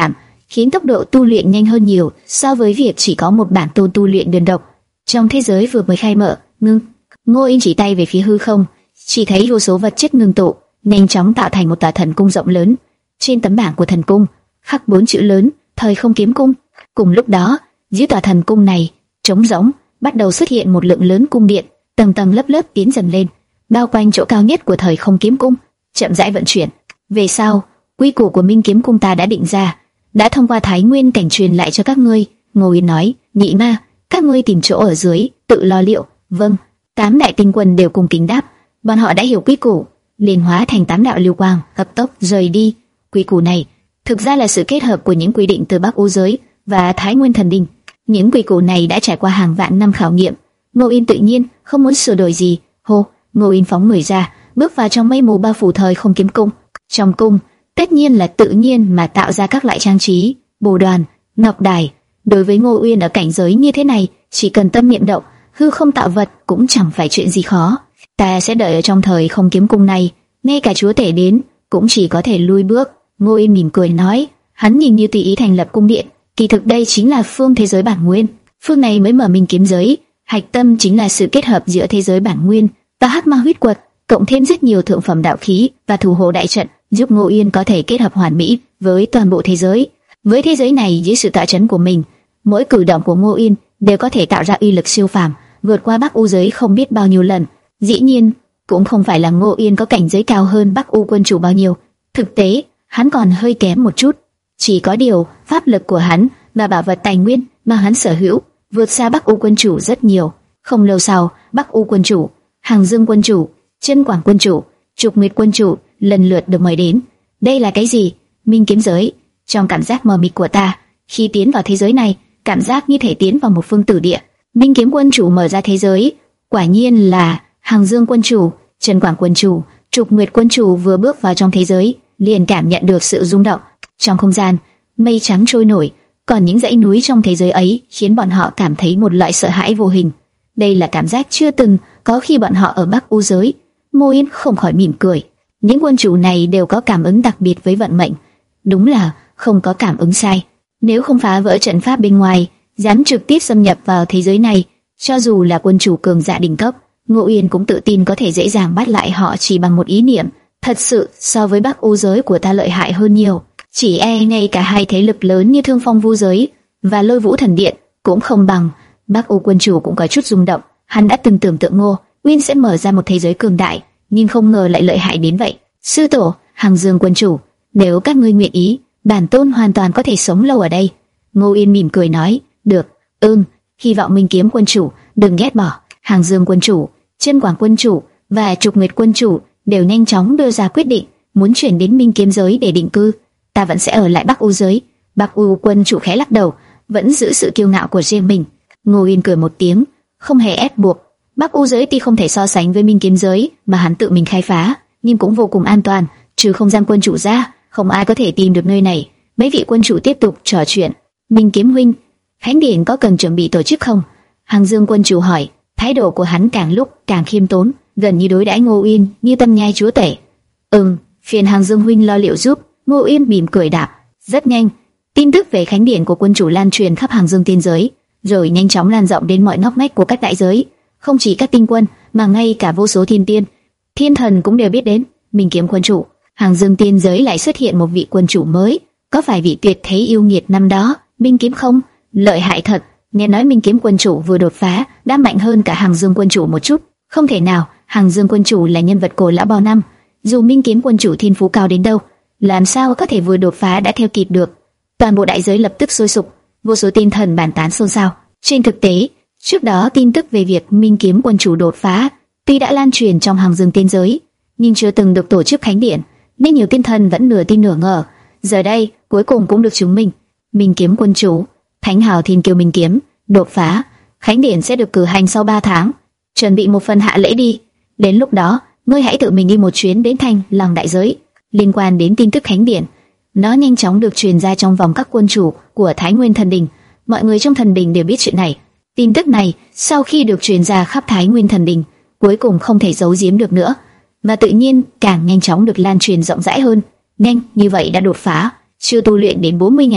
khiến tốc độ tu luyện nhanh hơn nhiều so với việc chỉ có một bản tôn tu luyện đơn độc. Trong thế giới vừa mới khai mở, ngưng, Ngô Yên chỉ tay về phía hư không, chỉ thấy vô số vật chất ngưng tụ, nhanh chóng tạo thành một tòa thần cung rộng lớn. Trên tấm bảng của thần cung khắc bốn chữ lớn: Thời Không Kiếm Cung. Cùng lúc đó, dưới tòa thần cung này trống rỗng, bắt đầu xuất hiện một lượng lớn cung điện, tầng tầng lớp lớp tiến dần lên, bao quanh chỗ cao nhất của Thời Không Kiếm Cung, chậm rãi vận chuyển. Về sau, quy củ của Minh Kiếm Cung ta đã định ra, đã thông qua Thái Nguyên cảnh truyền lại cho các ngươi. Ngô Yên nói: Nhị ma, các ngươi tìm chỗ ở dưới, tự lo liệu. Vâng. Tám đại tinh quân đều cùng kính đáp. Bọn họ đã hiểu quy củ, liền hóa thành tám đạo lưu quang, cấp tốc rời đi. Quy củ này thực ra là sự kết hợp của những quy định từ Bắc U giới và Thái Nguyên Thần Đình. Những quy củ này đã trải qua hàng vạn năm khảo nghiệm. Ngô Yên tự nhiên không muốn sửa đổi gì. Hô, Ngô Yên phóng người ra, bước vào trong mây mù bao phủ Thời Không Kiếm Cung. Trong cung, tất nhiên là tự nhiên mà tạo ra các loại trang trí, bồ đoàn, ngọc đài. Đối với Ngô Uyên ở cảnh giới như thế này, chỉ cần tâm niệm động, hư không tạo vật cũng chẳng phải chuyện gì khó. Ta sẽ đợi ở trong Thời Không Kiếm Cung này, ngay cả chúa tể đến cũng chỉ có thể lui bước. Ngô Yên mỉm cười nói, hắn nhìn như tùy ý thành lập cung điện, kỳ thực đây chính là phương thế giới bản nguyên. Phương này mới mở Minh kiếm giới, hạch tâm chính là sự kết hợp giữa thế giới bản nguyên và hắc ma huyết quật, cộng thêm rất nhiều thượng phẩm đạo khí và thủ hộ đại trận, giúp Ngô Yên có thể kết hợp hoàn mỹ với toàn bộ thế giới. Với thế giới này dưới sự tọa chấn của mình, mỗi cử động của Ngô Yên đều có thể tạo ra uy lực siêu phàm, vượt qua Bắc U giới không biết bao nhiêu lần. Dĩ nhiên, cũng không phải là Ngô Yên có cảnh giới cao hơn Bắc U quân chủ bao nhiêu, thực tế, hắn còn hơi kém một chút. Chỉ có điều, pháp lực của hắn và bảo vật tài nguyên mà hắn sở hữu vượt xa Bắc U quân chủ rất nhiều. Không lâu sau, Bắc U quân chủ, Hàng Dương quân chủ, Chân Quảng quân chủ, Trục Nguyệt quân chủ lần lượt được mời đến. Đây là cái gì? Minh kiếm giới. Trong cảm giác mờ mịt của ta, khi tiến vào thế giới này, cảm giác như thể tiến vào một phương tử địa. Minh kiếm quân chủ mở ra thế giới, quả nhiên là Hàng Dương quân chủ, Chân Quảng quân chủ, Trục Nguyệt quân chủ vừa bước vào trong thế giới, liền cảm nhận được sự rung động. Trong không gian, mây trắng trôi nổi, còn những dãy núi trong thế giới ấy khiến bọn họ cảm thấy một loại sợ hãi vô hình. Đây là cảm giác chưa từng có khi bọn họ ở Bắc U giới. Ngô Yên không khỏi mỉm cười. Những quân chủ này đều có cảm ứng đặc biệt với vận mệnh. Đúng là không có cảm ứng sai. Nếu không phá vỡ trận pháp bên ngoài, dám trực tiếp xâm nhập vào thế giới này, cho dù là quân chủ cường giả đỉnh cấp, Ngô Yên cũng tự tin có thể dễ dàng bắt lại họ chỉ bằng một ý niệm. Thật sự, so với Bắc U giới của ta lợi hại hơn nhiều. Chỉ e ngay cả hai thế lực lớn như Thương Phong Vu giới và Lôi Vũ Thần Điện cũng không bằng. Bắc U quân chủ cũng có chút rung động. Hắn đã từng tưởng tượng Ngô Uyên sẽ mở ra một thế giới cường đại, nhưng không ngờ lại lợi hại đến vậy. Sư tổ, Hàng Dương quân chủ, nếu các ngươi nguyện ý, bản tôn hoàn toàn có thể sống lâu ở đây. Ngô Uyên mỉm cười nói, được, ừm, hy vọng Minh kiếm quân chủ đừng ghét bỏ. Hàng Dương quân chủ, Chân Quảng quân chủ và Trục Nguyệt quân chủ đều nhanh chóng đưa ra quyết định muốn chuyển đến Minh kiếm giới để định cư. Ta vẫn sẽ ở lại Bắc U giới. Bắc U quân chủ khẽ lắc đầu, vẫn giữ sự kiêu ngạo của riêng mình. Ngô Uyên cười một tiếng, không hề ép buộc. Bắc U giới tuy không thể so sánh với Minh kiếm giới mà hắn tự mình khai phá, nhưng cũng vô cùng an toàn, trừ không gian quân chủ ra, không ai có thể tìm được nơi này. Mấy vị quân chủ tiếp tục trò chuyện. Minh kiếm huynh, khánh điện có cần chuẩn bị tổ chức không? Hàng Dương quân chủ hỏi. Thái độ của hắn càng lúc càng khiêm tốn, gần như đối đãi Ngô Uyên như tâm nhai chúa tể. Ừm, phiền Hàng Dương huynh lo liệu giúp. Ngô Uyên mỉm cười đáp. Rất nhanh, tin tức về khánh điện của quân chủ lan truyền khắp Hàng Dương tiên giới, rồi nhanh chóng lan rộng đến mọi ngóc ngách của các đại giới. Không chỉ các tinh quân, mà ngay cả vô số thiên tiên, thiên thần cũng đều biết đến Minh kiếm quân chủ. Hàng Dương tiên giới lại xuất hiện một vị quân chủ mới, có phải vị tuyệt thế yêu nghiệt năm đó Minh kiếm không? Lợi hại thật. Nghe nói Minh kiếm quân chủ vừa đột phá, đã mạnh hơn cả Hàng Dương quân chủ một chút. Không thể nào, Hàng Dương quân chủ là nhân vật cổ lão bao năm, dù Minh kiếm quân chủ thiên phú cao đến đâu, làm sao có thể vừa đột phá đã theo kịp được? Toàn bộ đại giới lập tức sôi sục, vô số tiên thần bàn tán xôn xao. Trên thực tế, trước đó tin tức về việc Minh kiếm quân chủ đột phá tuy đã lan truyền trong Hàng Dương tiên giới, nhưng chưa từng được tổ chức khánh điện, nên nhiều tiên thần vẫn nửa tin nửa ngờ. Giờ đây, cuối cùng cũng được chứng minh, Minh kiếm quân chủ, Thánh Hào Thiên Kiêu Minh kiếm đột phá, khánh điện sẽ được cử hành sau ba tháng. Chuẩn bị một phần hạ lễ đi. Đến lúc đó, ngươi hãy tự mình đi một chuyến đến Thanh Lăng đại giới. Liên quan đến tin tức khánh điện, nó nhanh chóng được truyền ra trong vòng các quân chủ của Thái Nguyên Thần Đình. Mọi người trong thần đình đều biết chuyện này. Tin tức này sau khi được truyền ra khắp Thái Nguyên Thần Đình, cuối cùng không thể giấu giếm được nữa, mà tự nhiên càng nhanh chóng được lan truyền rộng rãi hơn. Nhanh như vậy đã đột phá, chưa tu luyện đến bốn mươi nghìn năm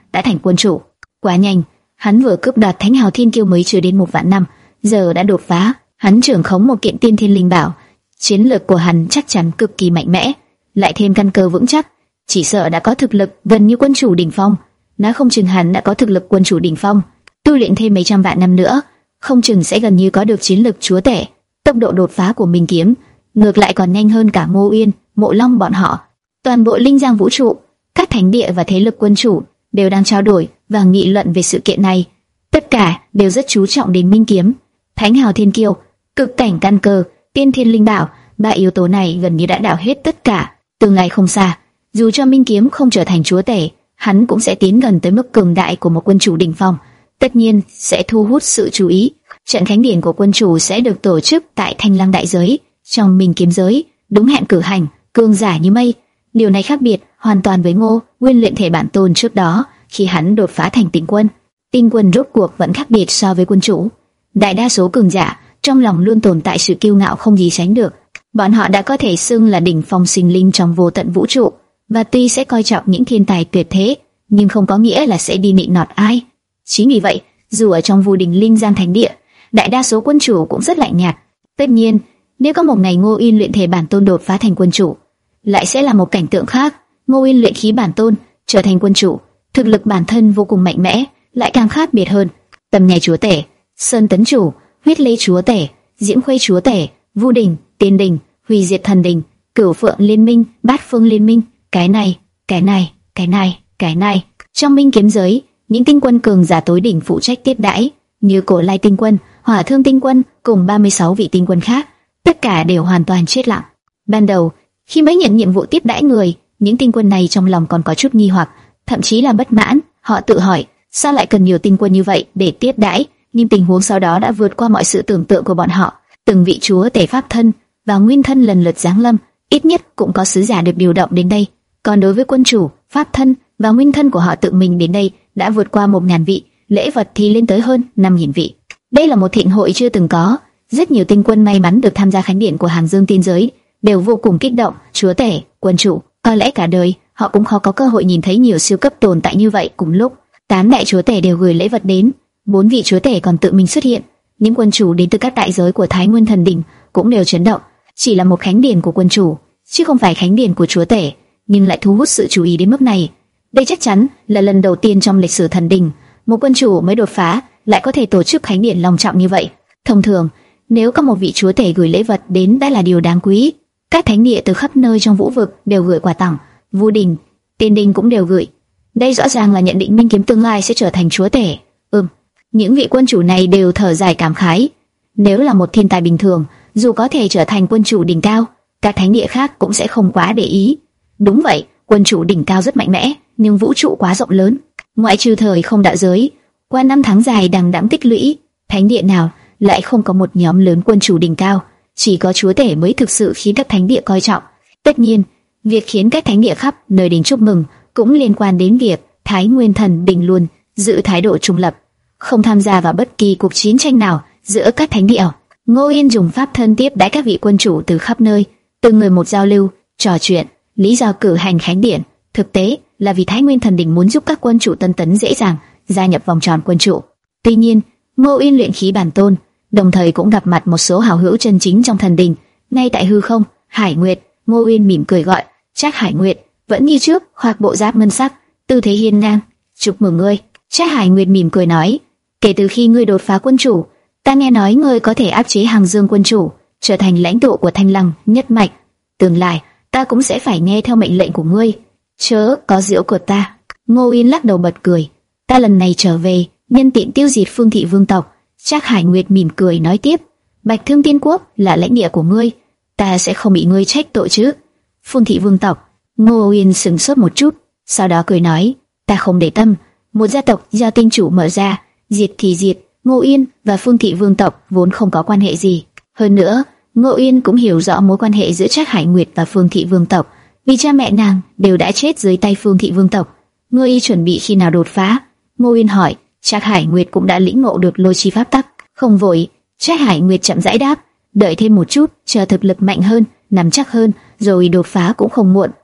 đã thành quân chủ. Quá nhanh, hắn vừa cướp đoạt Thánh Hào Thiên Kiêu mới chưa đến một vạn năm, giờ đã đột phá. Hắn trưởng khống một kiện Tiên Thiên Linh Bảo, chiến lược của hắn chắc chắn cực kỳ mạnh mẽ, lại thêm căn cơ vững chắc, chỉ sợ đã có thực lực gần như quân chủ đỉnh phong. Nói không chừng hắn đã có thực lực quân chủ đỉnh phong, tu luyện thêm mấy trăm vạn năm nữa, không chừng sẽ gần như có được chiến lực chúa tể. Tốc độ đột phá của Minh Kiếm ngược lại còn nhanh hơn cả Ngô Uyên, Mộ Long bọn họ. Toàn bộ Linh Giang vũ trụ, các thánh địa và thế lực quân chủ đều đang trao đổi và nghị luận về sự kiện này. Tất cả đều rất chú trọng đến Minh Kiếm, Thánh Hào Thiên Kiêu, cực cảnh căn cơ, Tiên Thiên Linh Bảo. Ba yếu tố này gần như đã đảo hết tất cả. Tương lai không xa, dù cho Minh Kiếm không trở thành chúa tể, hắn cũng sẽ tiến gần tới mức cường đại của một quân chủ đỉnh phong, tất nhiên sẽ thu hút sự chú ý. Trận khánh điển của quân chủ sẽ được tổ chức tại Thanh Lăng đại giới, trong Minh Kiếm giới, đúng hẹn cử hành, cường giả như mây. Điều này khác biệt hoàn toàn với Ngô Nguyên luyện thể bản tôn trước đó, khi hắn đột phá thành tinh quân. Tinh quân rốt cuộc vẫn khác biệt so với quân chủ. Đại đa số cường giả trong lòng luôn tồn tại sự kiêu ngạo không gì sánh được. Bọn họ đã có thể xưng là đỉnh phong sinh linh trong vô tận vũ trụ, và tuy sẽ coi trọng những thiên tài tuyệt thế, nhưng không có nghĩa là sẽ đi nịnh nọt ai. Chính vì vậy, dù ở trong Vu Đình Linh Giang Thánh Địa, đại đa số quân chủ cũng rất lạnh nhạt. Tất nhiên, nếu có một ngày Ngô Uyên luyện thể bản tôn đột phá thành quân chủ, lại sẽ là một cảnh tượng khác. Ngô Uyên luyện khí bản tôn trở thành quân chủ, thực lực bản thân vô cùng mạnh mẽ, lại càng khác biệt hơn. Tầm Nhai chúa tể, Sơn Tấn chủ, Huyết Lê chúa tể, Diễm Khuê chúa tể, Vu Đình, Tiên Đình, Hủy Diệt Thần Đình, Cửu Phượng Liên Minh, Bát Phương Liên Minh, cái này, cái này, cái này, cái này. Trong Minh Kiếm giới, những tinh quân cường giả tối đỉnh phụ trách tiếp đãi, như Cổ Lai tinh quân, Hỏa Thương tinh quân cùng ba mươi sáu vị tinh quân khác, tất cả đều hoàn toàn chết lặng. Ban đầu, khi mới nhận nhiệm vụ tiếp đãi người, những tinh quân này trong lòng còn có chút nghi hoặc, thậm chí là bất mãn. Họ tự hỏi, sao lại cần nhiều tinh quân như vậy để tiếp đãi? Nhưng tình huống sau đó đã vượt qua mọi sự tưởng tượng của bọn họ. Từng vị chúa tể pháp thân và nguyên thân lần lượt giáng lâm, ít nhất cũng có sứ giả được điều động đến đây. Còn đối với quân chủ, pháp thân và nguyên thân của họ tự mình đến đây đã vượt qua một ngàn vị, lễ vật thì lên tới hơn năm nghìn vị. Đây là một thịnh hội chưa từng có. Rất nhiều tinh quân may mắn được tham gia khánh điển của Hàng Dương Tiên giới đều vô cùng kích động. Chúa tể, quân chủ, có lẽ cả đời họ cũng khó có cơ hội nhìn thấy nhiều siêu cấp tồn tại như vậy cùng lúc. Tám đại chúa tể đều gửi lễ vật đến, bốn vị chúa tể còn tự mình xuất hiện. Những quân chủ đến từ các đại giới của Thái Nguyên Thần Đỉnh cũng đều chấn động. Chỉ là một khánh điển của quân chủ, chứ không phải khánh điển của chúa tể, nhưng lại thu hút sự chú ý đến mức này. Đây chắc chắn là lần đầu tiên trong lịch sử Thần Đỉnh, một quân chủ mới đột phá lại có thể tổ chức khánh điển long trọng như vậy. Thông thường, nếu có một vị chúa tể gửi lễ vật đến đã là điều đáng quý. Các thánh địa từ khắp nơi trong vũ vực đều gửi quà tặng, Vu Đình, Tiên Đình cũng đều gửi. Đây rõ ràng là nhận định Minh Kiếm tương lai sẽ trở thành chúa tể. Ừm, những vị quân chủ này đều thở dài cảm khái. Nếu là một thiên tài bình thường, dù có thể trở thành quân chủ đỉnh cao, các thánh địa khác cũng sẽ không quá để ý. Đúng vậy, quân chủ đỉnh cao rất mạnh mẽ, nhưng vũ trụ quá rộng lớn, ngoại trừ thời không đạo giới, qua năm tháng dài đằng đẵng tích lũy, thánh địa nào lại không có một nhóm lớn quân chủ đỉnh cao. Chỉ có chúa tể mới thực sự khiến các thánh địa coi trọng. Tất nhiên, việc khiến các thánh địa khắp nơi đến chúc mừng cũng liên quan đến việc Thái Nguyên Thần Đỉnh luôn giữ thái độ trung lập, không tham gia vào bất kỳ cuộc chiến tranh nào giữa các thánh địa. Ngô Yên dùng pháp thân tiếp đãi các vị quân chủ từ khắp nơi, từng người một giao lưu, trò chuyện. Lý do cử hành khánh điển thực tế là vì Thái Nguyên Thần Đỉnh muốn giúp các quân chủ tân tấn dễ dàng gia nhập vòng tròn quân chủ. Tuy nhiên, Ngô Yên luyện khí bản tôn, đồng thời cũng gặp mặt một số hảo hữu chân chính trong thần đình. Ngay tại hư không, Hải Nguyệt, Ngô Uyên mỉm cười gọi, Trác Hải Nguyệt, vẫn như trước, khoác bộ giáp ngân sắc, tư thế hiên ngang. Chúc mừng ngươi. Trác Hải Nguyệt mỉm cười nói, kể từ khi ngươi đột phá quân chủ, ta nghe nói ngươi có thể áp chế Hàng Dương quân chủ, trở thành lãnh tụ của Thanh Lăng nhất mạch. Tương lai, ta cũng sẽ phải nghe theo mệnh lệnh của ngươi, chớ có giễu cợt ta. Ngô Uyên lắc đầu bật cười, ta lần này trở về, nhân tiện tiêu diệt Phương Thị vương tộc. Trác Hải Nguyệt mỉm cười nói tiếp, Bạch Thương Tiên Quốc là lãnh địa của ngươi, ta sẽ không bị ngươi trách tội chứ. Phương Thị vương tộc. Ngô Uyên sững sốt một chút, sau đó cười nói, ta không để tâm, một gia tộc do tinh chủ mở ra, diệt thì diệt. Ngô Uyên và Phương Thị vương tộc vốn không có quan hệ gì. Hơn nữa, Ngô Uyên cũng hiểu rõ mối quan hệ giữa Trác Hải Nguyệt và Phương Thị vương tộc, vì cha mẹ nàng đều đã chết dưới tay Phương Thị vương tộc. Ngươi y chuẩn bị khi nào đột phá? Ngô Uyên hỏi. Trác Hải Nguyệt cũng đã lĩnh ngộ được lôi chi pháp tắc, không vội. Trác Hải Nguyệt chậm rãi đáp, đợi thêm một chút, chờ thực lực mạnh hơn, nắm chắc hơn, rồi đột phá cũng không muộn.